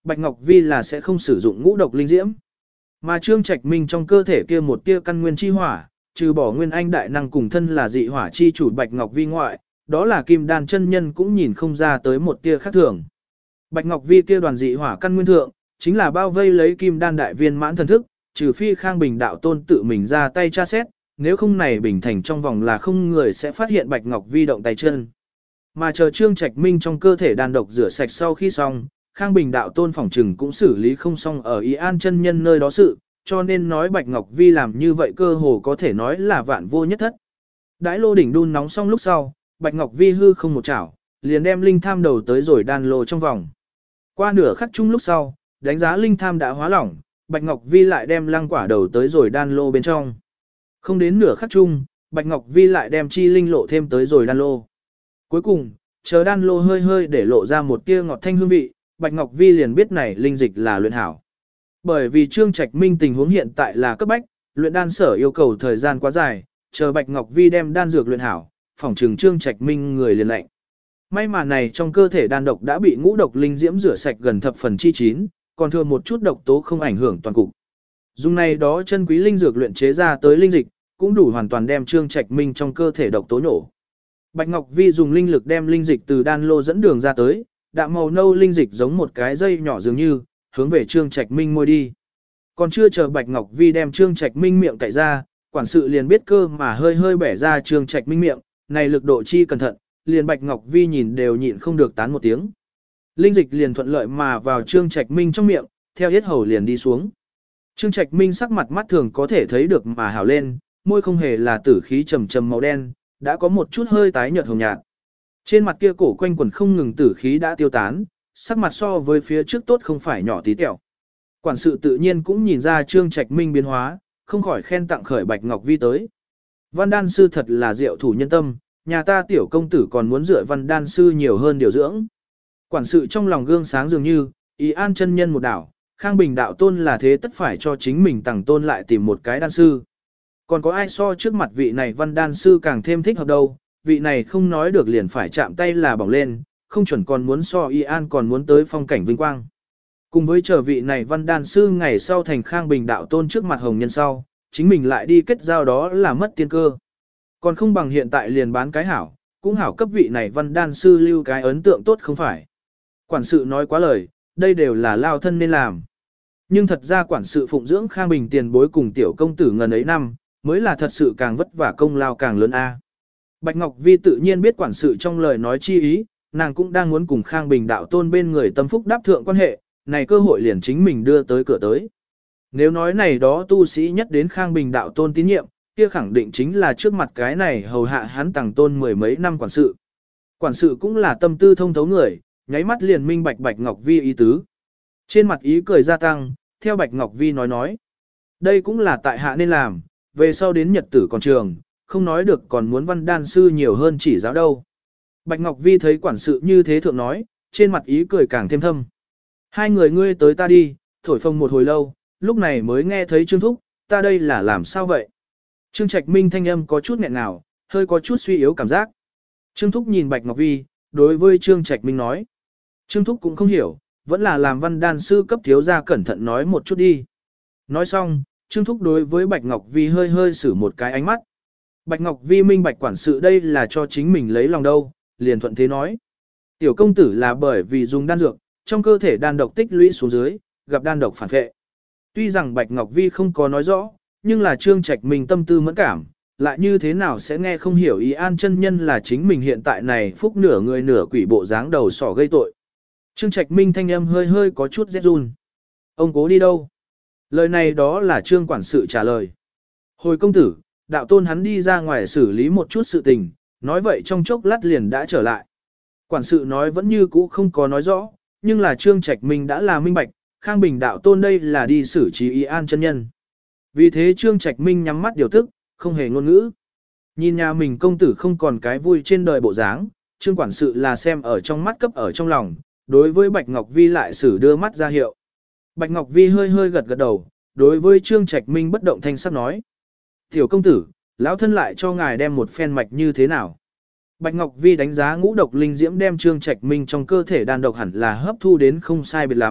Bạch Ngọc Vi là sẽ không sử dụng ngũ độc linh diễm. Mà Trương Trạch Minh trong cơ thể kia một tia căn nguyên chi hỏa, trừ bỏ nguyên anh đại năng cùng thân là dị hỏa chi chủ Bạch Ngọc Vi ngoại, đó là kim đan chân nhân cũng nhìn không ra tới một tia khác thường. Bạch Ngọc Vi kia đoàn dị hỏa căn nguyên thượng, chính là bao vây lấy kim đan đại viên mãn thần thức, trừ phi Khang Bình đạo tôn tự mình ra tay tra xét, nếu không này bình thành trong vòng là không người sẽ phát hiện Bạch Ngọc Vi động tay chân. Mà chờ Trương Trạch Minh trong cơ thể đàn độc rửa sạch sau khi xong, Khang Bình đạo tôn phỏng trừng cũng xử lý không xong ở Ý An chân nhân nơi đó sự, cho nên nói Bạch Ngọc Vi làm như vậy cơ hồ có thể nói là vạn vô nhất thất. Đãi lô đỉnh đun nóng xong lúc sau, Bạch Ngọc Vi hư không một chảo, liền đem linh tham đầu tới rồi đan lô trong vòng. Qua nửa khắc chung lúc sau, đánh giá linh tham đã hóa lỏng, Bạch Ngọc Vi lại đem lăng quả đầu tới rồi đan lô bên trong. Không đến nửa khắc chung, Bạch Ngọc Vi lại đem chi linh lộ thêm tới rồi đan lô. Cuối cùng, chờ đan lô hơi hơi để lộ ra một tia ngọt thanh hương vị, Bạch Ngọc Vi liền biết này linh dịch là luyện hảo. Bởi vì Trương Trạch Minh tình huống hiện tại là cấp bách, luyện đan sở yêu cầu thời gian quá dài, chờ Bạch Ngọc Vi đem đan dược luyện hảo, phỏng trừng Trương Trạch Minh người liền lệnh. May mà này trong cơ thể đan độc đã bị ngũ độc linh diễm rửa sạch gần thập phần chi chín, còn thừa một chút độc tố không ảnh hưởng toàn cục. Dùng này đó chân quý linh dược luyện chế ra tới linh dịch, cũng đủ hoàn toàn đem Trương Trạch Minh trong cơ thể độc tố nhổ. Bạch Ngọc Vi dùng linh lực đem linh dịch từ đan lô dẫn đường ra tới, đạm màu nâu linh dịch giống một cái dây nhỏ dường như, hướng về Trương Trạch Minh môi đi. Còn chưa chờ Bạch Ngọc Vi đem Trương Trạch Minh miệng cạy ra, quản sự liền biết cơ mà hơi hơi bẻ ra Trương Trạch Minh miệng, này lực độ chi cẩn thận, liền Bạch Ngọc Vi nhìn đều nhịn không được tán một tiếng. Linh dịch liền thuận lợi mà vào Trương Trạch Minh trong miệng, theo yết hầu liền đi xuống. Trương Trạch Minh sắc mặt mắt thường có thể thấy được mà hào lên, môi không hề là tử khí trầm trầm màu đen, đã có một chút hơi tái nhợt hồng nhạt. Trên mặt kia cổ quanh quần không ngừng tử khí đã tiêu tán, sắc mặt so với phía trước tốt không phải nhỏ tí tẹo. Quản sự tự nhiên cũng nhìn ra Trương Trạch Minh biến hóa, không khỏi khen tặng khởi Bạch Ngọc Vi tới. Văn đan sư thật là diệu thủ nhân tâm, nhà ta tiểu công tử còn muốn dựa văn đan sư nhiều hơn điều dưỡng. Quản sự trong lòng gương sáng dường như, Ý An chân nhân một đảo, Khang Bình đạo tôn là thế tất phải cho chính mình tặng tôn lại tìm một cái đan sư. Còn có ai so trước mặt vị này văn đan sư càng thêm thích hợp đâu, vị này không nói được liền phải chạm tay là bỏng lên, không chuẩn còn muốn so Ý An còn muốn tới phong cảnh vinh quang. Cùng với chờ vị này văn đan sư ngày sau thành Khang Bình đạo tôn trước mặt hồng nhân sau, chính mình lại đi kết giao đó là mất tiên cơ. Còn không bằng hiện tại liền bán cái hảo, cũng hảo cấp vị này văn đan sư lưu cái ấn tượng tốt không phải. Quản sự nói quá lời, đây đều là lao thân nên làm. Nhưng thật ra quản sự phụng dưỡng Khang Bình tiền bối cùng tiểu công tử ngần ấy năm, mới là thật sự càng vất vả công lao càng lớn a. Bạch Ngọc Vi tự nhiên biết quản sự trong lời nói chi ý, nàng cũng đang muốn cùng Khang Bình đạo tôn bên người tâm phúc đáp thượng quan hệ, này cơ hội liền chính mình đưa tới cửa tới. Nếu nói này đó tu sĩ nhất đến Khang Bình đạo tôn tín nhiệm, kia khẳng định chính là trước mặt cái này hầu hạ hắn tàng tôn mười mấy năm quản sự. Quản sự cũng là tâm tư thông thấu người, nháy mắt liền minh bạch Bạch Ngọc Vi ý tứ. Trên mặt ý cười gia tăng, theo Bạch Ngọc Vi nói. Đây cũng là tại hạ nên làm, về sau đến nhật tử còn trường, không nói được còn muốn văn đan sư nhiều hơn chỉ giáo đâu. Bạch Ngọc Vi thấy quản sự như thế thượng nói, trên mặt ý cười càng thêm thâm. Hai người ngươi tới ta đi, thổi phồng một hồi lâu, lúc này mới nghe thấy Trương Thúc, ta đây là làm sao vậy? Trương Trạch Minh thanh âm có chút nghẹn ngào, hơi có chút suy yếu cảm giác. Trương Thúc nhìn Bạch Ngọc Vi, đối với Trương Trạch Minh nói. Trương Thúc cũng không hiểu, vẫn là làm văn đan sư cấp thiếu gia cẩn thận nói một chút đi. Nói xong, Trương Thúc đối với Bạch Ngọc Vi hơi hơi xử một cái ánh mắt. Bạch Ngọc Vi minh bạch quản sự đây là cho chính mình lấy lòng đâu, liền thuận thế nói. Tiểu công tử là bởi vì dùng đan dược, trong cơ thể đan độc tích lũy xuống dưới, gặp đan độc phản vệ. Tuy rằng Bạch Ngọc Vi không có nói rõ, nhưng là Trương Trạch Minh tâm tư mẫn cảm, lại như thế nào sẽ nghe không hiểu Ý An chân nhân là chính mình hiện tại này phúc nửa người nửa quỷ bộ dáng đầu sỏ gây tội. Trương Trạch Minh thanh âm hơi hơi có chút rét run. Ông cố đi đâu? Lời này đó là Trương quản sự trả lời. Hồi công tử, đạo tôn hắn đi ra ngoài xử lý một chút sự tình, nói vậy trong chốc lát liền đã trở lại. Quản sự nói vẫn như cũ không có nói rõ, nhưng là Trương Trạch Minh đã là minh bạch, Khang Bình đạo tôn đây là đi xử trí Ý An chân nhân. Vì thế Trương Trạch Minh nhắm mắt điều tức, không hề ngôn ngữ. Nhìn nhà mình công tử không còn cái vui trên đời bộ dáng, Trương quản sự là xem ở trong mắt cấp ở trong lòng, đối với Bạch Ngọc Vi lại xử đưa mắt ra hiệu. Bạch Ngọc Vi hơi hơi gật gật đầu, đối với Trương Trạch Minh bất động thanh sắc nói. Tiểu công tử, lão thân lại cho ngài đem một phen mạch như thế nào? Bạch Ngọc Vi đánh giá ngũ độc linh diễm đem Trương Trạch Minh trong cơ thể đan độc hẳn là hấp thu đến không sai biệt lắm,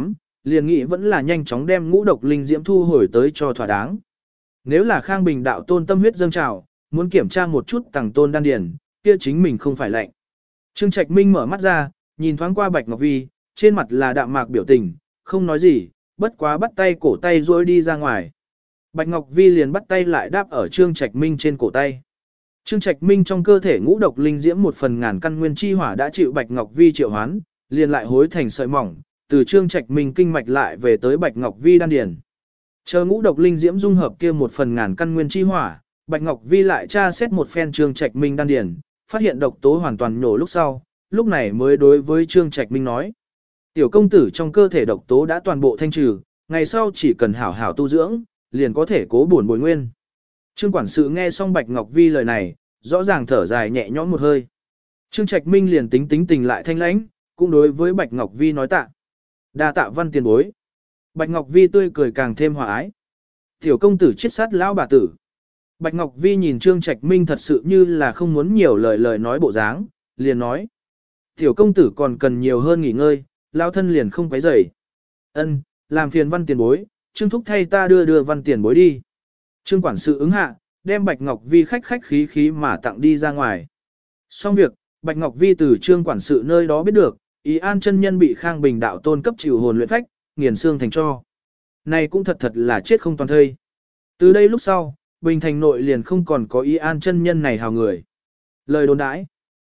liền nghĩ vẫn là nhanh chóng đem ngũ độc linh diễm thu hồi tới cho thỏa đáng. Nếu là Khang Bình đạo tôn tâm huyết dâng trào, muốn kiểm tra một chút tàng tôn đan điển, kia chính mình không phải lệnh. Trương Trạch Minh mở mắt ra, nhìn thoáng qua Bạch Ngọc Vi, trên mặt là đạm mạc biểu tình, không nói gì, bất quá bắt tay cổ tay rối đi ra ngoài. Bạch Ngọc Vi liền bắt tay lại đáp ở Trương Trạch Minh trên cổ tay. Trương Trạch Minh trong cơ thể ngũ độc linh diễm một phần ngàn căn nguyên chi hỏa đã chịu Bạch Ngọc Vi triệu hoán, liền lại hối thành sợi mỏng, từ Trương Trạch Minh kinh mạch lại về tới Bạch Ngọc Vi đan điền. Chờ ngũ độc linh diễm dung hợp kia một phần ngàn căn nguyên chi hỏa, Bạch Ngọc Vi lại tra xét một phen Trương Trạch Minh đan điền, phát hiện độc tố hoàn toàn nhổ lúc sau, lúc này mới đối với Trương Trạch Minh nói: "Tiểu công tử trong cơ thể độc tố đã toàn bộ thanh trừ, ngày sau chỉ cần hảo hảo tu dưỡng, liền có thể cố bổn bồi nguyên." Trương quản sự nghe xong Bạch Ngọc Vi lời này, rõ ràng thở dài nhẹ nhõm một hơi. Trương Trạch Minh liền tính tình lại thanh lãnh, cũng đối với Bạch Ngọc Vi nói tạ. "Đa tạ Văn tiền bối." Bạch Ngọc Vi tươi cười càng thêm hòa ái. "Tiểu công tử chết sát lão bà tử." Bạch Ngọc Vi nhìn Trương Trạch Minh thật sự như là không muốn nhiều lời nói bộ dáng, liền nói: "Tiểu công tử còn cần nhiều hơn nghỉ ngơi, lão thân liền không quấy rầy." "Ân, làm phiền Văn tiền bối, Trương thúc thay ta đưa Văn tiền bối đi." Trương quản sự ứng hạ, đem Bạch Ngọc Vi khách khí mà tặng đi ra ngoài. Xong việc, Bạch Ngọc Vi từ Trương quản sự nơi đó biết được, Ý An chân nhân bị Khang Bình đạo tôn cấp chịu hồn luyện phách, nghiền xương thành tro. Này cũng thật là chết không toàn thây. Từ đây lúc sau, Bình Thành nội liền không còn có Ý An chân nhân này hào người. Lời đồn đãi.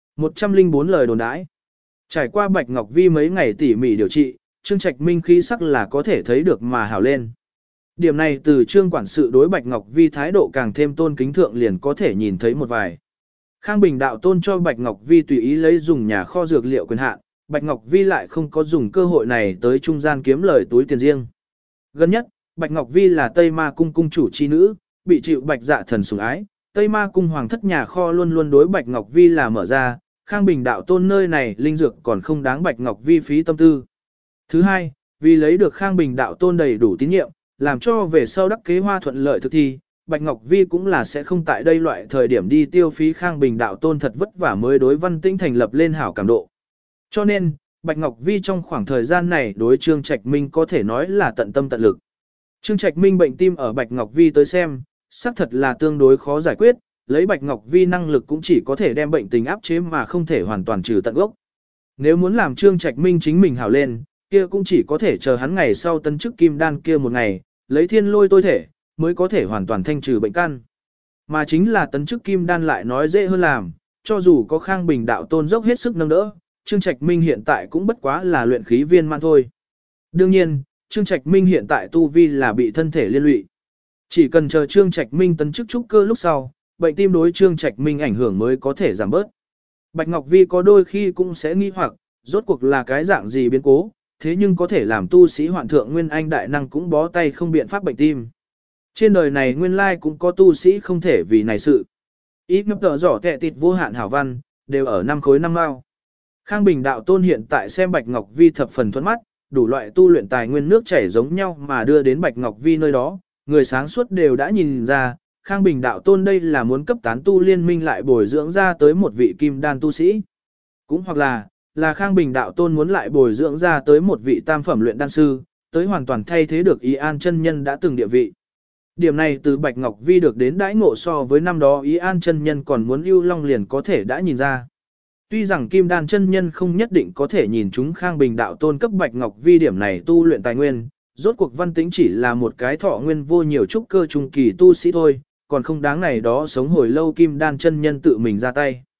104 lời đồn đãi. Trải qua Bạch Ngọc Vi mấy ngày tỉ mỉ điều trị, Trương Trạch Minh khí sắc là có thể thấy được mà hào lên. Điểm này từ Trương quản sự đối Bạch Ngọc Vi thái độ càng thêm tôn kính thượng liền có thể nhìn thấy một vài. Khang Bình đạo tôn cho Bạch Ngọc Vi tùy ý lấy dùng nhà kho dược liệu quyền hạn, Bạch Ngọc Vi lại không có dùng cơ hội này tới trung gian kiếm lời túi tiền riêng. Gần nhất, Bạch Ngọc Vi là Tây Ma cung cung chủ chi nữ, bị chịu Bạch Dạ thần sủng ái, Tây Ma cung hoàng thất nhà kho luôn luôn đối Bạch Ngọc Vi là mở ra, Khang Bình đạo tôn nơi này linh dược còn không đáng Bạch Ngọc Vi phí tâm tư. Thứ hai, vì lấy được Khang Bình đạo tôn đầy đủ tín nhiệm, làm cho về sau đắc kế hoa thuận lợi thực thi, Bạch Ngọc Vi cũng là sẽ không tại đây loại thời điểm đi tiêu phí Khang Bình đạo tôn thật vất vả mới đối Văn Tĩnh thành lập lên hảo cảm độ. Cho nên, Bạch Ngọc Vi trong khoảng thời gian này đối Trương Trạch Minh có thể nói là tận tâm tận lực. Trương Trạch Minh bệnh tim ở Bạch Ngọc Vi tới xem, xác thật là tương đối khó giải quyết, lấy Bạch Ngọc Vi năng lực cũng chỉ có thể đem bệnh tình áp chế mà không thể hoàn toàn trừ tận gốc. Nếu muốn làm Trương Trạch Minh chính mình hảo lên, kia cũng chỉ có thể chờ hắn ngày sau tân chức kim đan kia một ngày, lấy thiên lôi tôi thể, mới có thể hoàn toàn thanh trừ bệnh căn. Mà chính là tấn chức kim đan lại nói dễ hơn làm, cho dù có Khang Bình đạo tôn dốc hết sức nâng đỡ, Trương Trạch Minh hiện tại cũng bất quá là luyện khí viên man thôi. Đương nhiên, Trương Trạch Minh hiện tại tu vi là bị thân thể liên lụy. Chỉ cần chờ Trương Trạch Minh tấn chức trúc cơ lúc sau, bệnh tim đối Trương Trạch Minh ảnh hưởng mới có thể giảm bớt. Bạch Ngọc Vi có đôi khi cũng sẽ nghi hoặc, rốt cuộc là cái dạng gì biến cố, thế nhưng có thể làm tu sĩ hoạn thượng nguyên anh đại năng cũng bó tay không biện pháp bệnh tim. Trên đời này nguyên lai cũng có tu sĩ không thể vì này sự. Ít ngập tờ giỏ kẹ tịt vô hạn hảo văn, đều ở 5 khối 5 mao. Khang Bình đạo tôn hiện tại xem Bạch Ngọc Vi thập phần thuận mắt, đủ loại tu luyện tài nguyên nước chảy giống nhau mà đưa đến Bạch Ngọc Vi nơi đó, người sáng suốt đều đã nhìn ra, Khang Bình đạo tôn đây là muốn cấp tán tu liên minh lại bồi dưỡng ra tới một vị kim đan tu sĩ. Cũng hoặc là Khang Bình đạo tôn muốn lại bồi dưỡng ra tới một vị tam phẩm luyện đan sư, tới hoàn toàn thay thế được Ý An chân nhân đã từng địa vị. Điểm này từ Bạch Ngọc Vi được đến đãi ngộ so với năm đó Ý An chân nhân còn muốn ưu long liền có thể đã nhìn ra. Tuy rằng kim đan chân nhân không nhất định có thể nhìn chúng Khang Bình đạo tôn cấp Bạch Ngọc Vi điểm này tu luyện tài nguyên, rốt cuộc Văn Tĩnh chỉ là một cái thọ nguyên vô nhiều trúc cơ trung kỳ tu sĩ thôi, còn không đáng này đó sống hồi lâu kim đan chân nhân tự mình ra tay.